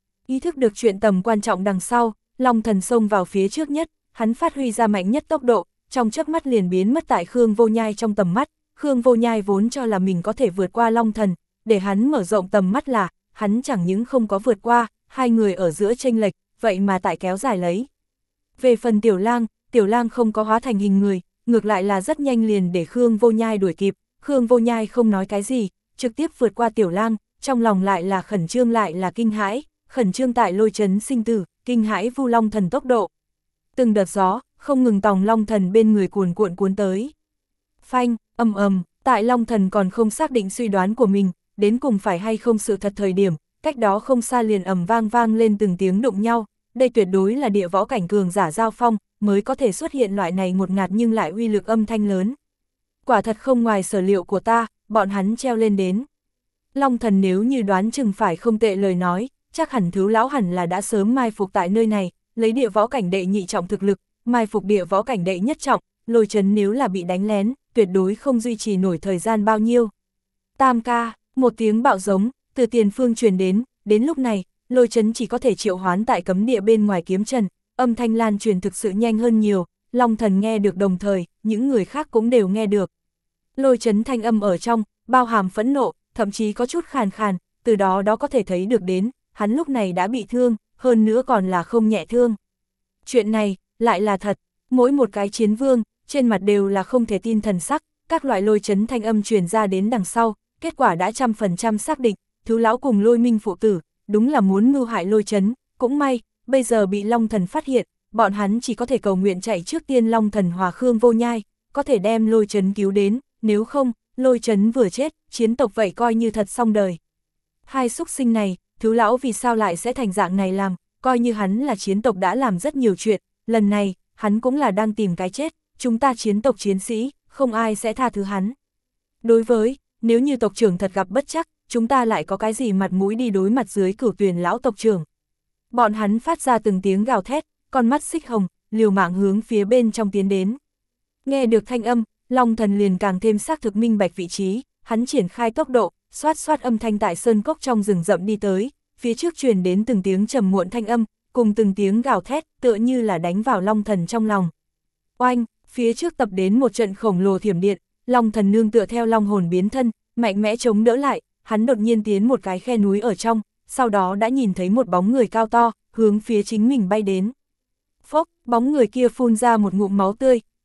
Ý thức được chuyện tầm quan trọng đằng sau, Long thần xông vào phía trước nhất, hắn phát huy ra mạnh nhất tốc độ, trong chớp mắt liền biến mất tại Khương Vô Nhai trong tầm mắt, Khương Vô Nhai vốn cho là mình có thể vượt qua Long thần, để hắn mở rộng tầm mắt là, hắn chẳng những không có vượt qua, hai người ở giữa chênh lệch, vậy mà tại kéo dài lấy. Về phần Tiểu Lang, Tiểu Lang không có hóa thành hình người, ngược lại là rất nhanh liền để Khương Vô Nhai đuổi kịp, Khương Vô Nhai không nói cái gì, trực tiếp vượt qua Tiểu Lang, trong lòng lại là khẩn trương lại là kinh hãi, khẩn trương tại lôi chấn sinh tử, kinh hãi Vu Long thần tốc độ. Từng đợt gió, không ngừng tòng Long thần bên người cuồn cuộn cuốn tới. Phanh, ầm ầm, tại Long thần còn không xác định suy đoán của mình, đến cùng phải hay không sự thật thời điểm, cách đó không xa liền ầm vang vang lên từng tiếng đụng nhau, đây tuyệt đối là địa võ cảnh cường giả giao phong, mới có thể xuất hiện loại này ngột ngạt nhưng lại uy lực âm thanh lớn. Quả thật không ngoài sở liệu của ta, bọn hắn treo lên đến. Long thần nếu như đoán chừng phải không tệ lời nói, chắc hẳn Thiếu lão hẳn là đã sớm mai phục tại nơi này, lấy địa võ cảnh đệ nhị trọng thực lực, mai phục địa võ cảnh đệ nhất trọng, Lôi chấn nếu là bị đánh lén, tuyệt đối không duy trì nổi thời gian bao nhiêu. Tam ca, một tiếng bạo giống, từ tiền phương truyền đến, đến lúc này, Lôi chấn chỉ có thể triệu hoán tại cấm địa bên ngoài kiếm trần, âm thanh lan truyền thực sự nhanh hơn nhiều, Long thần nghe được đồng thời, những người khác cũng đều nghe được. Lôi chấn thanh âm ở trong, bao hàm phẫn nộ, thậm chí có chút khàn khàn, từ đó đó có thể thấy được đến, hắn lúc này đã bị thương, hơn nữa còn là không nhẹ thương. Chuyện này, lại là thật, mỗi một cái chiến vương, trên mặt đều là không thể tin thần sắc, các loại lôi chấn thanh âm truyền ra đến đằng sau, kết quả đã trăm phần trăm xác định, Thiếu lão cùng Lôi Minh phụ tử, đúng là muốn mưu hại Lôi chấn, cũng may, bây giờ bị Long thần phát hiện, bọn hắn chỉ có thể cầu nguyện chạy trước tiên Long thần hòa Khương Vô Nhai, có thể đem Lôi chấn cứu đến, nếu không, Lôi chấn vừa chết, chiến tộc vậy coi như thật xong đời. Hai xúc sinh này, Thiếu lão vì sao lại sẽ thành dạng này làm, coi như hắn là chiến tộc đã làm rất nhiều chuyện, lần này, hắn cũng là đang tìm cái chết, chúng ta chiến tộc chiến sĩ, không ai sẽ tha thứ hắn. Đối với, nếu như tộc trưởng thật gặp bất chắc, chúng ta lại có cái gì mặt mũi đi đối mặt dưới Cửu Tuyền lão tộc trưởng. Bọn hắn phát ra từng tiếng gào thét, con mắt xích hồng, liều mạng hướng phía bên trong tiến đến. Nghe được thanh âm, Long thần liền càng thêm xác thực minh bạch vị trí, hắn triển khai tốc độ, xoát xoát âm thanh tại sơn cốc trong rừng rậm đi tới, phía trước truyền đến từng tiếng trầm muộn thanh âm, cùng từng tiếng gào thét, tựa như là đánh vào Long thần trong lòng. Oanh, phía trước tập đến một trận khổng lồ thiểm điện, Long thần nương tựa theo long hồn biến thân, mạnh mẽ chống đỡ lại, hắn đột nhiên tiến một cái khe núi ở trong, sau đó đã nhìn thấy một bóng người cao to, hướng phía chính mình bay đến. Phốc, bóng người kia phun ra một ngụm máu tươi,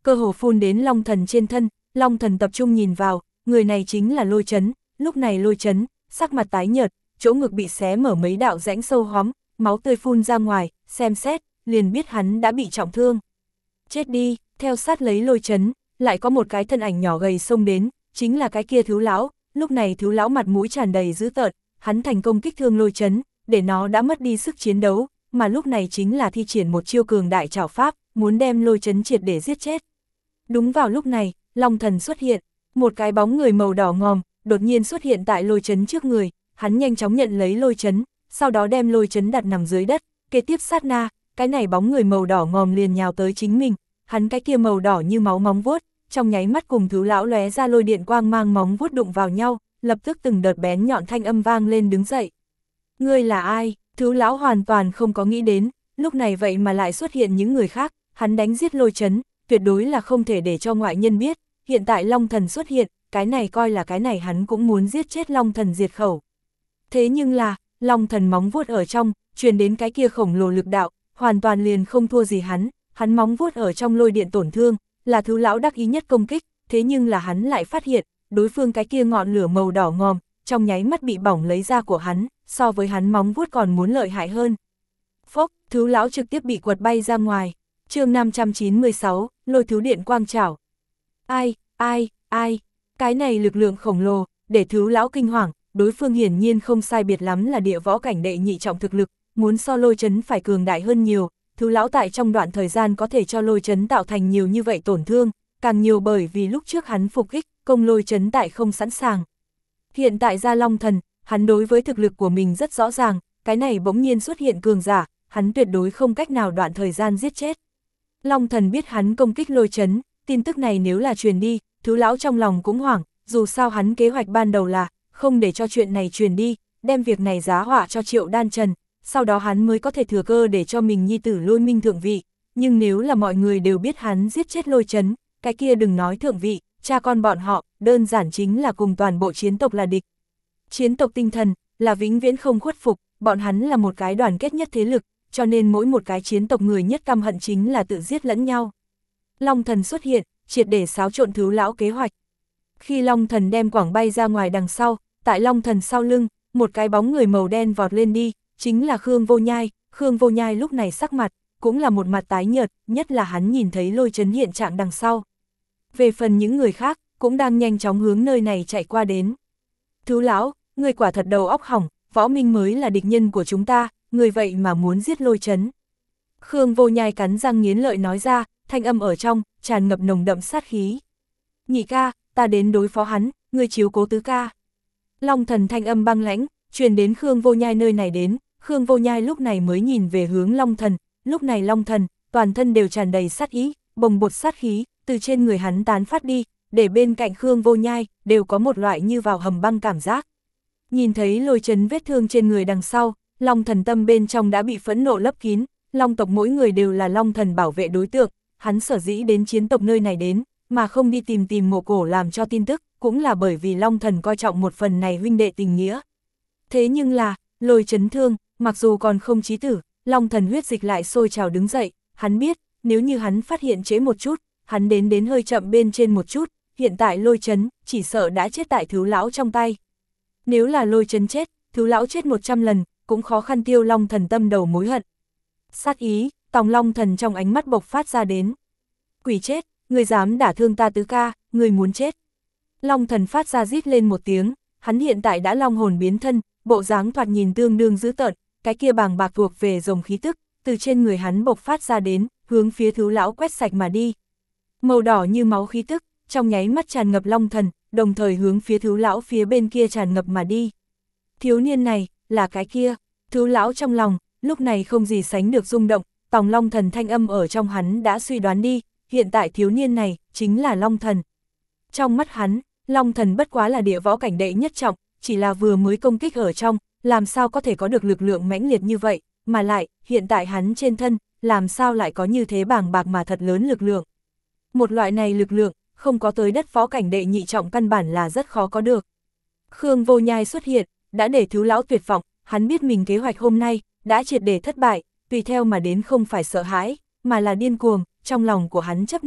cơ hồ phun đến Long Thần trên thân. Long Thần tập trung nhìn vào, người này chính là Lôi Chấn. Lúc này Lôi Chấn, sắc mặt tái nhợt, chỗ ngực bị xé mở mấy đạo rãnh sâu hóm, máu tươi phun ra ngoài, xem xét, liền biết hắn đã bị trọng thương. Chết đi, theo sát lấy Lôi Chấn, lại có một cái thân ảnh nhỏ gầy xông đến, chính là cái kia Thứ lão. Lúc này Thứ lão mặt mũi tràn đầy dữ tợn, hắn thành công kích thương Lôi Chấn, để nó đã mất đi sức chiến đấu, mà lúc này chính là thi triển một chiêu cường đại trảo pháp, muốn đem Lôi Chấn triệt để giết chết. Đúng vào lúc này, Long Thần xuất hiện, một cái bóng người màu đỏ ngòm, đột nhiên xuất hiện tại Lôi Chấn trước người, hắn nhanh chóng nhận lấy Lôi Chấn, sau đó đem Lôi Chấn đặt nằm dưới đất, kế tiếp sát na, cái này bóng người màu đỏ ngòm liền nhào tới chính mình, hắn cái kia màu đỏ như máu móng vuốt, trong nháy mắt cùng Thứ lão lóe ra lôi điện quang mang móng vuốt đụng vào nhau, lập tức từng đợt bén nhọn thanh âm vang lên đứng dậy. Ngươi là ai? Thứ lão hoàn toàn không có nghĩ đến, lúc này vậy mà lại xuất hiện những người khác, hắn đánh giết Lôi Chấn, tuyệt đối là không thể để cho ngoại nhân biết, hiện tại Long Thần xuất hiện, cái này coi là cái này hắn cũng muốn giết chết Long Thần diệt khẩu. Thế nhưng là, Long Thần móng vuốt ở trong, truyền đến cái kia khổng lồ lực đạo, hoàn toàn liền không thua gì hắn, hắn móng vuốt ở trong lôi điện tổn thương, là Thứ lão đắc ý nhất công kích, thế nhưng là hắn lại phát hiện, đối phương cái kia ngọn lửa màu đỏ ngòm, trong nháy mắt bị bỏng lấy ra của hắn, so với hắn móng vuốt còn muốn lợi hại hơn. Phốc, Thứ lão trực tiếp bị quật bay ra ngoài. Chương năm trăm chín mươi sáu, Lôi Thứ điện quang trảo. Ai, ai, ai, cái này lực lượng khổng lồ, để Thứ lão kinh hoàng, đối phương hiển nhiên không sai biệt lắm là địa võ cảnh đệ nhị trọng thực lực, muốn so Lôi Chấn phải cường đại hơn nhiều. Thứ lão tại trong đoạn thời gian có thể cho Lôi Chấn tạo thành nhiều như vậy tổn thương, càng nhiều bởi vì lúc trước hắn phục kích, công Lôi Chấn tại không sẵn sàng. Hiện tại ra Long Thần, hắn đối với thực lực của mình rất rõ ràng, cái này bỗng nhiên xuất hiện cường giả, hắn tuyệt đối không cách nào đoạn thời gian giết chết. Long Thần biết hắn công kích Lôi Chấn, tin tức này nếu là truyền đi, Thứ lão trong lòng cũng hoảng, dù sao hắn kế hoạch ban đầu là không để cho chuyện này truyền đi, đem việc này giá họa cho Triệu Đan Trần, sau đó hắn mới có thể thừa cơ để cho mình nhi tử Lôi Minh thượng vị, nhưng nếu là mọi người đều biết hắn giết chết Lôi Chấn, cái kia đừng nói thượng vị, cha con bọn họ, đơn giản chính là cùng toàn bộ chiến tộc là địch. Chiến tộc tinh thần, là vĩnh viễn không khuất phục, bọn hắn là một cái đoàn kết nhất thế lực, cho nên mỗi một cái chiến tộc người nhất căm hận chính là tự giết lẫn nhau. Long Thần xuất hiện, triệt để xáo trộn Thứ lão kế hoạch. Khi Long Thần đem quảng bay ra ngoài đằng sau, tại Long Thần sau lưng, một cái bóng người màu đen vọt lên đi, chính là Khương Vô Nhai. Khương Vô Nhai lúc này sắc mặt, cũng là một mặt tái nhợt, nhất là hắn nhìn thấy Lôi Chấn hiện trạng đằng sau. Về phần những người khác, cũng đang nhanh chóng hướng nơi này chạy qua đến. Thứ lão, người quả thật đầu óc hỏng, Võ Minh mới là địch nhân của chúng ta, người vậy mà muốn giết Lôi Chấn. Khương Vô Nhai cắn răng nghiến lợi nói ra, thanh âm ở trong, tràn ngập nồng đậm sát khí. Nhị ca, ta đến đối phó hắn, người chiếu cố tứ ca. Long Thần thanh âm băng lãnh, truyền đến Khương Vô Nhai nơi này đến, Khương Vô Nhai lúc này mới nhìn về hướng Long Thần, lúc này Long Thần, toàn thân đều tràn đầy sát ý, bồng bột sát khí, từ trên người hắn tán phát đi, để bên cạnh Khương Vô Nhai, đều có một loại như vào hầm băng cảm giác. Nhìn thấy Lôi Chấn vết thương trên người đằng sau, Long Thần tâm bên trong đã bị phẫn nộ lấp kín, Long tộc mỗi người đều là Long Thần bảo vệ đối tượng, hắn sở dĩ đến chiến tộc nơi này đến, mà không đi tìm tìm Mộ Cổ làm cho tin tức, cũng là bởi vì Long Thần coi trọng một phần này huynh đệ tình nghĩa. Thế nhưng là, Lôi Chấn thương, mặc dù còn không chí tử, Long Thần huyết dịch lại sôi trào đứng dậy, hắn biết, nếu như hắn phát hiện trễ một chút, hắn đến đến hơi chậm bên trên một chút, hiện tại Lôi Chấn, chỉ sợ đã chết tại Thứ lão trong tay. Nếu là Lôi Chấn chết, Thứ lão chết một trăm lần, cũng khó khăn tiêu Long Thần tâm đầu mối hận. Sát ý, tòng Long Thần trong ánh mắt bộc phát ra đến. Quỷ chết, người dám đả thương ta tứ ca, người muốn chết. Long Thần phát ra rít lên một tiếng, hắn hiện tại đã long hồn biến thân, bộ dáng thoạt nhìn tương đương dữ tợn, cái kia bàng bạc thuộc về rồng khí tức, từ trên người hắn bộc phát ra đến, hướng phía Thứ lão quét sạch mà đi. Màu đỏ như máu khí tức, trong nháy mắt tràn ngập Long Thần, đồng thời hướng phía Thứ lão phía bên kia tràn ngập mà đi. Thiếu niên này, là cái kia, Thứ lão trong lòng, lúc này không gì sánh được rung động, tòng Long Thần thanh âm ở trong hắn đã suy đoán đi, hiện tại thiếu niên này, chính là Long Thần. Trong mắt hắn, Long Thần bất quá là địa võ cảnh đệ nhất trọng, chỉ là vừa mới công kích ở trong, làm sao có thể có được lực lượng mãnh liệt như vậy, mà lại, hiện tại hắn trên thân, làm sao lại có như thế bàng bạc mà thật lớn lực lượng. Một loại này lực lượng, không có tới đất võ cảnh đệ nhị trọng căn bản là rất khó có được. Khương Vô Nhai xuất hiện, đã để Thứ lão tuyệt vọng, hắn biết mình kế hoạch hôm nay, đã triệt để thất bại, tùy theo mà đến không phải sợ hãi, mà là điên cuồng, trong lòng của hắn chấp niệm,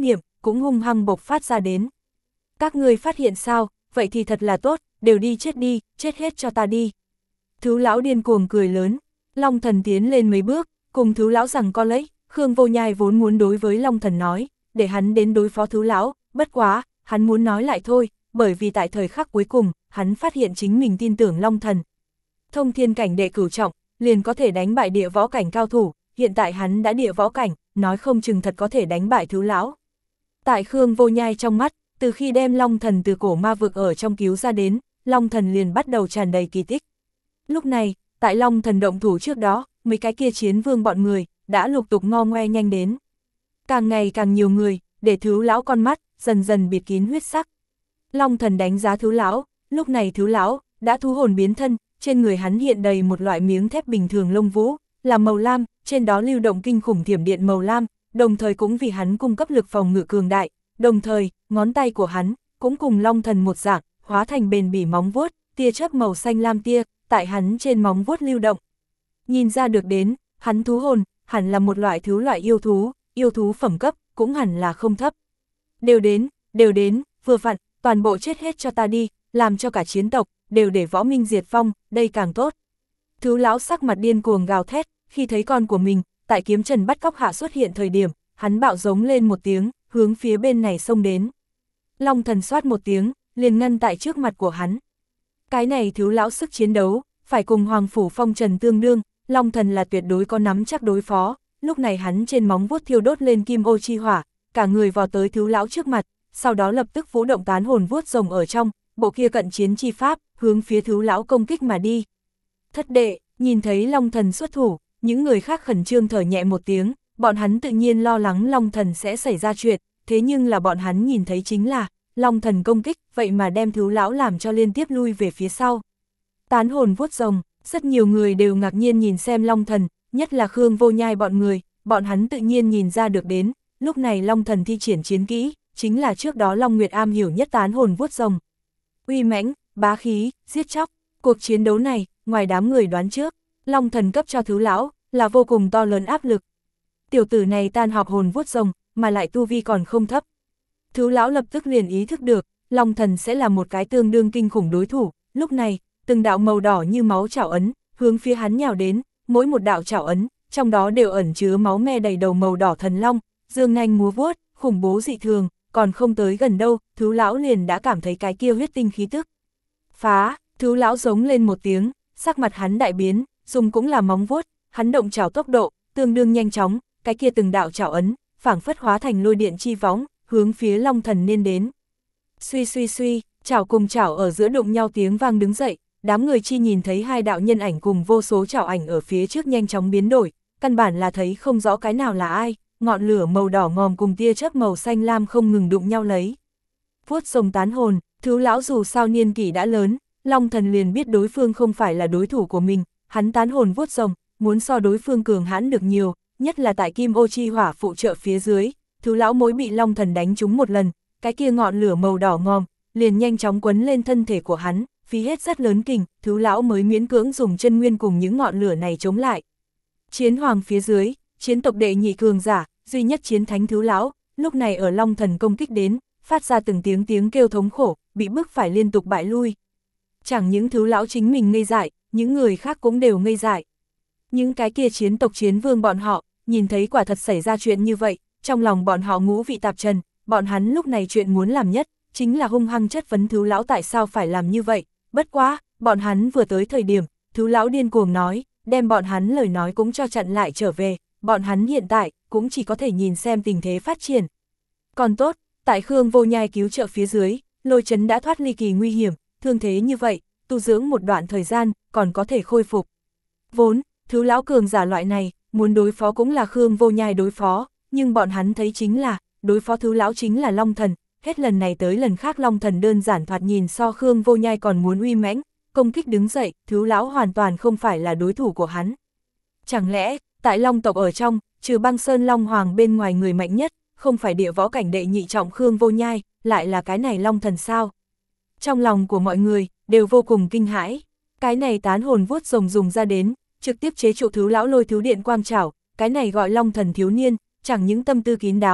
cũng hung hăng bộc phát ra đến. Các ngươi phát hiện sao, vậy thì thật là tốt, đều đi chết đi, chết hết cho ta đi. Thứ lão điên cuồng cười lớn, Long Thần tiến lên mấy bước, cùng thứ lão rằng co lấy, Khương Vô Nhai vốn muốn đối với Long Thần nói, để hắn đến đối phó thứ lão, bất quá, hắn muốn nói lại thôi, bởi vì tại thời khắc cuối cùng, hắn phát hiện chính mình tin tưởng Long Thần. Thông thiên cảnh đệ cửu trọng, liền có thể đánh bại địa võ cảnh cao thủ, hiện tại hắn đã địa võ cảnh, nói không chừng thật có thể đánh bại thứ lão. Tại Khương Vô Nhai trong mắt, từ khi đem Long Thần từ cổ ma vực ở trong cứu ra đến, Long Thần liền bắt đầu tràn đầy kỳ tích. Lúc này, tại Long Thần động thủ trước đó, mấy cái kia chiến vương bọn người, đã lục tục ngo ngoe nhanh đến. Càng ngày càng nhiều người, để thứ lão con mắt, dần dần bịt kín huyết sắc. Long Thần đánh giá thứ lão, lúc này thứ lão, đã thú hồn biến thân, trên người hắn hiện đầy một loại miếng thép bình thường lông vũ, là màu lam, trên đó lưu động kinh khủng thiểm điện màu lam, đồng thời cũng vì hắn cung cấp lực phòng ngự cường đại, đồng thời, ngón tay của hắn, cũng cùng Long Thần một dạng, hóa thành bền bỉ móng vuốt, tia chớp màu xanh lam tia, tại hắn trên móng vuốt lưu động. Nhìn ra được đến, hắn thú hồn, hẳn là một loại thứ loại yêu thú, yêu thú phẩm cấp, cũng hẳn là không thấp. Đều đến, đều đến, vừa vặn, toàn bộ chết hết cho ta đi, làm cho cả chiến tộc, đều để võ minh diệt vong, đây càng tốt. Thứ lão sắc mặt điên cuồng gào thét, khi thấy con của mình, tại kiếm trần bắt cóc hạ xuất hiện thời điểm, hắn bạo giống lên một tiếng, hướng phía bên này xông đến. Long Thần xoát một tiếng, liền ngăn tại trước mặt của hắn. Cái này thứ lão sức chiến đấu, phải cùng Hoàng Phủ Phong Trần tương đương, Long Thần là tuyệt đối có nắm chắc đối phó, lúc này hắn trên móng vuốt thiêu đốt lên kim ô chi hỏa, cả người vò tới thứ lão trước mặt, sau đó lập tức vũ động tán hồn vuốt rồng ở trong, bộ kia cận chiến chi pháp, hướng phía thứ lão công kích mà đi. Thất đệ, nhìn thấy Long Thần xuất thủ, những người khác khẩn trương thở nhẹ một tiếng, bọn hắn tự nhiên lo lắng Long Thần sẽ xảy ra chuyện, thế nhưng là bọn hắn nhìn thấy chính là, Long Thần công kích, vậy mà đem thứ lão làm cho liên tiếp lui về phía sau. Tán hồn vuốt rồng, rất nhiều người đều ngạc nhiên nhìn xem Long Thần, nhất là Khương Vô Nhai bọn người, bọn hắn tự nhiên nhìn ra được đến, lúc này Long Thần thi triển chiến kỹ, chính là trước đó Long Nguyệt am hiểu nhất tán hồn vuốt rồng. Uy mãnh, bá khí, giết chóc, cuộc chiến đấu này, ngoài đám người đoán trước, Long Thần cấp cho thứ lão, là vô cùng to lớn áp lực. Tiểu tử này tan họp hồn vuốt rồng, mà lại tu vi còn không thấp. Thứ lão lập tức liền ý thức được, Long Thần sẽ là một cái tương đương kinh khủng đối thủ, lúc này, từng đạo màu đỏ như máu chảo ấn, hướng phía hắn nhào đến, mỗi một đạo chảo ấn, trong đó đều ẩn chứa máu me đầy đầu màu đỏ thần long, dương nanh múa vuốt, khủng bố dị thường, còn không tới gần đâu, thứ lão liền đã cảm thấy cái kia huyết tinh khí tức. Phá, thứ lão giống lên một tiếng, sắc mặt hắn đại biến, dùng cũng là móng vuốt, hắn động chảo tốc độ, tương đương nhanh chóng, cái kia từng đạo chảo ấn, phảng phất hóa thành lôi điện chi võng, hướng phía Long Thần nên đến. Suy suy suy, chảo cùng chảo ở giữa đụng nhau tiếng vang đứng dậy, đám người chi nhìn thấy hai đạo nhân ảnh cùng vô số chảo ảnh ở phía trước nhanh chóng biến đổi, căn bản là thấy không rõ cái nào là ai, ngọn lửa màu đỏ ngòm cùng tia chớp màu xanh lam không ngừng đụng nhau lấy. Vuốt rồng tán hồn, thứ lão dù sao niên kỷ đã lớn, Long Thần liền biết đối phương không phải là đối thủ của mình, hắn tán hồn vuốt rồng, muốn so đối phương cường hãn được nhiều, nhất là tại kim ô chi hỏa phụ trợ phía dưới, thứ lão mỗi bị Long Thần đánh trúng một lần, cái kia ngọn lửa màu đỏ ngòm, liền nhanh chóng quấn lên thân thể của hắn, phí hết rất lớn kình, thứ lão mới miễn cưỡng dùng chân nguyên cùng những ngọn lửa này chống lại. Chiến hoàng phía dưới, chiến tộc đệ nhị cường giả, duy nhất chiến thánh thứ lão, lúc này ở Long Thần công kích đến, phát ra từng tiếng tiếng kêu thống khổ, bị bức phải liên tục bại lui. Chẳng những thứ lão chính mình ngây dại, những người khác cũng đều ngây dại. Những cái kia chiến tộc chiến vương bọn họ, nhìn thấy quả thật xảy ra chuyện như vậy, trong lòng bọn họ ngũ vị tạp trần, bọn hắn lúc này chuyện muốn làm nhất, chính là hung hăng chất vấn thứ lão tại sao phải làm như vậy, bất quá, bọn hắn vừa tới thời điểm, thứ lão điên cuồng nói, đem bọn hắn lời nói cũng cho chặn lại trở về, bọn hắn hiện tại, cũng chỉ có thể nhìn xem tình thế phát triển. Còn tốt, tại Khương Vô Nhai cứu trợ phía dưới, Lôi Chấn đã thoát ly kỳ nguy hiểm, thương thế như vậy, tu dưỡng một đoạn thời gian, còn có thể khôi phục. Vốn, thứ lão cường giả loại này, muốn đối phó cũng là Khương Vô Nhai đối phó, nhưng bọn hắn thấy chính là, đối phó thứ lão chính là Long Thần, hết lần này tới lần khác Long Thần đơn giản thoạt nhìn so Khương Vô Nhai còn muốn uy mãnh, công kích đứng dậy, thứ lão hoàn toàn không phải là đối thủ của hắn. Chẳng lẽ, tại Long tộc ở trong, trừ Băng Sơn Long Hoàng bên ngoài người mạnh nhất, không phải địa võ cảnh đệ nhị trọng Khương Vô Nhai, lại là cái này Long Thần sao? Trong lòng của mọi người, đều vô cùng kinh hãi, cái này tán hồn vuốt rồng dùng ra đến, trực tiếp chế trụ thứ lão lôi thứ điện quang trảo, cái này gọi Long Thần thiếu niên, chẳng những tâm tư kín đáo,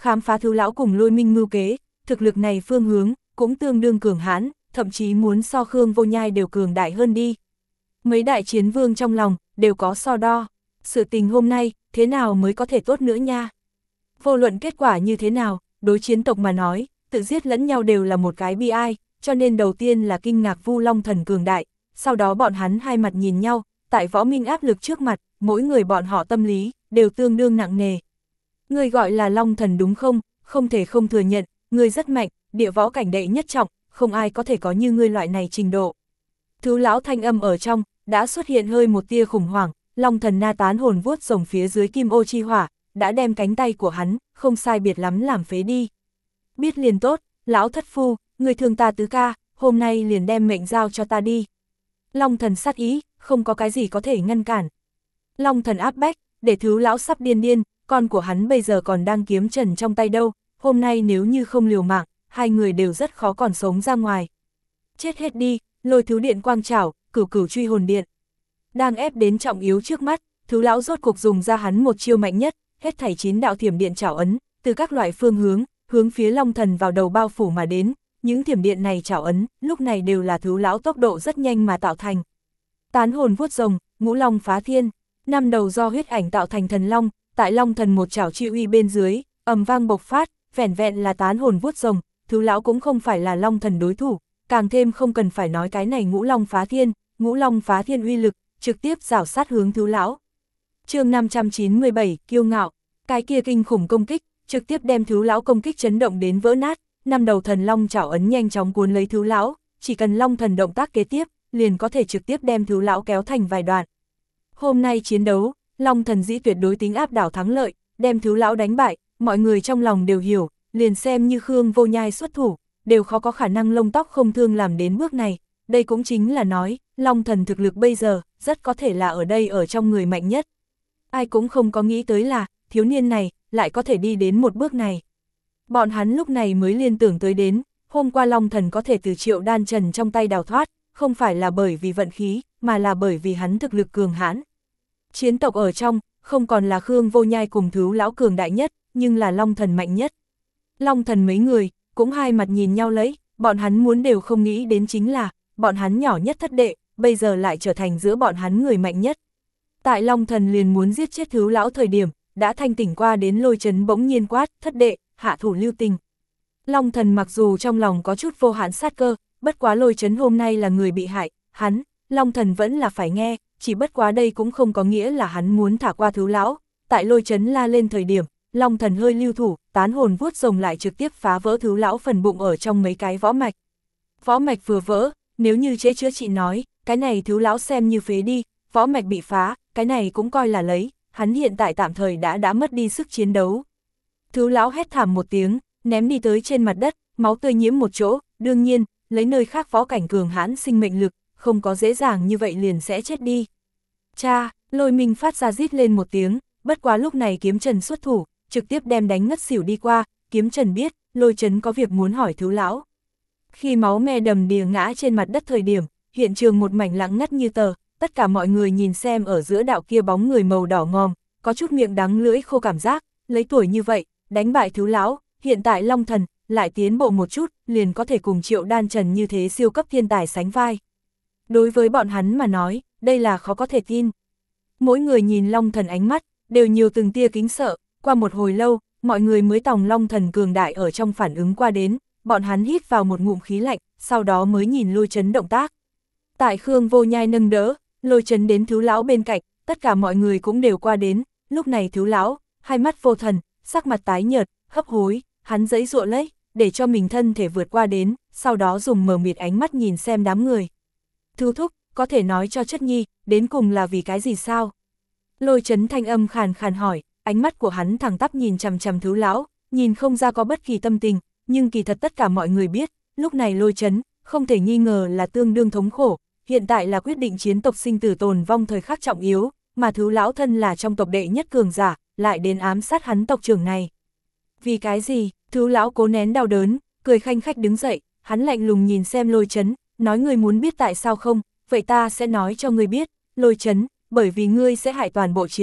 khám phá Thứ lão cùng Lôi Minh mưu kế, thực lực này phương hướng, cũng tương đương cường hãn, thậm chí muốn so Khương Vô Nhai đều cường đại hơn đi. Mấy đại chiến vương trong lòng, đều có so đo, sự tình hôm nay, thế nào mới có thể tốt nữa nha. Vô luận kết quả như thế nào, đối chiến tộc mà nói, tự giết lẫn nhau đều là một cái bi ai, cho nên đầu tiên là kinh ngạc Vu Long Thần cường đại, sau đó bọn hắn hai mặt nhìn nhau, tại võ minh áp lực trước mặt, mỗi người bọn họ tâm lý, đều tương đương nặng nề. Người gọi là Long Thần đúng không, không thể không thừa nhận, người rất mạnh, địa võ cảnh đệ nhất trọng, không ai có thể có như ngươi loại này trình độ. Thứ lão thanh âm ở trong, đã xuất hiện hơi một tia khủng hoảng, Long Thần na tán hồn vuốt rồng phía dưới kim ô chi hỏa, đã đem cánh tay của hắn, không sai biệt lắm làm phế đi. Biết liền tốt, lão thất phu, người thương ta tứ ca, hôm nay liền đem mệnh giao cho ta đi. Long Thần sát ý, không có cái gì có thể ngăn cản. Long Thần áp bách, để Thứ lão sắp điên điên, con của hắn bây giờ còn đang kiếm trần trong tay đâu, hôm nay nếu như không liều mạng, hai người đều rất khó còn sống ra ngoài. Chết hết đi, Lôi Thứ điện quang trảo, cửu cửu truy hồn điện. Đang ép đến trọng yếu trước mắt, Thứ lão rốt cuộc dùng ra hắn một chiêu mạnh nhất, hết thảy chín đạo thiểm điện trảo ấn, từ các loại phương hướng, hướng phía Long Thần vào đầu bao phủ mà đến, những thiểm điện này trảo ấn, lúc này đều là Thứ lão tốc độ rất nhanh mà tạo thành. Tán hồn vuốt rồng, ngũ long phá thiên, năm đầu do huyết ảnh tạo thành thần long, tại Long Thần một trảo chi uy bên dưới, ầm vang bộc phát, vẻn vẹn là tán hồn vuốt rồng, Thứ lão cũng không phải là Long Thần đối thủ, càng thêm không cần phải nói cái này ngũ long phá thiên, ngũ long phá thiên uy lực, trực tiếp rảo sát hướng Thứ lão. Chương năm trăm chín mươi bảy, kiêu ngạo, cái kia kinh khủng công kích, trực tiếp đem Thứ lão công kích chấn động đến vỡ nát, năm đầu thần long chảo ấn nhanh chóng cuốn lấy Thứ lão, chỉ cần Long Thần động tác kế tiếp, liền có thể trực tiếp đem Thứ lão kéo thành vài đoạn. Hôm nay chiến đấu, Long Thần dĩ tuyệt đối tính áp đảo thắng lợi, đem Thứ lão đánh bại, mọi người trong lòng đều hiểu, liền xem như Khương Vô Nhai xuất thủ, đều khó có khả năng lông tóc không thương làm đến bước này, đây cũng chính là nói, Long Thần thực lực bây giờ, rất có thể là ở đây ở trong người mạnh nhất. Ai cũng không có nghĩ tới là, thiếu niên này, lại có thể đi đến một bước này. Bọn hắn lúc này mới liên tưởng tới đến, hôm qua Long Thần có thể từ Triệu Đan Trần trong tay đào thoát, không phải là bởi vì vận khí, mà là bởi vì hắn thực lực cường hãn. Chiến tộc ở trong, không còn là Khương Vô Nhai cùng Thứ lão cường đại nhất, nhưng là Long Thần mạnh nhất. Long Thần mấy người, cũng hai mặt nhìn nhau lấy, bọn hắn muốn đều không nghĩ đến chính là, bọn hắn nhỏ nhất thất đệ, bây giờ lại trở thành giữa bọn hắn người mạnh nhất. Tại Long Thần liền muốn giết chết Thứ lão thời điểm, đã thanh tỉnh qua đến Lôi Chấn bỗng nhiên quát, thất đệ, hạ thủ lưu tình. Long Thần mặc dù trong lòng có chút vô hạn sát cơ, bất quá Lôi Chấn hôm nay là người bị hại, hắn, Long Thần vẫn là phải nghe, chỉ bất quá đây cũng không có nghĩa là hắn muốn thả qua Thứ lão. Tại Lôi Chấn la lên thời điểm, Long Thần hơi lưu thủ, tán hồn vuốt rồng lại trực tiếp phá vỡ Thứ lão phần bụng ở trong mấy cái võ mạch. Võ mạch vừa vỡ, nếu như chế chữa trị nói, cái này Thứ lão xem như phế đi, võ mạch bị phá, cái này cũng coi là lấy, hắn hiện tại tạm thời đã đã mất đi sức chiến đấu. Thứ lão hét thảm một tiếng, ném đi tới trên mặt đất, máu tươi nhiễm một chỗ, đương nhiên, lấy nơi khác võ cảnh cường hãn sinh mệnh lực, không có dễ dàng như vậy liền sẽ chết đi. Cha, Lôi Minh phát ra rít lên một tiếng, bất quá lúc này Kiếm Trần xuất thủ, trực tiếp đem đánh ngất xỉu đi qua, Kiếm Trần biết, Lôi Trấn có việc muốn hỏi Thứ lão. Khi máu me đầm đìa ngã trên mặt đất thời điểm, hiện trường một mảnh lặng ngắt như tờ, tất cả mọi người nhìn xem ở giữa đạo kia bóng người màu đỏ ngòm, có chút miệng đắng lưỡi khô cảm giác, lấy tuổi như vậy, đánh bại Thứ lão, hiện tại Long Thần, lại tiến bộ một chút, liền có thể cùng Triệu Đan Trần như thế siêu cấp thiên tài sánh vai. Đối với bọn hắn mà nói, đây là khó có thể tin. Mỗi người nhìn Long Thần ánh mắt, đều nhiều từng tia kính sợ, qua một hồi lâu, mọi người mới tòng Long Thần cường đại ở trong phản ứng qua đến, bọn hắn hít vào một ngụm khí lạnh, sau đó mới nhìn Lôi Chấn động tác. Tại Khương Vô Nhai nâng đỡ, Lôi Chấn đến Thứ lão bên cạnh, tất cả mọi người cũng đều qua đến, lúc này Thứ lão, hai mắt vô thần, sắc mặt tái nhợt, hấp hối, hắn giãy giụa lấy, để cho mình thân thể vượt qua đến, sau đó dùng mờ mịt ánh mắt nhìn xem đám người. Thứ thúc, có thể nói cho chất nhi, đến cùng là vì cái gì sao? Lôi Chấn thanh âm khàn khàn hỏi, ánh mắt của hắn thẳng tắp nhìn chằm chằm Thứ lão, nhìn không ra có bất kỳ tâm tình, nhưng kỳ thật tất cả mọi người biết, lúc này Lôi Chấn, không thể nghi ngờ là tương đương thống khổ, hiện tại là quyết định chiến tộc sinh tử tồn vong thời khắc trọng yếu, mà Thứ lão thân là trong tộc đệ nhất cường giả, lại đến ám sát hắn tộc trưởng này. Vì cái gì? Thứ lão cố nén đau đớn, cười khanh khách đứng dậy, hắn lạnh lùng nhìn xem Lôi Chấn, nói ngươi muốn biết tại sao không, vậy ta sẽ nói cho ngươi biết, Lôi Chấn, bởi vì ngươi sẽ hại toàn bộ chiến tộc,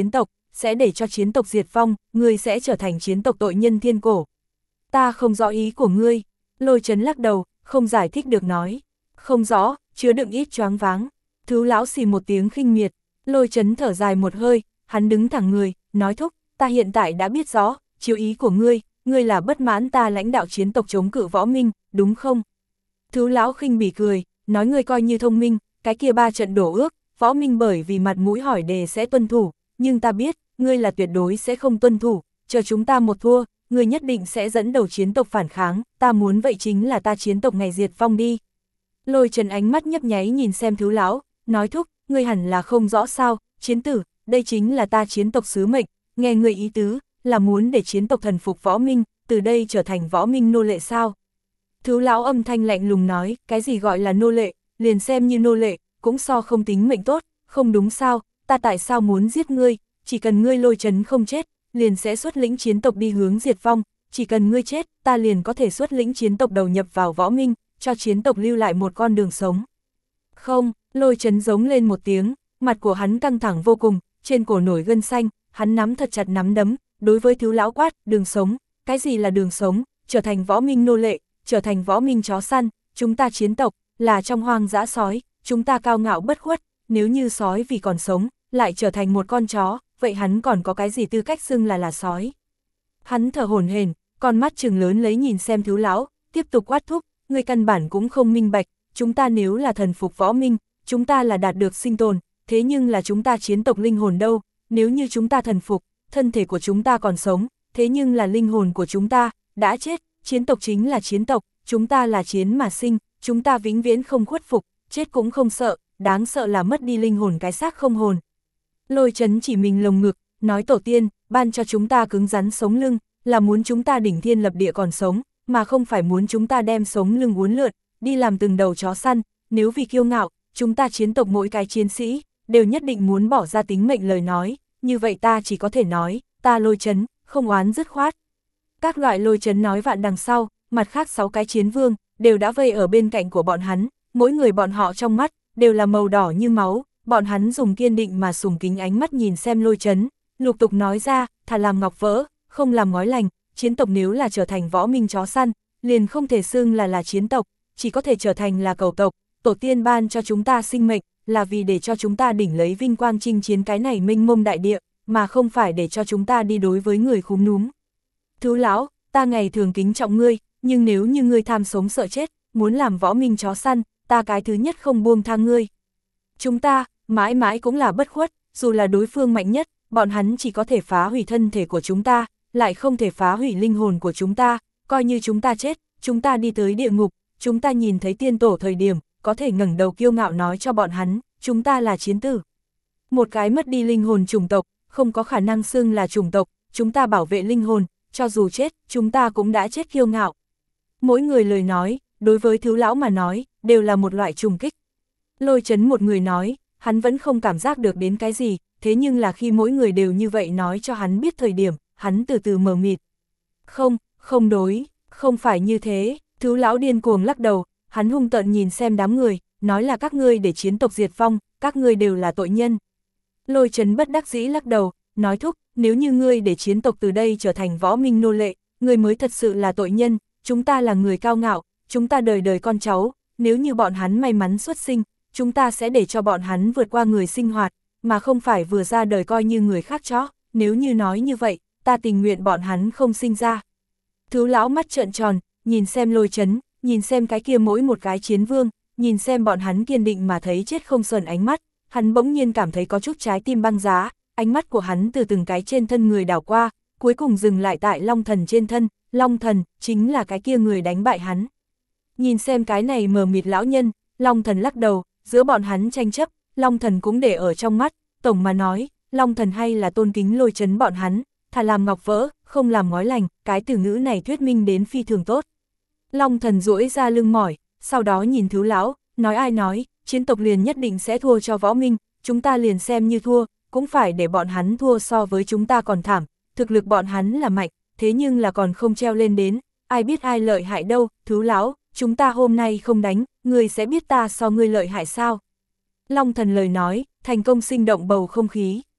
sẽ để cho chiến tộc diệt vong, ngươi sẽ trở thành chiến tộc tội nhân thiên cổ. Ta không rõ ý của ngươi, Lôi Chấn lắc đầu, không giải thích được nói. Không rõ, chứa đựng ít choáng váng. Thứ lão xì một tiếng khinh miệt, Lôi Chấn thở dài một hơi, hắn đứng thẳng người, nói thúc, ta hiện tại đã biết rõ, chiếu ý của ngươi, ngươi là bất mãn ta lãnh đạo chiến tộc chống cự võ minh, đúng không? Thứ lão khinh bỉ cười, nói ngươi coi như thông minh, cái kia ba trận đổ ước, võ minh bởi vì mặt mũi hỏi đề sẽ tuân thủ, nhưng ta biết, ngươi là tuyệt đối sẽ không tuân thủ, chờ chúng ta một thua, ngươi nhất định sẽ dẫn đầu chiến tộc phản kháng, ta muốn vậy chính là ta chiến tộc ngày diệt vong đi. Lôi Trấn ánh mắt nhấp nháy nhìn xem Thứ lão, nói thúc, ngươi hẳn là không rõ sao, chiến tử, đây chính là ta chiến tộc sứ mệnh, nghe ngươi ý tứ, là muốn để chiến tộc thần phục võ minh, từ đây trở thành võ minh nô lệ sao? Thứ lão âm thanh lạnh lùng nói, cái gì gọi là nô lệ, liền xem như nô lệ, cũng so không tính mệnh tốt, không đúng sao, ta tại sao muốn giết ngươi, chỉ cần ngươi Lôi Trấn không chết, liền sẽ xuất lĩnh chiến tộc đi hướng diệt vong, chỉ cần ngươi chết, ta liền có thể xuất lĩnh chiến tộc đầu nhập vào võ minh, cho chiến tộc lưu lại một con đường sống. Không, Lôi Trấn giống lên một tiếng, mặt của hắn căng thẳng vô cùng, trên cổ nổi gân xanh, hắn nắm thật chặt nắm đấm, đối với Thứ lão quát, đường sống, cái gì là đường sống, trở thành võ minh nô lệ, trở thành võ minh chó săn, chúng ta chiến tộc, là trong hoang dã sói, chúng ta cao ngạo bất khuất, nếu như sói vì còn sống, lại trở thành một con chó, vậy hắn còn có cái gì tư cách xưng là là sói. Hắn thở hổn hển, con mắt trừng lớn lấy nhìn xem Thứ lão, tiếp tục quát thúc, người căn bản cũng không minh bạch, chúng ta nếu là thần phục võ minh, chúng ta là đạt được sinh tồn, thế nhưng là chúng ta chiến tộc linh hồn đâu, nếu như chúng ta thần phục, thân thể của chúng ta còn sống, thế nhưng là linh hồn của chúng ta đã chết, chiến tộc chính là chiến tộc, chúng ta là chiến mà sinh, chúng ta vĩnh viễn không khuất phục, chết cũng không sợ, đáng sợ là mất đi linh hồn cái xác không hồn. Lôi Trấn chỉ mình lồng ngực, nói tổ tiên, ban cho chúng ta cứng rắn sống lưng, là muốn chúng ta đỉnh thiên lập địa còn sống, mà không phải muốn chúng ta đem sống lưng uốn lượn, đi làm từng đầu chó săn, nếu vì kiêu ngạo, chúng ta chiến tộc mỗi cái chiến sĩ, đều nhất định muốn bỏ ra tính mệnh lời nói, như vậy ta chỉ có thể nói, ta Lôi Trấn, không oán dứt khoát. Các loại Lôi Trấn nói vạn đằng sau, mặt khác sáu cái chiến vương, đều đã vây ở bên cạnh của bọn hắn, mỗi người bọn họ trong mắt, đều là màu đỏ như máu, bọn hắn dùng kiên định mà sùng kính ánh mắt nhìn xem Lôi Trấn, lục tục nói ra, thà làm ngọc vỡ, không làm ngói lành, chiến tộc nếu là trở thành võ minh chó săn, liền không thể xưng là là chiến tộc, chỉ có thể trở thành là cầu tộc, tổ tiên ban cho chúng ta sinh mệnh, là vì để cho chúng ta đỉnh lấy vinh quang chinh chiến cái này mênh mông đại địa, mà không phải để cho chúng ta đi đối với người khúm núm. Thứ lão, ta ngày thường kính trọng ngươi, nhưng nếu như ngươi tham sống sợ chết, muốn làm võ minh chó săn, ta cái thứ nhất không buông tha ngươi. Chúng ta, mãi mãi cũng là bất khuất, dù là đối phương mạnh nhất, bọn hắn chỉ có thể phá hủy thân thể của chúng ta, lại không thể phá hủy linh hồn của chúng ta, coi như chúng ta chết, chúng ta đi tới địa ngục, chúng ta nhìn thấy tiên tổ thời điểm, có thể ngẩng đầu kiêu ngạo nói cho bọn hắn, chúng ta là chiến tử. Một cái mất đi linh hồn chủng tộc, không có khả năng xưng là chủng tộc, chúng ta bảo vệ linh hồn, cho dù chết, chúng ta cũng đã chết kiêu ngạo. Mỗi người lời nói, đối với Thứ lão mà nói, đều là một loại trùng kích. Lôi Trấn một người nói, hắn vẫn không cảm giác được đến cái gì, thế nhưng là khi mỗi người đều như vậy nói cho hắn biết thời điểm, hắn từ từ mờ mịt. Không, không đối, không phải như thế, Thứ lão điên cuồng lắc đầu, hắn hung tợn nhìn xem đám người, nói là các ngươi để chiến tộc diệt vong, các ngươi đều là tội nhân. Lôi Trấn bất đắc dĩ lắc đầu, nói thúc, nếu như ngươi để chiến tộc từ đây trở thành võ minh nô lệ, ngươi mới thật sự là tội nhân, chúng ta là người cao ngạo, chúng ta đời đời con cháu, nếu như bọn hắn may mắn xuất sinh, chúng ta sẽ để cho bọn hắn vượt qua người sinh hoạt, mà không phải vừa ra đời coi như người khác chó, nếu như nói như vậy, ta tình nguyện bọn hắn không sinh ra. Thứ lão mắt trợn tròn, nhìn xem Lôi Trấn, nhìn xem cái kia mỗi một cái chiến vương, nhìn xem bọn hắn kiên định mà thấy chết không sờn ánh mắt, hắn bỗng nhiên cảm thấy có chút trái tim băng giá, ánh mắt của hắn từ từng cái trên thân người đảo qua, cuối cùng dừng lại tại Long Thần trên thân, Long Thần chính là cái kia người đánh bại hắn. Nhìn xem cái này mờ mịt lão nhân, Long Thần lắc đầu, giữa bọn hắn tranh chấp, Long Thần cũng để ở trong mắt, tổng mà nói, Long Thần hay là tôn kính Lôi Trấn bọn hắn, thà làm ngọc vỡ, không làm ngói lành, cái từ ngữ này thuyết minh đến phi thường tốt. Long Thần duỗi ra lưng mỏi, sau đó nhìn Thứ lão, nói ai nói, chiến tộc liền nhất định sẽ thua cho võ minh, chúng ta liền xem như thua, cũng phải để bọn hắn thua so với chúng ta còn thảm, thực lực bọn hắn là mạnh, thế nhưng là còn không treo lên đến, ai biết ai lợi hại đâu, Thứ lão, chúng ta hôm nay không đánh, ngươi sẽ biết ta so ngươi lợi hại sao. Long Thần lời nói, thành công sinh động bầu không khí.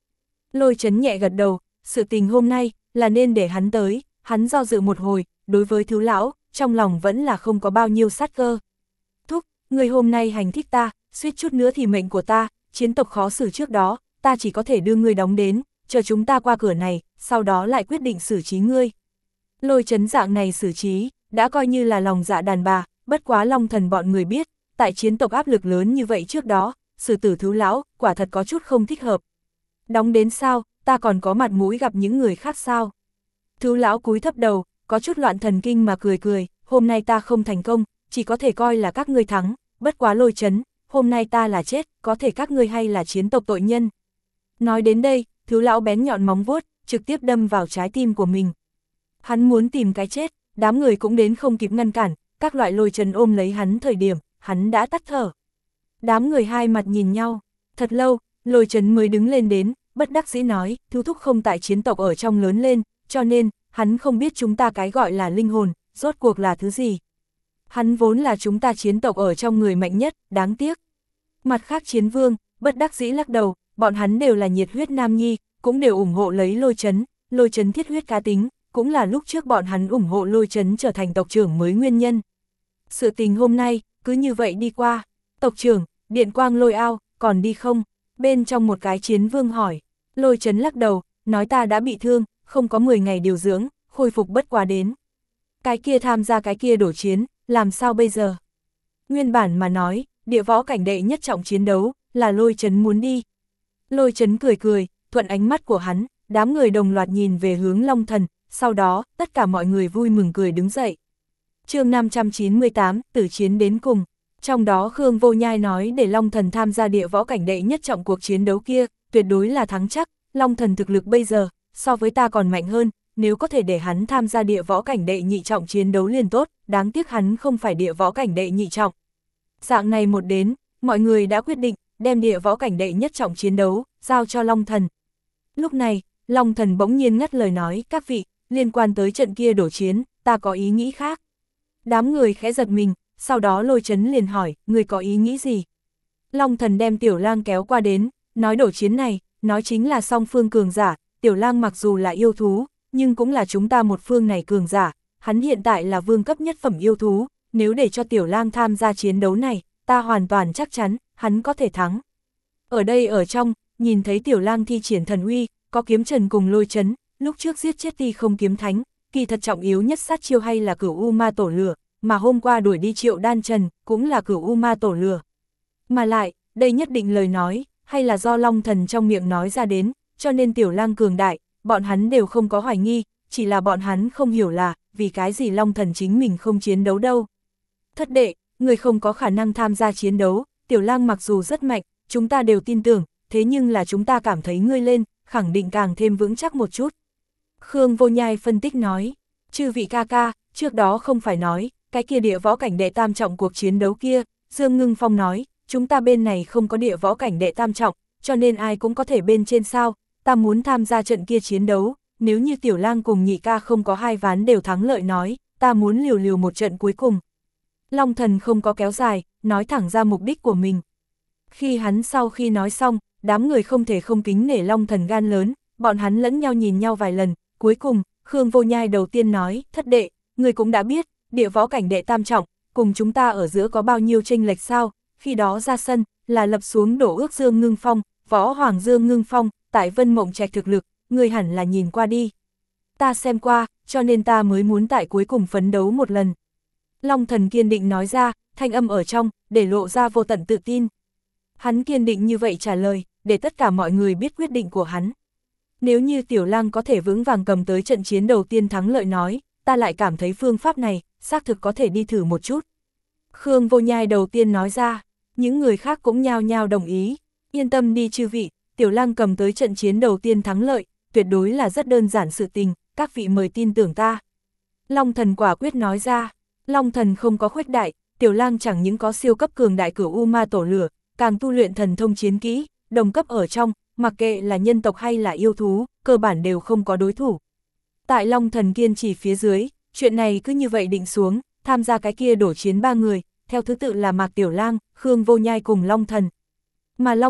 Lôi Chấn nhẹ gật đầu, sự tình hôm nay, là nên để hắn tới, hắn do dự một hồi, đối với Thứ lão, trong lòng vẫn là không có bao nhiêu sát cơ. Thúc, người hôm nay hành thích ta, suýt chút nữa thì mệnh của ta, chiến tộc khó xử trước đó, ta chỉ có thể đưa ngươi đóng đến, chờ chúng ta qua cửa này, sau đó lại quyết định xử trí ngươi. Lôi Chấn dạng này xử trí, đã coi như là lòng dạ đàn bà, bất quá Long Thần bọn người biết, tại chiến tộc áp lực lớn như vậy trước đó, xử tử Thứ lão, quả thật có chút không thích hợp. Đóng đến sao, ta còn có mặt mũi gặp những người khác sao? Thứ lão cúi thấp đầu, có chút loạn thần kinh mà cười cười, hôm nay ta không thành công, chỉ có thể coi là các ngươi thắng, bất quá Lôi Chấn, hôm nay ta là chết, có thể các ngươi hay là chiến tộc tội nhân. Nói đến đây, Thứ lão bén nhọn móng vuốt, trực tiếp đâm vào trái tim của mình. Hắn muốn tìm cái chết, đám người cũng đến không kịp ngăn cản, các loại Lôi Chấn ôm lấy hắn thời điểm, hắn đã tắt thở. Đám người hai mặt nhìn nhau, thật lâu, Lôi Chấn mới đứng lên đến, bất đắc dĩ nói, Thứ thúc không tại chiến tộc ở trong lớn lên, cho nên, hắn không biết chúng ta cái gọi là linh hồn, rốt cuộc là thứ gì. Hắn vốn là chúng ta chiến tộc ở trong người mạnh nhất, đáng tiếc. Mặt khác chiến vương, bất đắc dĩ lắc đầu, bọn hắn đều là nhiệt huyết nam nhi, cũng đều ủng hộ lấy Lôi Chấn, Lôi Chấn thiết huyết cá tính, cũng là lúc trước bọn hắn ủng hộ Lôi Chấn trở thành tộc trưởng mới nguyên nhân. Sự tình hôm nay, cứ như vậy đi qua, tộc trưởng, điện quang lôi ao, còn đi không? Bên trong một cái chiến vương hỏi, Lôi Chấn lắc đầu, nói ta đã bị thương, không có mười ngày điều dưỡng, khôi phục bất quá đến. Cái kia tham gia cái kia đổ chiến, làm sao bây giờ? Nguyên bản mà nói, địa võ cảnh đệ nhất trọng chiến đấu, là Lôi Chấn muốn đi. Lôi Chấn cười cười, thuận ánh mắt của hắn, đám người đồng loạt nhìn về hướng Long Thần, sau đó, tất cả mọi người vui mừng cười đứng dậy. Chương năm trăm chín mươi tám, tử chiến đến cùng. Trong đó Khương Vô Nhai nói để Long Thần tham gia địa võ cảnh đệ nhất trọng cuộc chiến đấu kia, tuyệt đối là thắng chắc, Long Thần thực lực bây giờ, so với ta còn mạnh hơn, nếu có thể để hắn tham gia địa võ cảnh đệ nhị trọng chiến đấu liền tốt, đáng tiếc hắn không phải địa võ cảnh đệ nhị trọng. Dạng này một đến, mọi người đã quyết định, đem địa võ cảnh đệ nhất trọng chiến đấu, giao cho Long Thần. Lúc này, Long Thần bỗng nhiên ngắt lời nói, các vị, liên quan tới trận kia đổ chiến, ta có ý nghĩ khác. Đám người khẽ giật mình, sau đó Lôi Chấn liền hỏi, người có ý nghĩ gì? Long Thần đem Tiểu Lang kéo qua đến, nói đổ chiến này, nói chính là song phương cường giả, Tiểu Lang mặc dù là yêu thú, nhưng cũng là chúng ta một phương này cường giả, hắn hiện tại là vương cấp nhất phẩm yêu thú, nếu để cho Tiểu Lang tham gia chiến đấu này, ta hoàn toàn chắc chắn, hắn có thể thắng. Ở đây ở trong, nhìn thấy Tiểu Lang thi triển thần uy, có Kiếm Trần cùng Lôi Chấn, lúc trước giết chết Ti Không Kiếm Thánh, kỳ thật trọng yếu nhất sát chiêu hay là Cửu U Ma Tổ Lửa, mà hôm qua đuổi đi Triệu Đan Trần, cũng là Cửu U Ma Tổ Lửa. Mà lại, đây nhất định lời nói, hay là do Long Thần trong miệng nói ra đến, cho nên Tiểu Lang cường đại, bọn hắn đều không có hoài nghi, chỉ là bọn hắn không hiểu là, vì cái gì Long Thần chính mình không chiến đấu đâu. Thất đệ, người không có khả năng tham gia chiến đấu, Tiểu Lang mặc dù rất mạnh, chúng ta đều tin tưởng, thế nhưng là chúng ta cảm thấy ngươi lên, khẳng định càng thêm vững chắc một chút. Khương Vô Nhai phân tích nói, chư vị ca ca, trước đó không phải nói, cái kia địa võ cảnh đệ tam trọng cuộc chiến đấu kia, Dương Ngưng Phong nói, chúng ta bên này không có địa võ cảnh đệ tam trọng, cho nên ai cũng có thể bên trên sao, ta muốn tham gia trận kia chiến đấu, nếu như Tiểu Lang cùng nhị ca không có hai ván đều thắng lợi nói, ta muốn liều liều một trận cuối cùng. Long Thần không có kéo dài, nói thẳng ra mục đích của mình. Khi hắn sau khi nói xong, đám người không thể không kính nể Long Thần gan lớn, bọn hắn lẫn nhau nhìn nhau vài lần, cuối cùng, Khương Vô Nhai đầu tiên nói, thất đệ, người cũng đã biết, địa võ cảnh đệ tam trọng, cùng chúng ta ở giữa có bao nhiêu chênh lệch sao, khi đó ra sân, là lập xuống đổ ước Dương Ngưng Phong, võ hoàng Dương Ngưng Phong, tại Vân Mộng Trạch thực lực, người hẳn là nhìn qua đi. Ta xem qua, cho nên ta mới muốn tại cuối cùng phấn đấu một lần. Long Thần kiên định nói ra, thanh âm ở trong, để lộ ra vô tận tự tin. Hắn kiên định như vậy trả lời, để tất cả mọi người biết quyết định của hắn. Nếu như Tiểu Lang có thể vững vàng cầm tới trận chiến đầu tiên thắng lợi nói, ta lại cảm thấy phương pháp này, xác thực có thể đi thử một chút. Khương Vô Nhai đầu tiên nói ra, những người khác cũng nhao nhao đồng ý. Yên tâm đi chư vị, Tiểu Lang cầm tới trận chiến đầu tiên thắng lợi, tuyệt đối là rất đơn giản sự tình, các vị mời tin tưởng ta. Long Thần quả quyết nói ra, Long Thần không có khuếch đại, Tiểu Lang chẳng những có siêu cấp cường đại Cửu U Ma Tổ Lửa, càng tu luyện thần thông chiến kỹ, đồng cấp ở trong, mặc kệ là nhân tộc hay là yêu thú, cơ bản đều không có đối thủ. Tại Long Thần kiên trì phía dưới, chuyện này cứ như vậy định xuống, tham gia cái kia đổ chiến ba người, theo thứ tự là Mạc Tiểu Lang, Khương Vô Nhai cùng Long Thần. Mà Long Thần,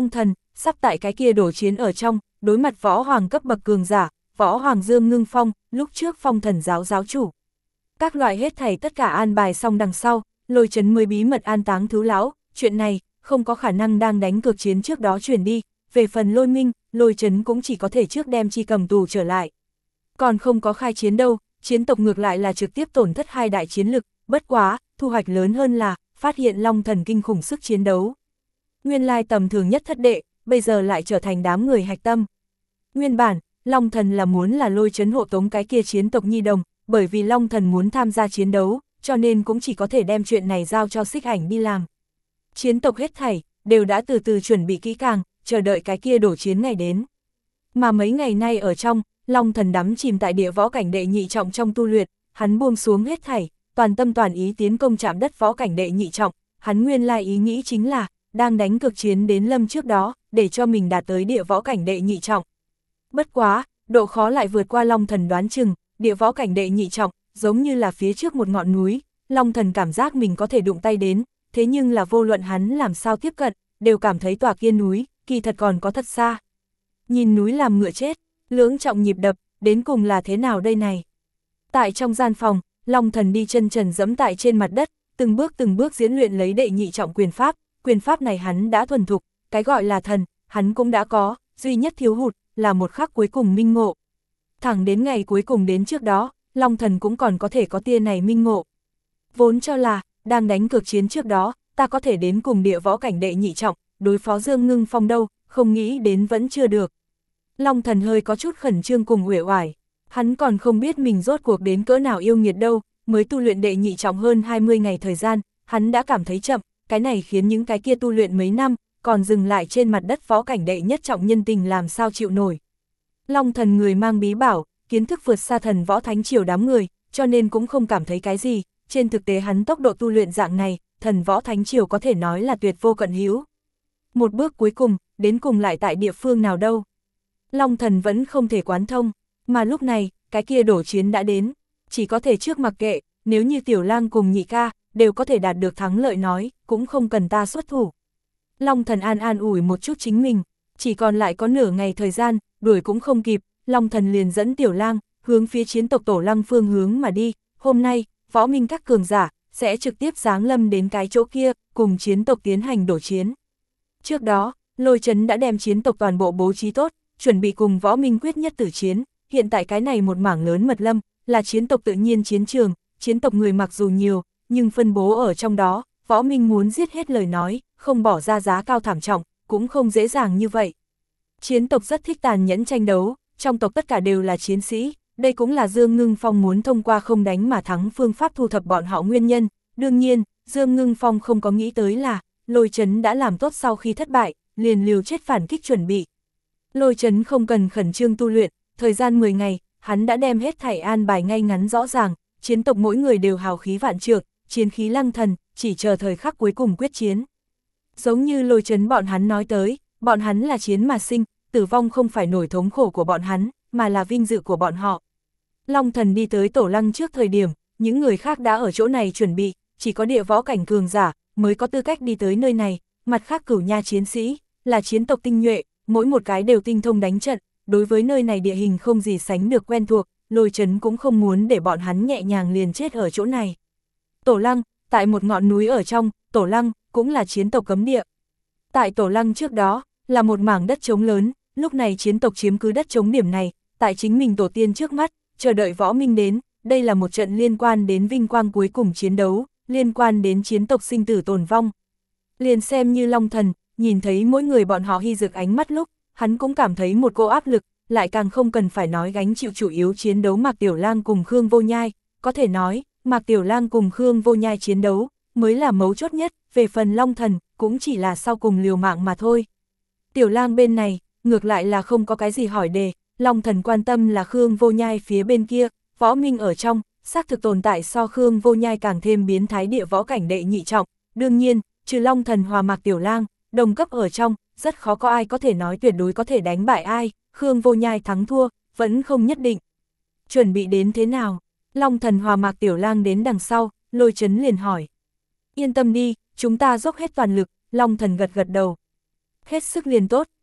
sắp tại cái kia đổ chiến ở trong, đối mặt võ hoàng cấp bậc cường giả, võ hoàng Dương Ngưng Phong, lúc trước phong thần giáo giáo chủ. Các loại hết thảy tất cả an bài xong đằng sau, Lôi Chấn mới bí mật an táng Thứ Lão, chuyện này không có khả năng đang đánh cược chiến trước đó truyền đi, về phần Lôi Minh, Lôi Chấn cũng chỉ có thể trước đem chi cầm tù trở lại. Còn không có khai chiến đâu, chiến tộc ngược lại là trực tiếp tổn thất hai đại chiến lực, bất quá, thu hoạch lớn hơn là, phát hiện Long Thần kinh khủng sức chiến đấu. Nguyên lai tầm thường nhất thất đệ, bây giờ lại trở thành đám người hạch tâm. Nguyên bản, Long Thần là muốn là Lôi Chấn hộ tống cái kia chiến tộc nhi đồng, bởi vì Long Thần muốn tham gia chiến đấu, cho nên cũng chỉ có thể đem chuyện này giao cho Xích Ảnh đi làm. Chiến tộc hết thảy, đều đã từ từ chuẩn bị kỹ càng, chờ đợi cái kia đổ chiến ngày đến. Mà mấy ngày nay ở trong, Long Thần đắm chìm tại địa võ cảnh đệ nhị trọng trong tu luyện, hắn buông xuống hết thảy, toàn tâm toàn ý tiến công chạm đất võ cảnh đệ nhị trọng, hắn nguyên lai ý nghĩ chính là, đang đánh cực chiến đến lâm trước đó, để cho mình đạt tới địa võ cảnh đệ nhị trọng. Bất quá, độ khó lại vượt qua Long Thần đoán chừng, địa võ cảnh đệ nhị trọng, giống như là phía trước một ngọn núi, Long Thần cảm giác mình có thể đụng tay đến, thế nhưng là vô luận hắn làm sao tiếp cận, đều cảm thấy tòa kia núi, kỳ thật còn có thật xa. Nhìn núi làm ngựa chết, lưỡng trọng nhịp đập, đến cùng là thế nào đây này? Tại trong gian phòng, Long Thần đi chân trần dẫm tại trên mặt đất, từng bước từng bước diễn luyện lấy đệ nhị trọng quyền pháp, quyền pháp này hắn đã thuần thục, cái gọi là thần, hắn cũng đã có, duy nhất thiếu hụt, là một khắc cuối cùng minh ngộ. Thẳng đến ngày cuối cùng đến trước đó, Long Thần cũng còn có thể có tia này minh ngộ. Vốn cho là, đang đánh cược chiến trước đó, ta có thể đến cùng địa võ cảnh đệ nhị trọng, đối phó Dương Ngưng Phong đâu, không nghĩ đến vẫn chưa được. Long Thần hơi có chút khẩn trương cùng uể oải, hắn còn không biết mình rốt cuộc đến cỡ nào yêu nghiệt đâu, mới tu luyện đệ nhị trọng hơn hai mươi ngày thời gian, hắn đã cảm thấy chậm, cái này khiến những cái kia tu luyện mấy năm, còn dừng lại trên mặt đất võ cảnh đệ nhất trọng nhân tình làm sao chịu nổi. Long Thần người mang bí bảo, kiến thức vượt xa thần võ thánh triều đám người, cho nên cũng không cảm thấy cái gì, trên thực tế hắn tốc độ tu luyện dạng này, thần võ thánh triều có thể nói là tuyệt vô cận hữu. Một bước cuối cùng, đến cùng lại tại địa phương nào đâu. Long Thần vẫn không thể quán thông, mà lúc này, cái kia đổ chiến đã đến, chỉ có thể trước mặc kệ, nếu như Tiểu Lang cùng Nhị Ca, đều có thể đạt được thắng lợi nói, cũng không cần ta xuất thủ. Long Thần an an ủi một chút chính mình, chỉ còn lại có nửa ngày thời gian, đuổi cũng không kịp, Long Thần liền dẫn Tiểu Lang, hướng phía chiến tộc Tổ Lăng phương hướng mà đi, hôm nay, võ minh các cường giả, sẽ trực tiếp giáng lâm đến cái chỗ kia, cùng chiến tộc tiến hành đổ chiến. Trước đó, Lôi Chấn đã đem chiến tộc toàn bộ bố trí tốt, chuẩn bị cùng võ minh quyết nhất tử chiến, hiện tại cái này một mảng lớn mật lâm, là chiến tộc tự nhiên chiến trường, chiến tộc người mặc dù nhiều, nhưng phân bố ở trong đó, võ minh muốn giết hết lời nói, không bỏ ra giá cao thảm trọng, cũng không dễ dàng như vậy. Chiến tộc rất thích tàn nhẫn tranh đấu, trong tộc tất cả đều là chiến sĩ, đây cũng là Dương Ngưng Phong muốn thông qua không đánh mà thắng phương pháp thu thập bọn họ nguyên nhân. Đương nhiên, Dương Ngưng Phong không có nghĩ tới là, Lôi Chấn đã làm tốt sau khi thất bại, liền liều chết phản kích chuẩn bị. Lôi Chấn không cần khẩn trương tu luyện, thời gian mười ngày, hắn đã đem hết thảy an bài ngay ngắn rõ ràng, chiến tộc mỗi người đều hào khí vạn trượng, chiến khí lăng thần, chỉ chờ thời khắc cuối cùng quyết chiến. Giống như Lôi Chấn bọn hắn nói tới, bọn hắn là chiến mà sinh, tử vong không phải nỗi thống khổ của bọn hắn, mà là vinh dự của bọn họ. Long Thần đi tới Tổ Lăng trước thời điểm, những người khác đã ở chỗ này chuẩn bị, chỉ có địa võ cảnh cường giả mới có tư cách đi tới nơi này, mặt khác Cửu Nha chiến sĩ, là chiến tộc tinh nhuệ, mỗi một cái đều tinh thông đánh trận, đối với nơi này địa hình không gì sánh được quen thuộc, Lôi Chấn cũng không muốn để bọn hắn nhẹ nhàng liền chết ở chỗ này. Tổ Lăng, tại một ngọn núi ở trong, Tổ Lăng, cũng là chiến tộc cấm địa. Tại Tổ Lăng trước đó, là một mảng đất trống lớn, lúc này chiến tộc chiếm cứ đất trống điểm này, tại chính mình tổ tiên trước mắt, chờ đợi võ minh đến, đây là một trận liên quan đến vinh quang cuối cùng chiến đấu, liên quan đến chiến tộc sinh tử tồn vong. Liền xem như Long Thần, nhìn thấy mỗi người bọn họ hy rực ánh mắt lúc, hắn cũng cảm thấy một cô áp lực, lại càng không cần phải nói gánh chịu chủ yếu chiến đấu Mạc Tiểu Lang cùng Khương Vô Nhai, có thể nói, Mạc Tiểu Lang cùng Khương Vô Nhai chiến đấu, mới là mấu chốt nhất, về phần Long Thần, cũng chỉ là sau cùng liều mạng mà thôi. Tiểu Lang bên này, ngược lại là không có cái gì hỏi đề, Long Thần quan tâm là Khương Vô Nhai phía bên kia, võ minh ở trong, xác thực tồn tại so Khương Vô Nhai càng thêm biến thái địa võ cảnh đệ nhị trọng, đương nhiên, trừ Long Thần hòa Mạc Tiểu Lang, đồng cấp ở trong, rất khó có ai có thể nói tuyệt đối có thể đánh bại ai, Khương Vô Nhai thắng thua, vẫn không nhất định. Chuẩn bị đến thế nào? Long Thần hòa Mạc Tiểu Lang đến đằng sau, Lôi Chấn liền hỏi. Yên tâm đi, chúng ta dốc hết toàn lực, Long Thần gật gật đầu. Hết sức liền tốt,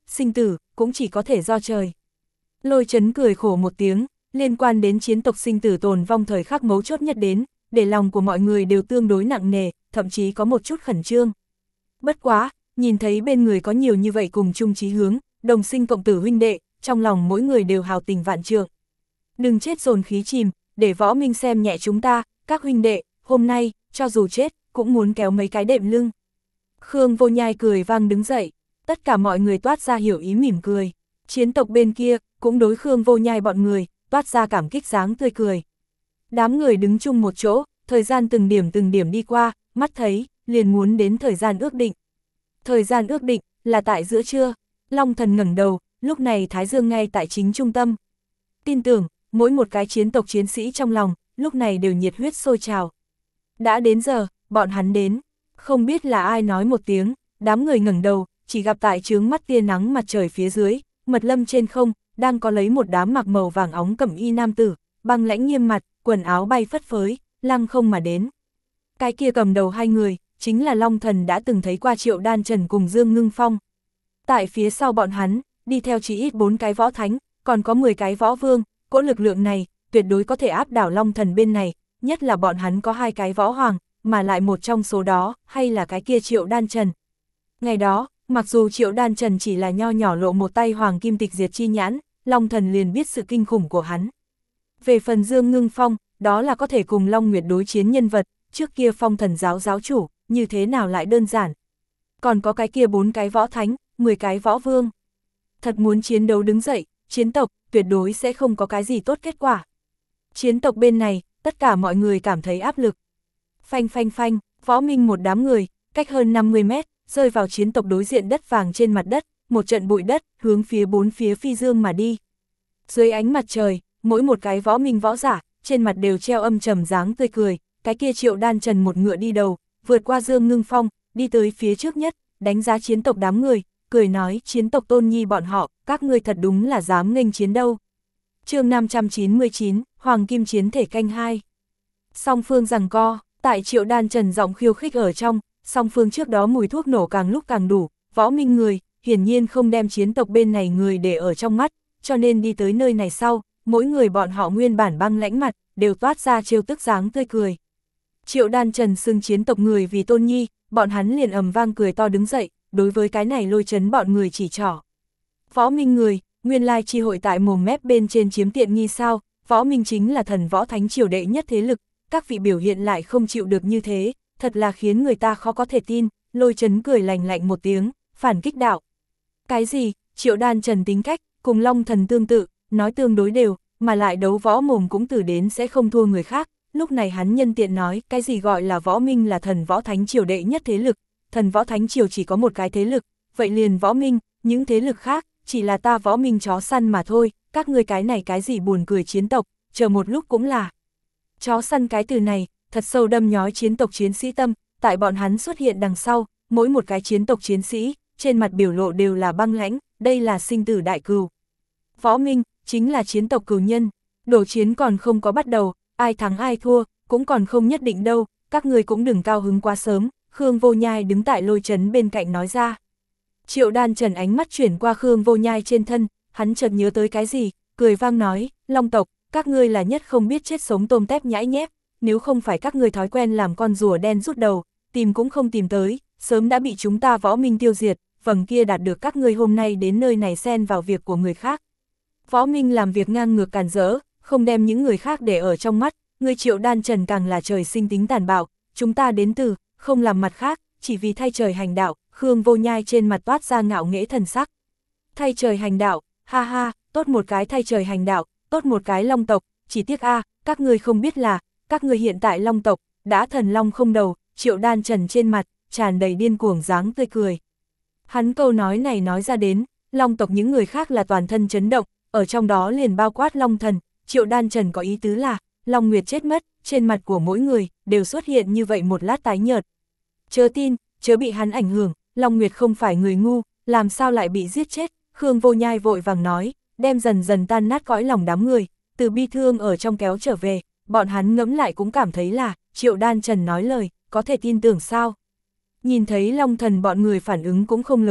sinh tử, cũng chỉ có thể do trời. Lôi Chấn cười khổ một tiếng, liên quan đến chiến tộc sinh tử tồn vong thời khắc mấu chốt nhất đến, để lòng của mọi người đều tương đối nặng nề, thậm chí có một chút khẩn trương. Bất quá, nhìn thấy bên người có nhiều như vậy cùng chung chí hướng, đồng sinh cộng tử huynh đệ, trong lòng mỗi người đều hào tình vạn trượng. Đừng chết dồn khí chìm, để Võ Minh xem nhẹ chúng ta, các huynh đệ, hôm nay, cho dù chết, cũng muốn kéo mấy cái đệm lưng. Khương Vô Nhai cười vang đứng dậy, tất cả mọi người toát ra hiểu ý mỉm cười. Chiến tộc bên kia, cũng đối Khương Vô Nhai bọn người, toát ra cảm kích dáng tươi cười. Đám người đứng chung một chỗ, thời gian từng điểm từng điểm đi qua, mắt thấy, liền muốn đến thời gian ước định. Thời gian ước định, là tại giữa trưa, Long Thần ngẩng đầu, lúc này Thái Dương ngay tại chính trung tâm. Tin tưởng, mỗi một cái chiến tộc chiến sĩ trong lòng, lúc này đều nhiệt huyết sôi trào. Đã đến giờ, bọn hắn đến, không biết là ai nói một tiếng, đám người ngẩng đầu, chỉ gặp tại chướng mắt tia nắng mặt trời phía dưới, mật lâm trên không, đang có lấy một đám mặc màu vàng óng cẩm y nam tử, băng lãnh nghiêm mặt, quần áo bay phất phới, lăng không mà đến. Cái kia cầm đầu hai người, chính là Long Thần đã từng thấy qua Triệu Đan Trần cùng Dương Ngưng Phong. Tại phía sau bọn hắn, đi theo chỉ ít bốn cái võ thánh, còn có mười cái võ vương, cỗ lực lượng này, tuyệt đối có thể áp đảo Long Thần bên này, nhất là bọn hắn có hai cái võ hoàng, mà lại một trong số đó, hay là cái kia Triệu Đan Trần. Ngày đó, mặc dù Triệu Đan Trần chỉ là nho nhỏ lộ một tay hoàng kim tịch diệt chi nhãn, Long Thần liền biết sự kinh khủng của hắn. Về phần Dương Ngưng Phong, đó là có thể cùng Long Nguyệt đối chiến nhân vật, trước kia Phong Thần giáo giáo chủ, như thế nào lại đơn giản. Còn có cái kia bốn cái võ thánh, mười cái võ vương. Thật muốn chiến đấu đứng dậy, chiến tộc, tuyệt đối sẽ không có cái gì tốt kết quả. Chiến tộc bên này, tất cả mọi người cảm thấy áp lực. Phanh phanh phanh, Võ Minh một đám người, cách hơn năm mươi mét, rơi vào chiến tộc đối diện đất vàng trên mặt đất, một trận bụi đất, hướng phía bốn phía phi dương mà đi. Dưới ánh mặt trời, mỗi một cái Võ Minh võ giả, trên mặt đều treo âm trầm dáng tươi cười, cái kia Triệu Đan Trần một ngựa đi đầu, vượt qua Dương Ngưng Phong, đi tới phía trước nhất, đánh giá chiến tộc đám người, cười nói chiến tộc Tôn Nhi bọn họ, các ngươi thật đúng là dám nghênh chiến đâu. Chương năm trăm chín mươi chín, Hoàng Kim Chiến Thể canh hai. Song phương giằng co, tại Triệu Đan Trần giọng khiêu khích ở trong, song phương trước đó mùi thuốc nổ càng lúc càng đủ, Võ Minh người, hiển nhiên không đem chiến tộc bên này người để ở trong mắt, cho nên đi tới nơi này sau, mỗi người bọn họ nguyên bản băng lãnh mặt, đều toát ra trêu tức dáng tươi cười. Triệu Đan Trần xưng chiến tộc người vì Tôn Nhi, bọn hắn liền ầm vang cười to đứng dậy, đối với cái này Lôi Chấn bọn người chỉ trỏ. Võ Minh người, nguyên lai chi hội tại mồm mép bên trên chiếm tiện nghi sao, Võ Minh chính là thần võ thánh triều đệ nhất thế lực, các vị biểu hiện lại không chịu được như thế, thật là khiến người ta khó có thể tin. Lôi Chấn cười lành lạnh một tiếng, phản kích đạo. Cái gì, Triệu Đan Trần tính cách, cùng Long Thần tương tự, nói tương đối đều, mà lại đấu võ mồm cũng từ đến sẽ không thua người khác. Lúc này hắn nhân tiện nói, cái gì gọi là Võ Minh là thần võ thánh triều đệ nhất thế lực, thần võ thánh triều chỉ có một cái thế lực, vậy liền Võ Minh, những thế lực khác, chỉ là ta Võ Minh chó săn mà thôi, các ngươi cái này cái gì buồn cười chiến tộc, chờ một lúc cũng là. Chó săn cái từ này, thật sâu đâm nhói chiến tộc chiến sĩ tâm, tại bọn hắn xuất hiện đằng sau, mỗi một cái chiến tộc chiến sĩ, trên mặt biểu lộ đều là băng lãnh, đây là sinh tử đại cừu. Võ Minh, chính là chiến tộc cừu nhân, đổ chiến còn không có bắt đầu, ai thắng ai thua, cũng còn không nhất định đâu, các người cũng đừng cao hứng quá sớm, Khương Vô Nhai đứng tại Lôi Chấn bên cạnh nói ra. Triệu Đan Trần ánh mắt chuyển qua Khương Vô Nhai trên thân, hắn chợt nhớ tới cái gì, cười vang nói, Long tộc, các ngươi là nhất không biết chết sống tôm tép nhãi nhép, nếu không phải các ngươi thói quen làm con rùa đen rút đầu, tìm cũng không tìm tới, sớm đã bị chúng ta Võ Minh tiêu diệt, vầng kia đạt được các ngươi hôm nay đến nơi này xen vào việc của người khác. Võ Minh làm việc ngang ngược càn rỡ, không đem những người khác để ở trong mắt, người Triệu Đan Trần càng là trời sinh tính tàn bạo, chúng ta đến từ, không làm mặt khác, chỉ vì thay trời hành đạo. Khương Vô Nhai trên mặt toát ra ngạo nghễ thần sắc. Thay trời hành đạo, ha ha, tốt một cái thay trời hành đạo, tốt một cái Long tộc, chỉ tiếc a, à, các ngươi không biết là, các ngươi hiện tại Long tộc, đã thần long không đầu. Triệu Đan Trần trên mặt, tràn đầy điên cuồng dáng tươi cười. Hắn câu nói này nói ra đến, Long tộc những người khác là toàn thân chấn động, ở trong đó liền bao quát Long Thần. Triệu Đan Trần có ý tứ là, Long Nguyệt chết mất, trên mặt của mỗi người, đều xuất hiện như vậy một lát tái nhợt. Chớ tin, chớ bị hắn ảnh hưởng, Long Nguyệt không phải người ngu, làm sao lại bị giết chết. Khương Vô Nhai vội vàng nói, đem dần dần tan nát cõi lòng đám người, từ bi thương ở trong kéo trở về, bọn hắn ngẫm lại cũng cảm thấy là, Triệu Đan Trần nói lời, có thể tin tưởng sao. Nhìn thấy Long Thần bọn người phản ứng cũng không lớn,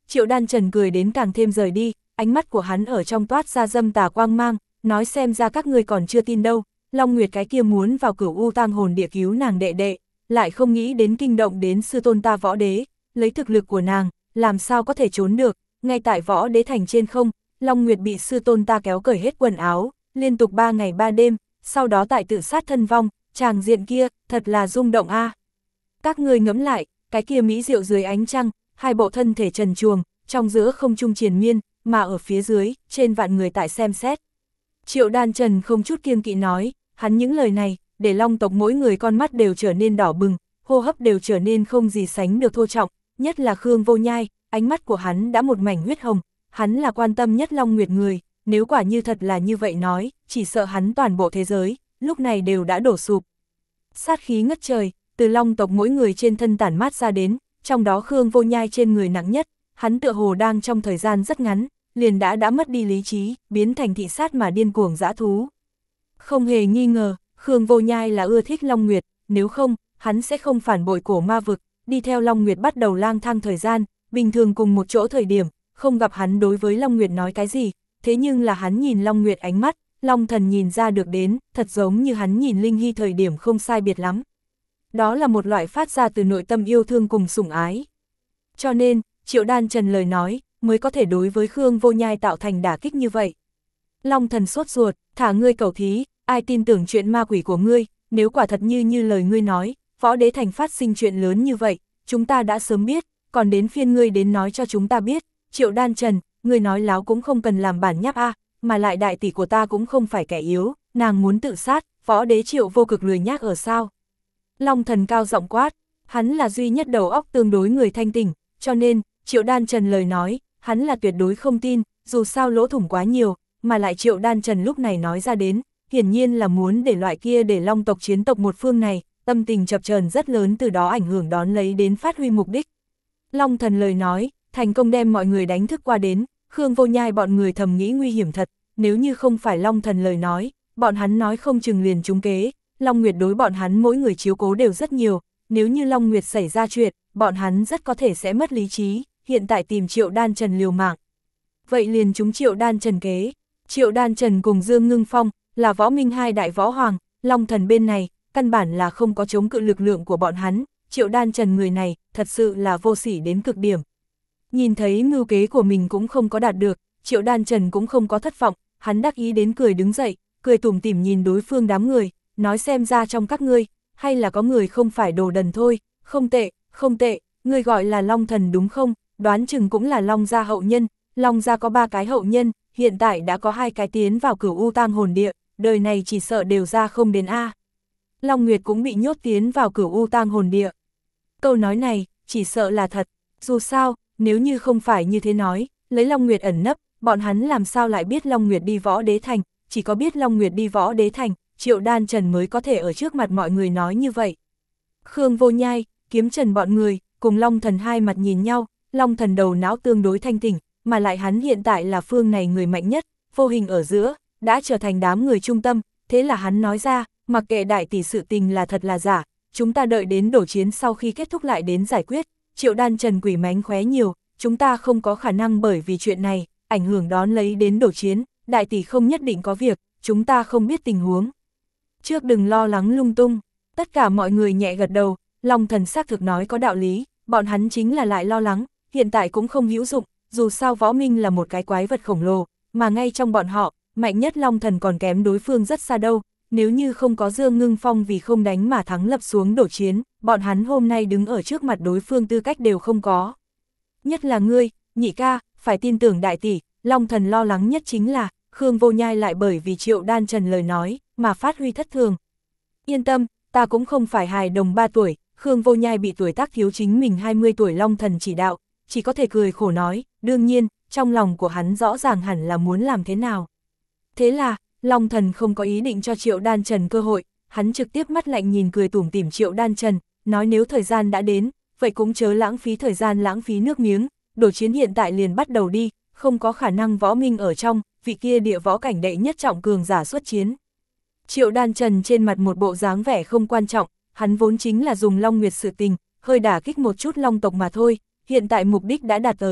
Triệu Đan Trần cười đến càng thêm rời đi, ánh mắt của hắn ở trong toát ra dâm tà quang mang, nói xem ra các ngươi còn chưa tin đâu, Long Nguyệt cái kia muốn vào Cửu U Tang hồn địa cứu nàng đệ đệ, lại không nghĩ đến kinh động đến sư tôn ta võ đế, lấy thực lực của nàng, làm sao có thể trốn được, ngay tại võ đế thành trên không, Long Nguyệt bị sư tôn ta kéo cởi hết quần áo, liên tục ba ngày ba đêm, sau đó tại tự sát thân vong, tràng diện kia, thật là rung động a. À. Các ngươi ngẫm lại, cái kia mỹ diệu dưới ánh trăng, hai bộ thân thể trần truồng, trong giữa không trung triền miên, mà ở phía dưới, trên vạn người tại xem xét. Triệu Đan Trần không chút kiêng kỵ nói, hắn những lời này, để Long tộc mỗi người con mắt đều trở nên đỏ bừng, hô hấp đều trở nên không gì sánh được thô trọng, nhất là Khương Vô Nhai, ánh mắt của hắn đã một mảnh huyết hồng, hắn là quan tâm nhất Long Nguyệt người, nếu quả như thật là như vậy nói, chỉ sợ hắn toàn bộ thế giới, lúc này đều đã đổ sụp. Sát khí ngất trời, từ Long tộc mỗi người trên thân tản mát ra đến, trong đó Khương Vô Nhai trên người nặng nhất, hắn tựa hồ đang trong thời gian rất ngắn, liền đã đã mất đi lý trí, biến thành thị sát mà điên cuồng dã thú. Không hề nghi ngờ, Khương Vô Nhai là ưa thích Long Nguyệt, nếu không, hắn sẽ không phản bội cổ ma vực, đi theo Long Nguyệt bắt đầu lang thang thời gian, bình thường cùng một chỗ thời điểm, không gặp hắn đối với Long Nguyệt nói cái gì, thế nhưng là hắn nhìn Long Nguyệt ánh mắt, Long Thần nhìn ra được đến, thật giống như hắn nhìn Linh Hy thời điểm không sai biệt lắm. Đó là một loại phát ra từ nội tâm yêu thương cùng sủng ái. Cho nên, Triệu Đan Trần lời nói, mới có thể đối với Khương Vô Nhai tạo thành đả kích như vậy. Long Thần sốt ruột, thả ngươi cầu thí, ai tin tưởng chuyện ma quỷ của ngươi, nếu quả thật như như lời ngươi nói, võ đế thành phát sinh chuyện lớn như vậy, chúng ta đã sớm biết, còn đến phiên ngươi đến nói cho chúng ta biết. Triệu Đan Trần, ngươi nói láo cũng không cần làm bản nháp a, mà lại đại tỷ của ta cũng không phải kẻ yếu, nàng muốn tự sát, võ đế Triệu vô cực lười nhác ở sao. Long Thần cao giọng quát, hắn là duy nhất đầu óc tương đối người thanh tỉnh, cho nên, Triệu Đan Trần lời nói, hắn là tuyệt đối không tin, dù sao lỗ thủng quá nhiều, mà lại Triệu Đan Trần lúc này nói ra đến, hiển nhiên là muốn để loại kia để Long tộc chiến tộc một phương này, tâm tình chập chờn rất lớn từ đó ảnh hưởng đón lấy đến phát huy mục đích. Long Thần lời nói, thành công đem mọi người đánh thức qua đến, Khương Vô Nhai bọn người thầm nghĩ nguy hiểm thật, nếu như không phải Long Thần lời nói, bọn hắn nói không chừng liền trúng kế, Long Nguyệt đối bọn hắn mỗi người chiếu cố đều rất nhiều, nếu như Long Nguyệt xảy ra chuyện, bọn hắn rất có thể sẽ mất lý trí, hiện tại tìm Triệu Đan Trần liều mạng. Vậy liền chúng Triệu Đan Trần kế, Triệu Đan Trần cùng Dương Ngưng Phong, là võ minh hai đại võ hoàng, Long Thần bên này, căn bản là không có chống cự lực lượng của bọn hắn, Triệu Đan Trần người này, thật sự là vô sỉ đến cực điểm. Nhìn thấy mưu kế của mình cũng không có đạt được, Triệu Đan Trần cũng không có thất vọng, hắn đắc ý đến cười đứng dậy, cười tủm tỉm nhìn đối phương đám người, nói xem ra trong các ngươi, hay là có người không phải đồ đần thôi, không tệ, không tệ, ngươi gọi là Long Thần đúng không, đoán chừng cũng là Long gia hậu nhân, Long gia có ba cái hậu nhân, hiện tại đã có hai cái tiến vào Cửu U Tang hồn địa, đời này chỉ sợ đều ra không đến A. Long Nguyệt cũng bị nhốt tiến vào Cửu U Tang hồn địa. Câu nói này, chỉ sợ là thật, dù sao, nếu như không phải như thế nói, lấy Long Nguyệt ẩn nấp, bọn hắn làm sao lại biết Long Nguyệt đi võ đế thành, chỉ có biết Long Nguyệt đi võ đế thành, Triệu Đan Trần mới có thể ở trước mặt mọi người nói như vậy. Khương Vô Nhai, Kiếm Trần bọn người, cùng Long Thần hai mặt nhìn nhau, Long Thần đầu não tương đối thanh tỉnh, mà lại hắn hiện tại là phương này người mạnh nhất, vô hình ở giữa, đã trở thành đám người trung tâm, thế là hắn nói ra, mặc kệ đại tỷ sự tình là thật là giả, chúng ta đợi đến đổ chiến sau khi kết thúc lại đến giải quyết. Triệu Đan Trần quỷ mánh khóe nhiều, chúng ta không có khả năng bởi vì chuyện này, ảnh hưởng đón lấy đến đổ chiến, đại tỷ không nhất định có việc, chúng ta không biết tình huống. Trước đừng lo lắng lung tung, tất cả mọi người nhẹ gật đầu, Long Thần xác thực nói có đạo lý, bọn hắn chính là lại lo lắng, hiện tại cũng không hữu dụng, dù sao võ minh là một cái quái vật khổng lồ, mà ngay trong bọn họ, mạnh nhất Long Thần còn kém đối phương rất xa đâu, nếu như không có Dương Ngưng Phong vì không đánh mà thắng lập xuống đổ chiến, bọn hắn hôm nay đứng ở trước mặt đối phương tư cách đều không có. Nhất là ngươi, nhị ca, phải tin tưởng đại tỷ, Long Thần lo lắng nhất chính là, Khương Vô Nhai lại bởi vì Triệu Đan Trần lời nói, mà phát huy thất thường. Yên tâm, ta cũng không phải hài đồng ba tuổi, Khương Vô Nhai bị tuổi tác thiếu chính mình hai mươi tuổi Long Thần chỉ đạo, chỉ có thể cười khổ nói, đương nhiên, trong lòng của hắn rõ ràng hẳn là muốn làm thế nào. Thế là, Long Thần không có ý định cho Triệu Đan Trần cơ hội, hắn trực tiếp mắt lạnh nhìn cười tủm tỉm Triệu Đan Trần, nói nếu thời gian đã đến, vậy cũng chớ lãng phí thời gian lãng phí nước miếng, đổ chiến hiện tại liền bắt đầu đi, không có khả năng võ minh ở trong, vị kia địa võ cảnh đệ nhất trọng cường giả xuất chiến. Triệu Đan Trần trên mặt một bộ dáng vẻ không quan trọng, hắn vốn chính là dùng Long Nguyệt sự tình, hơi đả kích một chút Long tộc mà thôi, hiện tại mục đích đã đạt tới,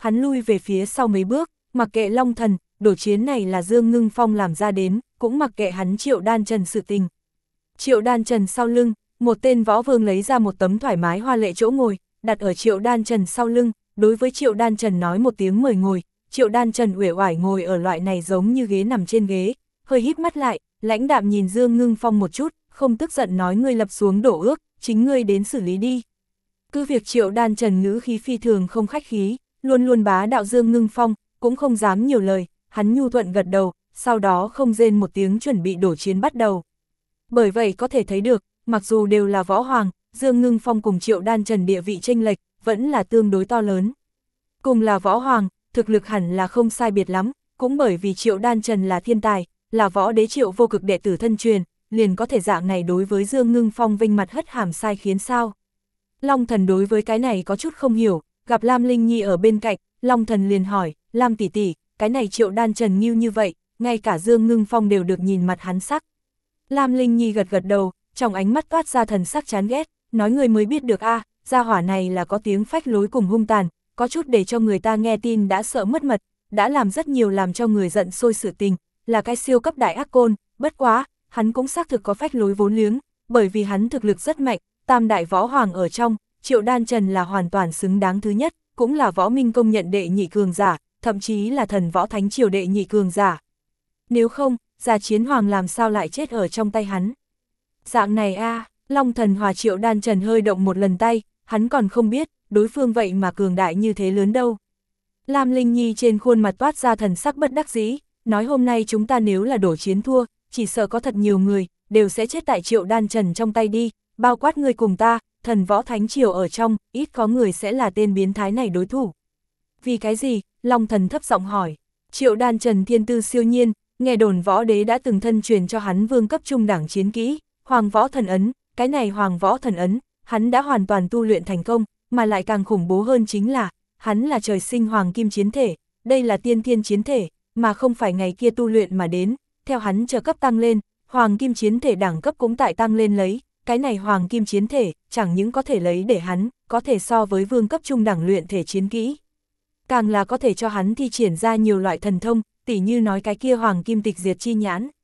hắn lui về phía sau mấy bước, mặc kệ Long Thần, đổ chiến này là Dương Ngưng Phong làm ra đến, cũng mặc kệ hắn Triệu Đan Trần sự tình. Triệu Đan Trần sau lưng, một tên võ vương lấy ra một tấm thoải mái hoa lệ chỗ ngồi, đặt ở Triệu Đan Trần sau lưng, đối với Triệu Đan Trần nói một tiếng mời ngồi. Triệu Đan Trần uể oải ngồi ở loại này giống như ghế nằm trên ghế, hơi híp mắt lại, lãnh đạm nhìn Dương Ngưng Phong một chút, không tức giận nói ngươi lập xuống đổ ước, chính ngươi đến xử lý đi. Cứ việc Triệu Đan Trần ngữ khí phi thường không khách khí, luôn luôn bá đạo Dương Ngưng Phong, cũng không dám nhiều lời, hắn nhu thuận gật đầu, sau đó không rên một tiếng chuẩn bị đổ chiến bắt đầu. Bởi vậy có thể thấy được, mặc dù đều là võ hoàng, Dương Ngưng Phong cùng Triệu Đan Trần địa vị chênh lệch, vẫn là tương đối to lớn. Cùng là võ hoàng, thực lực hẳn là không sai biệt lắm, cũng bởi vì Triệu Đan Trần là thiên tài, là võ đế Triệu vô cực đệ tử thân truyền, liền có thể dạng này đối với Dương Ngưng Phong vinh mặt hất hàm sai khiến sao. Long Thần đối với cái này có chút không hiểu, gặp Lam Linh Nhi ở bên cạnh, Long Thần liền hỏi, Lam tỷ tỷ, cái này Triệu Đan Trần nghiêu như vậy, ngay cả Dương Ngưng Phong đều được nhìn mặt hắn sắc. Lam Linh Nhi gật gật đầu, trong ánh mắt toát ra thần sắc chán ghét, nói người mới biết được a, gia hỏa này là có tiếng phách lối cùng hung tàn, có chút để cho người ta nghe tin đã sợ mất mật, đã làm rất nhiều làm cho người giận sôi sự tình, là cái siêu cấp đại ác côn, bất quá, hắn cũng xác thực có phách lối vốn liếng, bởi vì hắn thực lực rất mạnh, tam đại võ hoàng ở trong, Triệu Đan Trần là hoàn toàn xứng đáng thứ nhất, cũng là võ minh công nhận đệ nhị cường giả, thậm chí là thần võ thánh triều đệ nhị cường giả. Nếu không, Gia Chiến Hoàng làm sao lại chết ở trong tay hắn? Dạng này a, à, Long Thần hòa Triệu Đan Trần hơi động một lần tay, hắn còn không biết, đối phương vậy mà cường đại như thế lớn đâu. Lam Linh Nhi trên khuôn mặt toát ra thần sắc bất đắc dĩ, nói hôm nay chúng ta nếu là đổ chiến thua, chỉ sợ có thật nhiều người, đều sẽ chết tại Triệu Đan Trần trong tay đi, bao quát người cùng ta, thần võ thánh triều ở trong, ít có người sẽ là tên biến thái này đối thủ. Vì cái gì? Long Thần thấp giọng hỏi. Triệu Đan Trần thiên tư siêu nhiên, nghe đồn võ đế đã từng thân truyền cho hắn vương cấp trung đẳng chiến kỹ, Hoàng Võ Thần Ấn, cái này Hoàng Võ Thần Ấn, hắn đã hoàn toàn tu luyện thành công, mà lại càng khủng bố hơn chính là, hắn là trời sinh Hoàng Kim chiến thể, đây là tiên thiên chiến thể, mà không phải ngày kia tu luyện mà đến, theo hắn trợ cấp tăng lên, Hoàng Kim chiến thể đẳng cấp cũng tại tăng lên lấy, cái này Hoàng Kim chiến thể, chẳng những có thể lấy để hắn, có thể so với vương cấp trung đẳng luyện thể chiến kỹ. Càng là có thể cho hắn thi triển ra nhiều loại thần thông, tỉ như nói cái kia Hoàng Kim tịch diệt chi nhãn.